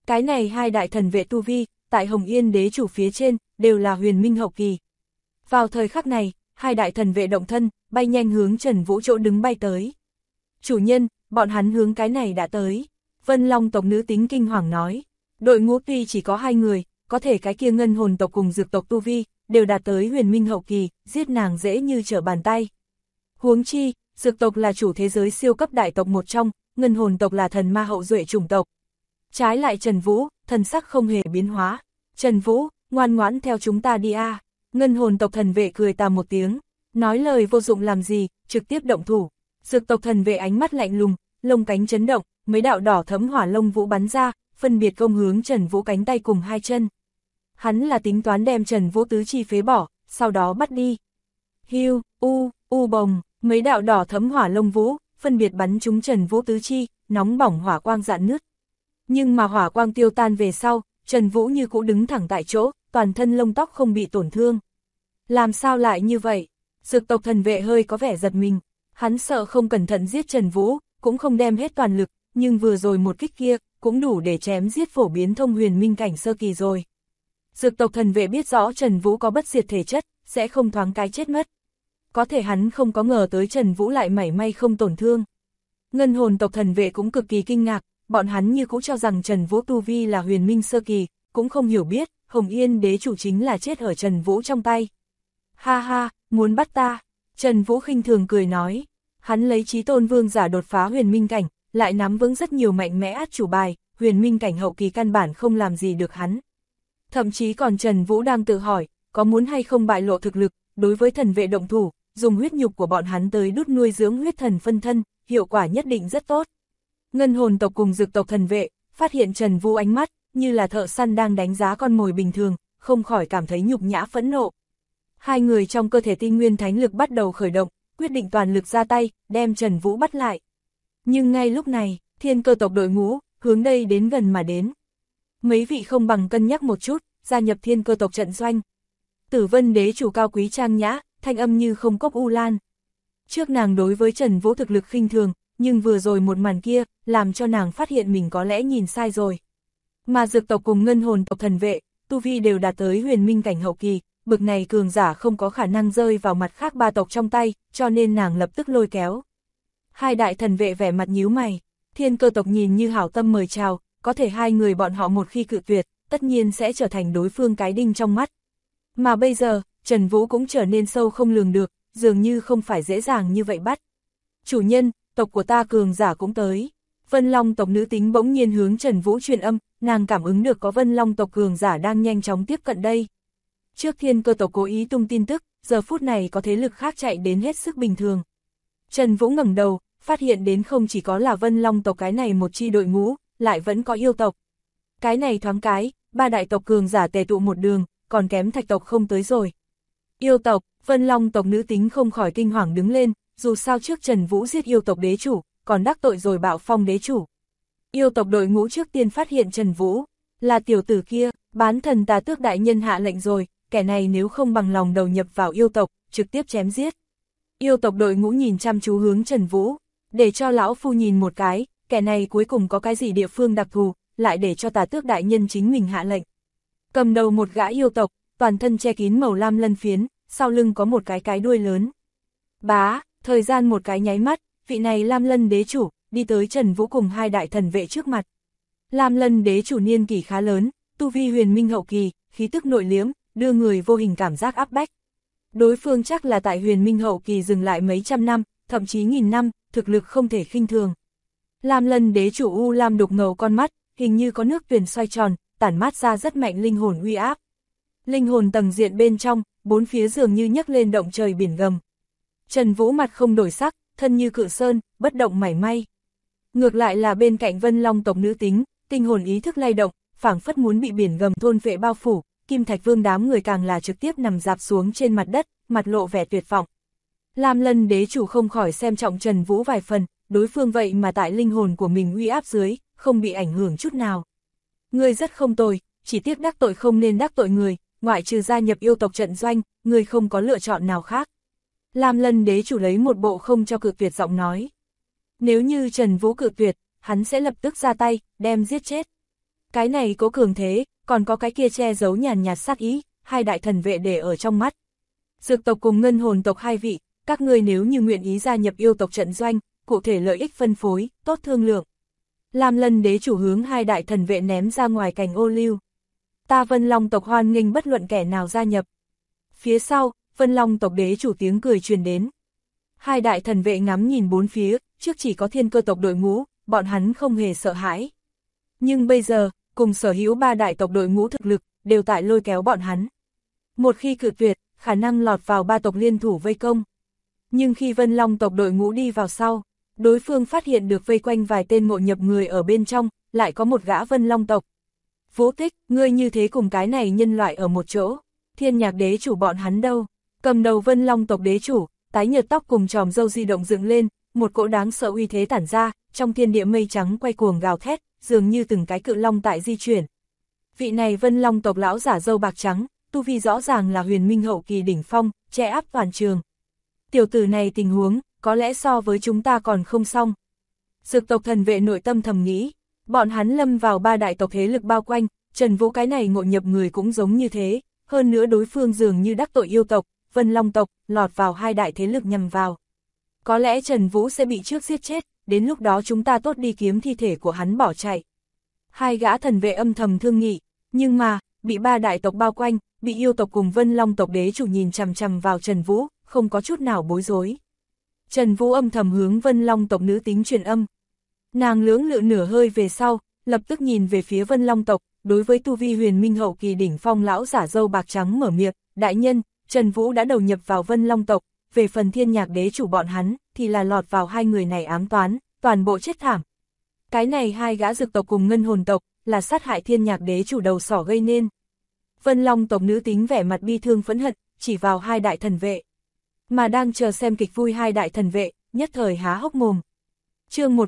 Cái này hai đại thần vệ tu vi, tại Hồng Yên đế chủ phía trên, đều là huyền minh hậu kỳ. Vào thời khắc này, hai đại thần vệ động thân, bay nhanh hướng Trần Vũ chỗ đứng bay tới. Chủ nhân, bọn hắn hướng cái này đã tới. Vân Long tộc nữ tính kinh hoàng nói. Đội ngũ tuy chỉ có 2 người, có thể cái kia ngân hồn tộc cùng dược tộc tu vi, đều đạt tới huyền minh hậu kỳ, giết nàng dễ như trở bàn tay. Huống chi, dược tộc là chủ thế giới siêu cấp đại tộc một trong, ngân hồn tộc là thần ma hậu duệ chủng tộc. Trái lại Trần Vũ, thần sắc không hề biến hóa. Trần Vũ, ngoan ngoãn theo chúng ta đi a. Ngân hồn tộc thần vệ cười tà một tiếng, nói lời vô dụng làm gì, trực tiếp động thủ. Dược tộc thần vệ ánh mắt lạnh lùng, lông cánh chấn động, mấy đạo đỏ thẫm hỏa lông vũ bắn ra, phân biệt công hướng Trần Vũ cánh tay cùng 2 chân. Hắn là tính toán đem Trần Vũ tứ chi phế bỏ, sau đó bắt đi. Hiu, bồng, mấy đạo đỏ thẫm hỏa lông vũ, phân biệt bắn trúng Trần Vũ tứ chi, nóng bỏng hỏa quang rạn nứt. Nhưng mà hỏa quang tiêu tan về sau, Trần Vũ như cũ đứng thẳng tại chỗ, toàn thân lông tóc không bị tổn thương. Làm sao lại như vậy? Dược tộc thần vệ hơi có vẻ giật mình, hắn sợ không cẩn thận giết Trần Vũ, cũng không đem hết toàn lực, nhưng vừa rồi một kích kia, cũng đủ để chém giết phổ biến thông huyền minh cảnh sơ kỳ rồi. Dược tộc thần vệ biết rõ Trần Vũ có bất diệt thể chất, sẽ không thoáng cái chết mất. Có thể hắn không có ngờ tới Trần Vũ lại mảy may không tổn thương. Ngân hồn tộc thần vệ cũng cực kỳ kinh ngạc, bọn hắn như cũng cho rằng Trần Vũ tu vi là huyền minh sơ kỳ, cũng không hiểu biết, Hồng Yên đế chủ chính là chết ở Trần Vũ trong tay. Ha ha, muốn bắt ta, Trần Vũ khinh thường cười nói, hắn lấy chí tôn vương giả đột phá huyền minh cảnh, lại nắm vững rất nhiều mạnh mẽ át chủ bài, huyền minh cảnh hậu kỳ căn bản không làm gì được hắn. Thậm chí còn Trần Vũ đang tự hỏi, có muốn hay không bại lộ thực lực, đối với thần vệ động thủ, dùng huyết nhục của bọn hắn tới đút nuôi dưỡng huyết thần phân thân, hiệu quả nhất định rất tốt. Ngân hồn tộc cùng dược tộc thần vệ, phát hiện Trần Vũ ánh mắt, như là thợ săn đang đánh giá con mồi bình thường, không khỏi cảm thấy nhục nhã phẫn nộ. 2 người trong cơ thể tinh nguyên thánh lực bắt đầu khởi động, quyết định toàn lực ra tay, đem Trần Vũ bắt lại. Nhưng ngay lúc này, thiên cơ tộc đội ngũ, hướng đây đến gần mà đến. Mấy vị không bằng cân nhắc một chút, gia nhập thiên cơ tộc trận doanh. Tử Vân đế chủ cao quý trang nhã, thanh âm như không cốc u lan. Trước nàng đối với Trần Vũ thực lực khinh thường, nhưng vừa rồi một màn kia, làm cho nàng phát hiện mình có lẽ nhìn sai rồi. Mà dược tộc cùng ngân hồn tộc thần vệ, tu vi đều đạt tới huyền minh cảnh hậu kỳ, bực này cường giả không có khả năng rơi vào mặt khác 3 tộc trong tay, cho nên nàng lập tức lôi kéo. 2 đại thần vệ vẻ mặt nhíu mày, thiên cơ tộc nhìn như hảo tâm mời chào, có thể 2 người bọn họ một khi cự tuyệt, tất nhiên sẽ trở thành đối phương cái đinh trong mắt. Mà bây giờ, Trần Vũ cũng trở nên sâu không lường được, dường như không phải dễ dàng như vậy bắt. Chủ nhân, tộc của ta cường giả cũng tới. Vân Long tộc nữ tính bỗng nhiên hướng Trần Vũ truyền âm, nàng cảm ứng được có Vân Long tộc cường giả đang nhanh chóng tiếp cận đây. Trước thiên cơ tộc cố ý tung tin tức, giờ phút này có thế lực khác chạy đến hết sức bình thường. Trần Vũ ngẩng đầu, phát hiện đến không chỉ có là Vân Long tộc cái này một chi đội ngũ, lại vẫn có yêu tộc. Cái này thoáng cái, 3 đại tộc cường giả tề tụ một đường, còn kém thạch tộc không tới rồi. Yêu tộc, Vân Long tộc nữ tính không khỏi kinh hoàng đứng lên, dù sao trước Trần Vũ giết yêu tộc đế chủ, còn đắc tội rồi Bạo Phong đế chủ. Yêu tộc đội ngũ trước tiên phát hiện Trần Vũ, là tiểu tử kia, bán thần Tà Tước đại nhân hạ lệnh rồi, kẻ này nếu không bằng lòng đầu nhập vào yêu tộc, trực tiếp chém giết. Yêu tộc đội ngũ nhìn chăm chú hướng Trần Vũ, để cho lão phu nhìn một cái, kẻ này cuối cùng có cái gì địa phương đặc thù, lại để cho Tà Tước đại nhân chính mình hạ lệnh. Cầm đầu một gã yêu tộc, toàn thân che kín màu lam lân phiến, sau lưng có một cái đuôi lớn. Bá, thời gian một cái nháy mắt, vị này Lam Lân đế chủ, đi tới Trần Vũ cùng 2 đại thần vệ trước mặt. Lam Lân đế chủ niên kỷ khá lớn, tu vi huyền minh hậu kỳ, khí tức nội liễm, đưa người vô hình cảm giác áp bách. Đối phương chắc là tại huyền minh hậu kỳ dừng lại mấy trăm năm, thậm chí nghìn năm, thực lực không thể khinh thường. Lam Lân đế chủ u lam đục ngầu con mắt, hình như có nước tuyền xoay tròn, tản mát ra rất mạnh linh hồn uy áp. Linh hồn tầng diện bên trong, 4 phía dường như nhấc lên động trời biển gầm. Trần Vũ mặt không đổi sắc, thân như cự sơn, bất động mảy may. Ngược lại là bên cạnh Vân Long tộc nữ tính, tinh hồn ý thức lay động, phảng phất muốn bị biển gầm thôn phệ bao phủ, Kim Thạch Vương đám người càng là trực tiếp nằm rạp xuống trên mặt đất, mặt lộ vẻ tuyệt vọng. Lam Lân đế chủ không khỏi xem trọng Trần Vũ vài phần, đối phương vậy mà tại linh hồn của mình uy áp dưới, không bị ảnh hưởng chút nào. Ngươi rất không tồi, chỉ tiếc đắc tội không nên đắc tội người, ngoại trừ gia nhập yêu tộc trận doanh, ngươi không có lựa chọn nào khác. Lam Lân đế chủ lấy một bộ không cho cự tuyệt giọng nói. Nếu như Trần Vũ cự tuyệt, hắn sẽ lập tức ra tay, đem giết chết. Cái này cố cường thế, còn có cái kia che giấu nhàn nhạt sát ý, hai đại thần vệ để ở trong mắt. Dược tộc cùng ngân hồn tộc hai vị, các ngươi nếu như nguyện ý gia nhập yêu tộc trận doanh, cụ thể lợi ích phân phối, tốt thương lượng. Lam Lân đế chủ hướng hai đại thần vệ ném ra ngoài cành ô liu. Ta Vân Long tộc hoan nghênh bất luận kẻ nào gia nhập. Phía sau, Vân Long tộc đế chủ tiếng cười truyền đến. Hai đại thần vệ ngắm nhìn bốn phía, trước chỉ có Thiên Cơ tộc đội ngũ, bọn hắn không hề sợ hãi. Nhưng bây giờ, cùng sở hữu ba đại tộc đội ngũ thực lực, đều tại lôi kéo bọn hắn. Một khi cự tuyệt, khả năng lọt vào ba tộc liên thủ vây công. Nhưng khi Vân Long tộc đội ngũ đi vào sau, đối phương phát hiện được vây quanh vài tên ngộ nhập người ở bên trong, lại có một gã Vân Long tộc. Vũ Tích, ngươi như thế cùng cái này nhân loại ở một chỗ, Thiên Nhạc đế chủ bọn hắn đâu? Cầm đầu Vân Long tộc đế chủ, tái nhợt tóc cùng tròm râu di động dựng lên, một cỗ đáng sợ uy thế tản ra, trong thiên địa mây trắng quay cuồng gào thét, dường như từng cái cự long tại di chuyển. Vị này Vân Long tộc lão giả râu bạc trắng, tu vi rõ ràng là huyền minh hậu kỳ đỉnh phong, che áp toàn trường. Tiểu tử này tình huống, có lẽ so với chúng ta còn không xong. Dược tộc thần vệ nội tâm thầm nghĩ, bọn hắn lâm vào ba đại tộc thế lực bao quanh, Trần Vũ cái này ngộ nhập người cũng giống như thế, hơn nữa đối phương dường như đắc tội yêu tộc, Vân Long tộc, lọt vào hai đại thế lực nhằm vào. Có lẽ Trần Vũ sẽ bị trước giết chết, đến lúc đó chúng ta tốt đi kiếm thi thể của hắn bỏ chạy. Hai gã thần vệ âm thầm thương nghị, nhưng mà, bị ba đại tộc bao quanh, bị yêu tộc cùng Vân Long tộc đế chủ nhìn chằm chằm vào Trần Vũ, không có chút nào bối rối. Trần Vũ âm thầm hướng Vân Long tộc nữ tính truyền âm. Nàng lưỡng lự nửa hơi về sau, lập tức nhìn về phía Vân Long tộc, đối với tu vi huyền minh hậu kỳ đỉnh phong lão giả râu bạc trắng mở miệng, đại nhân, Trần Vũ đã đầu nhập vào Vân Long tộc, về phần Thiên Nhạc đế chủ bọn hắn, thì là lọt vào hai người này ám toán, toàn bộ chết thảm. Cái này hai gã dược tộc cùng ngân hồn tộc, là sát hại Thiên Nhạc đế chủ đầu sỏ gây nên. Vân Long tộc nữ tính vẻ mặt bi thương phẫn hận, chỉ vào hai đại thần vệ. Mà đang chờ xem kịch vui hai đại thần vệ, nhất thời há hốc mồm. Chương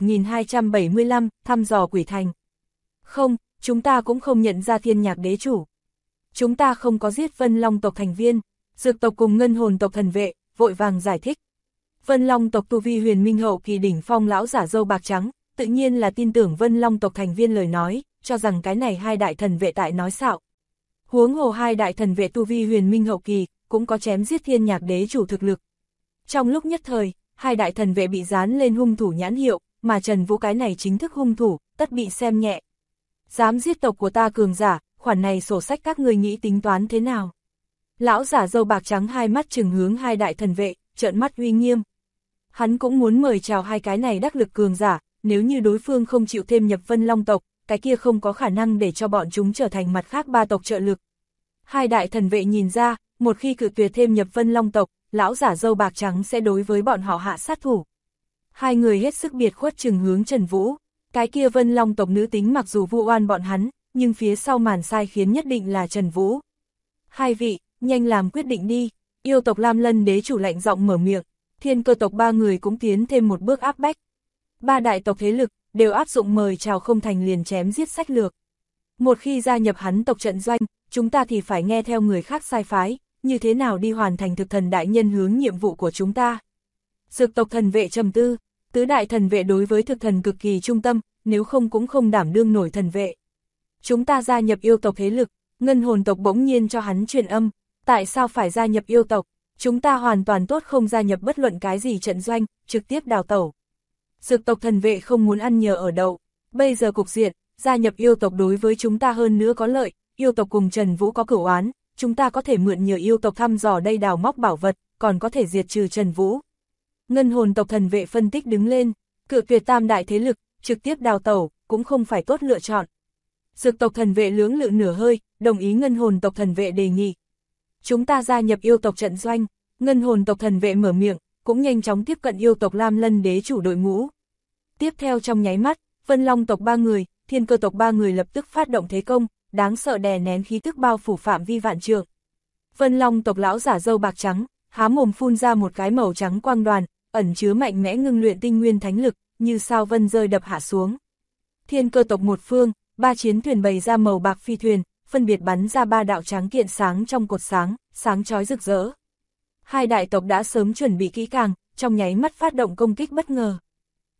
1275, thăm dò quỷ thành. Không, chúng ta cũng không nhận ra Thiên Nhạc đế chủ. Chúng ta không có giết Vân Long tộc thành viên, dược tộc cùng ngân hồn tộc thần vệ, vội vàng giải thích. Vân Long tộc tu vi huyền minh hậu kỳ đỉnh phong lão giả râu bạc trắng, tự nhiên là tin tưởng Vân Long tộc thành viên lời nói, cho rằng cái này hai đại thần vệ tại nói xạo. Huống hồ hai đại thần vệ tu vi huyền minh hậu kỳ, cũng có chém giết Thiên Nhạc đế chủ thực lực. Trong lúc nhất thời, hai đại thần vệ bị dán lên hung thủ nhãn hiệu, mà Trần Vũ cái này chính thức hung thủ, tất bị xem nhẹ. Dám giết tộc của ta cường giả, khoản này sổ sách các ngươi nghĩ tính toán thế nào? Lão giả râu bạc trắng hai mắt trừng hướng hai đại thần vệ, trợn mắt uy nghiêm. Hắn cũng muốn mời chào hai cái này đắc lực cường giả, nếu như đối phương không chịu thêm nhập Vân Long tộc, cái kia không có khả năng để cho bọn chúng trở thành mặt khác ba tộc trợ lực. Hai đại thần vệ nhìn ra, một khi cự tuyệt thêm nhập Vân Long tộc, lão giả râu bạc trắng sẽ đối với bọn họ hạ sát thủ. Hai người hết sức biệt khuất trừng hướng Trần Vũ, cái kia Vân Long tộc nữ tính mặc dù vu oan bọn hắn, nhưng phía sau màn sai khiến nhất định là Trần Vũ. Hai vị, nhanh làm quyết định đi, yêu tộc Lam Lân đế chủ lạnh giọng mở miệng, Thiên Cơ tộc ba người cũng tiến thêm một bước áp bách. Ba đại tộc thế lực, đều áp dụng mời chào không thành liền chém giết sách lược. Một khi gia nhập hắn tộc trận doanh, chúng ta thì phải nghe theo người khác sai phái, như thế nào đi hoàn thành thực thần đại nhân hướng nhiệm vụ của chúng ta. Dược tộc thần vệ trầm tư, tứ đại thần vệ đối với thực thần cực kỳ trung tâm, nếu không cũng không đảm đương nổi thần vệ. Chúng ta gia nhập yêu tộc thế lực, ngân hồn tộc bỗng nhiên cho hắn truyền âm, tại sao phải gia nhập yêu tộc, chúng ta hoàn toàn tốt không gia nhập bất luận cái gì trận doanh, trực tiếp đào tẩu. Dược tộc thần vệ không muốn ăn nhờ ở đậu, bây giờ cục diện, gia nhập yêu tộc đối với chúng ta hơn nữa có lợi, yêu tộc cùng Trần Vũ có cửu oán, chúng ta có thể mượn nhờ yêu tộc thăm dò đây đào móc bảo vật, còn có thể diệt trừ Trần Vũ. Ngân hồn tộc thần vệ phân tích đứng lên, cự tuyệt tam đại thế lực, trực tiếp đào tẩu, cũng không phải tốt lựa chọn. Dược tộc thần vệ lưỡng lự nửa hơi, đồng ý ngân hồn tộc thần vệ đề nghị. Chúng ta gia nhập yêu tộc trận doanh, ngân hồn tộc thần vệ mở miệng, cũng nhanh chóng tiếp cận yêu tộc Lam Lân đế chủ đội ngũ. Tiếp theo trong nháy mắt, Vân Long tộc ba người, Thiên Cơ tộc ba người lập tức phát động thế công, đáng sợ đè nén khí tức bao phủ phạm vi vạn trượng. Vân Long tộc lão giả râu bạc trắng, há mồm phun ra một cái màu trắng quang đoàn, ẩn chứa mạnh mẽ ngưng luyện tinh nguyên thánh lực, như sao vân rơi đập hạ xuống. Thiên Cơ tộc một phương, ba chiến thuyền bày ra màu bạc phi thuyền, phân biệt bắn ra ba đạo trắng kiện sáng trong cột sáng, sáng chói rực rỡ. Hai đại tộc đã sớm chuẩn bị kỹ càng, trong nháy mắt phát động công kích bất ngờ.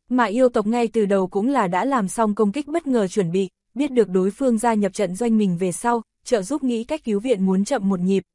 Mà yêu tộc ngay từ đầu cũng là đã làm xong công kích bất ngờ chuẩn bị, biết được đối phương gia nhập trận doanh mình về sau, trợ giúp nghĩ cách cứu viện muốn chậm một nhịp.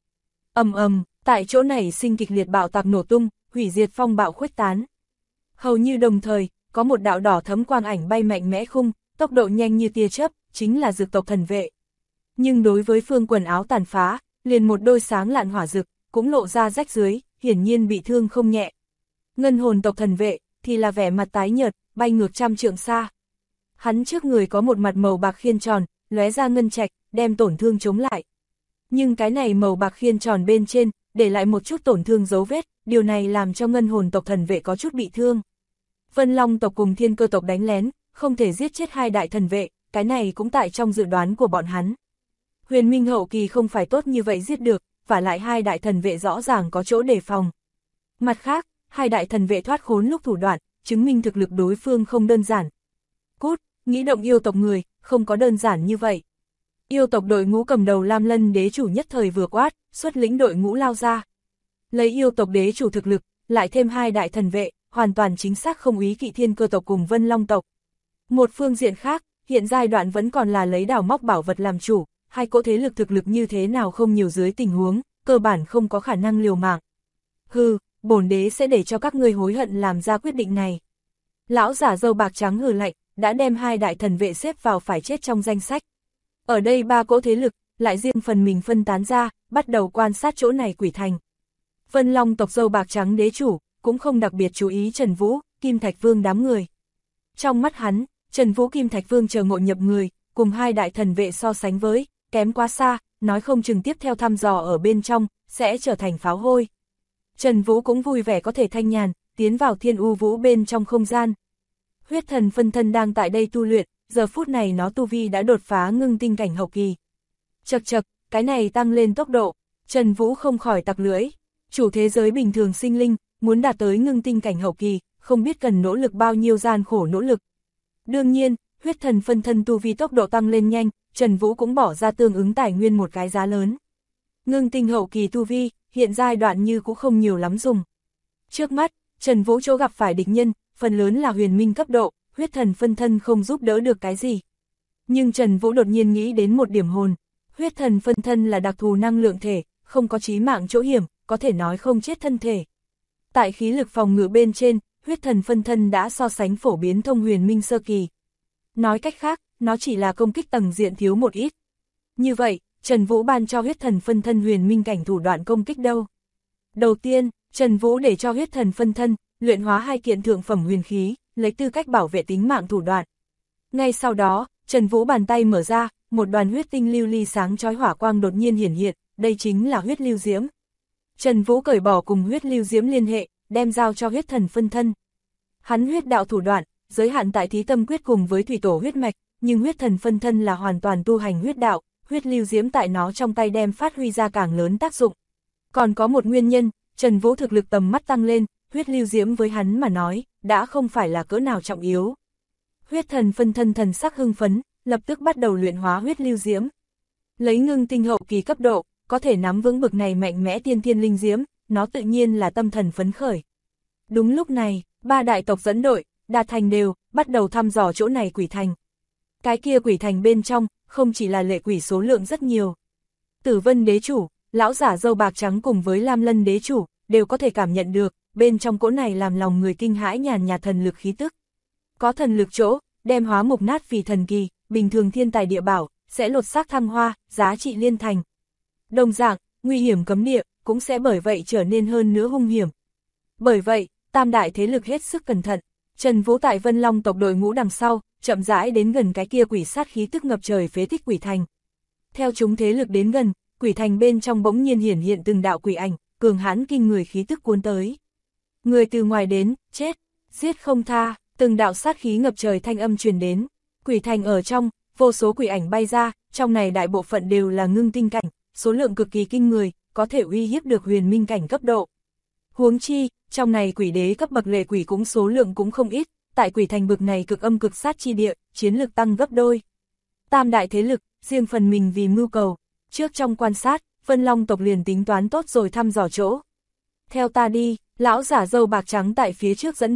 Tại chỗ này sinh kịch liệt bạo tạc nổ tung, hủy diệt phong bạo khuếch tán. Hầu như đồng thời, có một đạo đỏ thấm quang ảnh bay mạnh mẽ khung, tốc độ nhanh như tia chớp, chính là dược tộc thần vệ. Nhưng đối với phương quần áo tàn phá, liền một đôi sáng lạn hỏa dực, cũng lộ ra rách dưới, hiển nhiên bị thương không nhẹ. Ngân hồn tộc thần vệ, thì là vẻ mặt tái nhợt, bay ngược trăm trượng xa. Hắn trước người có một mặt màu bạc khiên tròn, lóe ra ngân trạch, đem tổn thương chống lại. Nhưng cái này màu bạc khiên tròn bên trên, để lại một chút tổn thương dấu vết, điều này làm cho ngân hồn tộc thần vệ có chút bị thương. Vân Long tộc cùng Thiên Cơ tộc đánh lén, không thể giết chết hai đại thần vệ, cái này cũng tại trong dự đoán của bọn hắn. Huyền Minh hậu kỳ không phải tốt như vậy giết được, và lại hai đại thần vệ rõ ràng có chỗ đề phòng. Mặt khác, hai đại thần vệ thoát khốn lúc thủ đoạn, chứng minh thực lực đối phương không đơn giản. Cút, nghĩ động yêu tộc người, không có đơn giản như vậy. Yêu tộc đội ngũ cầm đầu Lam Lân đế chủ nhất thời vừa quát, xuất lĩnh đội ngũ lao ra. Lấy yêu tộc đế chủ thực lực, lại thêm hai đại thần vệ, hoàn toàn chính xác không ý kỵ Thiên Cơ tộc cùng Vân Long tộc. Một phương diện khác, hiện giai đoạn vẫn còn là lấy đào móc bảo vật làm chủ, hai cỗ thế lực thực lực như thế nào không nhiều dưới tình huống, cơ bản không có khả năng liều mạng. Hừ, bổn đế sẽ để cho các ngươi hối hận làm ra quyết định này. Lão giả râu bạc trắng hừ lạnh, đã đem hai đại thần vệ xếp vào phải chết trong danh sách. Ở đây ba cỗ thế lực, lại riêng phần mình phân tán ra, bắt đầu quan sát chỗ này quỷ thành. Vân Long tộc râu bạc trắng đế chủ, cũng không đặc biệt chú ý Trần Vũ, Kim Thạch Vương đám người. Trong mắt hắn, Trần Vũ Kim Thạch Vương chờ ngộ nhập người, cùng hai đại thần vệ so sánh với, kém quá xa, nói không chừng tiếp theo thăm dò ở bên trong, sẽ trở thành pháo hôi. Trần Vũ cũng vui vẻ có thể thanh nhàn, tiến vào Thiên U Vũ bên trong không gian. Huyết thần phân thân đang tại đây tu luyện, giờ phút này nó tu vi đã đột phá ngưng tinh cảnh hậu kỳ. Chậc chậc, cái này tăng lên tốc độ, Trần Vũ không khỏi tặc lưỡi. Chủ thế giới bình thường sinh linh, muốn đạt tới ngưng tinh cảnh hậu kỳ, không biết cần nỗ lực bao nhiêu gian khổ nỗ lực. Đương nhiên, huyết thần phân thân tu vi tốc độ tăng lên nhanh, Trần Vũ cũng bỏ ra tương ứng tài nguyên một cái giá lớn. Ngưng tinh hậu kỳ tu vi, hiện giai đoạn như cũng không nhiều lắm dùng. Trước mắt, Trần Vũ chỗ gặp phải địch nhân, phần lớn là huyền minh cấp độ, huyết thần phân thân không giúp đỡ được cái gì. Nhưng Trần Vũ đột nhiên nghĩ đến một điểm hồn, huyết thần phân thân là đặc thù năng lượng thể, không có chí mạng chỗ hiểm, có thể nói không chết thân thể. Tại khí lực phòng ngự bên trên, huyết thần phân thân đã so sánh phổ biến thông huyền minh sơ kỳ. Nói cách khác, nó chỉ là công kích tầng diện thiếu một ít. Như vậy, Trần Vũ ban cho huyết thần phân thân huyền minh cảnh thủ đoạn công kích đâu? Đầu tiên, Trần Vũ để cho huyết thần phân thân, luyện hóa hai kiện thượng phẩm huyền khí, lấy tư cách bảo vệ tính mạng thủ đoạn. Ngay sau đó, Trần Vũ bàn tay mở ra, một đoàn huyết tinh lưu ly sáng chói hỏa quang đột nhiên hiển hiện, đây chính là huyết lưu diễm. Trần Vũ cởi bỏ cùng huyết lưu diễm liên hệ, đem giao cho huyết thần phân thân. Hắn huyết đạo thủ đoạn, giới hạn tại thí tâm quyết cùng với thủy tổ huyết mạch, nhưng huyết thần phân thân là hoàn toàn tu hành huyết đạo, huyết lưu diễm tại nó trong tay đem phát huy ra càng lớn tác dụng. Còn có một nguyên nhân, Trần Vũ thực lực tầm mắt tăng lên, huyết lưu diễm với hắn mà nói, đã không phải là cỡ nào trọng yếu. Huyết thần phân thân thần sắc hưng phấn, lập tức bắt đầu luyện hóa huyết lưu diễm. Lấy ngưng tinh hậu kỳ cấp độ, có thể nắm vững bực này mạnh mẽ tiên thiên linh diễm, nó tự nhiên là tâm thần phấn khởi. Đúng lúc này, ba đại tộc dẫn đội, đạt thành đều, bắt đầu thăm dò chỗ này quỷ thành. Cái kia quỷ thành bên trong, không chỉ là lệ quỷ số lượng rất nhiều. Tử Vân đế chủ, lão giả râu bạc trắng cùng với Lam Lân đế chủ, đều có thể cảm nhận được, bên trong cỗ này làm lòng người kinh hãi nhàn nhạt thần lực khí tức. Có thần lực chỗ, đem hóa mục nát vì thần kỳ, bình thường thiên tài địa bảo, sẽ lột xác thăng hoa, giá trị liên thành. Đồng dạng, nguy hiểm cấm địa, cũng sẽ bởi vậy trở nên hơn nữa hung hiểm. Bởi vậy, tam đại thế lực hết sức cẩn thận, Trần Vũ tại Vân Long tộc đội ngũ đằng sau, chậm rãi đến gần cái kia quỷ sát khí tức ngập trời phế tích quỷ thành. Theo chúng thế lực đến gần, quỷ thành bên trong bỗng nhiên hiển hiện từng đạo quỷ ảnh, cường hãn kinh người khí tức cuốn tới. Người từ ngoài đến, chết, giết không tha, từng đạo sát khí ngập trời thanh âm truyền đến. Quỷ thành ở trong, vô số quỷ ảnh bay ra, trong này đại bộ phận đều là ngưng tinh cảnh, số lượng cực kỳ kinh người, có thể uy hiếp được huyền minh cảnh cấp độ. Huống chi, trong này quỷ đế cấp bậc lệ quỷ cũng số lượng cũng không ít, tại quỷ thành bực này cực âm cực sát chi địa, chiến lực tăng gấp đôi. Tam đại thế lực, riêng phần mình vì mưu cầu, trước trong quan sát, Vân Long tộc liền tính toán tốt rồi thăm dò chỗ. Theo ta đi, lão giả râu bạc trắng tại phía trước dẫn đường,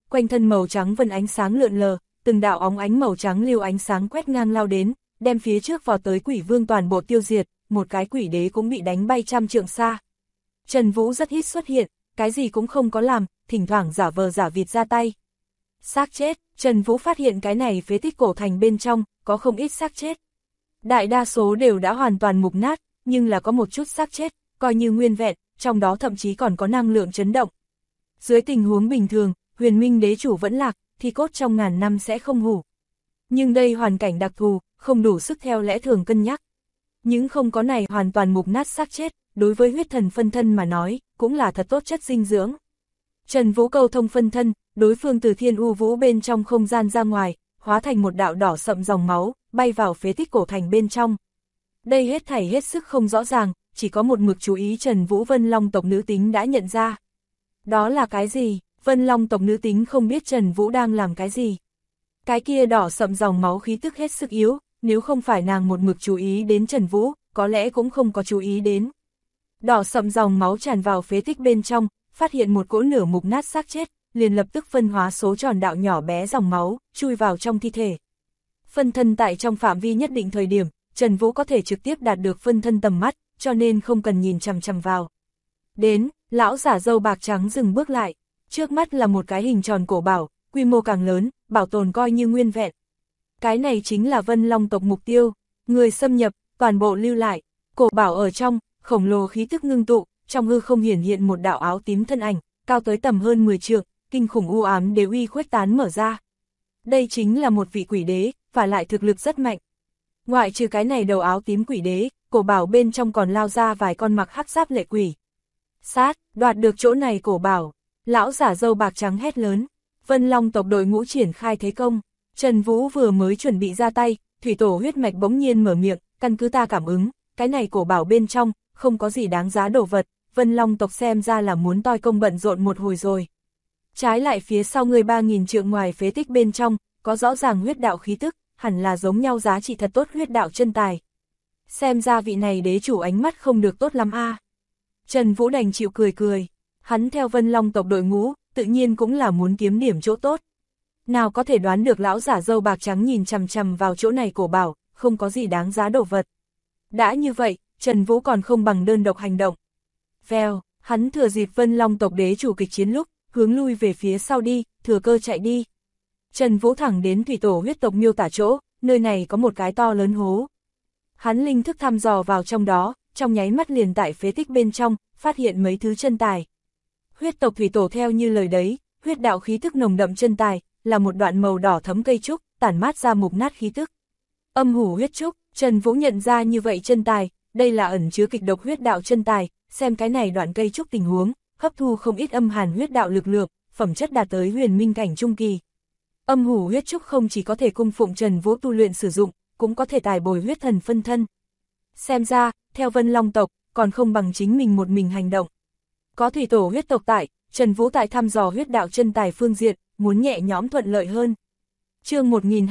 quanh thân màu trắng vân ánh sáng lượn lờ, từng đạo óng ánh màu trắng lưu ánh sáng quét ngang lao đến, đem phía trước vào tới quỷ vương toàn bộ tiêu diệt, một cái quỷ đế cũng bị đánh bay trăm trượng xa. Trần Vũ rất ít xuất hiện, cái gì cũng không có làm, thỉnh thoảng giả vờ giả vịt ra tay. Xác chết, Trần Vũ phát hiện cái này phế tích cổ thành bên trong, có không ít xác chết. Đại đa số đều đã hoàn toàn mục nát, nhưng là có một chút xác chết, coi như nguyên vẹn, trong đó thậm chí còn có năng lượng chấn động. Dưới tình huống bình thường, huyền minh đế chủ vẫn lạc, thì cốt trong ngàn năm sẽ không hủ. Nhưng đây hoàn cảnh đặc thù, không đủ sức theo lẽ thường cân nhắc. Những không có này hoàn toàn mục nát xác chết, đối với huyết thần phân thân mà nói, cũng là thật tốt chất dinh dưỡng. Trần Vũ cầu thông phân thân, đối phương từ thiên u vũ bên trong không gian ra ngoài, hóa thành một đạo đỏ sậm dòng máu, bay vào phế tích cổ thành bên trong. Đây hết thảy hết sức không rõ ràng, chỉ có một mực chú ý Trần Vũ Vân Long tộc nữ tính đã nhận ra. Đó là cái gì? Vân Long tộc nữ tính không biết Trần Vũ đang làm cái gì. Cái kia đỏ sậm dòng máu khí tức hết sức yếu, nếu không phải nàng một mực chú ý đến Trần Vũ, có lẽ cũng không có chú ý đến. Đỏ sậm dòng máu tràn vào phế tích bên trong, phát hiện một cỗ nửa mục nát xác chết, liền lập tức phân hóa số tròn đạo nhỏ bé dòng máu, chui vào trong thi thể. Phân thân tại trong phạm vi nhất định thời điểm, Trần Vũ có thể trực tiếp đạt được phân thân tầm mắt, cho nên không cần nhìn chằm chằm vào. Đến, lão giả râu bạc trắng dừng bước lại, trước mắt là một cái hình tròn cổ bảo, quy mô càng lớn, bảo tồn coi như nguyên vẹn. Cái này chính là Vân Long tộc mục tiêu, người xâm nhập, toàn bộ lưu lại, cổ bảo ở trong, khổng lồ khí tức ngưng tụ, trong hư không hiển hiện một đạo áo tím thân ảnh, cao tới tầm hơn 10 trượng, kinh khủng u ám đế uy khuếch tán mở ra. Đây chính là một vị quỷ đế, và lại thực lực rất mạnh. Ngoại trừ cái này đầu áo tím quỷ đế, cổ bảo bên trong còn lao ra vài con mặc hắc giáp lệ quỷ. Sát, đoạt được chỗ này cổ bảo, lão giả râu bạc trắng hét lớn. Vân Long tộc đội ngũ triển khai thế công, Trần Vũ vừa mới chuẩn bị ra tay, thủy tổ huyết mạch bỗng nhiên mở miệng, căn cứ ta cảm ứng, cái này cổ bảo bên trong, không có gì đáng giá đồ vật, Vân Long tộc xem ra là muốn toi công bận rộn một hồi rồi. Trái lại phía sau người 3000 trượng ngoài phế tích bên trong, có rõ ràng huyết đạo khí tức, hẳn là giống nhau giá trị thật tốt huyết đạo chân tài. Xem ra vị này đế chủ ánh mắt không được tốt lắm a. Trần Vũ đành chịu cười cười, hắn theo Vân Long tộc đội ngũ, tự nhiên cũng là muốn kiếm điểm chỗ tốt. Nào có thể đoán được lão giả râu bạc trắng nhìn chằm chằm vào chỗ này cổ bảo, không có gì đáng giá đồ vật. Đã như vậy, Trần Vũ còn không bằng đơn độc hành động. Vèo, hắn thừa dịp Vân Long tộc đế chủ kịch chiến lúc, hướng lui về phía sau đi, thừa cơ chạy đi. Trần Vũ thẳng đến thủy tổ huyết tộc miêu tả chỗ, nơi này có một cái to lớn hố. Hắn linh thức thăm dò vào trong đó, trong nháy mắt liền tại phế tích bên trong, phát hiện mấy thứ chân tài. Huyết tộc thủy tổ theo như lời đấy, huyết đạo khí tức nồng đậm chân tài, là một đoạn màu đỏ thấm cây trúc, tản mát ra mục nát khí tức. Âm hủ huyết trúc, Trần Vũ nhận ra như vậy chân tài, đây là ẩn chứa kịch độc huyết đạo chân tài, xem cái này đoạn cây trúc tình huống, hấp thu không ít âm hàn huyết đạo lực lượng, phẩm chất đạt tới huyền minh cảnh trung kỳ. Âm hủ huyết trúc không chỉ có thể cung phụng Trần Vũ tu luyện sử dụng, cũng có thể tài bồi huyết thần phân thân. Xem ra, theo Vân Long tộc, còn không bằng chính mình một mình hành động. Có thủy tổ huyết tộc tại, Trần Vũ tại thăm dò huyết đạo chân tài phương diện, muốn nhẹ nhõm thuận lợi hơn. Chương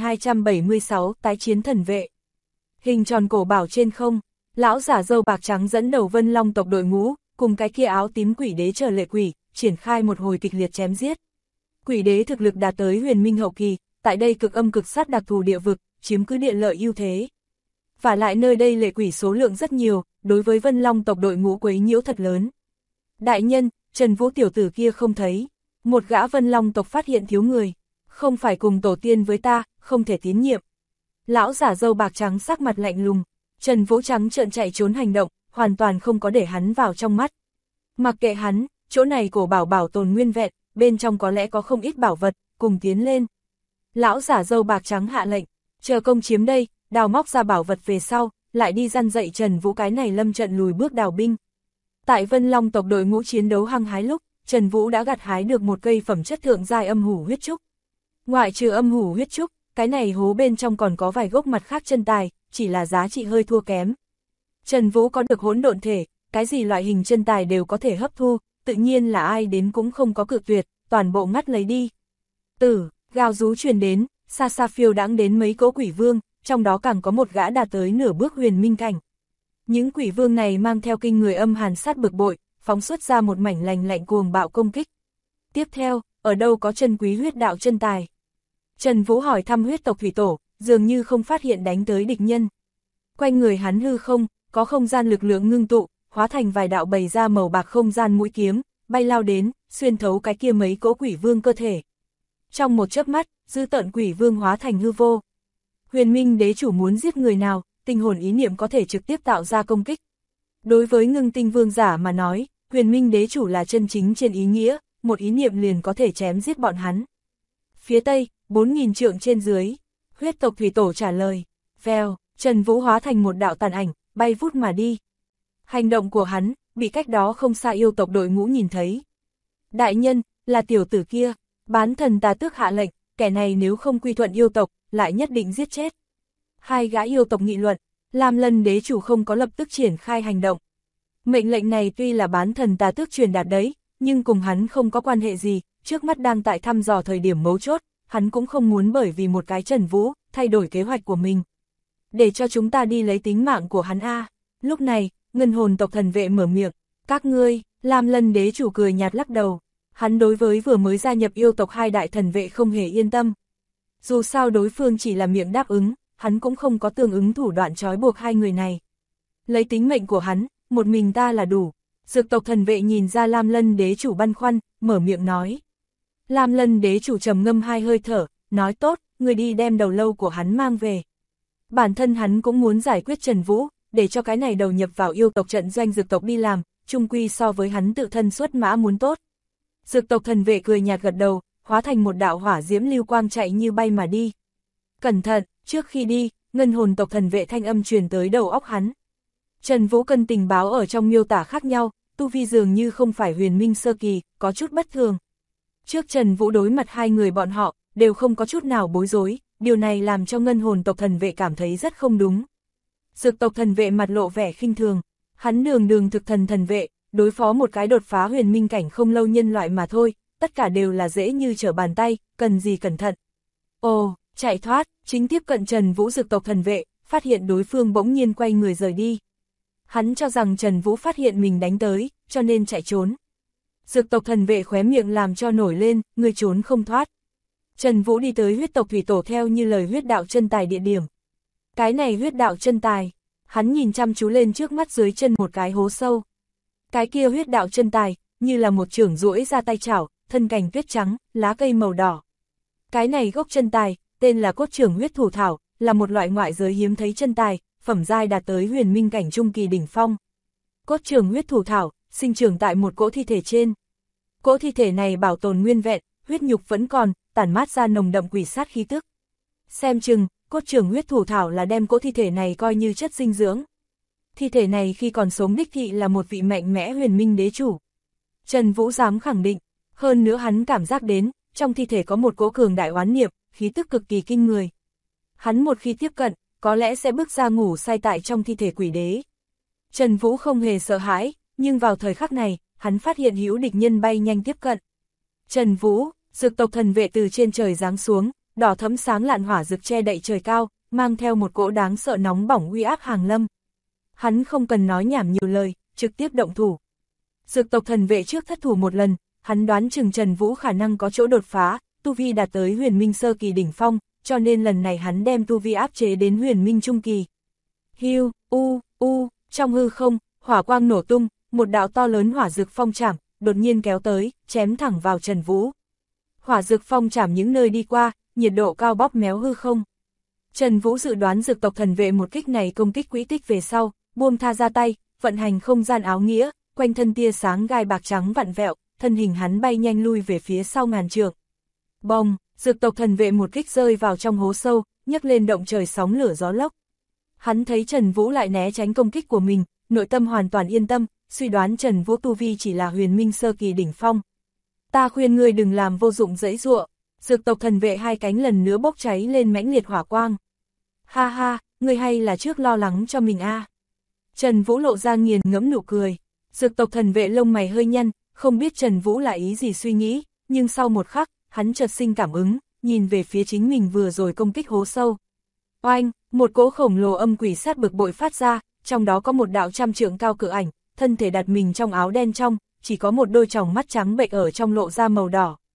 1276, tái chiến thần vệ. Hình tròn cổ bảo trên không, lão giả râu bạc trắng dẫn đầu Vân Long tộc đội ngũ, cùng cái kia áo tím quỷ đế chờ lệ quỷ, triển khai một hồi kịch liệt chém giết. Quỷ đế thực lực đạt tới huyền minh hậu kỳ, tại đây cực âm cực sát đặc thù địa vực, chiếm cứ địa lợi ưu thế. Và lại nơi đây lệ quỷ số lượng rất nhiều, đối với Vân Long tộc đội ngũ quấy nhiễu thật lớn. Đại nhân, Trần Vũ tiểu tử kia không thấy, một gã Vân Long tộc phát hiện thiếu người, không phải cùng tổ tiên với ta, không thể tín nhiệm. Lão giả râu bạc trắng sắc mặt lạnh lùng, Trần Vũ trắng trợn chạy trốn hành động, hoàn toàn không có để hắn vào trong mắt. Mặc kệ hắn, chỗ này cổ bảo bảo tồn nguyên vẹn, bên trong có lẽ có không ít bảo vật, cùng tiến lên. Lão giả râu bạc trắng hạ lệnh, chờ công chiếm đây, đào móc ra bảo vật về sau, lại đi răn dạy Trần Vũ cái này lâm trận lùi bước đào binh. Tại Vân Long tộc đội ngũ chiến đấu hăng hái lúc, Trần Vũ đã gặt hái được một cây phẩm chất thượng giai âm hủ huyết trúc. Ngoại trừ âm hủ huyết trúc, cái này hố bên trong còn có vài gốc mặt khác chân tài, chỉ là giá trị hơi thua kém. Trần Vũ có được hỗn độn thể, cái gì loại hình chân tài đều có thể hấp thu, tự nhiên là ai đến cũng không có cự tuyệt, toàn bộ ngắt lấy đi. Gào rú truyền đến, xa xa phiêu đãng đến mấy cỗ quỷ vương, trong đó càng có một gã đạt tới nửa bước huyền minh cảnh. Những quỷ vương này mang theo kinh người âm hàn sát bực bội, phóng xuất ra một mảnh lạnh lạnh cuồng bạo công kích. Tiếp theo, ở đâu có chân quý huyết đạo chân tài. Trần Vũ hỏi thăm huyết tộc thủy tổ, dường như không phát hiện đánh tới địch nhân. Quanh người hắn hư không, có không gian lực lượng ngưng tụ, hóa thành vài đạo bày ra màu bạc không gian mũi kiếm, bay lao đến, xuyên thấu cái kia mấy cỗ quỷ vương cơ thể. Trong một chớp mắt, dư tợn quỷ vương hóa thành hư vô. Huyền Minh đế chủ muốn giết người nào, tinh hồn ý niệm có thể trực tiếp tạo ra công kích. Đối với ngưng tinh vương giả mà nói, Huyền Minh đế chủ là chân chính trên ý nghĩa, một ý niệm liền có thể chém giết bọn hắn. Phía tây, 4.000 trượng trên dưới, huyết tộc thủy tổ trả lời, vèo, Trần Vũ hóa thành một đạo tàn ảnh, bay vút mà đi. Hành động của hắn, bị cách đó không xa yêu tộc đội ngũ nhìn thấy. Đại nhân, là tiểu tử kia, Bán Thần Tà Tước hạ lệnh, kẻ này nếu không quy thuận yêu tộc, lại nhất định giết chết. Hai gã yêu tộc nghị luận, Lam Lân đế chủ không có lập tức triển khai hành động. Mệnh lệnh này tuy là Bán Thần Tà Tước truyền đạt đấy, nhưng cùng hắn không có quan hệ gì, trước mắt đang tại thăm dò thời điểm mấu chốt, hắn cũng không muốn bởi vì một cái Trần Vũ, thay đổi kế hoạch của mình. Để cho chúng ta đi lấy tính mạng của hắn a. Lúc này, ngân hồn tộc thần vệ mở miệng, các ngươi, Lam Lân đế chủ cười nhạt lắc đầu, hắn đối với vừa mới gia nhập yêu tộc hai đại thần vệ không hề yên tâm. Dù sao đối phương chỉ là miệng đáp ứng, hắn cũng không có tương ứng thủ đoạn trói buộc hai người này. Lấy tính mệnh của hắn, một mình ta là đủ. Dược tộc thần vệ nhìn ra Lam Lân đế chủ băn khoăn, mở miệng nói. Lam Lân đế chủ trầm ngâm hai hơi thở, nói tốt, người đi đem đầu lâu của hắn mang về. Bản thân hắn cũng muốn giải quyết Trần Vũ, để cho cái này đầu nhập vào yêu tộc trận doanh dược tộc đi làm, chung quy so với hắn tự thân xuất mã muốn tốt. Dược tộc thần vệ cười nhạt gật đầu, hóa thành một đạo hỏa diễm lưu quang chạy như bay mà đi. Cẩn thận, trước khi đi, ngân hồn tộc thần vệ thanh âm truyền tới đầu óc hắn. Trần Vũ cần tình báo ở trong miêu tả khác nhau, tu vi dường như không phải huyền minh sơ kỳ, có chút bất thường. Trước Trần Vũ đối mặt hai người bọn họ, đều không có chút nào bối rối, điều này làm cho ngân hồn tộc thần vệ cảm thấy rất không đúng. Dược tộc thần vệ mặt lộ vẻ khinh thường, hắn đường thực thần thần vệ, đối phó một cái đột phá huyền minh cảnh không lâu nhân loại mà thôi, tất cả đều là dễ như trở bàn tay, cần gì cẩn thận. Ồ, chạy thoát, chính tiếp cận Trần Vũ dược tộc thần vệ, phát hiện đối phương bỗng nhiên quay người rời đi. Hắn cho rằng Trần Vũ phát hiện mình đánh tới, cho nên chạy trốn. Dược tộc thần vệ khóe miệng làm cho nổi lên, người trốn không thoát. Trần Vũ đi tới huyết tộc thủy tổ theo như lời huyết đạo chân tài địa điểm. Cái này huyết đạo chân tài, hắn nhìn chăm chú lên trước mắt dưới chân một cái hố sâu. Cái kia huyết đạo chân tài, như là một chưởng duỗi ra tay chảo, thân cành tuyết trắng, lá cây màu đỏ. Cái này gốc chân tài, tên là cốt chưởng huyết thủ thảo, là một loại ngoại giới hiếm thấy chân tài, phẩm giai đạt tới huyền minh cảnh trung kỳ đỉnh phong. Cốt chưởng huyết thủ thảo, sinh trưởng tại một cỗ thi thể trên. Cỗ thi thể này bảo tồn nguyên vẹn, huyết nhục vẫn còn, tản mát ra nồng đậm quỷ sát khí tức. Xem chừng, cốt chưởng huyết thủ thảo là đem cỗ thi thể này coi như chất dinh dưỡng. Thi thể này khi còn sống đích thị là một vị mạnh mẽ huyền minh đế chủ. Trần Vũ dám khẳng định, hơn nữa hắn cảm giác đến, trong thi thể có một cỗ cường đại oán niệm, khí tức cực kỳ kinh người. Hắn một khi tiếp cận, có lẽ sẽ bước ra ngủ say tại trong thi thể quỷ đế. Trần Vũ không hề sợ hãi, nhưng vào thời khắc này, hắn phát hiện hữu địch nhân bay nhanh tiếp cận. Trần Vũ, dược tộc thần vệ từ trên trời giáng xuống, đỏ thẫm sáng lạn hỏa rực che đậy trời cao, mang theo một cỗ đáng sợ nóng bỏng uy áp hàng lâm. Hắn không cần nói nhảm nhiều lời, trực tiếp động thủ. Dược tộc thần vệ trước thất thủ một lần, hắn đoán chừng Trần Vũ khả năng có chỗ đột phá, tu vi đạt tới huyền minh sơ kỳ đỉnh phong, cho nên lần này hắn đem tu vi áp chế đến huyền minh trung kỳ. Hiu, trong hư không, hỏa quang nổ tung, một đạo to lớn hỏa dược phong trảm, đột nhiên kéo tới, chém thẳng vào Trần Vũ. Hỏa dược phong trảm những nơi đi qua, nhiệt độ cao bóp méo hư không. Trần Vũ dự đoán dược tộc thần vệ một kích này công kích quỹ tích về sau, buông tha ra tay, vận hành không gian áo nghĩa, quanh thân tia sáng gai bạc trắng vặn vẹo, thân hình hắn bay nhanh lui về phía sau ngàn trượng. Bông, dược tộc thần vệ một kích rơi vào trong hố sâu, nhấc lên động trời sóng lửa gió lốc. Hắn thấy Trần Vũ lại né tránh công kích của mình, nội tâm hoàn toàn yên tâm, suy đoán Trần Vũ tu vi chỉ là huyền minh sơ kỳ đỉnh phong. Ta khuyên ngươi đừng làm vô dụng giãy giụa. Dược tộc thần vệ hai cánh lần nữa bốc cháy lên mãnh liệt hỏa quang. Ha ha, ngươi hay là trước lo lắng cho mình a. Trần Vũ lộ ra nghiền ngẫm nụ cười. Dược tộc thần vệ lông mày hơi nhăn, không biết Trần Vũ là ý gì suy nghĩ, nhưng sau một khắc, hắn chợt sinh cảm ứng, nhìn về phía chính mình vừa rồi công kích hố sâu. Oanh, một cỗ khổng lồ âm quỷ sát bực bội phát ra, trong đó có một đạo trăm trượng cao cự ảnh, thân thể đặt mình trong áo đen trong, chỉ có một đôi tròng mắt trắng bệch ở trong lộ ra màu đỏ.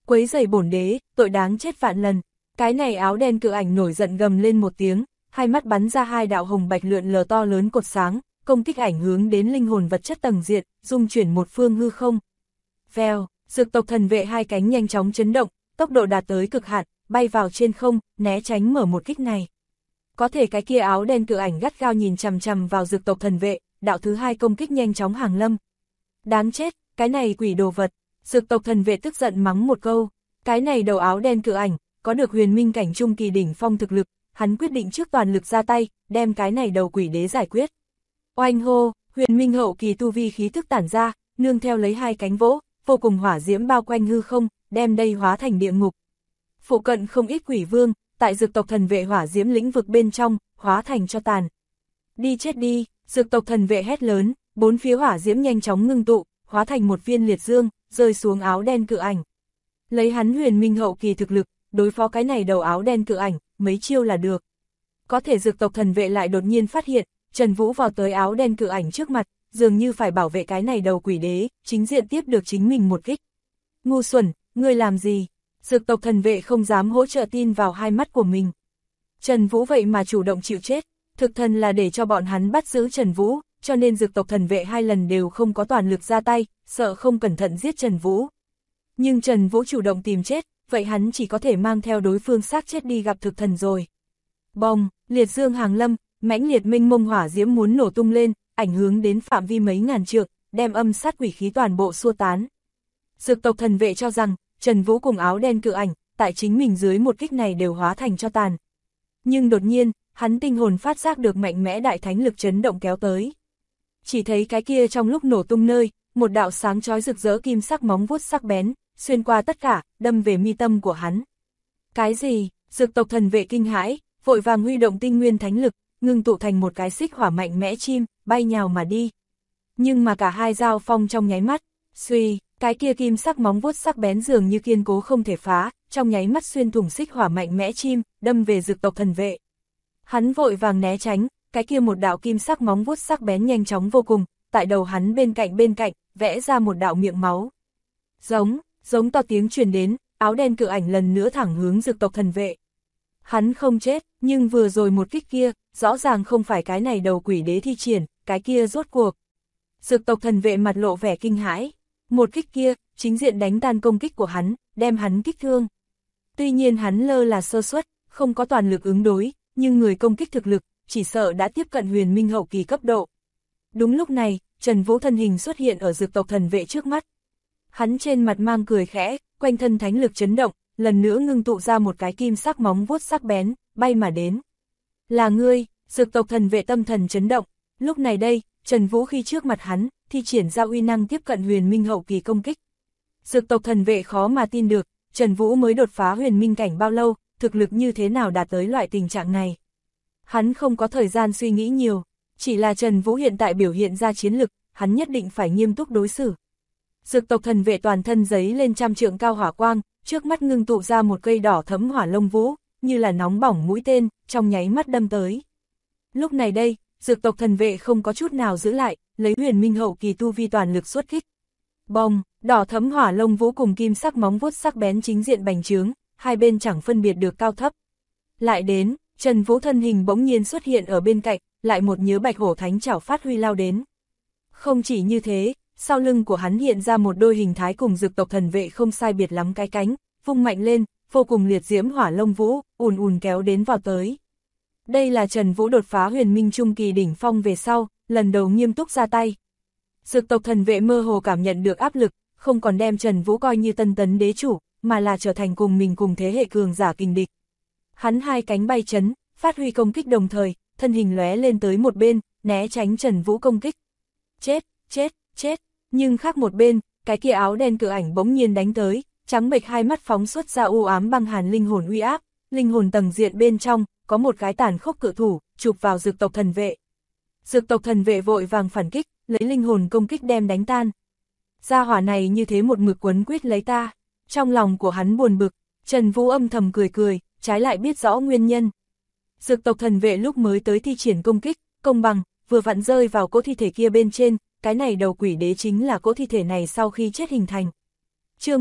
Quấy rầy bổn đế, tội đáng chết vạn lần. Cái này áo đen cự ảnh nổi giận gầm lên một tiếng, hai mắt bắn ra hai đạo hồng bạch lượn lờ to lớn cột sáng, công kích ảnh hướng đến linh hồn vật chất tầng diện, dung chuyển một phương hư không. Vèo, dược tộc thần vệ hai cánh nhanh chóng chấn động, tốc độ đạt tới cực hạn, bay vào trên không, né tránh mở một kích này. Có thể cái kia áo đen cự ảnh gắt gao nhìn chằm chằm vào dược tộc thần vệ, đạo thứ hai công kích nhanh chóng hàng lâm. Đáng chết, cái này quỷ đồ vật, dược tộc thần vệ tức giận mắng một câu, cái này đầu áo đen cự ảnh, có được huyền minh cảnh trung kỳ đỉnh phong thực lực, hắn quyết định trước toàn lực ra tay, đem cái này đầu quỷ đế giải quyết. Oanh hô, huyền minh hậu kỳ tu vi khí thức tản ra, nương theo lấy hai cánh vỗ, vô cùng hỏa diễm bao quanh hư không, đem đây hóa thành địa ngục. Phụ cận không ít quỷ vương, tại dược tộc thần vệ hỏa diễm lĩnh vực bên trong, hóa thành cho tàn. Đi chết đi, dược tộc thần vệ hét lớn, bốn phía hỏa diễm nhanh chóng ngưng tụ, hóa thành một viên liệt dương, rơi xuống áo đen cự ảnh. Lấy hắn huyền minh hậu kỳ thực lực, đối phó cái này đầu áo đen cự ảnh, mấy chiêu là được. Có thể dược tộc thần vệ lại đột nhiên phát hiện, Trần Vũ vào tới áo đen cự ảnh trước mặt, dường như phải bảo vệ cái này đầu quỷ đế, chính diện tiếp được chính mình một kích. Ngu xuẩn, ngươi làm gì? Dược tộc thần vệ không dám hỗ trợ tin vào hai mắt của mình. Trần Vũ vậy mà chủ động chịu chết, thực thần là để cho bọn hắn bắt giữ Trần Vũ, cho nên dược tộc thần vệ hai lần đều không có toàn lực ra tay, sợ không cẩn thận giết Trần Vũ. Nhưng Trần Vũ chủ động tìm chết, vậy hắn chỉ có thể mang theo đối phương xác chết đi gặp thực thần rồi. Bồng, liệt dương hàng lâm, mãnh liệt minh mông hỏa diễm muốn nổ tung lên, ảnh hưởng đến phạm vi mấy ngàn trượng, đem âm sát quỷ khí toàn bộ xua tán. Dược tộc thần vệ cho rằng, Trần Vũ cùng áo đen cự ảnh, tại chính mình dưới một kích này đều hóa thành cho tàn. Nhưng đột nhiên, hắn tinh hồn phát giác được mạnh mẽ đại thánh lực chấn động kéo tới. Chỉ thấy cái kia trong lúc nổ tung nơi, một đạo sáng chói rực rỡ kim sắc móng vuốt sắc bén, xuyên qua tất cả, đâm về mi tâm của hắn. Cái gì? Dược tộc thần vệ kinh hãi, vội vàng huy động tinh nguyên thánh lực, ngưng tụ thành một cái xích hỏa mạnh mẽ chim, bay nhào mà đi. Nhưng mà cả hai giao phong trong nháy mắt, suy, cái kia kim sắc móng vuốt sắc bén dường như kiên cố không thể phá, trong nháy mắt xuyên thủng xích hỏa mạnh mẽ chim, đâm về dược tộc thần vệ. Hắn vội vàng né tránh, cái kia một đạo kim sắc móng vuốt sắc bén nhanh chóng vô cùng, tại đầu hắn bên cạnh, vẽ ra một đạo miệng máu. Giống to tiếng truyền đến, áo đen cự ảnh lần nữa thẳng hướng dược tộc thần vệ. Hắn không chết, nhưng vừa rồi một kích kia, rõ ràng không phải cái này đầu quỷ đế thi triển, cái kia rốt cuộc. Dược tộc thần vệ mặt lộ vẻ kinh hãi, một kích kia, chính diện đánh tan công kích của hắn, đem hắn kích thương. Tuy nhiên hắn lơ là sơ suất, không có toàn lực ứng đối, nhưng người công kích thực lực, chỉ sợ đã tiếp cận huyền minh hậu kỳ cấp độ. Đúng lúc này, Trần Vũ thân hình xuất hiện ở dược tộc thần vệ trước mắt. Hắn trên mặt mang cười khẽ, quanh thân thánh lực chấn động, lần nữa ngưng tụ ra một cái kim sắc móng vuốt sắc bén, bay mà đến. Là ngươi, dược tộc thần vệ tâm thần chấn động, lúc này đây, Trần Vũ khi trước mặt hắn, thi triển ra uy năng tiếp cận huyền minh hậu kỳ công kích. Dược tộc thần vệ khó mà tin được, Trần Vũ mới đột phá huyền minh cảnh bao lâu, thực lực như thế nào đạt tới loại tình trạng này. Hắn không có thời gian suy nghĩ nhiều, chỉ là Trần Vũ hiện tại biểu hiện ra chiến lực, hắn nhất định phải nghiêm túc đối xử. Dược tộc thần vệ toàn thân giấy lên trăm trượng cao hỏa quang, trước mắt ngưng tụ ra một cây đỏ thẫm hỏa lông vũ, như là nóng bỏng mũi tên, trong nháy mắt đâm tới. Lúc này đây, dược tộc thần vệ không có chút nào giữ lại, lấy huyền minh hậu kỳ tu vi toàn lực xuất kích. Bồng, đỏ thẫm hỏa lông vũ cùng kim sắc móng vuốt sắc bén chính diện bành trướng, hai bên chẳng phân biệt được cao thấp. Lại đến, Trần Vũ thân hình bỗng nhiên xuất hiện ở bên cạnh, lại một nhớ bạch hổ thánh chảo phát huy lao đến. Không chỉ như thế, sau lưng của hắn hiện ra một đôi hình thái cùng dược tộc thần vệ không sai biệt lắm cái cánh, vung mạnh lên, vô cùng liệt diễm hỏa lông vũ, ùn ùn kéo đến vào tới. Đây là Trần Vũ đột phá huyền minh trung kỳ đỉnh phong về sau, lần đầu nghiêm túc ra tay. Dược tộc thần vệ mơ hồ cảm nhận được áp lực, không còn đem Trần Vũ coi như tân tấn đế chủ, mà là trở thành cùng mình cùng thế hệ cường giả kình địch. Hắn hai cánh bay chấn, phát huy công kích đồng thời, thân hình lóe lên tới một bên, né tránh Trần Vũ công kích. Chết, nhưng khác một bên, cái kia áo đen cự ảnh bỗng nhiên đánh tới, trắng bệch hai mắt phóng xuất ra u ám băng hàn linh hồn uy áp, linh hồn tầng diện bên trong, có một cái tàn khốc cự thủ, chụp vào dược tộc thần vệ. Dược tộc thần vệ vội vàng phản kích, lấy linh hồn công kích đem đánh tan. Gia hỏa này như thế một mực quấn quýt lấy ta, trong lòng của hắn buồn bực, Trần Vũ âm thầm cười, trái lại biết rõ nguyên nhân. Dược tộc thần vệ lúc mới tới thi triển công kích, công bằng, vừa vặn rơi vào cỗ thi thể kia bên trên, cái này đầu quỷ đế chính là cỗ thi thể này sau khi chết hình thành. Chương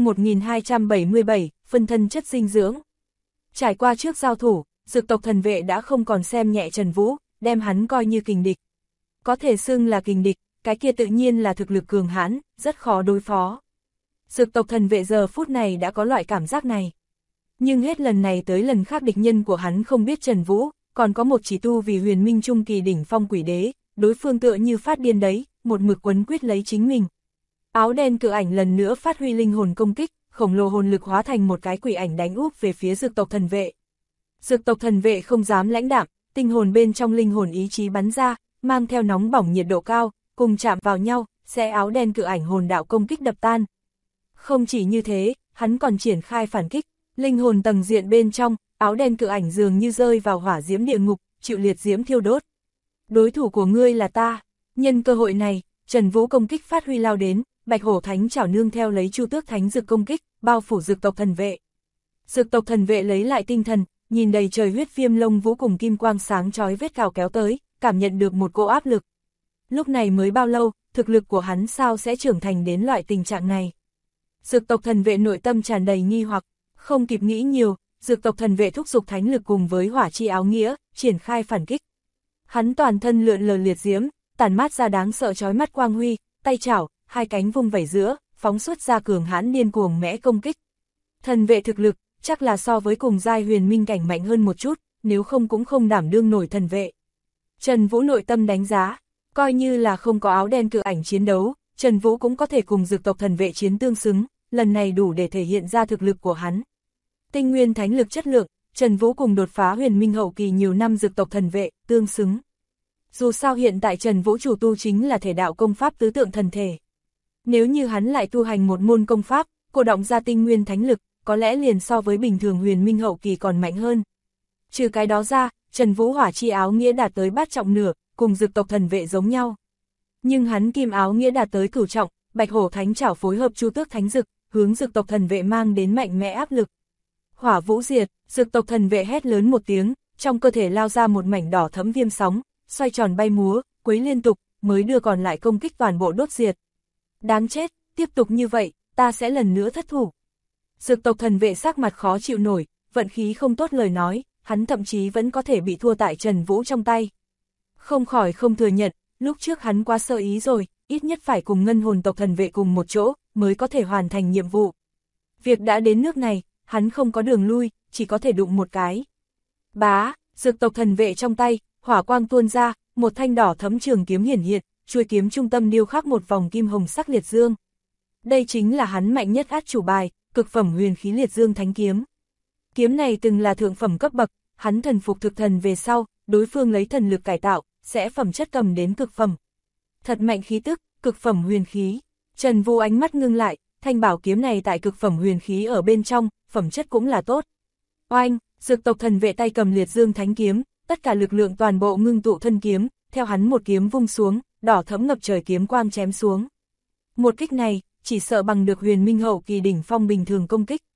1277, phân thân chất dinh dưỡng. Trải qua trước giao thủ, Dực tộc thần vệ đã không còn xem nhẹ Trần Vũ, đem hắn coi như kình địch. Có thể xưng là kình địch, cái kia tự nhiên là thực lực cường hãn, rất khó đối phó. Dực tộc thần vệ giờ phút này đã có loại cảm giác này. Nhưng hết lần này tới lần khác địch nhân của hắn không biết Trần Vũ, còn có một chỉ tu vì huyền minh trung kỳ đỉnh phong quỷ đế, đối phương tựa như phát điên đấy, một mực quấn quyết lấy chính mình. Áo đen cự ảnh lần nữa phát huy linh hồn công kích, khổng lồ hồn lực hóa thành một cái quỷ ảnh đánh úp về phía Dực tộc thần vệ. Dực tộc thần vệ không dám lãnh đạm, tinh hồn bên trong linh hồn ý chí bắn ra, mang theo nóng bỏng nhiệt độ cao, cùng chạm vào nhau, sẽ áo đen cự ảnh hồn đạo công kích đập tan. Không chỉ như thế, hắn còn triển khai phản kích, linh hồn tầng diện bên trong, áo đen cự ảnh dường như rơi vào hỏa diễm địa ngục, chịu liệt diễm thiêu đốt. Đối thủ của ngươi là ta. Nhân cơ hội này, Trần Vũ công kích phát huy lao đến, Bạch Hổ Thánh chảo nương theo lấy Chu Tước Thánh Dực công kích, bao phủ Dực tộc thần vệ. Dực tộc thần vệ lấy lại tinh thần, nhìn đầy trời huyết viêm lông vũ cùng kim quang sáng chói vết cào kéo tới, cảm nhận được một cỗ áp lực. Lúc này mới bao lâu, thực lực của hắn sao sẽ trưởng thành đến loại tình trạng này? Dực tộc thần vệ nội tâm tràn đầy nghi hoặc, không kịp nghĩ nhiều, Dực tộc thần vệ thúc giục thánh lực cùng với hỏa chi áo nghĩa, triển khai phản kích. Hắn toàn thân lượn lờ liệt diễm, tản mát ra đáng sợ chói mắt quang huy, tay chảo, hai cánh vung vẩy giữa, phóng xuất ra cường hãn điên cuồng mẽ công kích. Thần vệ thực lực, chắc là so với cùng giai huyền minh cảnh mạnh hơn một chút, nếu không cũng không đảm đương nổi thần vệ. Trần Vũ nội tâm đánh giá, coi như là không có áo đen cự ảnh chiến đấu, Trần Vũ cũng có thể cùng Dực tộc thần vệ chiến tương xứng, lần này đủ để thể hiện ra thực lực của hắn. Tinh nguyên thánh lực chất lượng, Trần Vũ cùng đột phá huyền minh hậu kỳ nhiều năm Dực tộc thần vệ, tương xứng. Dù sao hiện tại Trần Vũ chủ tu chính là thể đạo công pháp tứ tượng thần thể. Nếu như hắn lại tu hành một môn công pháp, cô động ra tinh nguyên thánh lực, có lẽ liền so với bình thường huyền minh hậu kỳ còn mạnh hơn. Trừ cái đó ra, Trần Vũ hỏa chi áo nghĩa đạt tới bát trọng nửa, cùng Dực tộc thần vệ giống nhau. Nhưng hắn kim áo nghĩa đạt tới cửu trọng, Bạch Hổ Thánh chảo phối hợp Chu Tước Thánh Dực, hướng Dực tộc thần vệ mang đến mạnh mẽ áp lực. Hỏa vũ diệt, Dực tộc thần vệ hét lớn một tiếng, trong cơ thể lao ra một mảnh đỏ thẫm viêm sóng, xoay tròn bay múa, quấy liên tục, mới đưa còn lại công kích toàn bộ đốt diệt. Đáng chết, tiếp tục như vậy, ta sẽ lần nữa thất thủ. Dực tộc thần vệ sắc mặt khó chịu nổi, vận khí không tốt lời nói, hắn thậm chí vẫn có thể bị thua tại Trần Vũ trong tay. Không khỏi không thừa nhận, lúc trước hắn quá sơ ý rồi, ít nhất phải cùng ngân hồn tộc thần vệ cùng một chỗ, mới có thể hoàn thành nhiệm vụ. Việc đã đến nước này, hắn không có đường lui, chỉ có thể đụng một cái. Bá, Dực tộc thần vệ trong tay, hỏa quang tuôn ra, một thanh đỏ thẫm trường kiếm hiển hiện, chuôi kiếm trung tâm điêu khắc một vòng kim hồng sắc liệt dương. Đây chính là hắn mạnh nhất át chủ bài, cực phẩm huyền khí liệt dương thánh kiếm. Kiếm này từng là thượng phẩm cấp bậc, hắn thần phục thực thần về sau, đối phương lấy thần lực cải tạo, sẽ phẩm chất cầm đến cực phẩm. Thật mạnh khí tức, cực phẩm huyền khí. Trần Vũ ánh mắt ngưng lại, thanh bảo kiếm này tại cực phẩm huyền khí ở bên trong, phẩm chất cũng là tốt. Oanh, Dực tộc thần vệ tay cầm liệt dương thánh kiếm, tất cả lực lượng toàn bộ ngưng tụ thân kiếm, theo hắn một kiếm vung xuống, đỏ thẫm ngập trời kiếm quang chém xuống. Một kích này, chỉ sợ bằng được huyền minh hậu kỳ đỉnh phong bình thường công kích.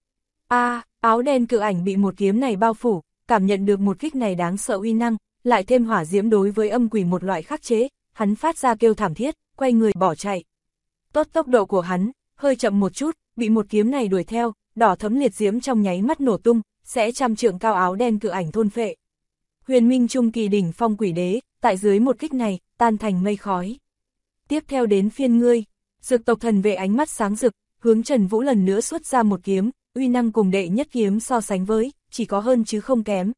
Áo đen cự ảnh bị một kiếm này bao phủ, cảm nhận được một kích này đáng sợ uy năng, lại thêm hỏa diễm đối với âm quỷ một loại khắc chế, hắn phát ra kêu thảm thiết, quay người bỏ chạy. Tốt tốc độ của hắn, hơi chậm một chút, bị một kiếm này đuổi theo, đỏ thẫm liệt diễm trong nháy mắt nổ tung, sẽ trăm trượng cao áo đen cự ảnh thôn phệ. Huyền minh trung kỳ đỉnh phong quỷ đế, tại dưới một kích này, tan thành mây khói. Tiếp theo đến phiên ngươi, Dực tộc thần vệ ánh mắt sáng rực, hướng Trần Vũ lần nữa xuất ra một kiếm, uy năng cùng đệ nhất kiếm so sánh với, chỉ có hơn chứ không kém.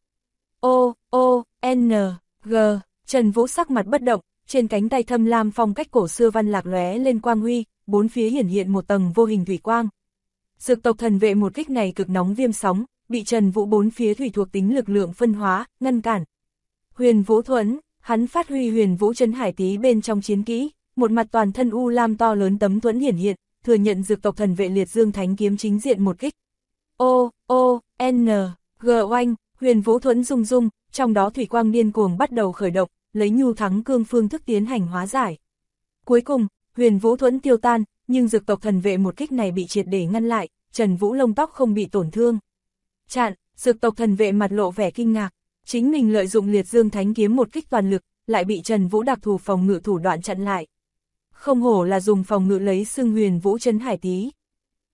N, G, Trần Vũ sắc mặt bất động, trên cánh tay thâm lam phong cách cổ xưa văn lạc lóe lên quang huy, bốn phía hiển hiện một tầng vô hình thủy quang. Dực tộc thần vệ một kích này cực nóng viêm sóng, bị Trần Vũ bốn phía thủy thuộc tính lực lượng phân hóa, ngăn cản. Huyền Vũ thuẫn, hắn phát huy Huyền Vũ Trấn Hải Tý bên trong chiến kỹ, một mặt toàn thân u lam to lớn tấm thuẫn hiển hiện, thừa nhận Dực tộc thần vệ liệt dương thánh kiếm chính diện một kích. N, G oanh, Huyền Vũ thuẫn rung rung, trong đó thủy quang điên cuồng bắt đầu khởi động, lấy nhu thắng cương phương thức tiến hành hóa giải. Cuối cùng, Huyền Vũ thuẫn tiêu tan, nhưng Dực tộc thần vệ một kích này bị triệt để ngăn lại, Trần Vũ lông tóc không bị tổn thương. Chặn, Dực tộc thần vệ mặt lộ vẻ kinh ngạc, chính mình lợi dụng liệt dương thánh kiếm một kích toàn lực, lại bị Trần Vũ đặc thù phòng ngự thủ đoạn chặn lại. Không hổ là dùng phòng ngự lấy xưng Huyền Vũ Trấn Hải Tý.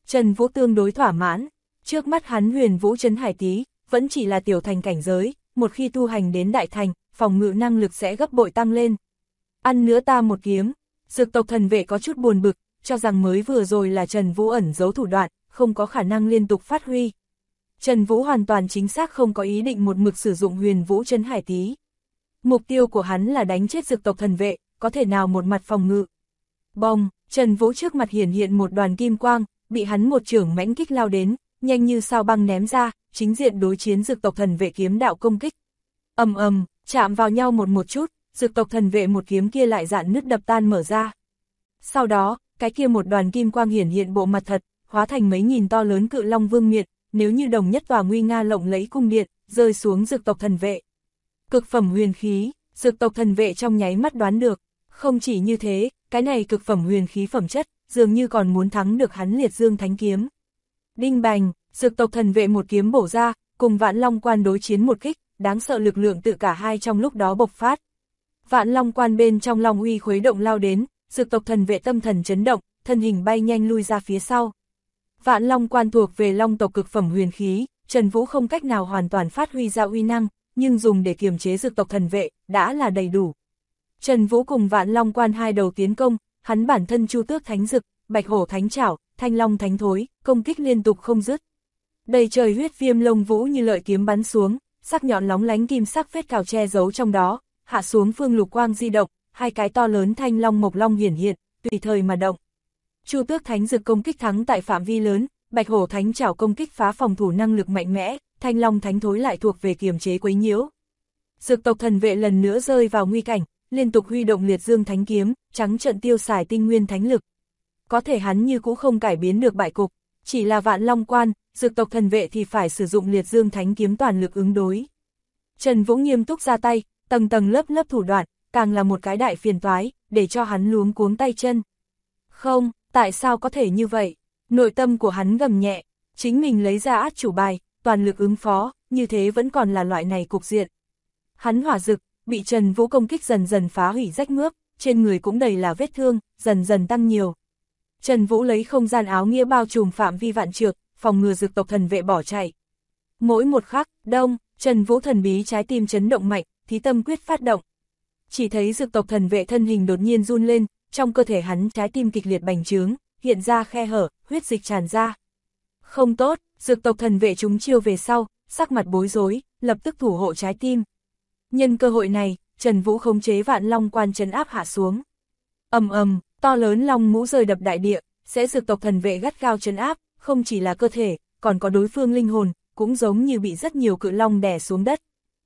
Trần Vũ tương đối thỏa mãn, trước mắt hắn Huyền Vũ Trấn Hải Tý, vẫn chỉ là tiểu thành cảnh giới, một khi tu hành đến đại thành, phòng ngự năng lực sẽ gấp bội tăng lên. Ăn nữa ta một kiếm, Dược tộc thần vệ có chút buồn bực, cho rằng mới vừa rồi là Trần Vũ ẩn giấu thủ đoạn, không có khả năng liên tục phát huy. Trần Vũ hoàn toàn chính xác không có ý định một mực sử dụng Huyền Vũ Trấn Hải Tý. Mục tiêu của hắn là đánh chết Dược tộc thần vệ, có thể nào một mặt phòng ngự. Bông, Trần Vũ trước mặt hiển hiện một đoàn kim quang, bị hắn một chưởng mãnh kích lao đến, nhanh như sao băng ném ra, chính diện đối chiến Dược tộc thần vệ kiếm đạo công kích. Ầm ầm, chạm vào nhau một chút, Dược tộc thần vệ một kiếm kia lại dạn nứt đập tan mở ra. Sau đó, cái kia một đoàn kim quang hiển hiện bộ mặt thật, hóa thành mấy nghìn to lớn cự long vương miện, nếu như đồng nhất tòa nguy nga lộng lẫy cung điện, rơi xuống Dược tộc thần vệ. Cực phẩm huyền khí, Dược tộc thần vệ trong nháy mắt đoán được, không chỉ như thế, cái này cực phẩm huyền khí phẩm chất, dường như còn muốn thắng được hắn Liệt Dương Thánh Kiếm. Đinh bành, Dược tộc thần vệ một kiếm bổ ra, cùng Vạn Long Quan đối chiến một kích, đáng sợ lực lượng tự cả hai trong lúc đó bộc phát. Vạn Long Quan bên trong long uy khuấy động lao đến, Dược tộc thần vệ tâm thần chấn động, thân hình bay nhanh lui ra phía sau. Vạn Long Quan thuộc về long tộc cực phẩm huyền khí, Trần Vũ không cách nào hoàn toàn phát huy ra uy năng, nhưng dùng để kiềm chế Dược tộc thần vệ, đã là đầy đủ. Trần Vũ cùng Vạn Long Quan hai đầu tiến công, hắn bản thân Chu Tước Thánh Dực, Bạch Hổ Thánh Trảo, Thanh Long Thánh Thối, công kích liên tục không dứt. Đầy trời huyết viêm lông vũ như lợi kiếm bắn xuống, sắc nhọn lóng lánh kim sắc vết cào che giấu trong đó, hạ xuống phương lục quang di động, hai cái to lớn thanh long mộc long hiển hiện, tùy thời mà động. Chu Tước Thánh Dực công kích thắng tại phạm vi lớn, Bạch Hổ Thánh Trảo công kích phá phòng thủ năng lực mạnh mẽ, Thanh Long Thánh Thối lại thuộc về kiềm chế quấy nhiễu. Dược tộc thần vệ lần nữa rơi vào nguy cảnh, liên tục huy động Liệt Dương Thánh Kiếm, trắng trợn tiêu xài tinh nguyên thánh lực. Có thể hắn như cũ không cải biến được bại cục, chỉ là Vạn Long Quan, Dược tộc thần vệ thì phải sử dụng Liệt Dương Thánh Kiếm toàn lực ứng đối. Trần Vũ nghiêm túc ra tay, tầng tầng lớp lớp thủ đoạn, càng là một cái đại phiền toái, để cho hắn luống cuống tay chân. Không, tại sao có thể như vậy? Nội tâm của hắn gầm nhẹ, chính mình lấy ra át chủ bài, toàn lực ứng phó, như thế vẫn còn là loại này cục diện. Hắn hỏa dực, bị Trần Vũ công kích dần dần phá hủy rách mướp, trên người cũng đầy là vết thương, dần dần tăng nhiều. Trần Vũ lấy không gian áo nghĩa bao trùm phạm vi vạn trượng, phòng ngừa Dược tộc thần vệ bỏ chạy. Mỗi một khắc, đông, Trần Vũ thần bí trái tim chấn động mạnh, thí tâm quyết phát động. Chỉ thấy Dược tộc thần vệ thân hình đột nhiên run lên, trong cơ thể hắn trái tim kịch liệt bành trướng, hiện ra khe hở, huyết dịch tràn ra. Không tốt, Dược tộc thần vệ chúng chiêu về sau, sắc mặt bối rối, lập tức thủ hộ trái tim. Nhân cơ hội này, Trần Vũ khống chế Vạn Long Quan trấn áp hạ xuống. Ầm ầm, to lớn long mũ rơi đập đại địa, sẽ Dược tộc thần vệ gắt gao trấn áp, không chỉ là cơ thể, còn có đối phương linh hồn, cũng giống như bị rất nhiều cự long đè xuống đất.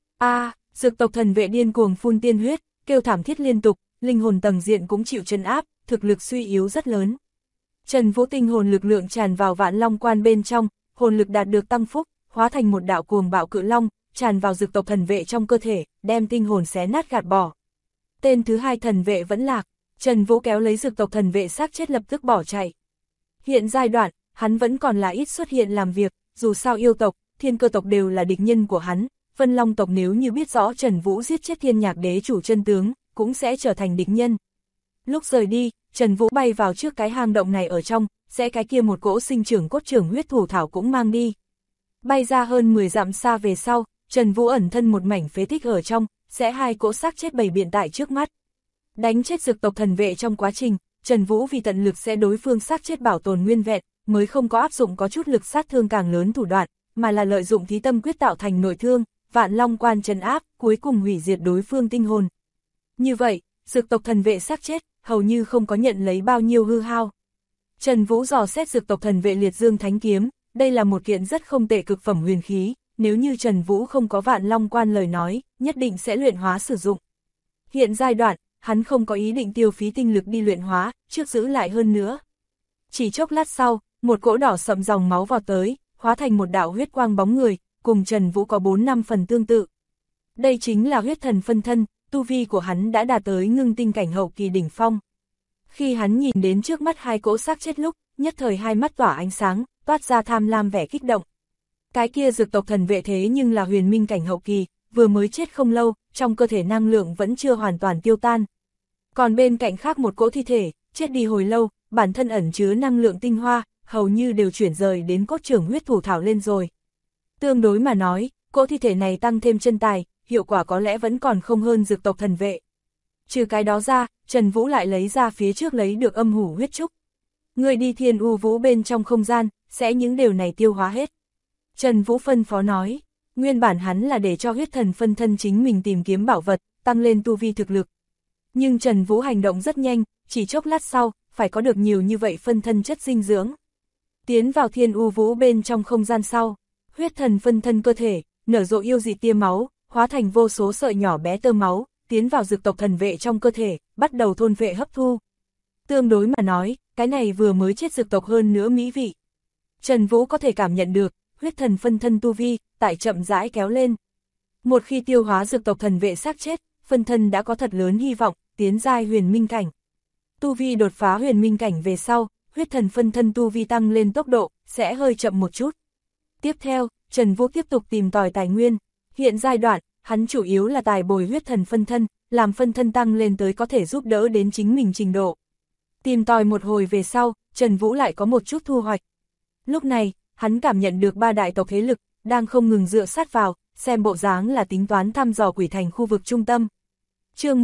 Dược tộc thần vệ điên cuồng phun tiên huyết, kêu thảm thiết liên tục, linh hồn tầng diện cũng chịu trấn áp, thực lực suy yếu rất lớn. Trần Vũ tinh hồn lực lượng tràn vào Vạn Long Quan bên trong, hồn lực đạt được tăng phúc, hóa thành một đạo cuồng bạo cự long, tràn vào Dược tộc thần vệ trong cơ thể, đem tinh hồn xé nát gạt bỏ. Tên thứ hai thần vệ vẫn lạc, Trần Vũ kéo lấy Dược tộc thần vệ xác chết lập tức bỏ chạy. Hiện giai đoạn, hắn vẫn còn là ít xuất hiện làm việc, dù sao yêu tộc, thiên cơ tộc đều là địch nhân của hắn, Vân Long tộc nếu như biết rõ Trần Vũ giết chết Thiên Nhạc Đế chủ chân tướng, cũng sẽ trở thành địch nhân. Lúc rời đi, Trần Vũ bay vào trước cái hang động này ở trong, sẽ cái kia một cỗ sinh trưởng cốt trưởng huyết thủ thảo cũng mang đi. Bay ra hơn 10 dặm xa về sau, Trần Vũ ẩn thân một mảnh phế tích ở trong, sẽ hai cỗ xác chết bày biện tại trước mắt. Đánh chết Dược tộc thần vệ trong quá trình, Trần Vũ vì tận lực sẽ đối phương xác chết bảo tồn nguyên vẹn, mới không có áp dụng có chút lực sát thương càng lớn thủ đoạn, mà là lợi dụng thí tâm quyết tạo thành nội thương, Vạn Long Quan trấn áp, cuối cùng hủy diệt đối phương tinh hồn. Như vậy, Dược tộc thần vệ xác chết, hầu như không có nhận lấy bao nhiêu hư hao. Trần Vũ dò xét Dược tộc thần vệ Liệt Dương Thánh Kiếm, đây là một kiện rất không tệ cực phẩm huyền khí, nếu như Trần Vũ không có Vạn Long Quan lời nói, nhất định sẽ luyện hóa sử dụng. Hiện giai đoạn, hắn không có ý định tiêu phí tinh lực đi luyện hóa, trước giữ lại hơn nữa. Chỉ chốc lát sau, một cỗ đỏ sậm dòng máu vào tới, hóa thành một đạo huyết quang bóng người, cùng Trần Vũ có 4-5 phần tương tự. Đây chính là huyết thần phân thân, tu vi của hắn đã đạt tới ngưng tinh cảnh hậu kỳ đỉnh phong. Khi hắn nhìn đến trước mắt hai cỗ xác chết lúc, nhất thời hai mắt tỏa ánh sáng, toát ra tham lam vẻ kích động. Cái kia Dược tộc thần vệ thế nhưng là huyền minh cảnh hậu kỳ, vừa mới chết không lâu, trong cơ thể năng lượng vẫn chưa hoàn toàn tiêu tan. Còn bên cạnh khác một cỗ thi thể, chết đi hồi lâu, bản thân ẩn chứa năng lượng tinh hoa, hầu như đều chuyển rời đến cốt trưởng huyết thủ thảo lên rồi. Tương đối mà nói, cỗ thi thể này tăng thêm chân tài, hiệu quả có lẽ vẫn còn không hơn dược tộc thần vệ. Trừ cái đó ra, Trần Vũ lại lấy ra phía trước lấy được âm hủ huyết trúc. Người đi thiên u vũ bên trong không gian, sẽ những điều này tiêu hóa hết. Trần Vũ phân phó nói, nguyên bản hắn là để cho huyết thần phân thân chính mình tìm kiếm bảo vật, tăng lên tu vi thực lực. Nhưng Trần Vũ hành động rất nhanh, chỉ chốc lát sau, phải có được nhiều như vậy phân thân chất dinh dưỡng. Tiến vào thiên u vũ bên trong không gian sau, huyết thần phân thân cơ thể, nở rộ yêu dị tia máu, hóa thành vô số sợi nhỏ bé tơ máu, tiến vào dược tộc thần vệ trong cơ thể, bắt đầu thôn vệ hấp thu. Tương đối mà nói, cái này vừa mới chết dược tộc hơn nữa mỹ vị. Trần Vũ có thể cảm nhận được, huyết thần phân thân tu vi, tại chậm rãi kéo lên. Một khi tiêu hóa dược tộc thần vệ xác chết, phân thân đã có thật lớn hy vọng, tiến giai huyền minh cảnh. Tu vi đột phá huyền minh cảnh về sau, huyết thần phân thân tu vi tăng lên tốc độ, sẽ hơi chậm một chút. Tiếp theo, Trần Vũ tiếp tục tìm tòi tài nguyên. Hiện giai đoạn, hắn chủ yếu là tài bồi huyết thần phân thân, làm phân thân tăng lên tới có thể giúp đỡ đến chính mình trình độ. Tìm tòi một hồi về sau, Trần Vũ lại có một chút thu hoạch. Lúc này, hắn cảm nhận được ba đại tộc thế lực, đang không ngừng dựa sát vào, xem bộ dáng là tính toán thăm dò quỷ thành khu vực trung tâm. Chương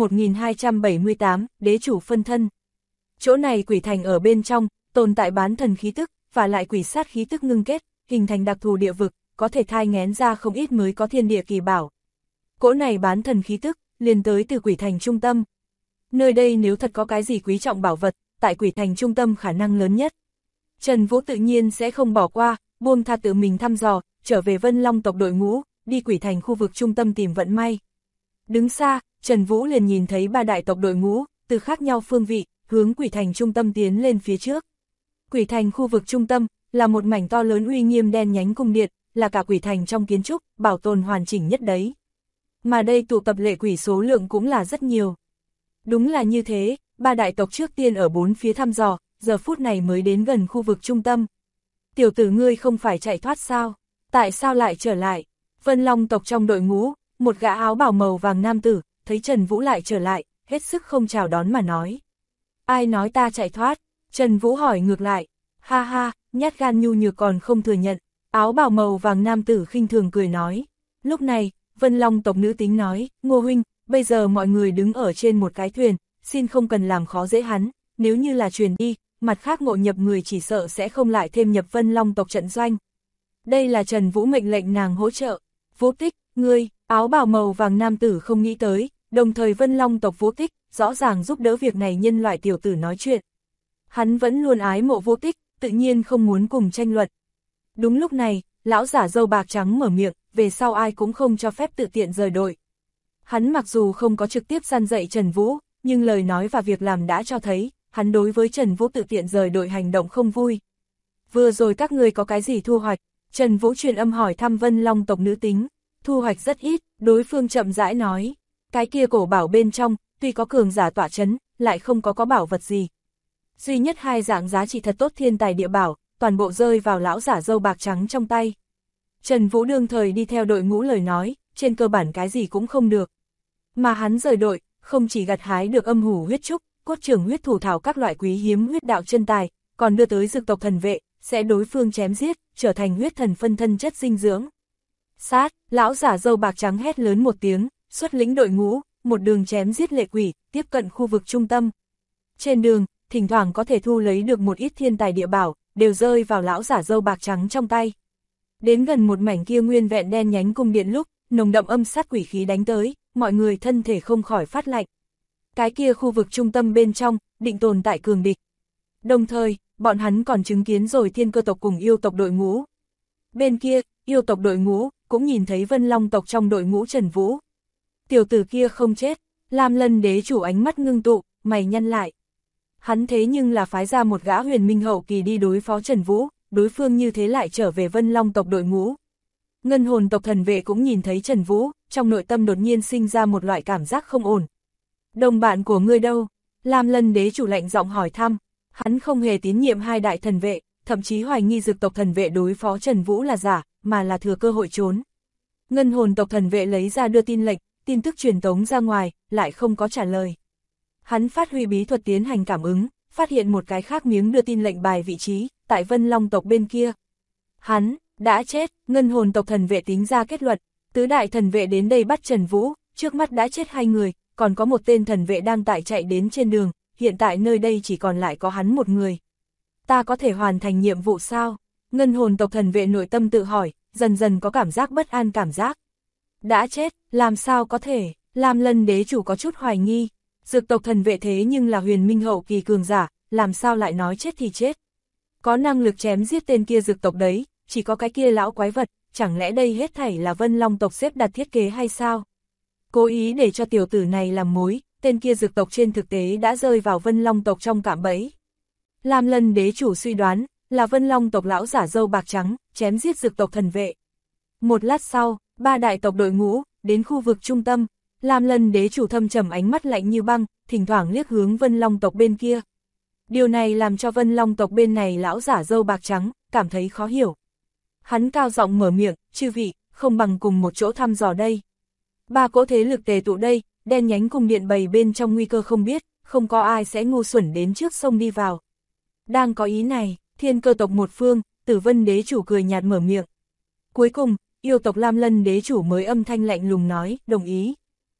1278, Đế chủ phân thân. Chỗ này quỷ thành ở bên trong, tồn tại bán thần khí tức, và lại quỷ sát khí tức ngưng kết, hình thành đặc thù địa vực, có thể thai nghén ra không ít mới có thiên địa kỳ bảo. Cỗ này bán thần khí tức, liền tới từ quỷ thành trung tâm. Nơi đây nếu thật có cái gì quý trọng bảo vật, tại quỷ thành trung tâm khả năng lớn nhất. Trần Vũ tự nhiên sẽ không bỏ qua, buông tha tự mình thăm dò, trở về Vân Long tộc đội ngũ, đi quỷ thành khu vực trung tâm tìm vận may. Đứng xa, Trần Vũ liền nhìn thấy ba đại tộc đội ngũ, từ khác nhau phương vị, hướng quỷ thành trung tâm tiến lên phía trước. Quỷ thành khu vực trung tâm, là một mảnh to lớn uy nghiêm đen nhánh cung điện, là cả quỷ thành trong kiến trúc, bảo tồn hoàn chỉnh nhất đấy. Mà đây tụ tập lệ quỷ số lượng cũng là rất nhiều. Đúng là như thế, ba đại tộc trước tiên ở bốn phía thăm dò, giờ phút này mới đến gần khu vực trung tâm. Tiểu tử ngươi không phải chạy thoát sao? Tại sao lại trở lại? Vân Long tộc trong đội ngũ, một gã áo bào màu vàng nam tử, thấy Trần Vũ lại trở lại, hết sức không chào đón mà nói. Ai nói ta chạy thoát? Trần Vũ hỏi ngược lại. Ha ha, nhát gan nhu nhược còn không thừa nhận. Áo bào màu vàng nam tử khinh thường cười nói. Lúc này, Vân Long tộc nữ tính nói, Ngô huynh, bây giờ mọi người đứng ở trên một cái thuyền, xin không cần làm khó dễ hắn, nếu như là truyền đi, mặt khác ngộ nhập người chỉ sợ sẽ không lại thêm nhập Vân Long tộc trận doanh. Đây là Trần Vũ mệnh lệnh nàng hỗ trợ. Vũ Tích, ngươi, áo bào màu vàng nam tử không nghĩ tới, đồng thời Vân Long tộc Vũ Tích, rõ ràng giúp đỡ việc này nhân loại tiểu tử nói chuyện. Hắn vẫn luôn ái mộ Vũ Tích, tự nhiên không muốn cùng tranh luận. Đúng lúc này, lão giả râu bạc trắng mở miệng, về sau ai cũng không cho phép tự tiện rời đội. Hắn mặc dù không có trực tiếp gian dạy Trần Vũ, nhưng lời nói và việc làm đã cho thấy, hắn đối với Trần Vũ tự tiện rời đội hành động không vui. Vừa rồi các ngươi có cái gì thu hoạch? Trần Vũ truyền âm hỏi thăm Vân Long tộc nữ tính. Thu hoạch rất ít, đối phương chậm rãi nói. Cái kia cổ bảo bên trong, tuy có cường giả tọa chấn, lại không có bảo vật gì. Duy nhất hai dạng giá trị thật tốt thiên tài địa bảo, toàn bộ rơi vào lão giả râu bạc trắng trong tay. Trần Vũ đương thời đi theo đội ngũ lời nói, trên cơ bản cái gì cũng không được. Mà hắn rời đội, không chỉ gặt hái được âm hủ huyết trúc, cốt trưởng huyết thủ thảo các loại quý hiếm huyết đạo chân tài, còn đưa tới dược tộc thần vệ, sẽ đối phương chém giết, trở thành huyết thần phân thân chất dinh dưỡng. Sát, lão giả râu bạc trắng hét lớn một tiếng, xuất lĩnh đội ngũ, một đường chém giết lệ quỷ, tiếp cận khu vực trung tâm. Trên đường, thỉnh thoảng có thể thu lấy được một ít thiên tài địa bảo, đều rơi vào lão giả râu bạc trắng trong tay. Đến gần một mảnh kia nguyên vẹn đen nhánh cung điện lúc, nồng đậm âm sát quỷ khí đánh tới, mọi người thân thể không khỏi phát lạnh. Cái kia khu vực trung tâm bên trong, định tồn tại cường địch. Đồng thời, bọn hắn còn chứng kiến rồi thiên cơ tộc cùng yêu tộc đội ngũ. Bên kia, yêu tộc đội ngũ, cũng nhìn thấy Vân Long tộc trong đội ngũ Trần Vũ. Tiểu tử kia không chết, Lam Lân đế chủ ánh mắt ngưng tụ, mày nhăn lại. Hắn thế nhưng là phái ra một gã huyền minh hậu kỳ đi đối phó Trần Vũ, đối phương như thế lại trở về Vân Long tộc đội ngũ. Ngân hồn tộc thần vệ cũng nhìn thấy Trần Vũ, trong nội tâm đột nhiên sinh ra một loại cảm giác không ổn. Đồng bạn của ngươi đâu? Lam Lân đế chủ lạnh giọng hỏi thăm. Hắn không hề tín nhiệm hai đại thần vệ, thậm chí hoài nghi dược tộc thần vệ đối phó Trần Vũ là giả, mà là thừa cơ hội trốn. Ngân hồn tộc thần vệ lấy ra đưa tin lệnh, tin tức truyền tống ra ngoài, lại không có trả lời. Hắn phát huy bí thuật tiến hành cảm ứng, phát hiện một cái khác miếng đưa tin lệnh bài vị trí, tại Vân Long tộc bên kia. Hắn đã chết, ngân hồn tộc thần vệ tính ra kết luận, tứ đại thần vệ đến đây bắt Trần Vũ, trước mắt đã chết 2 người, còn có một tên thần vệ đang tại chạy đến trên đường, hiện tại nơi đây chỉ còn lại có hắn một người. Ta có thể hoàn thành nhiệm vụ sao? Ngân hồn tộc thần vệ nội tâm tự hỏi, dần dần có cảm giác bất an cảm giác. Đã chết, làm sao có thể? Lam Lân đế chủ có chút hoài nghi. Dược tộc thần vệ thế nhưng là huyền minh hậu kỳ cường giả, làm sao lại nói chết thì chết? Có năng lực chém giết tên kia dược tộc đấy, chỉ có cái kia lão quái vật, chẳng lẽ đây hết thảy là Vân Long tộc xếp đặt thiết kế hay sao? Cố ý để cho tiểu tử này làm mối, tên kia dược tộc trên thực tế đã rơi vào Vân Long tộc trong cạm bẫy. Lam Lân đế chủ suy đoán, là Vân Long tộc lão giả râu bạc trắng, chém giết dược tộc thần vệ. Một lát sau, 3 đại tộc đội ngũ, đến khu vực trung tâm, Lam Lân đế chủ thâm trầm ánh mắt lạnh như băng, thỉnh thoảng liếc hướng Vân Long tộc bên kia. Điều này làm cho Vân Long tộc bên này lão giả râu bạc trắng, cảm thấy khó hiểu. Hắn cao giọng mở miệng, chư vị, không bằng cùng một chỗ thăm dò đây. 3 cỗ thế lực tề tụ đây, đen nhánh cung điện bầy bên trong nguy cơ không biết, không có ai sẽ ngu xuẩn đến trước sông đi vào. Đang có ý này, Thiên Cơ tộc một phương, Tử Vân đế chủ cười nhạt mở miệng. Cuối cùng, yêu tộc Lam Lân đế chủ mới âm thanh lạnh lùng nói, đồng ý.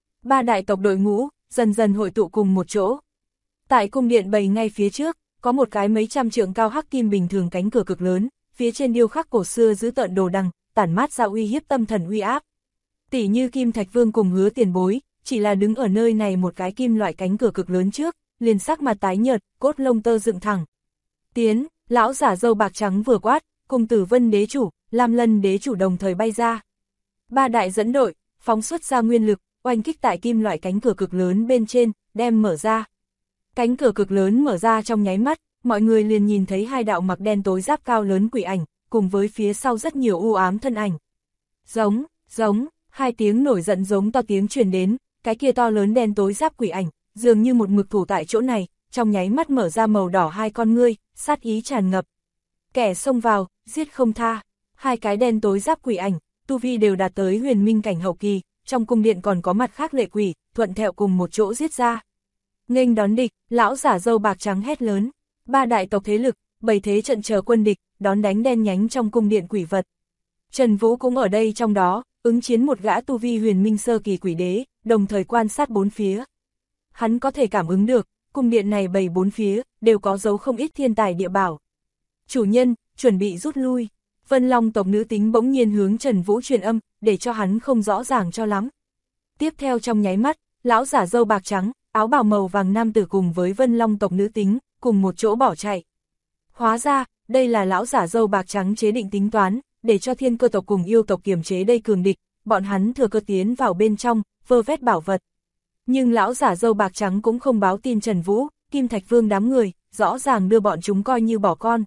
3 đại tộc đội ngũ, dần dần hội tụ cùng một chỗ. Tại cung điện bầy ngay phía trước, có một cái mấy trăm trượng cao hắc kim bình thường cánh cửa cực lớn, phía trên điêu khắc cổ xưa giữ tợn đồ đằng, tản mát ra uy hiếp tâm thần uy áp. Tỷ như Kim Thạch Vương cùng Hứa Tiền Bối, chỉ là đứng ở nơi này một cái kim loại cánh cửa cực lớn trước, liền sắc mặt tái nhợt, cốt lông tơ dựng thẳng. Tiến, lão giả râu bạc trắng vừa quát, cùng Tử Vân đế chủ, Lam Lân đế chủ đồng thời bay ra. 3 đại dẫn đội, phóng xuất ra nguyên lực, oanh kích tại kim loại cánh cửa cực lớn bên trên, đem mở ra. Cánh cửa cực lớn mở ra trong nháy mắt, mọi người liền nhìn thấy 2 đạo mặc đen tối giáp cao lớn quỷ ảnh, cùng với phía sau rất nhiều u ám thân ảnh. Giống, giống, 2 tiếng nổi giận giống to tiếng truyền đến, cái kia to lớn đen tối giáp quỷ ảnh, dường như một mực thủ tại chỗ này, trong nháy mắt mở ra màu đỏ 2 con ngươi, sát ý tràn ngập. Kẻ xông vào, giết không tha. 2 cái đen tối giáp quỷ ảnh, tu vi đều đạt tới huyền minh cảnh hậu kỳ, trong cung điện còn có mặt khác lệ quỷ, thuận theo cùng một chỗ giết ra. Nghênh đón địch, lão giả râu bạc trắng hét lớn. 3 đại tộc thế lực, 7 thế trận chờ quân địch, đón đánh đen nhánh trong cung điện quỷ vật. Trần Vũ cũng ở đây trong đó, ứng chiến một gã tu vi huyền minh sơ kỳ quỷ đế, đồng thời quan sát 4 phía. Hắn có thể cảm ứng được, cung điện này 4 phía, đều có dấu không ít thiên tài địa bảo. Chủ nhân, chuẩn bị rút lui. Vân Long tộc nữ tính bỗng nhiên hướng Trần Vũ truyền âm, để cho hắn không rõ ràng cho lắm. Tiếp theo trong nháy mắt, lão giả râu bạc trắng, áo bào màu vàng nam tử cùng với Vân Long tộc nữ tính, cùng một chỗ bỏ chạy. Hóa ra, đây là lão giả râu bạc trắng chế định tính toán, để cho Thiên Cơ tộc cùng yêu tộc kiềm chế đây cường địch, bọn hắn thừa cơ tiến vào bên trong, vơ vét bảo vật. Nhưng lão giả râu bạc trắng cũng không báo tin Trần Vũ, Kim Thạch Vương đám người, rõ ràng đưa bọn chúng coi như bỏ con.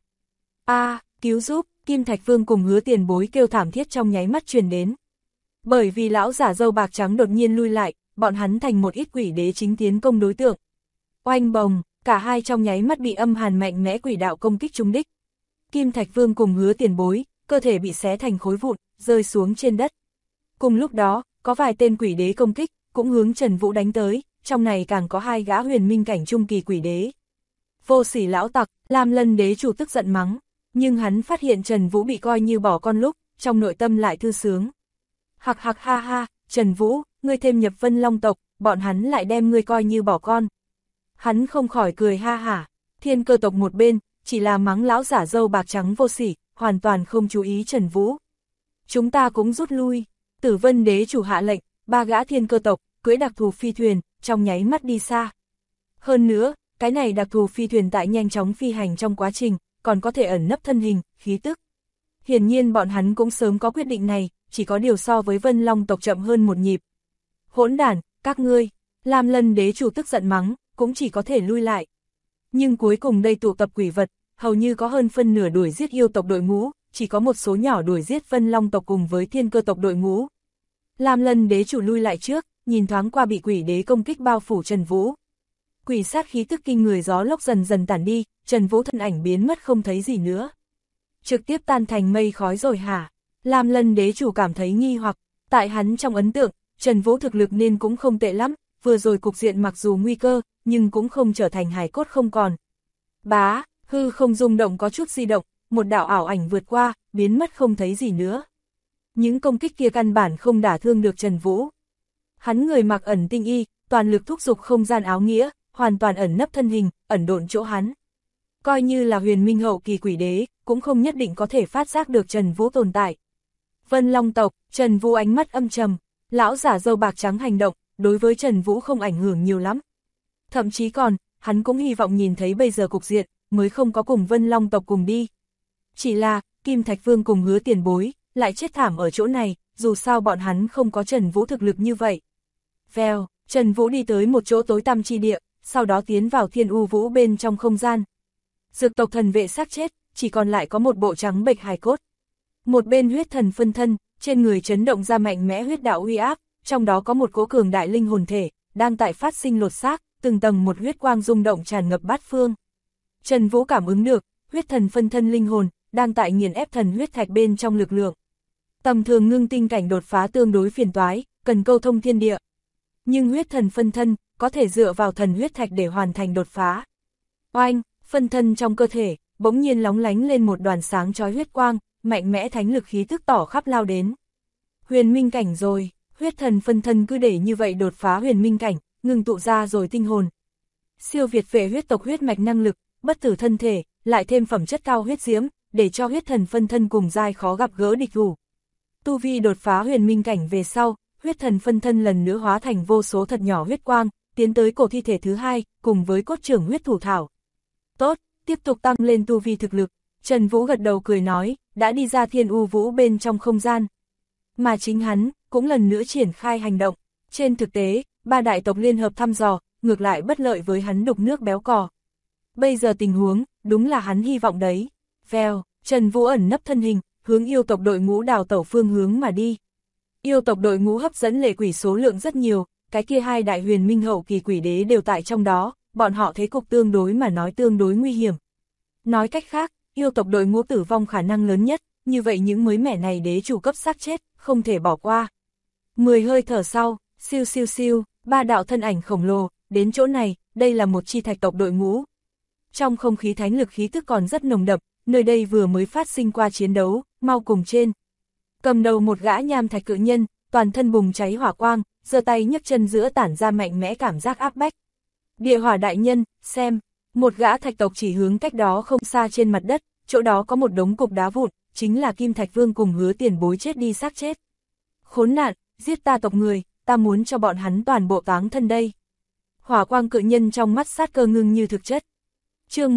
Cứu giúp, Kim Thạch Vương cùng Hứa Tiền Bối kêu thảm thiết trong nháy mắt truyền đến. Bởi vì lão giả râu bạc trắng đột nhiên lui lại, bọn hắn thành một ít quỷ đế chính tiến công đối tượng. Oanh bồng, cả hai trong nháy mắt bị âm hàn mạnh mẽ quỷ đạo công kích trúng đích. Kim Thạch Vương cùng Hứa Tiền Bối, cơ thể bị xé thành khối vụn, rơi xuống trên đất. Cùng lúc đó, có vài tên quỷ đế công kích, cũng hướng Trần Vũ đánh tới, trong này càng có 2 gã huyền minh cảnh trung kỳ quỷ đế. Vô sỉ lão tặc, Lam Lân đế chủ tức giận mắng, nhưng hắn phát hiện Trần Vũ bị coi như bỏ con lúc, trong nội tâm lại thư sướng. Hạc hạc ha ha, Trần Vũ, ngươi thêm nhập Vân Long tộc, bọn hắn lại đem ngươi coi như bỏ con. Hắn không khỏi cười ha hả, Thiên Cơ tộc một bên, chỉ là mắng lão giả râu bạc trắng vô sỉ, hoàn toàn không chú ý Trần Vũ. Chúng ta cũng rút lui, Tử Vân đế chủ hạ lệnh, 3 gã Thiên Cơ tộc, cưỡi đặc thù phi thuyền, trong nháy mắt đi xa. Hơn nữa, cái này đặc thù phi thuyền tại nhanh chóng phi hành trong quá trình, còn có thể ẩn nấp thân hình, khí tức. Hiển nhiên bọn hắn cũng sớm có quyết định này, chỉ có điều so với Vân Long tộc chậm hơn một nhịp. Hỗn đản, các ngươi, Lam Lân đế chủ tức giận mắng, cũng chỉ có thể lui lại. Nhưng cuối cùng đây tụ tập quỷ vật, hầu như có hơn phân nửa đuổi giết yêu tộc đội ngũ, chỉ có một số nhỏ đuổi giết Vân Long tộc cùng với Thiên Cơ tộc đội ngũ. Lam Lân đế chủ lui lại trước, nhìn thoáng qua bị quỷ đế công kích bao phủ Trần Vũ. Quỷ sát khí tức kinh người gió lốc dần dần tản đi, Trần Vũ thân ảnh biến mất không thấy gì nữa. Trực tiếp tan thành mây khói rồi hả? Lam Lân đế chủ cảm thấy nghi hoặc, tại hắn trong ấn tượng, Trần Vũ thực lực nên cũng không tệ lắm, vừa rồi cục diện mặc dù nguy cơ, nhưng cũng không trở thành hài cốt không còn. Bá, hư không rung động có chút di động, một đạo ảo ảnh vượt qua, biến mất không thấy gì nữa. Những công kích kia căn bản không đả thương được Trần Vũ. Hắn người mặc ẩn tinh y, toàn lực thúc giục không gian áo nghĩa, hoàn toàn ẩn nấp thân hình, ẩn độn chỗ hắn. Coi như là huyền minh hậu kỳ quỷ đế, cũng không nhất định có thể phát giác được Trần Vũ tồn tại. Vân Long tộc, Trần Vũ ánh mắt âm trầm, lão giả râu bạc trắng hành động, đối với Trần Vũ không ảnh hưởng nhiều lắm. Thậm chí còn, hắn cũng hy vọng nhìn thấy bây giờ cục diện, mới không có cùng Vân Long tộc cùng đi. Chỉ là, Kim Thạch Vương cùng Hứa Tiền Bối, lại chết thảm ở chỗ này, dù sao bọn hắn không có Trần Vũ thực lực như vậy. Vèo, Trần Vũ đi tới một chỗ tối tăm chi địa, sau đó tiến vào Thiên U Vũ bên trong không gian. Dược tộc thần vệ xác chết, chỉ còn lại có một bộ trắng bệch hài cốt. Một bên huyết thần phân thân, trên người chấn động ra mạnh mẽ huyết đạo uy áp, trong đó có một cỗ cường đại linh hồn thể, đang tại phát sinh lột xác, từng tầng một huyết quang rung động tràn ngập bát phương. Trần Vũ cảm ứng được, huyết thần phân thân linh hồn, đang tại nghiền ép thần huyết thạch bên trong lực lượng. Tầm thường ngưng tinh cảnh đột phá tương đối phiền toái, cần câu thông thiên địa. Nhưng huyết thần phân thân, có thể dựa vào thần huyết thạch để hoàn thành đột phá. Oanh, phân thân trong cơ thể, bỗng nhiên lóng lánh lên một đoàn sáng chói huyết quang, mạnh mẽ thánh lực khí tức tỏ khắp lao đến. Huyền minh cảnh rồi, huyết thần phân thân cứ để như vậy đột phá huyền minh cảnh, ngừng tụ ra rồi tinh hồn. Siêu việt về huyết tộc huyết mạch năng lực, bất tử thân thể, lại thêm phẩm chất cao huyết diễm, để cho huyết thần phân thân cùng giai khó gặp gỡ địch thủ. Tu vi đột phá huyền minh cảnh về sau, huyết thần phân thân lần nữa hóa thành vô số thật nhỏ huyết quang, tiến tới cổ thi thể thứ hai, cùng với cốt trưởng huyết thủ thảo. Tốt, tiếp tục tăng lên tu vi thực lực, Trần Vũ gật đầu cười nói, đã đi ra Thiên U Vũ bên trong không gian. Mà chính hắn, cũng lần nữa triển khai hành động. Trên thực tế, ba đại tộc liên hợp thăm dò, ngược lại bất lợi với hắn đục nước béo cò. Bây giờ tình huống, đúng là hắn hy vọng đấy. Vèo, Trần Vũ ẩn nấp thân hình, hướng yêu tộc đội ngũ đào tẩu phương hướng mà đi. Yêu tộc đội ngũ hấp dẫn lệ quỷ số lượng rất nhiều, cái kia hai đại huyền minh hậu kỳ quỷ đế đều tại trong đó, bọn họ thế cục tương đối mà nói tương đối nguy hiểm. Nói cách khác, yêu tộc đội ngũ tử vong khả năng lớn nhất, như vậy những mới mẻ này đế chủ cấp xác chết, không thể bỏ qua. 10 hơi thở sau, siêu siêu siêu, ba đạo thân ảnh khổng lồ, đến chỗ này, đây là một chi thạch tộc đội ngũ. Trong không khí thánh lực khí tức còn rất nồng đậm, nơi đây vừa mới phát sinh qua chiến đấu, mau cùng trên. Cầm đầu một gã nham thạch cự nhân, toàn thân bùng cháy hỏa quang, giơ tay nhấc chân giữa tản ra mạnh mẽ cảm giác áp bách. Địa hỏa đại nhân, xem, một gã thạch tộc chỉ hướng cách đó không xa trên mặt đất, chỗ đó có một đống cục đá vụn, chính là Kim Thạch Vương cùng Hứa Tiền Bối chết đi xác chết. Khốn nạn, giết ta tộc người, ta muốn cho bọn hắn toàn bộ táng thân đây. Hỏa quang cự nhân trong mắt sát cơ ngưng như thực chất. Chương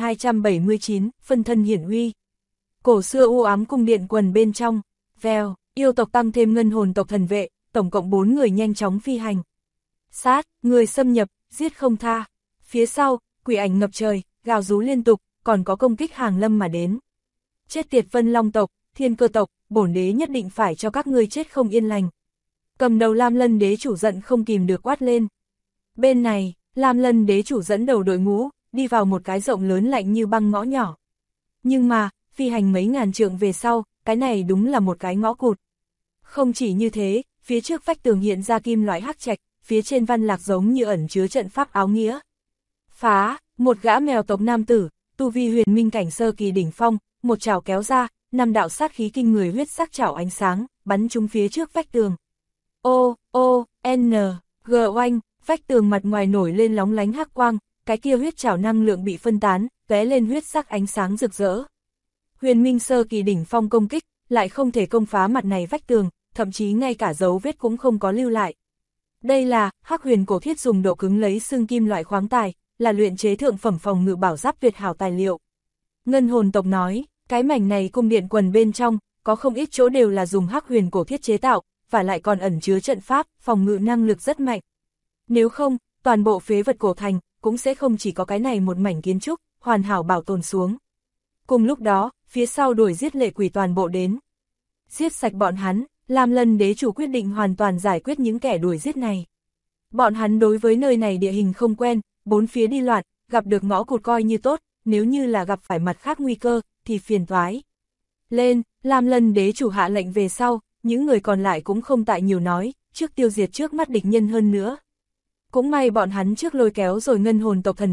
1279, phân thân hiển uy. Cổ xưa u ám cung điện quần bên trong, vèo, yêu tộc tăng thêm ngân hồn tộc thần vệ, tổng cộng 4 người nhanh chóng phi hành. Sát, người xâm nhập, giết không tha. Phía sau, quỷ ảnh ngập trời, gào rú liên tục, còn có công kích hàng lâm mà đến. Chết tiệt Vân Long tộc, Thiên Cơ tộc, bổn đế nhất định phải cho các ngươi chết không yên lành. Cầm đầu Lam Lân đế chủ giận không kìm được quát lên. Bên này, Lam Lân đế chủ dẫn đầu đội ngũ, đi vào một cái rộng lớn lạnh như băng ngõ nhỏ. Nhưng mà, phi hành mấy ngàn trượng về sau, cái này đúng là một cái ngõ cụt. Không chỉ như thế, phía trước vách tường hiện ra kim loại hắc trạch, phía trên văn lạc giống như ẩn chứa trận pháp áo nghĩa. Phá, một gã mèo tộc nam tử, tu vi huyền minh cảnh sơ kỳ đỉnh phong, một chảo kéo ra, 5 đạo sát khí kinh người huyết sắc chảo ánh sáng, bắn trúng phía trước vách tường. G oanh, vách tường mặt ngoài nổi lên lóng lánh hắc quang, cái kia huyết chảo năng lượng bị phân tán, tóe lên huyết sắc ánh sáng rực rỡ. Huyền minh sơ kỳ đỉnh phong công kích, lại không thể công phá mặt này vách tường, thậm chí ngay cả dấu vết cũng không có lưu lại. Đây là Hắc Huyền cổ thiết dùng độ cứng lấy xương kim loại khoáng tài, là luyện chế thượng phẩm phòng ngự bảo giáp tuyệt hảo tài liệu. Ngân hồn tộc nói, cái mảnh này cung điện quần bên trong, có không ít chỗ đều là dùng Hắc Huyền cổ thiết chế tạo, và lại còn ẩn chứa trận pháp, phòng ngự năng lực rất mạnh. Nếu không, toàn bộ phế vật cổ thành, cũng sẽ không chỉ có cái này một mảnh kiến trúc, hoàn hảo bảo tồn xuống. Cùng lúc đó, phía sau đuổi giết lệ quỷ toàn bộ đến. Giết sạch bọn hắn, Lam Lân đế chủ quyết định hoàn toàn giải quyết những kẻ đuổi giết này. Bọn hắn đối với nơi này địa hình không quen, bốn phía đi loạn, gặp được ngõ cụt coi như tốt, nếu như là gặp phải mặt khác nguy cơ, thì phiền toái. Lên, Lam Lân đế chủ hạ lệnh về sau, những người còn lại cũng không tại nhiều nói, trước tiêu diệt trước mắt địch nhân hơn nữa. Cũng may bọn hắn trước lôi kéo rồi ngân hồn tộc thần vệ,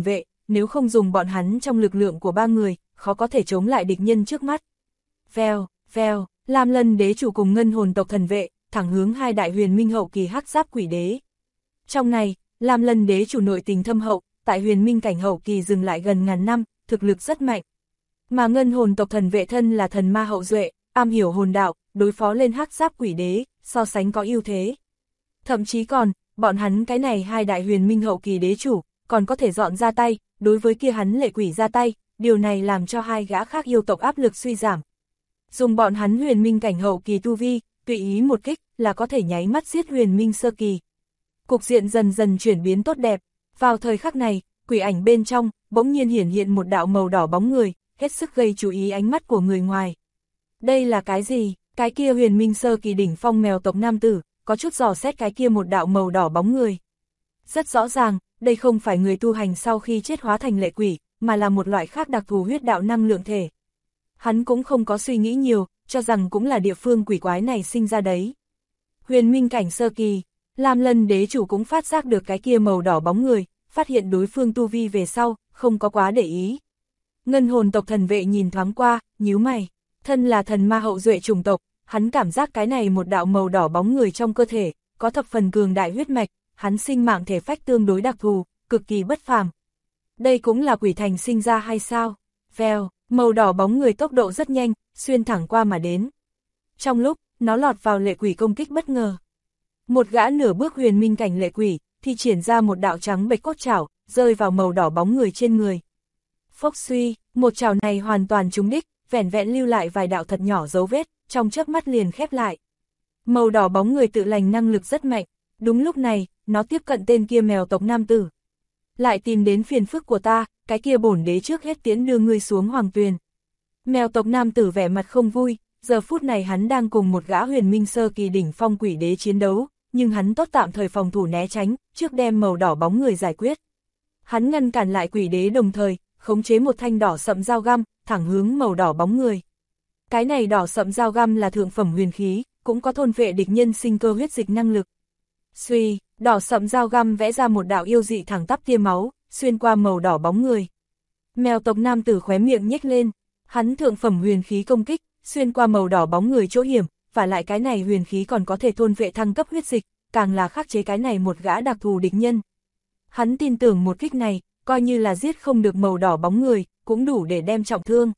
nếu không dùng bọn hắn trong lực lượng của 3 người, khó có thể chống lại địch nhân trước mắt. Vèo, vèo, Lam Lân đế chủ cùng ngân hồn tộc thần vệ, thẳng hướng 2 đại huyền minh hậu kỳ hắc giáp quỷ đế. Trong này, Lam Lân đế chủ nội tình thâm hậu, tại huyền minh cảnh hậu kỳ dừng lại gần ngàn năm, thực lực rất mạnh. Mà ngân hồn tộc thần vệ thân là thần ma hậu duệ, am hiểu hồn đạo, đối phó lên hắc giáp quỷ đế, so sánh có ưu thế. Thậm chí còn, bọn hắn cái này 2 đại huyền minh hậu kỳ đế chủ, còn có thể dọn ra tay, đối với kia hắn lệ quỷ ra tay, điều này làm cho 2 gã khác yêu tộc áp lực suy giảm. Dùng bọn hắn huyền minh cảnh hậu kỳ tu vi, tùy ý một kích là có thể nháy mắt giết huyền minh sơ kỳ. Cục diện dần dần chuyển biến tốt đẹp, vào thời khắc này, quỷ ảnh bên trong, bỗng nhiên hiển hiện một đạo màu đỏ bóng người, hết sức gây chú ý ánh mắt của người ngoài. Đây là cái gì? Cái kia huyền minh sơ kỳ đỉnh phong mèo tộc nam tử, có chút dò xét cái kia một đạo màu đỏ bóng người. Rất rõ ràng, đây không phải người tu hành sau khi chết hóa thành lệ quỷ, mà là một loại khác đặc thù huyết đạo năng lượng thể. Hắn cũng không có suy nghĩ nhiều, cho rằng cũng là địa phương quỷ quái này sinh ra đấy. Huyền minh cảnh sơ kỳ, Lam Lân đế chủ cũng phát giác được cái kia màu đỏ bóng người, phát hiện đối phương tu vi về sau, không có quá để ý. Ngân hồn tộc thần vệ nhìn thoáng qua, nhíu mày, thân là thần ma hậu duệ chủng tộc, hắn cảm giác cái này một đạo màu đỏ bóng người trong cơ thể, có thập phần cường đại huyết mạch, hắn sinh mạng thể phách tương đối đặc thù, cực kỳ bất phàm. Đây cũng là quỷ thành sinh ra hay sao? Vèo, màu đỏ bóng người tốc độ rất nhanh, xuyên thẳng qua mà đến. Trong lúc, nó lọt vào lệ quỷ công kích bất ngờ. Một gã nửa bước huyền minh cảnh lệ quỷ, thì triển ra một đạo trắng bệch cốt chảo, rơi vào màu đỏ bóng người trên người. Phốc suy, một chảo này hoàn toàn trúng đích, vẻn vẹn lưu lại vài đạo thật nhỏ dấu vết, trong chớp mắt liền khép lại. Màu đỏ bóng người tự lành năng lực rất mạnh, đúng lúc này, nó tiếp cận tên kia mèo tộc nam tử. Lại tìm đến phiền phức của ta, cái kia bổn đế trước hết tiến đưa ngươi xuống hoàng tuyền. Mèo tộc nam tử vẻ mặt không vui, giờ phút này hắn đang cùng một gã huyền minh sơ kỳ đỉnh phong quỷ đế chiến đấu, nhưng hắn tốt tạm thời phòng thủ né tránh, trước đem màu đỏ bóng người giải quyết. Hắn ngăn cản lại quỷ đế đồng thời, khống chế một thanh đỏ sậm dao găm, thẳng hướng màu đỏ bóng người. Cái này đỏ sậm dao găm là thượng phẩm huyền khí, cũng có thôn vệ địch nhân sinh cơ huyết dịch năng lực. Suy, đỏ sậm dao găm vẽ ra một đạo yêu dị thẳng tắp tia máu, xuyên qua màu đỏ bóng người. Mèo tộc nam tử khóe miệng nhếch lên, hắn thượng phẩm huyền khí công kích, xuyên qua màu đỏ bóng người chỗ hiểm, và lại cái này huyền khí còn có thể thôn vệ thăng cấp huyết dịch, càng là khắc chế cái này một gã đặc thù địch nhân. Hắn tin tưởng một kích này, coi như là giết không được màu đỏ bóng người, cũng đủ để đem trọng thương.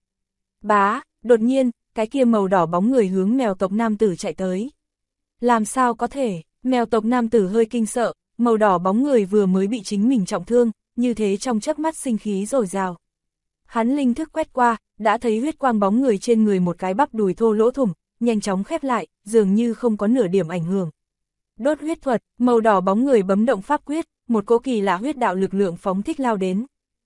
Bá, đột nhiên, cái kia màu đỏ bóng người hướng mèo tộc nam tử chạy tới. Làm sao có thể, mèo tộc nam tử hơi kinh sợ, màu đỏ bóng người vừa mới bị chính mình trọng thương, như thế trong chớp mắt sinh khí dồi dào. Hắn linh thức quét qua, đã thấy huyết quang bóng người trên người một cái bắp đùi thô lỗ thủng, nhanh chóng khép lại, dường như không có nửa điểm ảnh hưởng. Đốt huyết thuật, màu đỏ bóng người bấm động pháp quyết, một cỗ kỳ lạ huyết đạo lực lượng phóng thích lao đến.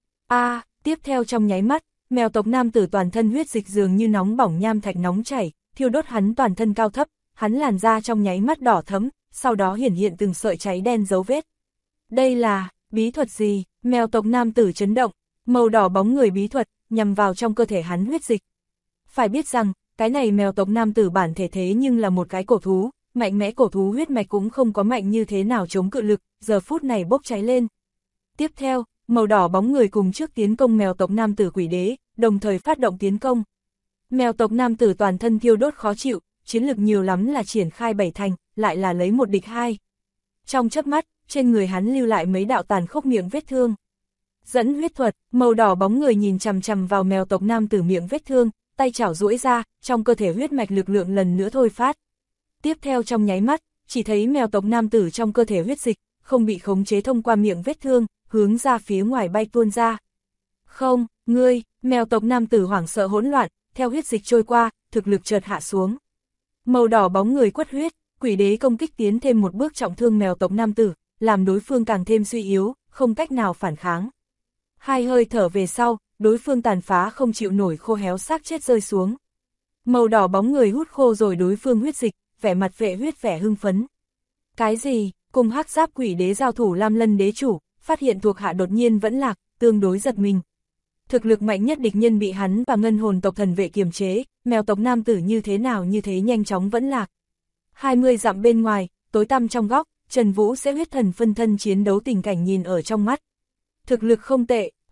Tiếp theo trong nháy mắt, mèo tộc nam tử toàn thân huyết dịch dường như nóng bỏng nham thạch nóng chảy, thiêu đốt hắn toàn thân cao thấp, hắn làn da trong nháy mắt đỏ thẫm, sau đó hiển hiện từng sợi cháy đen dấu vết. Đây là bí thuật gì? Mèo tộc nam tử chấn động, màu đỏ bóng người bí thuật, nhằm vào trong cơ thể hắn huyết dịch. Phải biết rằng, cái này mèo tộc nam tử bản thể thế nhưng là một cái cổ thú, mạnh mẽ cổ thú huyết mạch cũng không có mạnh như thế nào chống cự lực, giờ phút này bốc cháy lên. Tiếp theo, màu đỏ bóng người cùng trước tiến công mèo tộc nam tử quỷ đế, đồng thời phát động tiến công. Mèo tộc nam tử toàn thân thiêu đốt khó chịu, chiến lực nhiều lắm là triển khai 7 thành, lại là lấy 1 địch 2. Trong chớp mắt, trên người hắn lưu lại mấy đạo tàn khốc miệng vết thương. Dẫn huyết thuật, màu đỏ bóng người nhìn chằm chằm vào mèo tộc nam tử miệng vết thương, tay chảo duỗi ra, trong cơ thể huyết mạch lực lượng lần nữa thôi phát. Tiếp theo trong nháy mắt, chỉ thấy mèo tộc nam tử trong cơ thể huyết dịch, không bị khống chế thông qua miệng vết thương, hướng ra phía ngoài bay tuôn ra. Không, ngươi, mèo tộc nam tử hoảng sợ hỗn loạn, theo huyết dịch trôi qua, thực lực chợt hạ xuống. Màu đỏ bóng người quất huyết, quỷ đế công kích tiến thêm một bước trọng thương mèo tộc nam tử, làm đối phương càng thêm suy yếu, không cách nào phản kháng. 2 hơi thở về sau, đối phương tàn phá không chịu nổi khô héo xác chết rơi xuống. Màu đỏ bóng người hút khô rồi đối phương huyết dịch, vẻ mặt vệ huyết vẻ hưng phấn. Cái gì? Cùng hắc giáp quỷ đế giao thủ Lam Lân đế chủ, phát hiện thuộc hạ đột nhiên vẫn lạc, tương đối giật mình. Thực lực mạnh nhất địch nhân bị hắn và ngân hồn tộc thần vệ kiềm chế, mèo tộc nam tử như thế nào như thế nhanh chóng vẫn lạc. 20 dặm bên ngoài, tối tăm trong góc, Trần Vũ sẽ huyết thần phân thân chiến đấu tình cảnh nhìn ở trong mắt. Thực lực không tệ,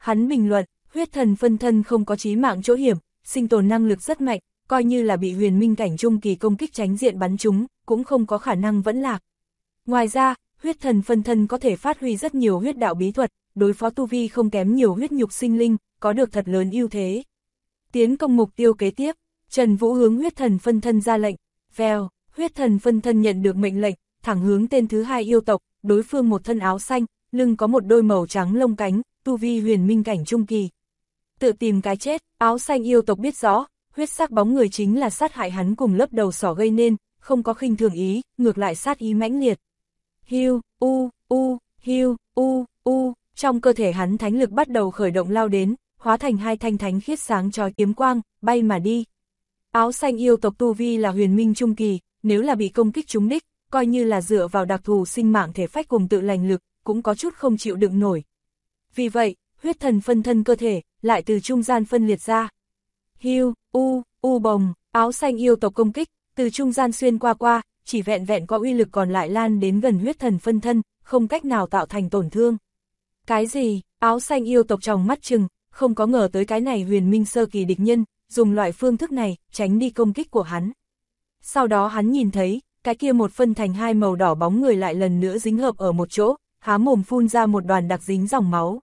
Hắn bình luận, huyết thần phân thân không có chí mạng chỗ hiểm, sinh tồn năng lực rất mạnh, coi như là bị huyền minh cảnh trung kỳ công kích tránh diện bắn trúng, cũng không có khả năng vẫn lạc. Ngoài ra, huyết thần phân thân có thể phát huy rất nhiều huyết đạo bí thuật, đối phó tu vi không kém nhiều huyết nhục sinh linh, có được thật lớn ưu thế. Tiến công mục tiêu kế tiếp, Trần Vũ hướng huyết thần phân thân ra lệnh, vèo, huyết thần phân thân nhận được mệnh lệnh, thẳng hướng tên thứ hai yêu tộc, đối phương một thân áo xanh, lưng có một đôi màu trắng lông cánh, tu vi huyền minh cảnh trung kỳ. Tự tìm cái chết, áo xanh yêu tộc biết rõ, huyết sắc bóng người chính là sát hại hắn cùng lớp đầu sỏ gây nên, không có khinh thường ý, ngược lại sát ý mãnh liệt. Hiu, hiu, trong cơ thể hắn thánh lực bắt đầu khởi động lao đến, hóa thành hai thanh thánh khiết sáng chói kiếm quang, bay mà đi. Áo xanh yêu tộc tu vi là huyền minh trung kỳ, nếu là bị công kích trúng đích, coi như là dựa vào đặc thù sinh mạng thể phách cùng tự lành lực, cũng có chút không chịu đựng nổi. Vì vậy, huyết thần phân thân cơ thể, lại từ trung gian phân liệt ra. Hiu, bồng, áo xanh yêu tộc công kích, từ trung gian xuyên qua, chỉ vẹn vẹn có uy lực còn lại lan đến gần huyết thần phân thân, không cách nào tạo thành tổn thương. Cái gì? Áo xanh yêu tộc tròng mắt trừng, không có ngờ tới cái này huyền minh sơ kỳ địch nhân, dùng loại phương thức này, tránh đi công kích của hắn. Sau đó hắn nhìn thấy, cái kia một phân thành hai màu đỏ bóng người lại lần nữa dính hợp ở một chỗ, há mồm phun ra một đoàn đặc dính dòng máu.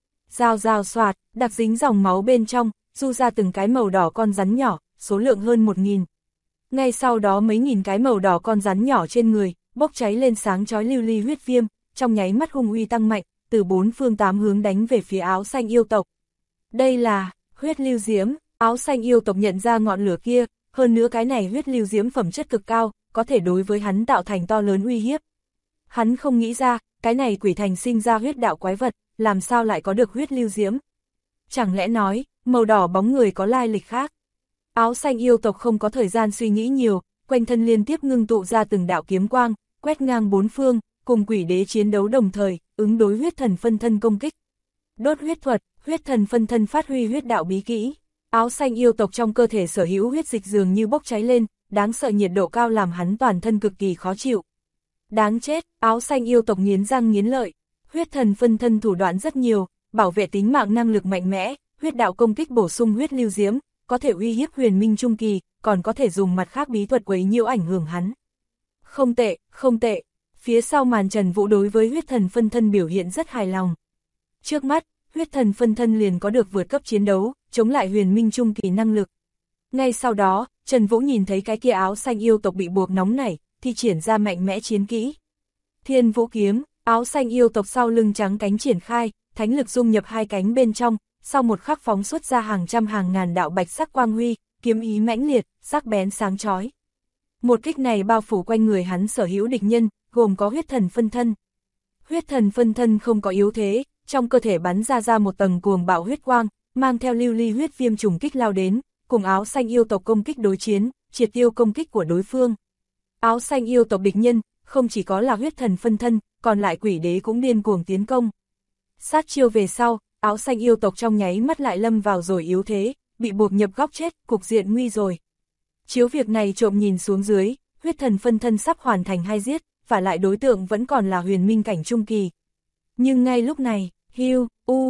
Rào xoạt, đặc dính dòng máu bên trong, du ra từng cái màu đỏ con rắn nhỏ, số lượng hơn 1000. Ngay sau đó mấy nghìn cái màu đỏ con rắn nhỏ trên người, bốc cháy lên sáng chói lưu ly huyết viêm, trong nháy mắt hung uy tăng mạnh, từ bốn phương tám hướng đánh về phía áo xanh yêu tộc. Đây là huyết lưu diễm, áo xanh yêu tộc nhận ra ngọn lửa kia, hơn nữa cái này huyết lưu diễm phẩm chất cực cao, có thể đối với hắn tạo thành to lớn uy hiếp. Hắn không nghĩ ra, cái này quỷ thành sinh ra huyết đạo quái vật, làm sao lại có được huyết lưu diễm? Chẳng lẽ nói, màu đỏ bóng người có lai lịch khác? Áo xanh yêu tộc không có thời gian suy nghĩ nhiều, quanh thân liên tiếp ngưng tụ ra từng đạo kiếm quang, quét ngang bốn phương, cùng quỷ đế chiến đấu đồng thời, ứng đối huyết thần phân thân công kích. Đốt huyết thuật, huyết thần phân thân phát huy huyết đạo bí kỹ. Áo xanh yêu tộc trong cơ thể sở hữu huyết dịch dường như bốc cháy lên, đáng sợ nhiệt độ cao làm hắn toàn thân cực kỳ khó chịu. Đáng chết, áo xanh yêu tộc nghiến răng nghiến lợi. Huyết thần phân thân thủ đoạn rất nhiều, bảo vệ tính mạng năng lực mạnh mẽ, huyết đạo công kích bổ sung huyết lưu diễm, có thể uy hiếp huyền minh trung kỳ, còn có thể dùng mặt khác bí thuật quấy nhiễu ảnh hưởng hắn. Không tệ, không tệ. Phía sau màn Trần Vũ đối với huyết thần phân thân biểu hiện rất hài lòng. Trước mắt, huyết thần phân thân liền có được vượt cấp chiến đấu, chống lại huyền minh trung kỳ năng lực. Ngay sau đó, Trần Vũ nhìn thấy cái kia áo xanh yêu tộc bị buộc nóng nảy, thì triển ra mạnh mẽ chiến kỹ. Thiên Vũ kiếm, áo xanh yêu tộc sau lưng trắng cánh triển khai, thánh lực dung nhập hai cánh bên trong, sau một khắc phóng xuất ra hàng trăm hàng ngàn đạo bạch sắc quang huy, kiếm ý mãnh liệt, sắc bén sáng chói. Một kích này bao phủ quanh người hắn sở hữu địch nhân, gồm có huyết thần phân thân. Huyết thần phân thân không có yếu thế, trong cơ thể bắn ra một tầng cuồng bạo huyết quang, mang theo lưu ly huyết viêm trùng kích lao đến, cùng áo xanh yêu tộc công kích đối chiến, triệt tiêu công kích của đối phương. Áo xanh yêu tộc địch nhân, không chỉ có là huyết thần phân thân, còn lại quỷ đế cũng điên cuồng tiến công. Sát chiêu về sau, áo xanh yêu tộc trong nháy mắt lại lâm vào rồi yếu thế, bị buộc nhập góc chết, cục diện nguy rồi. Chiếu việc này trộm nhìn xuống dưới, huyết thần phân thân sắp hoàn thành hai giết, và lại đối tượng vẫn còn là huyền minh cảnh trung kỳ. Nhưng ngay lúc này, hiu,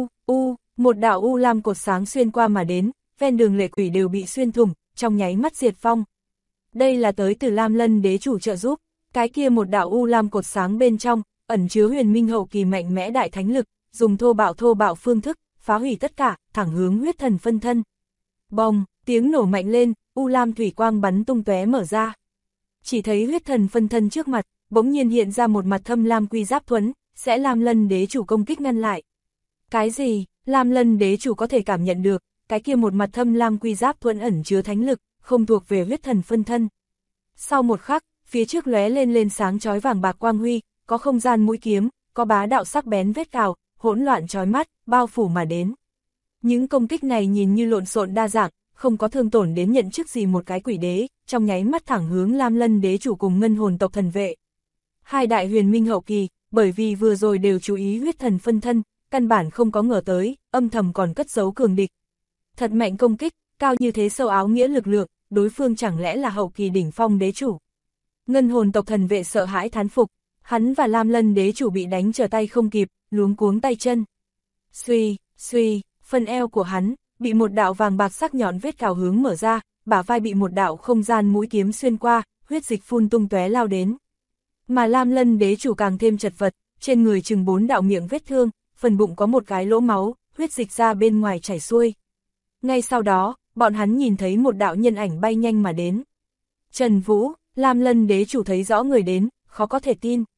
một đạo u lam cột sáng xuyên qua mà đến, ven đường lệ quỷ đều bị xuyên thủng, trong nháy mắt diệt vong. Đây là tới từ Lam Lân đế chủ trợ giúp, cái kia một đạo u lam cột sáng bên trong, ẩn chứa huyền minh hậu kỳ mạnh mẽ đại thánh lực, dùng thô bạo phương thức, phá hủy tất cả, thẳng hướng huyết thần phân thân. Bồng, tiếng nổ mạnh lên, u lam thủy quang bắn tung tóe mở ra. Chỉ thấy huyết thần phân thân trước mặt, bỗng nhiên hiện ra một mặt thâm lam quy giáp thuẫn, sẽ Lam Lân đế chủ công kích ngăn lại. Cái gì? Lam Lân đế chủ có thể cảm nhận được, cái kia một mặt thâm lam quy giáp thuẫn ẩn chứa thánh lực, không thuộc về huyết thần phân thân. Sau một khắc, phía trước lóe lên sáng chói vàng bạc quang huy, có không gian mũi kiếm, có bá đạo sắc bén vết cào, hỗn loạn chói mắt, bao phủ mà đến. Những công kích này nhìn như lộn xộn đa dạng, không có thương tổn đến nhận chức gì một cái quỷ đế, trong nháy mắt thẳng hướng Lam Lân đế chủ cùng ngân hồn tộc thần vệ. Hai đại huyền minh hậu kỳ, bởi vì vừa rồi đều chú ý huyết thần phân thân, căn bản không có ngờ tới, âm thầm còn cất giấu cường địch. Thật mạnh công kích, cao như thế sâu áo nghĩa lực lượng, đối phương chẳng lẽ là hậu kỳ đỉnh phong đế chủ. Ngân hồn tộc thần vệ sợ hãi thán phục, hắn và Lam Lân đế chủ bị đánh trở tay không kịp, luống cuống tay chân. Xuy, phần eo của hắn, bị một đạo vàng bạc sắc nhọn vết cào hướng mở ra, bả vai bị một đạo không gian mũi kiếm xuyên qua, huyết dịch phun tung tóe lao đến. Mà Lam Lân đế chủ càng thêm chật vật, trên người chừng 4 đạo miệng vết thương, phần bụng có một cái lỗ máu, huyết dịch ra bên ngoài chảy xuôi. Ngay sau đó, bọn hắn nhìn thấy một đạo nhân ảnh bay nhanh mà đến. Trần Vũ, Lam Lân đế chủ thấy rõ người đến, khó có thể tin.